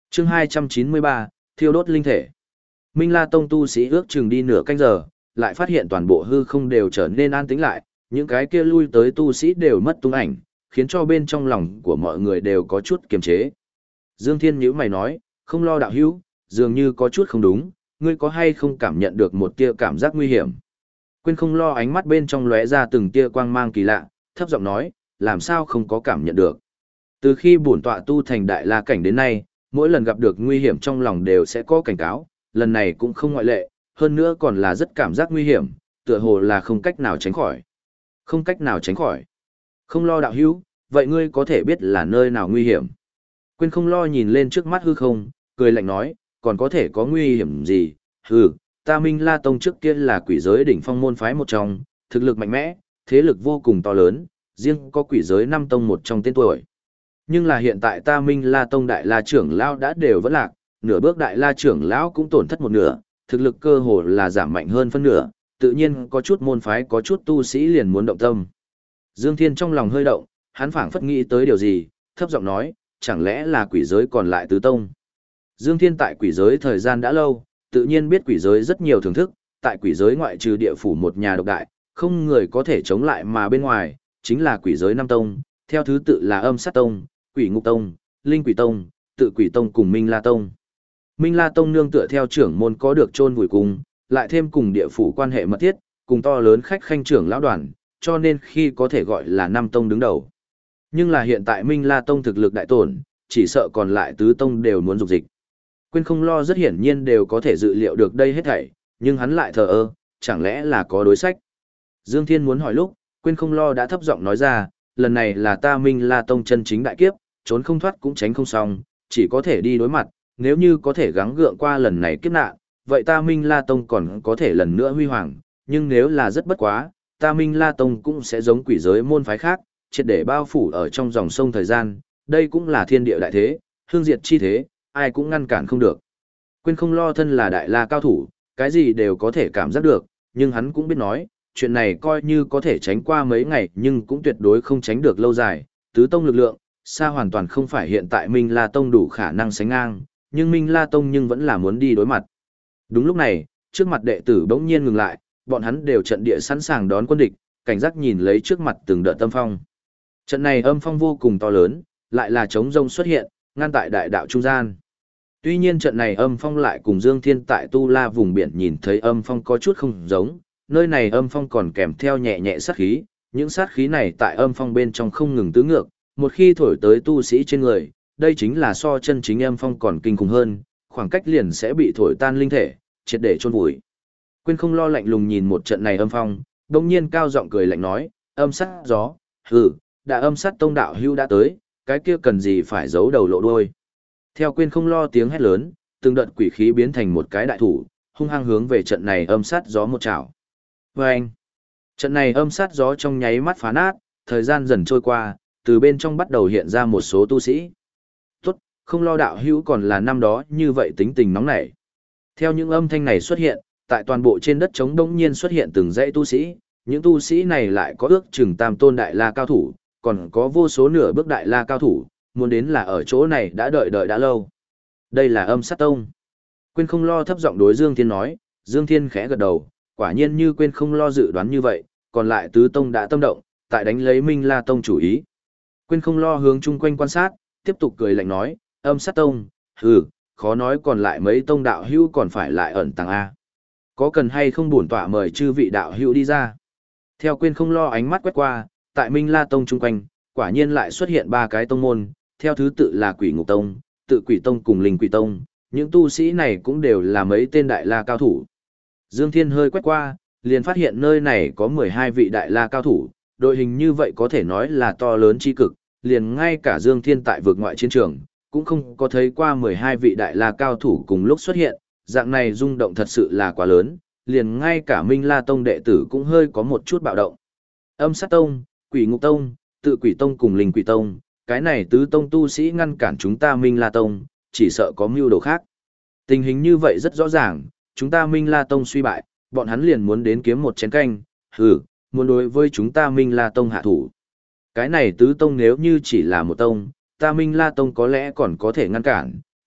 Chương 293, thiêu đốt linh thể. Minh La Tông tu sĩ ước chừng đi nửa canh giờ, lại phát hiện toàn bộ hư không đều trở nên an tĩnh lại, những cái kia lui tới tu sĩ đều mất tung ảnh, khiến cho bên trong lòng của mọi người đều có chút kiềm chế. Dương Thiên nhíu mày nói, không lo đạo hữu, dường như có chút không đúng, ngươi có hay không cảm nhận được một tia cảm giác nguy hiểm? Quên không lo ánh mắt bên trong lóe ra từng tia quang mang kỳ lạ, thấp giọng nói, làm sao không có cảm nhận được? Từ khi bổn tọa tu thành đại la cảnh đến nay, mỗi lần gặp được nguy hiểm trong lòng đều sẽ có cảnh cáo, lần này cũng không ngoại lệ, hơn nữa còn là rất cảm giác nguy hiểm, tựa hồ là không cách nào tránh khỏi. Không cách nào tránh khỏi. Không lo đạo hữu, vậy ngươi có thể biết là nơi nào nguy hiểm? Quên không lo nhìn lên trước mắt hư không, cười lạnh nói, còn có thể có nguy hiểm gì? Hừ, ta Minh La Tông trước kia là quỷ giới đỉnh phong môn phái một trong, thực lực mạnh mẽ, thế lực vô cùng to lớn, riêng có quỷ giới năm tông một trong tên tuổi. Nhưng là hiện tại ta Minh La Tông đại la trưởng lão đã đều vẫn lạc, nửa bước đại la trưởng lão cũng tổn thất một nửa, thực lực cơ hồ là giảm mạnh hơn phân nửa, tự nhiên có chút môn phái có chút tu sĩ liền muốn động tâm. Dương Thiên trong lòng hơi động, hắn phảng phất nghĩ tới điều gì, thấp giọng nói, chẳng lẽ là quỷ giới còn lại tứ tông. Dương Thiên tại quỷ giới thời gian đã lâu, tự nhiên biết quỷ giới rất nhiều thưởng thức, tại quỷ giới ngoại trừ địa phủ một nhà độc đại, không người có thể chống lại mà bên ngoài, chính là quỷ giới năm tông, theo thứ tự là Âm Sát Tông, Quỷ Ngục Tông, Linh Quỷ Tông, Tự Quỷ Tông cùng Minh La Tông. Minh La Tông nương tựa theo trưởng môn có được chôn vùi cùng, lại thêm cùng địa phủ quan hệ mật thiết, cùng to lớn khách khanh trưởng lão đoàn, cho nên khi có thể gọi là năm tông đứng đầu. Nhưng là hiện tại Minh La Tông thực lực đại tổn, chỉ sợ còn lại tứ tông đều muốn dục dịch. Quên không lo rất hiển nhiên đều có thể dự liệu được đây hết thảy, nhưng hắn lại thờ ơ, chẳng lẽ là có đối sách. Dương Thiên muốn hỏi lúc, quên không lo đã thấp giọng nói ra, lần này là ta Minh La Tông chân chính đại kiếp, trốn không thoát cũng tránh không xong, chỉ có thể đi đối mặt, nếu như có thể gắng gượng qua lần này kiếp nạn, vậy ta Minh La Tông còn có thể lần nữa huy hoàng, nhưng nếu là rất bất quá, ta Minh La Tông cũng sẽ giống quỷ giới môn phái khác, triệt để bao phủ ở trong dòng sông thời gian, đây cũng là thiên địa đại thế, hương diệt chi thế, ai cũng ngăn cản không được. Quên không lo thân là đại la cao thủ, cái gì đều có thể cảm giác được, nhưng hắn cũng biết nói, chuyện này coi như có thể tránh qua mấy ngày nhưng cũng tuyệt đối không tránh được lâu dài, tứ tông lực lượng, xa hoàn toàn không phải hiện tại Minh La Tông đủ khả năng sánh ngang, nhưng Minh La Tông nhưng vẫn là muốn đi đối mặt. Đúng lúc này, trước mặt đệ tử bỗng nhiên ngừng lại, bọn hắn đều trận địa sẵn sàng đón quân địch, cảnh giác nhìn lấy trước mặt từng đợt âm phong. Trận này âm phong vô cùng to lớn, lại là trống rông xuất hiện, ngăn tại đại đạo trung gian. Tuy nhiên trận này âm phong lại cùng Dương Thiên tại Tu La vùng biển nhìn thấy âm phong có chút không giống, nơi này âm phong còn kèm theo nhẹ nhẹ sát khí, những sát khí này tại âm phong bên trong không ngừng tứ ngược, một khi thổi tới tu sĩ trên người, đây chính là so chân chính âm phong còn kinh khủng hơn, khoảng cách liền sẽ bị thổi tan linh thể, triệt để chôn vùi. Quên không lo lạnh lùng nhìn một trận này âm phong, đồng nhiên cao giọng cười lạnh nói, âm sát gió, hừ, đã âm sát tông đạo hưu đã tới, cái kia cần gì phải giấu đầu lộ đuôi. Theo quên không lo tiếng hét lớn, từng đợt quỷ khí biến thành một cái đại thủ, hung hăng hướng về trận này âm sát gió một chảo. Vâng! Trận này âm sát gió trong nháy mắt phá nát, thời gian dần trôi qua, từ bên trong bắt đầu hiện ra một số tu sĩ. Tốt, không lo đạo hữu còn là năm đó như vậy tính tình nóng nảy. Theo những âm thanh này xuất hiện, tại toàn bộ trên đất trống đông nhiên xuất hiện từng dãy tu sĩ, những tu sĩ này lại có ước chừng tam tôn đại la cao thủ, còn có vô số nửa bước đại la cao thủ, muốn đến là ở chỗ này đã đợi đã lâu. Đây là âm sát tông. Quên không lo thấp giọng đối Dương Thiên nói, Dương Thiên khẽ gật đầu, quả nhiên như quên không lo dự đoán như vậy, còn lại tứ tông đã tâm động, tại đánh lấy Minh La Tông chủ ý. Quên không lo hướng chung quanh quan sát, tiếp tục cười lạnh nói, âm sát tông, hừ, khó nói còn lại mấy tông đạo hữu còn phải lại ẩn tàng A. Có cần hay không bổn tọa mời chư vị đạo hữu đi ra. Theo quên không lo ánh mắt quét qua, tại Minh La Tông chung quanh, quả nhiên lại xuất hiện ba cái tông môn, theo thứ tự là Quỷ Ngục Tông, Tự Quỷ Tông cùng Linh Quỷ Tông, những tu sĩ này cũng đều là mấy tên đại la cao thủ. Dương Thiên hơi quét qua, liền phát hiện nơi này có 12 vị đại la cao thủ, đội hình như vậy có thể nói là to lớn chi cực, liền ngay cả Dương Thiên tại vực ngoại chiến trường, cũng không có thấy qua 12 vị đại la cao thủ cùng lúc xuất hiện, dạng này rung động thật sự là quá lớn, liền ngay cả Minh La Tông đệ tử cũng hơi có một chút bạo động. Âm Sát Tông, Quỷ Ngục Tông, Tự Quỷ Tông cùng Linh Quỷ Tông, cái này tứ tông tu sĩ ngăn cản chúng ta Minh La Tông, chỉ sợ có mưu đồ khác. Tình hình như vậy rất rõ ràng, chúng ta Minh La Tông suy bại, bọn hắn liền muốn đến kiếm một chén canh, muốn đối với chúng ta Minh La Tông hạ thủ. Cái này tứ tông nếu như chỉ là một tông, ta Minh La Tông có lẽ còn có thể ngăn cản,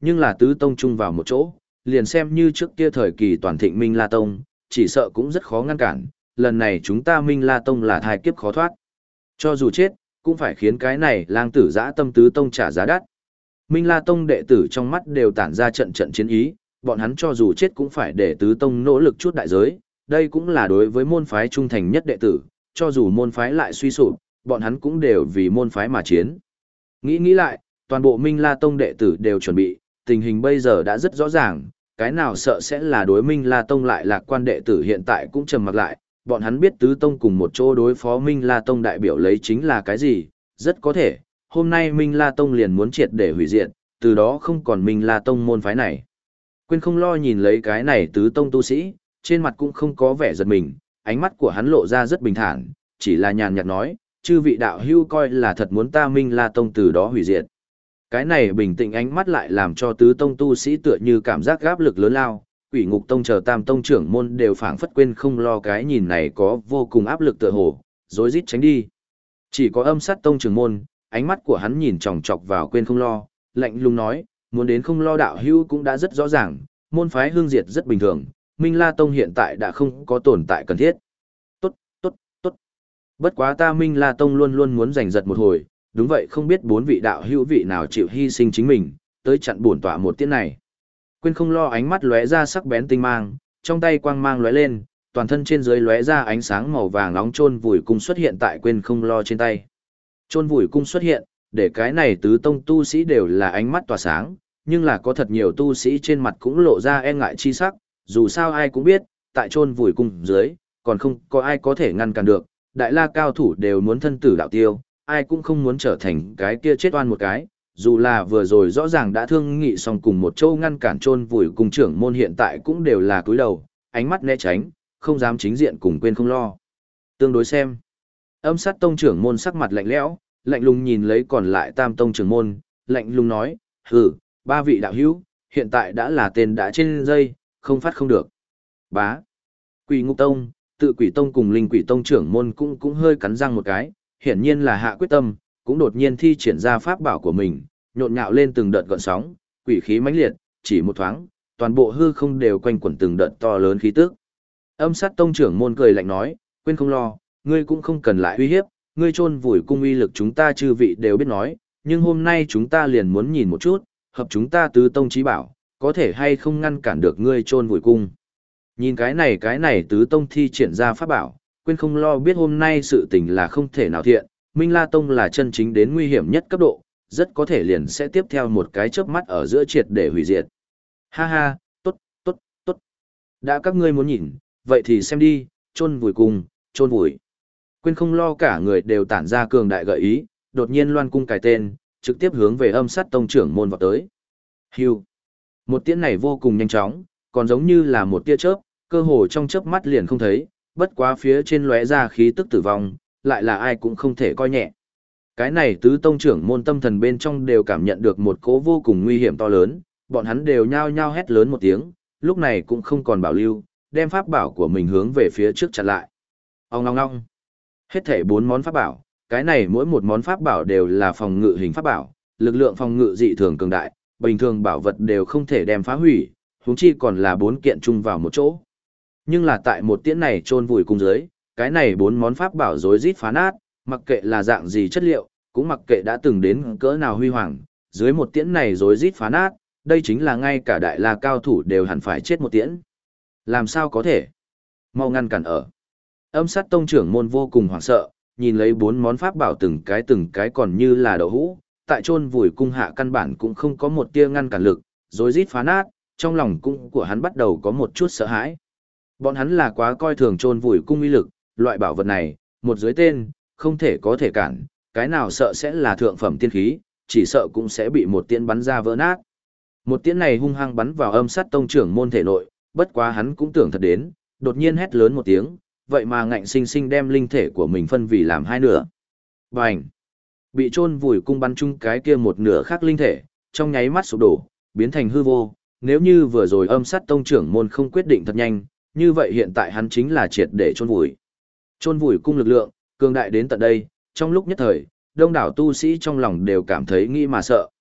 nhưng là tứ tông chung vào một chỗ, liền xem như trước kia thời kỳ toàn thịnh Minh La Tông, chỉ sợ cũng rất khó ngăn cản, lần này chúng ta Minh La Tông là thai kiếp khó thoát. Cho dù chết, cũng phải khiến cái này lang tử dã tâm tứ tông trả giá đắt. Minh La Tông đệ tử trong mắt đều tản ra trận trận chiến ý, bọn hắn cho dù chết cũng phải để tứ tông nỗ lực chút đại giới, đây cũng là đối với môn phái trung thành nhất đệ tử, cho dù môn phái lại suy sụp, bọn hắn cũng đều vì môn phái mà chiến. Nghĩ lại, toàn bộ Minh La Tông đệ tử đều chuẩn bị, tình hình bây giờ đã rất rõ ràng, cái nào sợ sẽ là đối Minh La Tông lại lạc quan đệ tử hiện tại cũng trầm mặc lại, bọn hắn biết tứ tông cùng một chỗ đối phó Minh La Tông đại biểu lấy chính là cái gì, rất có thể, hôm nay Minh La Tông liền muốn triệt để hủy diệt, từ đó không còn Minh La Tông môn phái này. Quên không lo nhìn lấy cái này tứ tông tu sĩ, trên mặt cũng không có vẻ giật mình, ánh mắt của hắn lộ ra rất bình thản, chỉ là nhàn nhạt nói, chư vị đạo hữu coi là thật muốn ta Minh La Tông từ đó hủy diệt. Cái này bình tĩnh ánh mắt lại làm cho tứ tông tu sĩ tựa như cảm giác gáp lực lớn lao, Quỷ Ngục Tông chờ tam tông trưởng môn đều phảng phất quên không lo cái nhìn này có vô cùng áp lực tựa hồ, rối rít tránh đi. Chỉ có Âm Sát Tông trưởng môn, ánh mắt của hắn nhìn chòng chọc vào quên không lo, lạnh lùng nói, muốn đến không lo đạo hữu cũng đã rất rõ ràng, môn phái hương diệt rất bình thường, Minh La Tông hiện tại đã không có tồn tại cần thiết. Tốt, tốt, tốt. Bất quá ta Minh La Tông luôn luôn muốn giành giật một hồi, đúng vậy không biết bốn vị đạo hữu vị nào chịu hy sinh chính mình, tới chặn bổn tọa một tiết này. Quên không lo ánh mắt lóe ra sắc bén tinh mang, trong tay quang mang lóe lên, toàn thân trên dưới lóe ra ánh sáng màu vàng nóng chôn vùi cung xuất hiện tại quên không lo trên tay. Chôn vùi cung xuất hiện, để cái này tứ tông tu sĩ đều là ánh mắt tỏa sáng, nhưng là có thật nhiều tu sĩ trên mặt cũng lộ ra e ngại chi sắc, dù sao ai cũng biết, tại chôn vùi cung dưới, còn không có ai có thể ngăn cản được, đại la cao thủ đều muốn thân tử đạo tiêu, ai cũng không muốn trở thành cái kia chết oan một cái, dù là vừa rồi rõ ràng đã thương nghị xong cùng một châu ngăn cản chôn vùi cung trưởng môn hiện tại cũng đều là cúi đầu, ánh mắt né tránh, không dám chính diện cùng quên không lo. Tương đối xem, Âm Sát Tông trưởng môn sắc mặt lạnh lẽo, lạnh lùng nhìn lấy còn lại tam tông trưởng môn, lạnh lùng nói, hừ, ba vị đạo hữu, hiện tại đã là tên đã trên dây, không phát không được. Bá. Quỷ Ngục Tông, Tự Quỷ Tông cùng Linh Quỷ Tông trưởng môn cũng hơi cắn răng một cái, hiển nhiên là hạ quyết tâm, cũng đột nhiên thi triển ra pháp bảo của mình, nhộn nhạo lên từng đợt gợn sóng, quỷ khí mãnh liệt, chỉ một thoáng, toàn bộ hư không đều quanh quẩn từng đợt to lớn khí tức. Âm Sát Tông trưởng môn cười lạnh nói, quên không lo, ngươi cũng không cần lại uy hiếp, ngươi chôn vùi cung uy lực chúng ta chư vị đều biết nói, nhưng hôm nay chúng ta liền muốn nhìn một chút, hợp chúng ta tứ tông chí bảo, có thể hay không ngăn cản được ngươi chôn vùi cung. Nhìn cái này tứ tông thi triển ra pháp bảo, quên không lo biết hôm nay sự tình là không thể nào thiện, Minh La Tông là chân chính đến nguy hiểm nhất cấp độ, rất có thể liền sẽ tiếp theo một cái chớp mắt ở giữa triệt để hủy diệt. Ha ha, tốt, tốt, tốt. Đã các ngươi muốn nhìn, vậy thì xem đi, chôn vùi cung, chôn vùi. Quên không lo cả người đều tản ra cường đại gợi ý, đột nhiên loan cung cài tên, trực tiếp hướng về Âm Sát Tông trưởng môn vào tới. Hưu. Một tiễn này vô cùng nhanh chóng, còn giống như là một tia chớp, cơ hồ trong chớp mắt liền không thấy, bất quá phía trên lóe ra khí tức tử vong, lại là ai cũng không thể coi nhẹ. Cái này tứ tông trưởng môn tâm thần bên trong đều cảm nhận được một cỗ vô cùng nguy hiểm to lớn, bọn hắn đều nhao nhao hét lớn một tiếng, lúc này cũng không còn bảo lưu, đem pháp bảo của mình hướng về phía trước chặn lại. Ong ong ong. Hết thảy 4 món pháp bảo, cái này mỗi một món pháp bảo đều là phòng ngự hình pháp bảo, lực lượng phòng ngự dị thường cường đại, bình thường bảo vật đều không thể đem phá hủy, huống chi còn là 4 kiện chung vào một chỗ. Nhưng là tại một tiễn này chôn vùi cung dưới, cái này 4 món pháp bảo rối rít phá nát, mặc kệ là dạng gì chất liệu, cũng mặc kệ đã từng đến cỡ nào huy hoàng, dưới một tiễn này rối rít phá nát, đây chính là ngay cả đại la cao thủ đều hẳn phải chết một tiễn. Làm sao có thể? Mau ngăn cản ở. Âm Sát Tông trưởng môn vô cùng hoảng sợ, nhìn lấy 4 món pháp bảo từng cái còn như là đậu hũ, tại chôn vùi cung hạ căn bản cũng không có một tia ngăn cản lực, rối rít phá nát, trong lòng cung của hắn bắt đầu có một chút sợ hãi. Bọn hắn là quá coi thường chôn vùi cung uy lực, loại bảo vật này, một dưới tên, không thể có thể cản, cái nào sợ sẽ là thượng phẩm tiên khí, chỉ sợ cũng sẽ bị một tiễn bắn ra vỡ nát. Một tiễn này hung hăng bắn vào Âm Sát Tông trưởng môn thể nội, bất quá hắn cũng tưởng thật đến, đột nhiên hét lớn một tiếng, vậy mà ngạnh sinh sinh đem linh thể của mình phân vì làm hai nửa. Bành! Bị chôn vùi cung bắn chung cái kia một nửa khác linh thể, trong nháy mắt sụp đổ, biến thành hư vô, nếu như vừa rồi Âm Sát Tông trưởng môn không quyết định thật nhanh, như vậy hiện tại hắn chính là triệt để chôn vùi. Chôn vùi cung lực lượng, cường đại đến tận đây, trong lúc nhất thời, đông đảo tu sĩ trong lòng đều cảm thấy nghĩ mà sợ.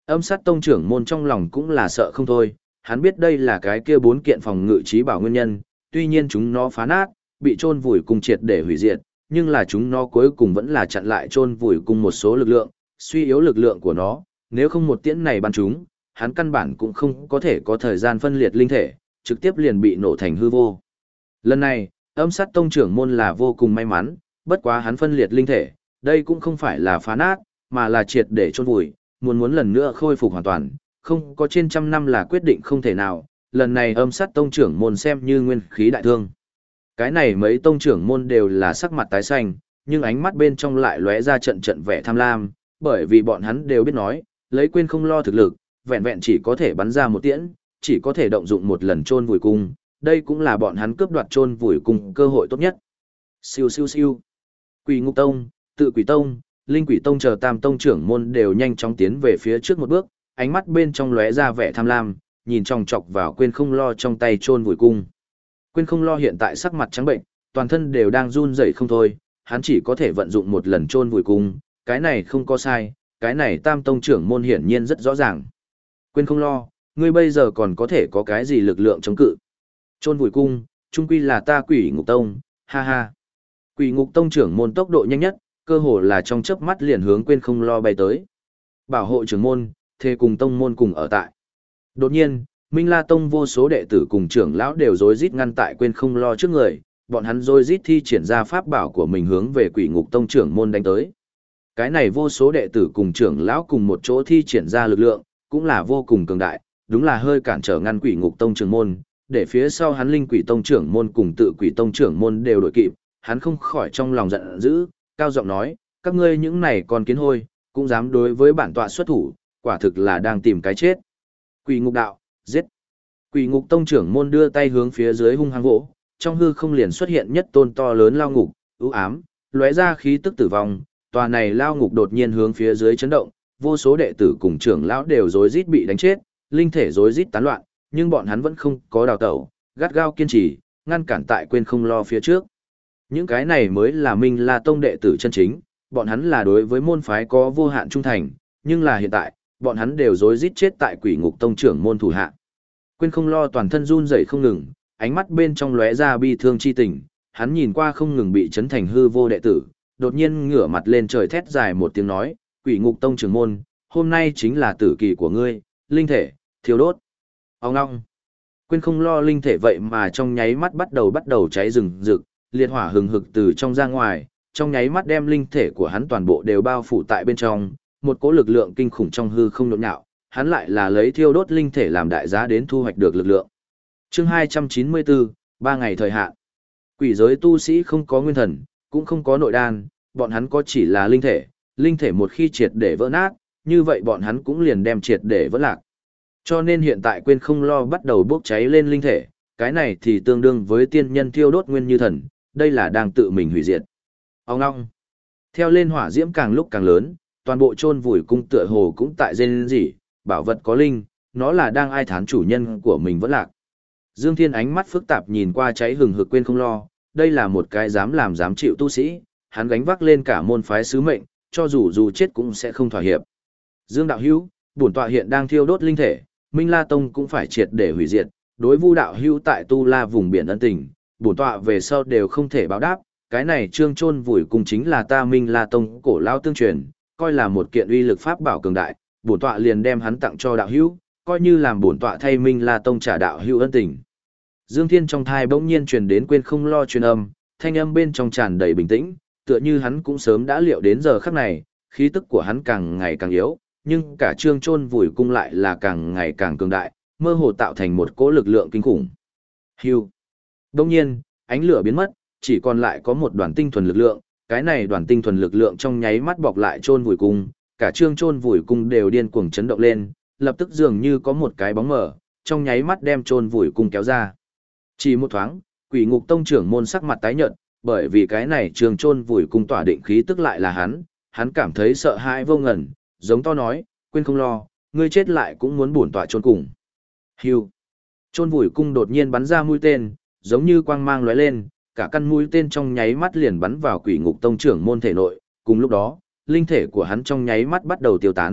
Âm sát tông trưởng môn trong lòng cũng là sợ không thôi, hắn biết đây là cái kia 4 kiện phòng ngự trí bảo nguyên nhân, tuy nhiên chúng nó phá nát, bị chôn vùi cùng triệt để hủy diệt, nhưng là chúng nó cuối cùng vẫn là chặn lại chôn vùi cùng một số lực lượng, suy yếu lực lượng của nó, nếu không một tiễn này bắn chúng, hắn căn bản cũng không có thể có thời gian phân liệt linh thể, trực tiếp liền bị nổ thành hư vô. Lần này, âm sát tông trưởng môn là vô cùng may mắn, bất quá hắn phân liệt linh thể, đây cũng không phải là phá nát, mà là triệt để chôn vùi, muốn lần nữa khôi phục hoàn toàn, không có trên trăm năm là quyết định không thể nào, lần này âm sát tông trưởng môn xem như nguyên khí đại thương. Cái này mấy tông trưởng môn đều là sắc mặt tái xanh, nhưng ánh mắt bên trong lại lóe ra trận trận vẻ tham lam, bởi vì bọn hắn đều biết nói, lấy quên không lo thực lực, vẹn vẹn chỉ có thể bắn ra một tiễn, chỉ có thể động dụng một lần chôn vùi cung, đây cũng là bọn hắn cướp đoạt chôn vùi cung cơ hội tốt nhất. Siêu siêu siêu. Quỷ Ngục Tông, Tự Quỷ Tông, Linh Quỷ Tông chờ tam tông trưởng môn đều nhanh chóng tiến về phía trước một bước, ánh mắt bên trong lóe ra vẻ tham lam, nhìn chòng chọc vào quên không lo trong tay chôn vùi cung. Quên không lo hiện tại sắc mặt trắng bệnh, toàn thân đều đang run rẩy không thôi, hắn chỉ có thể vận dụng một lần chôn vùi cung, cái này không có sai, cái này tam tông trưởng môn hiển nhiên rất rõ ràng. Quên không lo, ngươi bây giờ còn có thể có cái gì lực lượng chống cự. Chôn vùi cung, chung quy là ta Quỷ Ngục Tông, ha ha. Quỷ Ngục Tông trưởng môn tốc độ nhanh nhất, cơ hồ là trong chớp mắt liền hướng quên không lo bay tới. Bảo hộ trưởng môn, thề cùng tông môn cùng ở tại. Đột nhiên, Minh La Tông vô số đệ tử cùng trưởng lão đều rối rít ngăn tại quên không lo trước người, bọn hắn rối rít thi triển ra pháp bảo của mình hướng về Quỷ Ngục Tông trưởng môn đánh tới. Cái này vô số đệ tử cùng trưởng lão cùng một chỗ thi triển ra lực lượng, cũng là vô cùng cường đại, đúng là hơi cản trở ngăn Quỷ Ngục Tông trưởng môn, để phía sau hắn Linh Quỷ Tông trưởng môn cùng Tự Quỷ Tông trưởng môn đều đội kịp, hắn không khỏi trong lòng giận dữ, cao giọng nói, các ngươi những này còn kiến hôi, cũng dám đối với bản tọa xuất thủ, quả thực là đang tìm cái chết. Quỷ Ngục đạo, giết. Quỷ Ngục Tông trưởng môn đưa tay hướng phía dưới hung hăng vỗ, trong hư không liền xuất hiện nhất tôn to lớn lao ngục, ưu ám, lóe ra khí tức tử vong, tòa này lao ngục đột nhiên hướng phía dưới chấn động, vô số đệ tử cùng trưởng lão đều rối rít bị đánh chết, linh thể rối rít tán loạn, nhưng bọn hắn vẫn không có đào tẩu, gắt gao kiên trì, ngăn cản tại quên không lo phía trước. Những cái này mới là Minh La Tông đệ tử chân chính, bọn hắn là đối với môn phái có vô hạn trung thành, nhưng là hiện tại, bọn hắn đều rối rít chết tại Quỷ Ngục Tông trưởng môn thủ hạ. Quên không lo toàn thân run rẩy không ngừng, ánh mắt bên trong lóe ra bi thương chi tình, hắn nhìn qua không ngừng bị chấn thành hư vô đệ tử, đột nhiên ngửa mặt lên trời thét dài một tiếng nói, Quỷ Ngục Tông trưởng môn, hôm nay chính là tử kỳ của ngươi, linh thể, thiêu đốt. Ông ngong. Quên không lo linh thể vậy mà trong nháy mắt bắt đầu cháy rừng rực, liệt hỏa hừng hực từ trong ra ngoài, trong nháy mắt đem linh thể của hắn toàn bộ đều bao phủ tại bên trong, một cỗ lực lượng kinh khủng trong hư không nhộn nhạo, hắn lại là lấy thiêu đốt linh thể làm đại giá đến thu hoạch được lực lượng. Chương 294, 3 ngày thời hạn. Quỷ giới tu sĩ không có nguyên thần, cũng không có nội đan, bọn hắn có chỉ là linh thể một khi triệt để vỡ nát, như vậy bọn hắn cũng liền đem triệt để vỡ lạc. Cho nên hiện tại quên không lo bắt đầu bốc cháy lên linh thể, cái này thì tương đương với tiên nhân thiêu đốt nguyên như thần, đây là đang tự mình hủy diệt. Ông ngong. Theo lên hỏa diễm càng lúc càng lớn, toàn bộ chôn vùi cung tựa hồ cũng tại rên rỉ, bảo vật có linh, nó là đang ai thán chủ nhân của mình vẫn lạc. Dương Thiên ánh mắt phức tạp nhìn qua cháy hừng hực quên không lo, đây là một cái dám làm dám chịu tu sĩ, hắn gánh vác lên cả môn phái sứ mệnh, cho dù chết cũng sẽ không thỏa hiệp. Dương đạo hữu, bổn tọa hiện đang thiêu đốt linh thể, Minh La Tông cũng phải triệt để hủy diệt, đối Vu đạo hữu tại Tu La vùng biển ân tình, bổn tọa về sau đều không thể báo đáp, cái này trương chôn vùi cùng chính là ta Minh La Tông cổ lao tương truyền, coi là một kiện uy lực pháp bảo cường đại, bổn tọa liền đem hắn tặng cho đạo hữu, coi như làm bổn tọa thay Minh La Tông trả đạo hữu ân tình. Dương Thiên trong thai bỗng nhiên truyền đến quên không lo truyền âm, thanh âm bên trong tràn đầy bình tĩnh, tựa như hắn cũng sớm đã liệu đến giờ khắc này, khí tức của hắn càng ngày càng yếu, nhưng cả trương chôn vùi cung lại là càng ngày càng cường đại, mơ hồ tạo thành một cỗ lực lượng kinh khủng. Hưu. Đông nhiên, ánh lửa biến mất, chỉ còn lại có một đoàn tinh thuần lực lượng, cái này đoàn tinh thuần lực lượng trong nháy mắt bọc lại chôn vùi cung, cả trương chôn vùi cung đều điên cuồng chấn động lên, lập tức dường như có một cái bóng mờ, trong nháy mắt đem chôn vùi cung kéo ra. Chỉ một thoáng, Quỷ Ngục Tông trưởng môn sắc mặt tái nhợt, bởi vì cái này trường chôn vùi cung tỏa định khí tức lại là hắn cảm thấy sợ hãi vô ngần, giống to nói, quên không lo, ngươi chết lại cũng muốn bổn tọa chôn cùng. Hưu. Chôn vùi cung đột nhiên bắn ra mũi tên, giống như quang mang lóe lên, cả căn mũi tên trong nháy mắt liền bắn vào Quỷ Ngục Tông trưởng môn thể nội, cùng lúc đó, linh thể của hắn trong nháy mắt bắt đầu tiêu tán,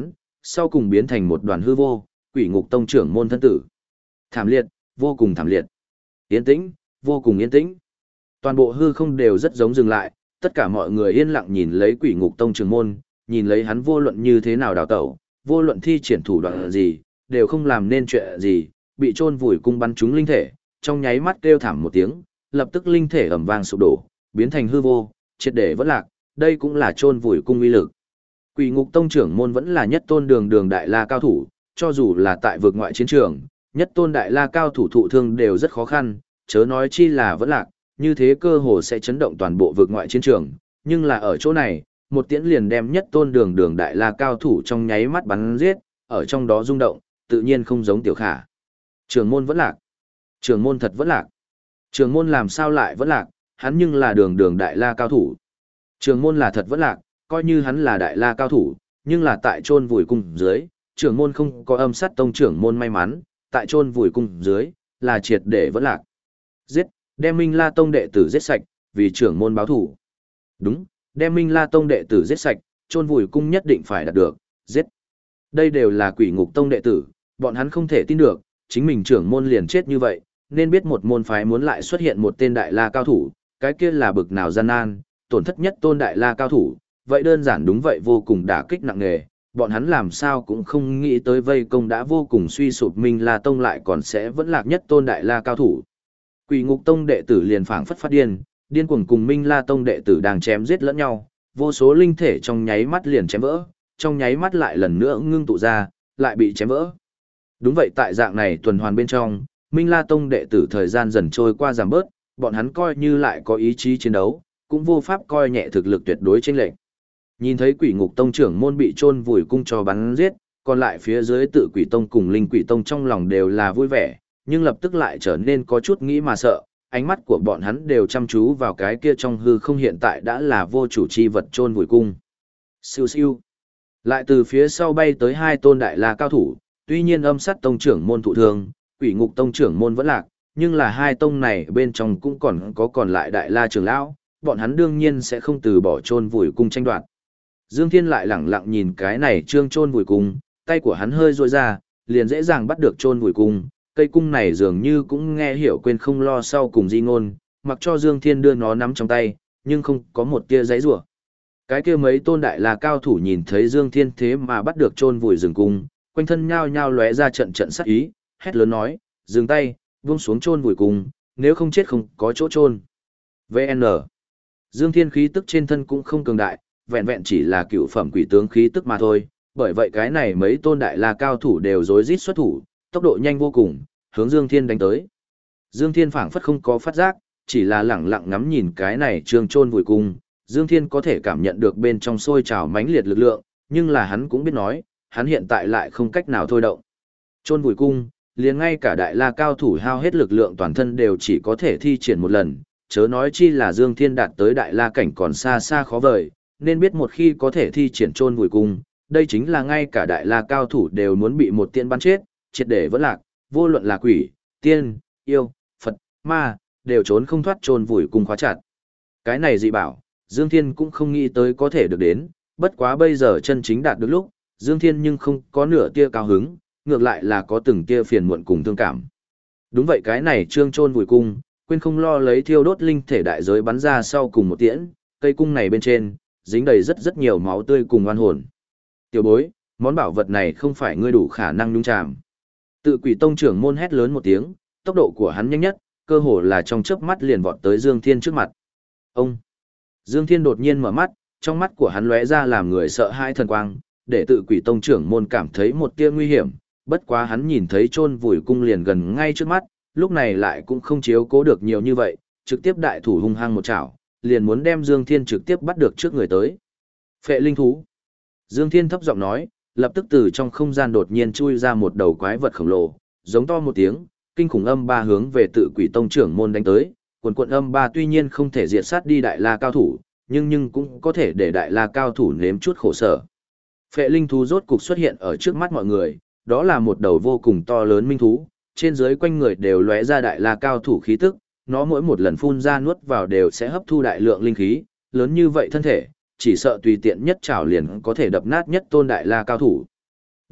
sau cùng biến thành một đoàn hư vô, Quỷ Ngục Tông trưởng môn thân tử. Thảm liệt, vô cùng thảm liệt. Yên tĩnh, vô cùng yên tĩnh. Toàn bộ hư không đều rất giống dừng lại, tất cả mọi người yên lặng nhìn lấy Quỷ Ngục Tông trưởng môn, nhìn lấy hắn vô luận như thế nào đào tẩu, vô luận thi triển thủ đoạn gì, đều không làm nên chuyện gì, bị chôn vùi cung bắn trúng linh thể, trong nháy mắt kêu thảm một tiếng, lập tức linh thể ầm vang sụp đổ, biến thành hư vô, triệt để vỡ lạc, đây cũng là chôn vùi cung uy lực. Quỷ Ngục Tông trưởng môn vẫn là nhất tôn đường đại la cao thủ, cho dù là tại vực ngoại chiến trường, nhất tôn đại la cao thủ thụ thương đều rất khó khăn, chớ nói chi là vỡ lạc, như thế cơ hồ sẽ chấn động toàn bộ vực ngoại chiến trường, nhưng là ở chỗ này, một tiễn liền đem nhất tôn đường đại la cao thủ trong nháy mắt bắn giết, ở trong đó rung động, tự nhiên không giống tiểu khả. Trưởng môn vẫn lạc. Trưởng môn thật vẫn lạc. Trưởng môn làm sao lại vẫn lạc, hắn nhưng là đường đại la cao thủ. Trưởng môn là thật vẫn lạc, coi như hắn là đại la cao thủ, nhưng là tại chôn vùi cung dưới, trưởng môn không có âm sát tông trưởng môn may mắn, tại chôn vùi cung dưới, là triệt để vẫn lạc. Giết, đem Minh La tông đệ tử giết sạch, vì trưởng môn báo thủ. Đúng, đem Minh La tông đệ tử giết sạch, chôn vùi cung nhất định phải đạt được, giết. Đây đều là Quỷ Ngục Tông đệ tử, bọn hắn không thể tin được, chính mình trưởng môn liền chết như vậy, nên biết một môn phái muốn lại xuất hiện một tên đại la cao thủ, cái kia là bực nào gian nan, tổn thất nhất tôn đại la cao thủ, vậy đơn giản đúng vậy vô cùng đả kích nặng nề, bọn hắn làm sao cũng không nghĩ tới vây công đã vô cùng suy sụp Minh La tông lại còn sẽ vẫn lạc nhất tôn đại la cao thủ. Quỷ Ngục Tông đệ tử liền phảng phất phát điên, điên cuồng cùng Minh La tông đệ tử đang chém giết lẫn nhau, vô số linh thể trong nháy mắt liền chém vỡ, trong nháy mắt lại lần nữa ngưng tụ ra, lại bị chém vỡ. Đúng vậy, tại dạng này tuần hoàn bên trong, Minh La tông đệ tử thời gian dần trôi qua giảm bớt, bọn hắn coi như lại có ý chí chiến đấu, cũng vô pháp coi nhẹ thực lực tuyệt đối chênh lệch. Nhìn thấy Quỷ Ngục Tông trưởng môn bị chôn vùi cung cho bắn giết, còn lại phía dưới Tự Quỷ Tông cùng Linh Quỷ Tông trong lòng đều là vui vẻ, nhưng lập tức lại trở nên có chút nghĩ mà sợ, ánh mắt của bọn hắn đều chăm chú vào cái kia trong hư không hiện tại đã là vô chủ chi vật chôn vùi cung. Siêu siêu. Lại từ phía sau bay tới hai tôn đại la cao thủ, tuy nhiên âm sát tông trưởng môn thụ thương, Quỷ Ngục Tông trưởng môn vẫn lạc, nhưng là hai tông này bên trong cũng còn lại đại la trưởng lão, bọn hắn đương nhiên sẽ không từ bỏ chôn vùi cung tranh đoạt. Dương Thiên lại lẳng lặng nhìn cái này trương chôn vùi cung, tay của hắn hơi duỗi ra, liền dễ dàng bắt được chôn vùi cung, cây cung này dường như cũng nghe hiểu quên không lo sau cùng di ngôn, mặc cho Dương Thiên đưa nó nắm trong tay, nhưng không có một tia giãy giụa. Cái kia mấy tôn đại là cao thủ nhìn thấy Dương Thiên thế mà bắt được chôn vùi rừng cung, quanh thân nhao nhao lóe ra trận trận sát ý, hét lớn nói, dừng tay, buông xuống chôn vùi cung, nếu không chết không có chỗ chôn. VN. Dương Thiên khí tức trên thân cũng không cường đại, vẹn vẹn chỉ là cựu phẩm quỷ tướng khí tức mà thôi, bởi vậy cái này mấy tôn đại la cao thủ đều rối rít xuất thủ, tốc độ nhanh vô cùng, hướng Dương Thiên đánh tới. Dương Thiên phảng phất không có phát giác, chỉ là lẳng lặng ngắm nhìn cái này trương chôn vùi cung, Dương Thiên có thể cảm nhận được bên trong sôi trào mãnh liệt lực lượng, nhưng là hắn cũng biết nói, hắn hiện tại lại không cách nào thôi động. Chôn vùi cung, liền ngay cả đại la cao thủ hao hết lực lượng toàn thân đều chỉ có thể thi triển một lần, chớ nói chi là Dương Thiên đạt tới đại la cảnh còn xa xa khó vời, nên biết một khi có thể thi triển chôn vùi cung, đây chính là ngay cả đại la cao thủ đều muốn bị một tiên bắn chết, triệt để vẫn lạc, vô luận là quỷ, tiên, yêu, Phật, ma, đều trốn không thoát chôn vùi cung khóa chặt. Cái này dị bảo, Dương Thiên cũng không nghĩ tới có thể được đến, bất quá bây giờ chân chính đạt được lúc, Dương Thiên nhưng không có nửa tia cao hứng, ngược lại là có từng tia phiền muộn cùng thương cảm. Đúng vậy, cái này trương chôn vùi cung, quên không lo lấy thiêu đốt linh thể đại giới bắn ra sau cùng một tiễn, cây cung này bên trên dính đầy rất nhiều máu tươi cùng oan hồn. Tiểu bối, món bảo vật này không phải ngươi đủ khả năng nhúng chàm. Tự Quỷ Tông trưởng môn hét lớn một tiếng, tốc độ của hắn nhanh nhất, cơ hồ là trong chớp mắt liền vọt tới Dương Thiên trước mặt. Ông! Dương Thiên đột nhiên mở mắt, trong mắt của hắn lóe ra làm người sợ hãi thần quang, để Tự Quỷ Tông trưởng môn cảm thấy một tia nguy hiểm, bất quá hắn nhìn thấy chôn vùi cung liền gần ngay trước mắt, lúc này lại cũng không chiếu cố được nhiều như vậy, trực tiếp đại thủ hung hăng một chảo, liền muốn đem Dương Thiên trực tiếp bắt được trước người tới. Phệ linh thú. Dương Thiên thấp giọng nói, lập tức từ trong không gian đột nhiên chui ra một đầu quái vật khổng lồ, giống to một tiếng, kinh khủng âm ba hướng về Tự Quỷ Tông trưởng môn đánh tới. Quần âm ba tuy nhiên không thể diệt sát đi đại la cao thủ, nhưng cũng có thể để đại la cao thủ nếm chút khổ sở. Phệ linh thú rốt cục xuất hiện ở trước mắt mọi người, đó là một đầu vô cùng to lớn minh thú, trên dưới quanh người đều lóe ra đại la cao thủ khí tức, nó mỗi một lần phun ra nuốt vào đều sẽ hấp thu đại lượng linh khí, lớn như vậy thân thể, chỉ sợ tùy tiện nhất chảo liền có thể đập nát nhất tôn đại la cao thủ.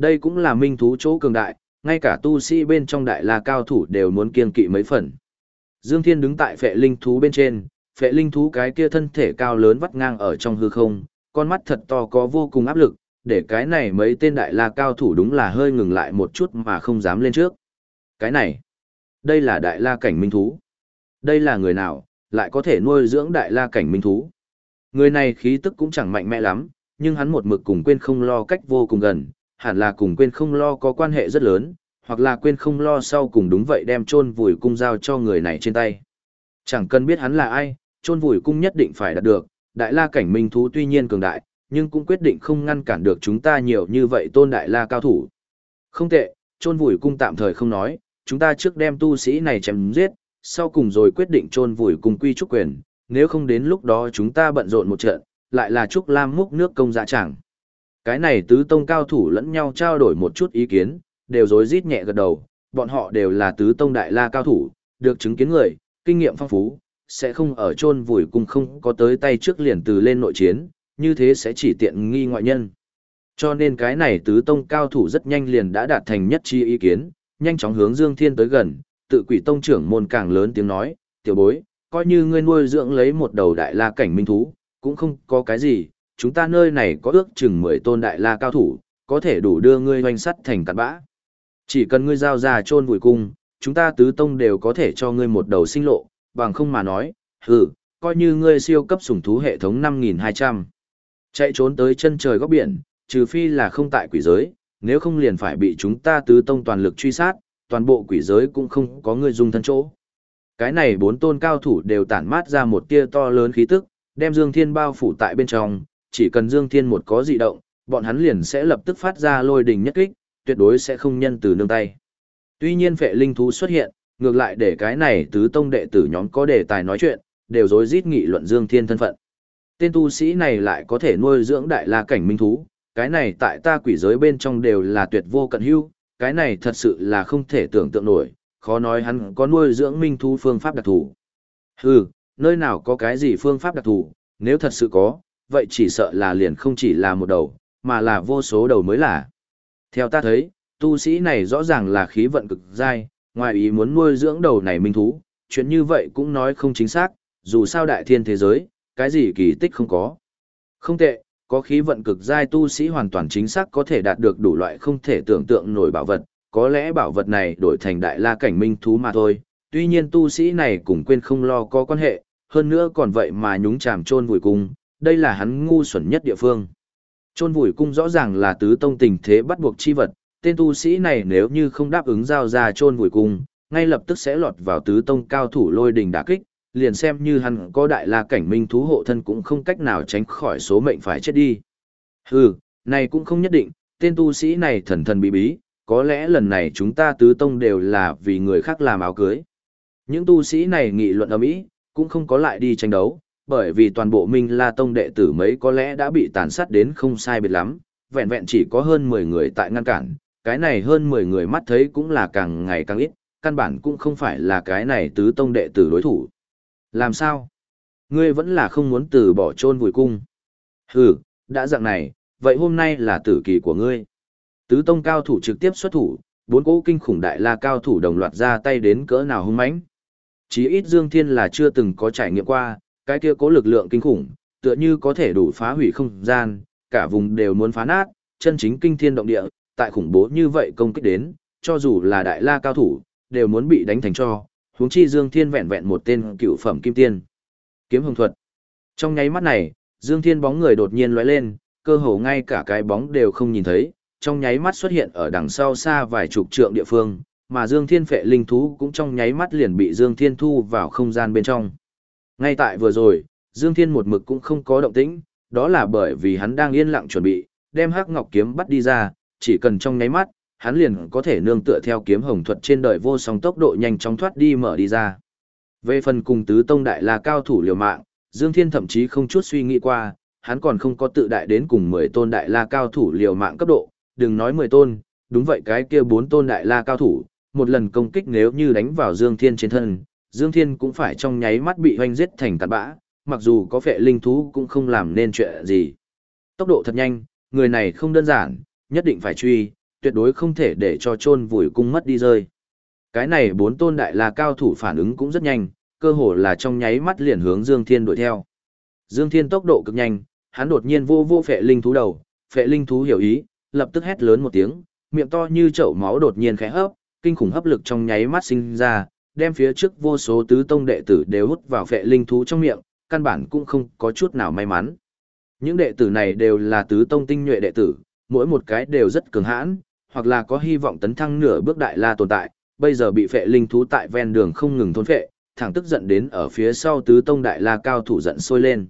Đây cũng là minh thú chỗ cường đại, ngay cả tu sĩ bên trong đại la cao thủ đều muốn kiêng kỵ mấy phần. Dương Thiên đứng tại phệ linh thú bên trên, phệ linh thú cái kia thân thể cao lớn vắt ngang ở trong hư không, con mắt thật to có vô cùng áp lực, để cái này mấy tên đại la cao thủ đúng là hơi ngừng lại một chút mà không dám lên trước. Cái này, đây là đại la cảnh minh thú. Đây là người nào, lại có thể nuôi dưỡng đại la cảnh minh thú. Người này khí tức cũng chẳng mạnh mẽ lắm, nhưng hắn một mực cùng quên không lo cách vô cùng gần, hẳn là cùng quên không lo có quan hệ rất lớn, hoặc là quên không lo sau cùng đúng vậy đem chôn vùi cung giao cho người này trên tay. Chẳng cần biết hắn là ai, chôn vùi cung nhất định phải đạt được, đại la cảnh minh thú tuy nhiên cường đại, nhưng cũng quyết định không ngăn cản được chúng ta nhiều như vậy tôn đại la cao thủ. Không tệ, chôn vùi cung tạm thời không nói, chúng ta trước đem tu sĩ này chém giết, sau cùng rồi quyết định chôn vùi cung quy trúc quyền, nếu không đến lúc đó chúng ta bận rộn một trận, lại là trúc lam múc nước công dạ chẳng. Cái này tứ tông cao thủ lẫn nhau trao đổi một chút ý kiến, đều rối rít nhẹ gật đầu, bọn họ đều là tứ tông đại la cao thủ, được chứng kiến người, kinh nghiệm phong phú, sẽ không ở chôn vùi cung không có tới tay trước liền từ lên nội chiến, như thế sẽ chỉ tiện nghi ngoại nhân. Cho nên cái này tứ tông cao thủ rất nhanh liền đã đạt thành nhất chi ý kiến, nhanh chóng hướng Dương Thiên tới gần, tự quỷ tông trưởng môn càng lớn tiếng nói, tiểu bối, coi như ngươi nuôi dưỡng lấy một đầu đại la cảnh minh thú, cũng không có cái gì, chúng ta nơi này có ước chừng 10 tôn đại la cao thủ, có thể đủ đưa ngươi hoành sắt thành cát bã. Chỉ cần ngươi giao ra chôn vùi cung, chúng ta tứ tông đều có thể cho ngươi một đầu sinh lộ, bằng không mà nói, coi như ngươi siêu cấp sủng thú hệ thống 5200. Chạy trốn tới chân trời góc biển, trừ phi là không tại quỷ giới, nếu không liền phải bị chúng ta tứ tông toàn lực truy sát, toàn bộ quỷ giới cũng không có ngươi dung thân chỗ. Cái này 4 tôn cao thủ đều tản mát ra một tia to lớn khí tức, đem Dương Thiên bao phủ tại bên trong, chỉ cần Dương Thiên một có dị động, bọn hắn liền sẽ lập tức phát ra lôi đình nhất kích, tuyệt đối sẽ không nhân từ nương tay. Tuy nhiên phệ linh thú xuất hiện, ngược lại để cái này tứ tông đệ tử nhóm có đề tài nói chuyện, đều rối rít nghị luận Dương Thiên thân phận. Tên tu sĩ này lại có thể nuôi dưỡng đại la cảnh minh thú, cái này tại ta quỷ giới bên trong đều là tuyệt vô cận hữu, cái này thật sự là không thể tưởng tượng nổi, khó nói hắn có nuôi dưỡng minh thú phương pháp đặc thù. Nơi nào có cái gì phương pháp đặc thù, nếu thật sự có, vậy chỉ sợ là liền không chỉ là một đầu, mà là vô số đầu mới là. Theo ta thấy, tu sĩ này rõ ràng là khí vận cực dai, ngoài ý muốn nuôi dưỡng đầu này minh thú, chuyện như vậy cũng nói không chính xác, dù sao đại thiên thế giới, cái gì kỳ tích không có. Không tệ, có khí vận cực dai tu sĩ hoàn toàn chính xác có thể đạt được đủ loại không thể tưởng tượng nổi bảo vật, có lẽ bảo vật này đổi thành đại la cảnh minh thú mà thôi, tuy nhiên tu sĩ này cũng quên không lo có quan hệ, hơn nữa còn vậy mà nhúng chàm chôn vùi cung, đây là hắn ngu xuẩn nhất địa phương. Chôn vùi cung rõ ràng là tứ tông tình thế bắt buộc chi vật, tên tu sĩ này nếu như không đáp ứng giao ra chôn vùi cung, ngay lập tức sẽ lọt vào tứ tông cao thủ lôi đình đả kích, liền xem như hắn có đại la cảnh minh thú hộ thân cũng không cách nào tránh khỏi số mệnh phải chết đi. Này cũng không nhất định, tên tu sĩ này thần thần bí bí, có lẽ lần này chúng ta tứ tông đều là vì người khác làm áo cưới. Những tu sĩ này nghị luận ầm ĩ, cũng không có lại đi tranh đấu, bởi vì toàn bộ Minh La Tông đệ tử mấy có lẽ đã bị tàn sát đến không sai biệt lắm, vẹn vẹn chỉ có hơn 10 người tại ngăn cản, cái này hơn 10 người mắt thấy cũng là càng ngày càng ít, căn bản cũng không phải là cái này tứ tông đệ tử đối thủ. Làm sao? Ngươi vẫn là không muốn từ bỏ chôn vùi cung. Đã dạng này, vậy hôm nay là tử kỳ của ngươi. Tứ tông cao thủ trực tiếp xuất thủ, 4 cỗ kinh khủng đại la cao thủ đồng loạt ra tay đến cỡ nào hung mãnh. Chí ít Dương Thiên là chưa từng có trải nghiệm qua, cái kia cố lực lượng kinh khủng, tựa như có thể đủ phá hủy không gian, cả vùng đều muốn phá nát, chân chính kinh thiên động địa, tại khủng bố như vậy công kích đến, cho dù là đại la cao thủ, đều muốn bị đánh thành tro, huống chi Dương Thiên vẹn vẹn một tên cựu phẩm kim tiên. Kiếm hồng thuật. Trong nháy mắt này, Dương Thiên bóng người đột nhiên lóe lên, cơ hồ ngay cả cái bóng đều không nhìn thấy, trong nháy mắt xuất hiện ở đằng sau xa vài chục trượng địa phương, mà Dương Thiên phệ linh thú cũng trong nháy mắt liền bị Dương Thiên thu vào không gian bên trong. Ngay tại vừa rồi, Dương Thiên một mực cũng không có động tĩnh, đó là bởi vì hắn đang yên lặng chuẩn bị, đem Hắc Ngọc kiếm bắt đi ra, chỉ cần trong nháy mắt, hắn liền có thể nương tựa theo kiếm hồng thuật trên đời vô song tốc độ nhanh chóng thoát đi mở đi ra. Về phần cùng tứ tông đại la cao thủ liều mạng, Dương Thiên thậm chí không chút suy nghĩ qua, hắn còn không có tự đại đến cùng 10 tôn đại la cao thủ liều mạng cấp độ, đừng nói 10 tôn, đúng vậy cái kia 4 tôn đại la cao thủ, một lần công kích nếu như đánh vào Dương Thiên trên thân, Dương Thiên cũng phải trong nháy mắt bị hoanh giết thành cát bã, mặc dù có phệ linh thú cũng không làm nên chuyện gì. Tốc độ thật nhanh, người này không đơn giản, nhất định phải truy, tuyệt đối không thể để cho chôn vùi cung mất đi rơi. Cái này 4 tôn đại la cao thủ phản ứng cũng rất nhanh, cơ hồ là trong nháy mắt liền hướng Dương Thiên đuổi theo. Dương Thiên tốc độ cực nhanh, hắn đột nhiên vô phệ linh thú đầu, phệ linh thú hiểu ý, lập tức hét lớn một tiếng, miệng to như chậu máu đột nhiên khẽ hấp, kinh khủng hấp lực trong nháy mắt sinh ra, đem phía trước vô số tứ tông đệ tử đều hút vào phệ linh thú trong miệng, căn bản cũng không có chút nào may mắn. Những đệ tử này đều là tứ tông tinh nhuệ đệ tử, mỗi một cái đều rất cường hãn, hoặc là có hy vọng tấn thăng nửa bước đại la tồn tại, bây giờ bị phệ linh thú tại ven đường không ngừng thôn phệ, thẳng tức giận đến ở phía sau tứ tông đại la cao thủ giận sôi lên.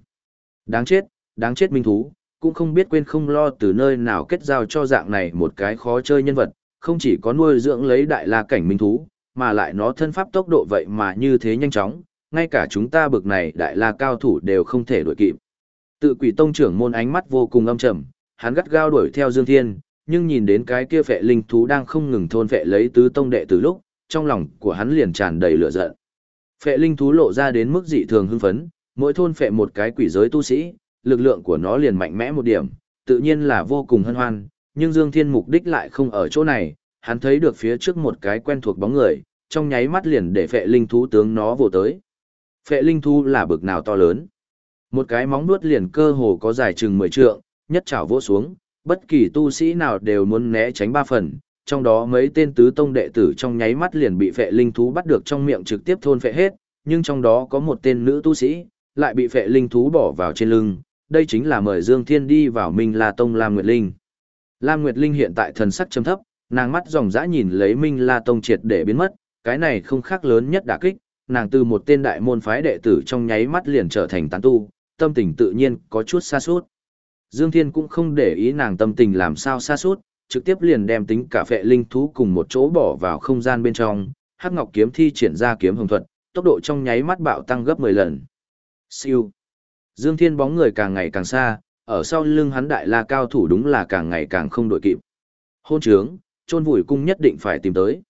Đáng chết minh thú, cũng không biết quên không lo từ nơi nào kết giao cho dạng này một cái khó chơi nhân vật, không chỉ có nuôi dưỡng lấy đại la cảnh minh thú, mà lại nó thân pháp tốc độ vậy mà như thế nhanh chóng, ngay cả chúng ta bực này đại la cao thủ đều không thể đuổi kịp. Tự Quỷ tông trưởng môn ánh mắt vô cùng âm trầm, hắn gắt gao đuổi theo Dương Thiên, nhưng nhìn đến cái kia phệ linh thú đang không ngừng thôn phệ lấy tứ tông đệ từ lúc, trong lòng của hắn liền tràn đầy lửa giận. Phệ linh thú lộ ra đến mức dị thường hưng phấn, mỗi thôn phệ một cái quỷ giới tu sĩ, lực lượng của nó liền mạnh mẽ một điểm, tự nhiên là vô cùng hân hoan, nhưng Dương Thiên mục đích lại không ở chỗ này, hắn thấy được phía trước một cái quen thuộc bóng người, trong nháy mắt liền để phệ linh thú tướng nó vồ tới. Phệ linh thú là bực nào to lớn. Một cái móng vuốt liền cơ hồ có dài chừng 10 trượng, nhất chảo vỗ xuống, bất kỳ tu sĩ nào đều muốn né tránh 3 phần, trong đó mấy tên tứ tông đệ tử trong nháy mắt liền bị phệ linh thú bắt được trong miệng trực tiếp thôn phệ hết, nhưng trong đó có một tên nữ tu sĩ, lại bị phệ linh thú bỏ vào trên lưng, đây chính là mời Dương Thiên đi vào Minh La Tông Lam Nguyệt Linh. Lam Nguyệt Linh hiện tại thần sắc trầm thấp, nàng mắt ròng rã nhìn lấy Minh La Tông triệt để biến mất, cái này không khác lớn nhất đả kích, nàng từ một tên đại môn phái đệ tử trong nháy mắt liền trở thành tán tu, tâm tình tự nhiên có chút sa sút. Dương Thiên cũng không để ý nàng tâm tình làm sao sa sút, trực tiếp liền đem tính cả phệ linh thú cùng một chỗ bỏ vào không gian bên trong, Hắc Ngọc kiếm thi triển ra kiếm hồng thuật, tốc độ trong nháy mắt bạo tăng gấp 10 lần. Siêu. Dương Thiên bóng người càng ngày càng xa, ở sau lưng hắn đại la cao thủ đúng là càng ngày càng không đội kịp. Hôn trướng, chôn vùi cung nhất định phải tìm tới.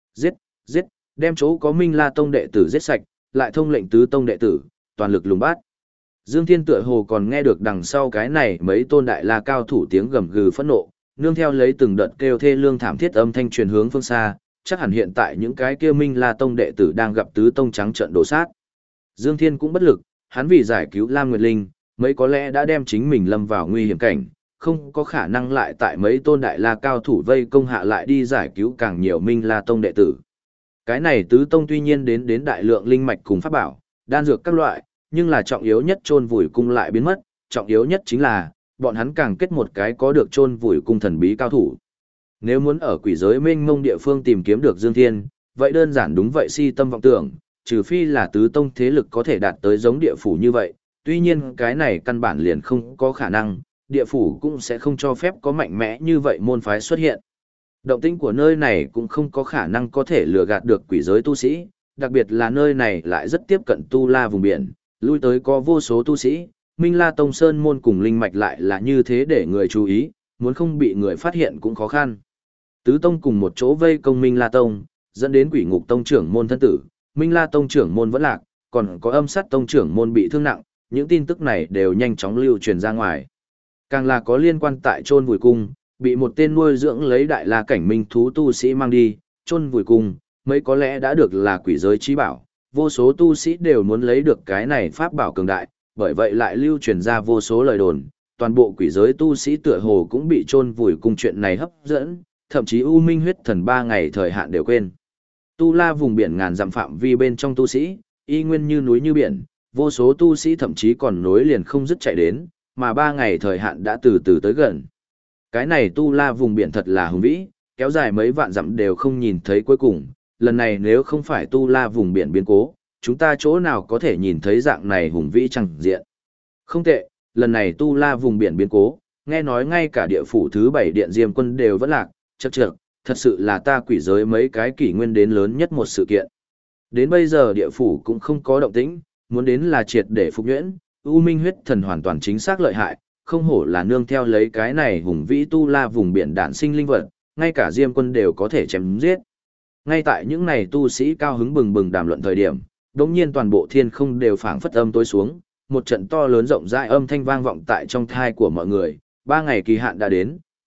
Giết, đem chỗ có Minh La Tông đệ tử giết sạch, lại thông lệnh tứ tông đệ tử, toàn lực lùng bắt. Dương Thiên tựa hồ còn nghe được đằng sau cái này mấy tôn đại la cao thủ tiếng gầm gừ phẫn nộ, nương theo lấy từng đợt kêu thê lương thảm thiết âm thanh truyền hướng phương xa, chắc hẳn hiện tại những cái kia Minh La Tông đệ tử đang gặp tứ tông trắng trận đổ sát. Dương Thiên cũng bất lực, hắn vì giải cứu Lam Nguyệt Linh, mấy có lẽ đã đem chính mình lâm vào nguy hiểm cảnh, không có khả năng lại tại mấy tôn đại la cao thủ vây công hạ lại đi giải cứu càng nhiều Minh La Tông đệ tử. Cái này tứ tông tuy nhiên đến đại lượng linh mạch cùng pháp bảo, đan dược các loại, nhưng là trọng yếu nhất chôn vùi cung lại biến mất, trọng yếu nhất chính là bọn hắn càng kết một cái có được chôn vùi cung thần bí cao thủ. Nếu muốn ở quỷ giới mênh mông địa phương tìm kiếm được Dương Thiên, vậy đơn giản đúng vậy si tâm vọng tưởng, trừ phi là tứ tông thế lực có thể đạt tới giống địa phủ như vậy, tuy nhiên cái này căn bản liền không có khả năng, địa phủ cũng sẽ không cho phép có mạnh mẽ như vậy môn phái xuất hiện. Động tĩnh của nơi này cũng không có khả năng có thể lừa gạt được quỷ giới tu sĩ, đặc biệt là nơi này lại rất tiếp cận Tu La vùng biển, lui tới có vô số tu sĩ, Minh La Tông Sơn môn cùng linh mạch lại là như thế để người chú ý, muốn không bị người phát hiện cũng khó khăn. Tứ tông cùng một chỗ vây công Minh La Tông, dẫn đến Quỷ Ngục Tông trưởng môn thân tử, Minh La Tông trưởng môn vẫn lạc, còn có Âm Sát Tông trưởng môn bị thương nặng, những tin tức này đều nhanh chóng lưu truyền ra ngoài. Càng là có liên quan tại chôn vùi cung, bị một tên nuôi dưỡng lấy đại la cảnh minh thú tu sĩ mang đi, chôn vùi cung, mấy có lẽ đã được là quỷ giới trí bảo, vô số tu sĩ đều muốn lấy được cái này pháp bảo cường đại, bởi vậy lại lưu truyền ra vô số lời đồn, toàn bộ quỷ giới tu sĩ tựa hồ cũng bị chôn vùi cung chuyện này hấp dẫn, thậm chí U Minh huyết thần 3 ngày thời hạn đều quên. Tu La vùng biển ngàn dặm phạm vi bên trong tu sĩ, y nguyên như núi như biển, vô số tu sĩ thậm chí còn nối liền không dứt chạy đến, mà 3 ngày thời hạn đã từ từ tới gần. Cái này Tu La vùng biển thật là hùng vĩ, kéo dài mấy vạn dặm đều không nhìn thấy cuối cùng, lần này nếu không phải Tu La vùng biển biến cố, chúng ta chỗ nào có thể nhìn thấy dạng này hùng vĩ chẳng diện. Không tệ, lần này Tu La vùng biển biến cố, nghe nói ngay cả địa phủ thứ 7 điện Diêm Quân đều vẫn lạc, chậc chậc, thật sự là ta quỷ giới mấy cái kỷ nguyên đến lớn nhất một sự kiện. Đến bây giờ địa phủ cũng không có động tĩnh, muốn đến là triệt để phục nhuyễn, U Minh huyết thần hoàn toàn chính xác lợi hại, không hổ là nương theo lấy cái này hùng vĩ Tu La vùng biển đản sinh linh vật, ngay cả Diêm Quân đều có thể chém giết. Ngay tại những này tu sĩ cao hứng bừng bừng đàm luận thời điểm, đống nhiên toàn bộ thiên không đều phảng phất âm tối xuống, một trận to lớn rộng rãi âm thanh vang vọng tại trong thai của mọi người, 3 ngày kỳ hạn đã đến,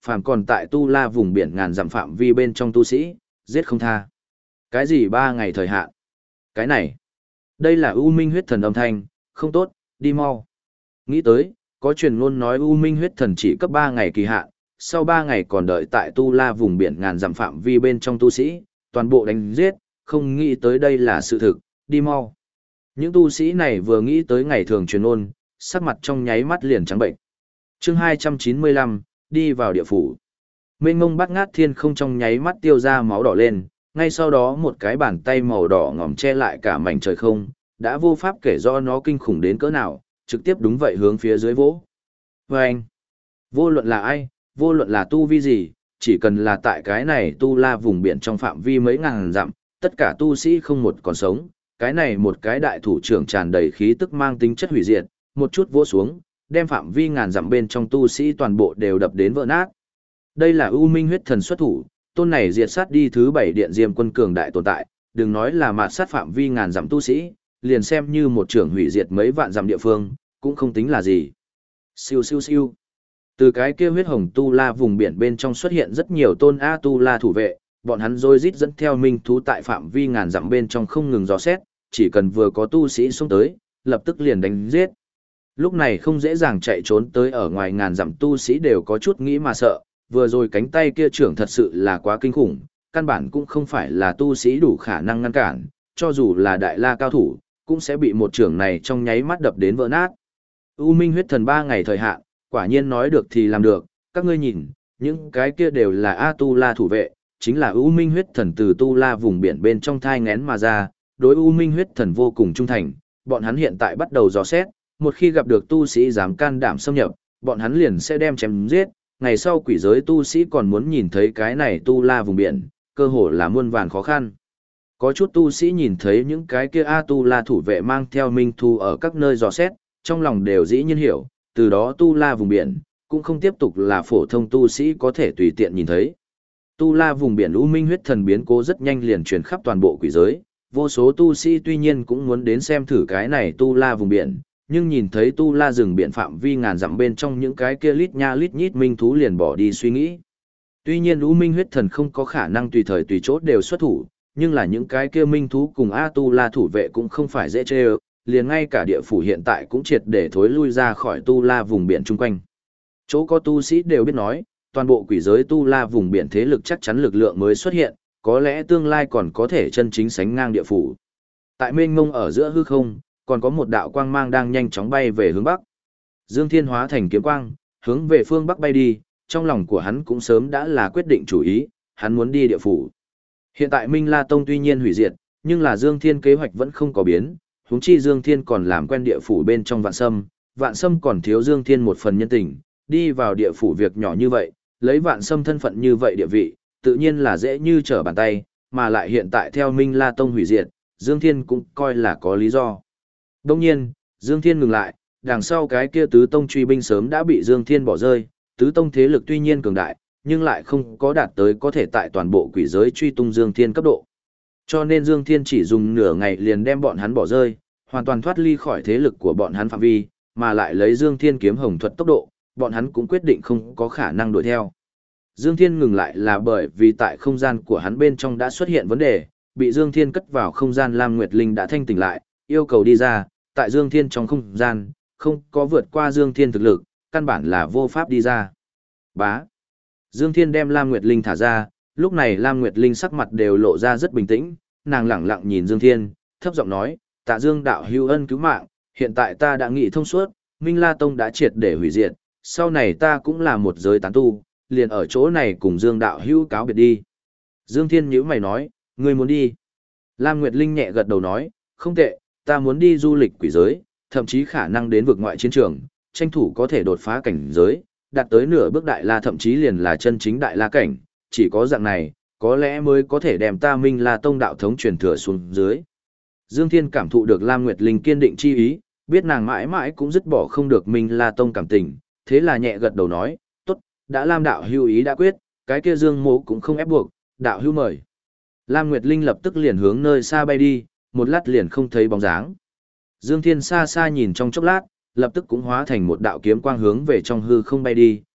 phàm còn tại Tu La vùng biển ngàn dặm phạm vi bên trong tu sĩ, giết không tha. Cái gì 3 ngày thời hạn? Cái này, đây là U Minh huyết thần âm thanh, không tốt, đi mau. Nghĩ tới, có truyền ngôn nói U Minh huyết thần chỉ cấp 3 ngày kỳ hạn, sau 3 ngày còn đợi tại Tu La vùng biển ngàn dặm phạm vi bên trong tu sĩ, toàn bộ đánh giết, không nghĩ tới đây là sự thực, đi mau. Những tu sĩ này vừa nghĩ tới ngày thường truyền ngôn, sắc mặt trong nháy mắt liền trắng bệnh. Chương 295, đi vào địa phủ. Mênh mông bát ngát thiên không trong nháy mắt tiêu ra máu đỏ lên, ngay sau đó một cái bàn tay màu đỏ ngòm che lại cả mảnh trời không, đã vô pháp kể rõ nó kinh khủng đến cỡ nào, trực tiếp đúng vậy hướng phía dưới vỗ. Và anh, vô luận là ai, vô luận là tu vi gì, chỉ cần là tại cái này Tu La vùng biển trong phạm vi mấy ngàn dặm, tất cả tu sĩ không một còn sống, cái này một cái đại thủ trưởng tràn đầy khí tức mang tính chất hủy diệt, một chút vỗ xuống, đem phạm vi ngàn dặm bên trong tu sĩ toàn bộ đều đập đến vỡ nát. Đây là U Minh huyết thần xuất thủ, tôn này diệt sát đi thứ 7 điện diêm quân cường đại tồn tại, đừng nói là mạt sát phạm vi ngàn dặm tu sĩ, liền xem như một trưởng hủy diệt mấy vạn dặm địa phương, cũng không tính là gì. Siêu siêu siêu. Từ cái kia huyết hồng Tu La vùng biển bên trong xuất hiện rất nhiều tôn A Tu La thủ vệ, bọn hắn rối rít dẫn theo minh thú tại phạm vi ngàn dặm bên trong không ngừng dò xét, chỉ cần vừa có tu sĩ xông tới, lập tức liền đánh giết. Lúc này không dễ dàng chạy trốn tới ở ngoài ngàn dặm tu sĩ đều có chút nghĩ mà sợ, vừa rồi cánh tay kia trưởng thật sự là quá kinh khủng, căn bản cũng không phải là tu sĩ đủ khả năng ngăn cản, cho dù là đại la cao thủ, cũng sẽ bị một trưởng này trong nháy mắt đập đến vỡ nát. U Minh huyết thần 3 ngày thời hạn, quả nhiên nói được thì làm được, các ngươi nhìn, những cái kia đều là A Tu La thủ vệ, chính là U Minh huyết thần từ Tu La vùng biển bên trong thai ngén mà ra, đối U Minh huyết thần vô cùng trung thành, bọn hắn hiện tại bắt đầu dò xét, một khi gặp được tu sĩ dám can đảm xâm nhập, bọn hắn liền sẽ đem chém giết, ngày sau quỷ giới tu sĩ còn muốn nhìn thấy cái này Tu La vùng biển, cơ hồ là muôn vàn khó khăn. Có chút tu sĩ nhìn thấy những cái kia A Tu La thủ vệ mang theo minh thu ở các nơi dò xét, trong lòng đều dĩ nhiên hiểu, từ đó Tu La vùng biển, cũng không tiếp tục là phổ thông tu sĩ có thể tùy tiện nhìn thấy. Tu La vùng biển U Minh huyết thần biến cố rất nhanh liền truyền khắp toàn bộ quỷ giới, vô số tu sĩ tuy nhiên cũng muốn đến xem thử cái này Tu La vùng biển, nhưng nhìn thấy Tu La rừng biển phạm vi ngàn dặm bên trong những cái kia lít nha lít nhít minh thú liền bỏ đi suy nghĩ. Tuy nhiên U Minh huyết thần không có khả năng tùy thời tùy chỗ đều xuất thủ, nhưng là những cái kia minh thú cùng A Tu La thủ vệ cũng không phải dễ chê ơ, liền ngay cả địa phủ hiện tại cũng triệt để thối lui ra khỏi Tu La vùng biển chung quanh. Chỗ có tu sĩ đều biết nói, toàn bộ quỷ giới Tu La vùng biển thế lực chắc chắn lực lượng mới xuất hiện, có lẽ tương lai còn có thể chân chính sánh ngang địa phủ. Tại mênh mông ở giữa hư không, còn có một đạo quang mang đang nhanh chóng bay về hướng bắc. Dương Thiên hóa thành kiếm quang, hướng về phương bắc bay đi, trong lòng của hắn cũng sớm đã là quyết định chủ ý, hắn muốn đi địa phủ. Hiện tại Minh La Tông tuy nhiên hủy diệt, nhưng là Dương Thiên kế hoạch vẫn không có biến, huống chi Dương Thiên còn làm quen địa phủ bên trong Vạn Sâm còn thiếu Dương Thiên một phần nhân tình, đi vào địa phủ việc nhỏ như vậy, lấy Vạn Sâm thân phận như vậy địa vị, tự nhiên là dễ như trở bàn tay, mà lại hiện tại theo Minh La Tông hủy diệt, Dương Thiên cũng coi là có lý do. Đông nhiên, Dương Thiên ngừng lại, đằng sau cái kia tứ tông truy binh sớm đã bị Dương Thiên bỏ rơi, tứ tông thế lực tuy nhiên cường đại, nhưng lại không có đạt tới có thể tại toàn bộ quỷ giới truy tung Dương Thiên cấp độ. Cho nên Dương Thiên chỉ dùng nửa ngày liền đem bọn hắn bỏ rơi, hoàn toàn thoát ly khỏi thế lực của bọn hắn phạm vi, mà lại lấy Dương Thiên kiếm hồng thuật tốc độ, bọn hắn cũng quyết định không có khả năng đuổi theo. Dương Thiên ngừng lại là bởi vì tại không gian của hắn bên trong đã xuất hiện vấn đề, bị Dương Thiên cất vào không gian Lam Nguyệt Linh đã thanh tỉnh lại, yêu cầu đi ra, tại Dương Thiên trong không gian, không có vượt qua Dương Thiên thực lực, căn bản là vô pháp đi ra. Bá. Dương Thiên đem Lam Nguyệt Linh thả ra, lúc này Lam Nguyệt Linh sắc mặt đều lộ ra rất bình tĩnh, nàng lẳng lặng nhìn Dương Thiên, thấp giọng nói, tạ Dương đạo hữu ân cứu mạng, hiện tại ta đã nghĩ thông suốt, Minh La Tông đã triệt để hủy diệt, sau này ta cũng là một giới tán tu, liền ở chỗ này cùng Dương đạo hữu cáo biệt đi. Dương Thiên nhíu mày nói, ngươi muốn đi. Lam Nguyệt Linh nhẹ gật đầu nói, không tệ, ta muốn đi du lịch quỷ giới, thậm chí khả năng đến vực ngoại chiến trường, tranh thủ có thể đột phá cảnh giới, đạt tới nửa bước đại la thậm chí liền là chân chính đại la cảnh, chỉ có dạng này, có lẽ mới có thể đem ta Minh La Tông đạo thống truyền thừa xuống dưới. Dương Thiên cảm thụ được Lam Nguyệt Linh kiên định chi ý, biết nàng mãi mãi cũng dứt bỏ không được Minh La Tông cảm tình, thế là nhẹ gật đầu nói, tốt, đã Lam đạo hữu ý đã quyết, cái kia Dương Mộ cũng không ép buộc, đạo hữu mời. Lam Nguyệt Linh lập tức liền hướng nơi xa bay đi, một lát liền không thấy bóng dáng. Dương Thiên xa xa nhìn trong chốc lát, lập tức cũng hóa thành một đạo kiếm quang hướng về trong hư không bay đi,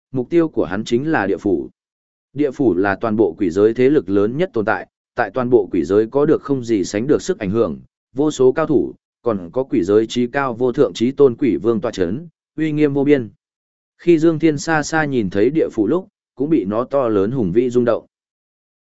mục tiêu của hắn chính là địa phủ. Địa phủ là toàn bộ quỷ giới thế lực lớn nhất tồn tại toàn bộ quỷ giới có được không gì sánh được sức ảnh hưởng, vô số cao thủ, còn có quỷ giới trí cao vô thượng trí tôn quỷ vương tọa chấn, uy nghiêm vô biên. Khi Dương Thiên xa xa nhìn thấy địa phủ lúc, cũng bị nó to lớn hùng vĩ rung động.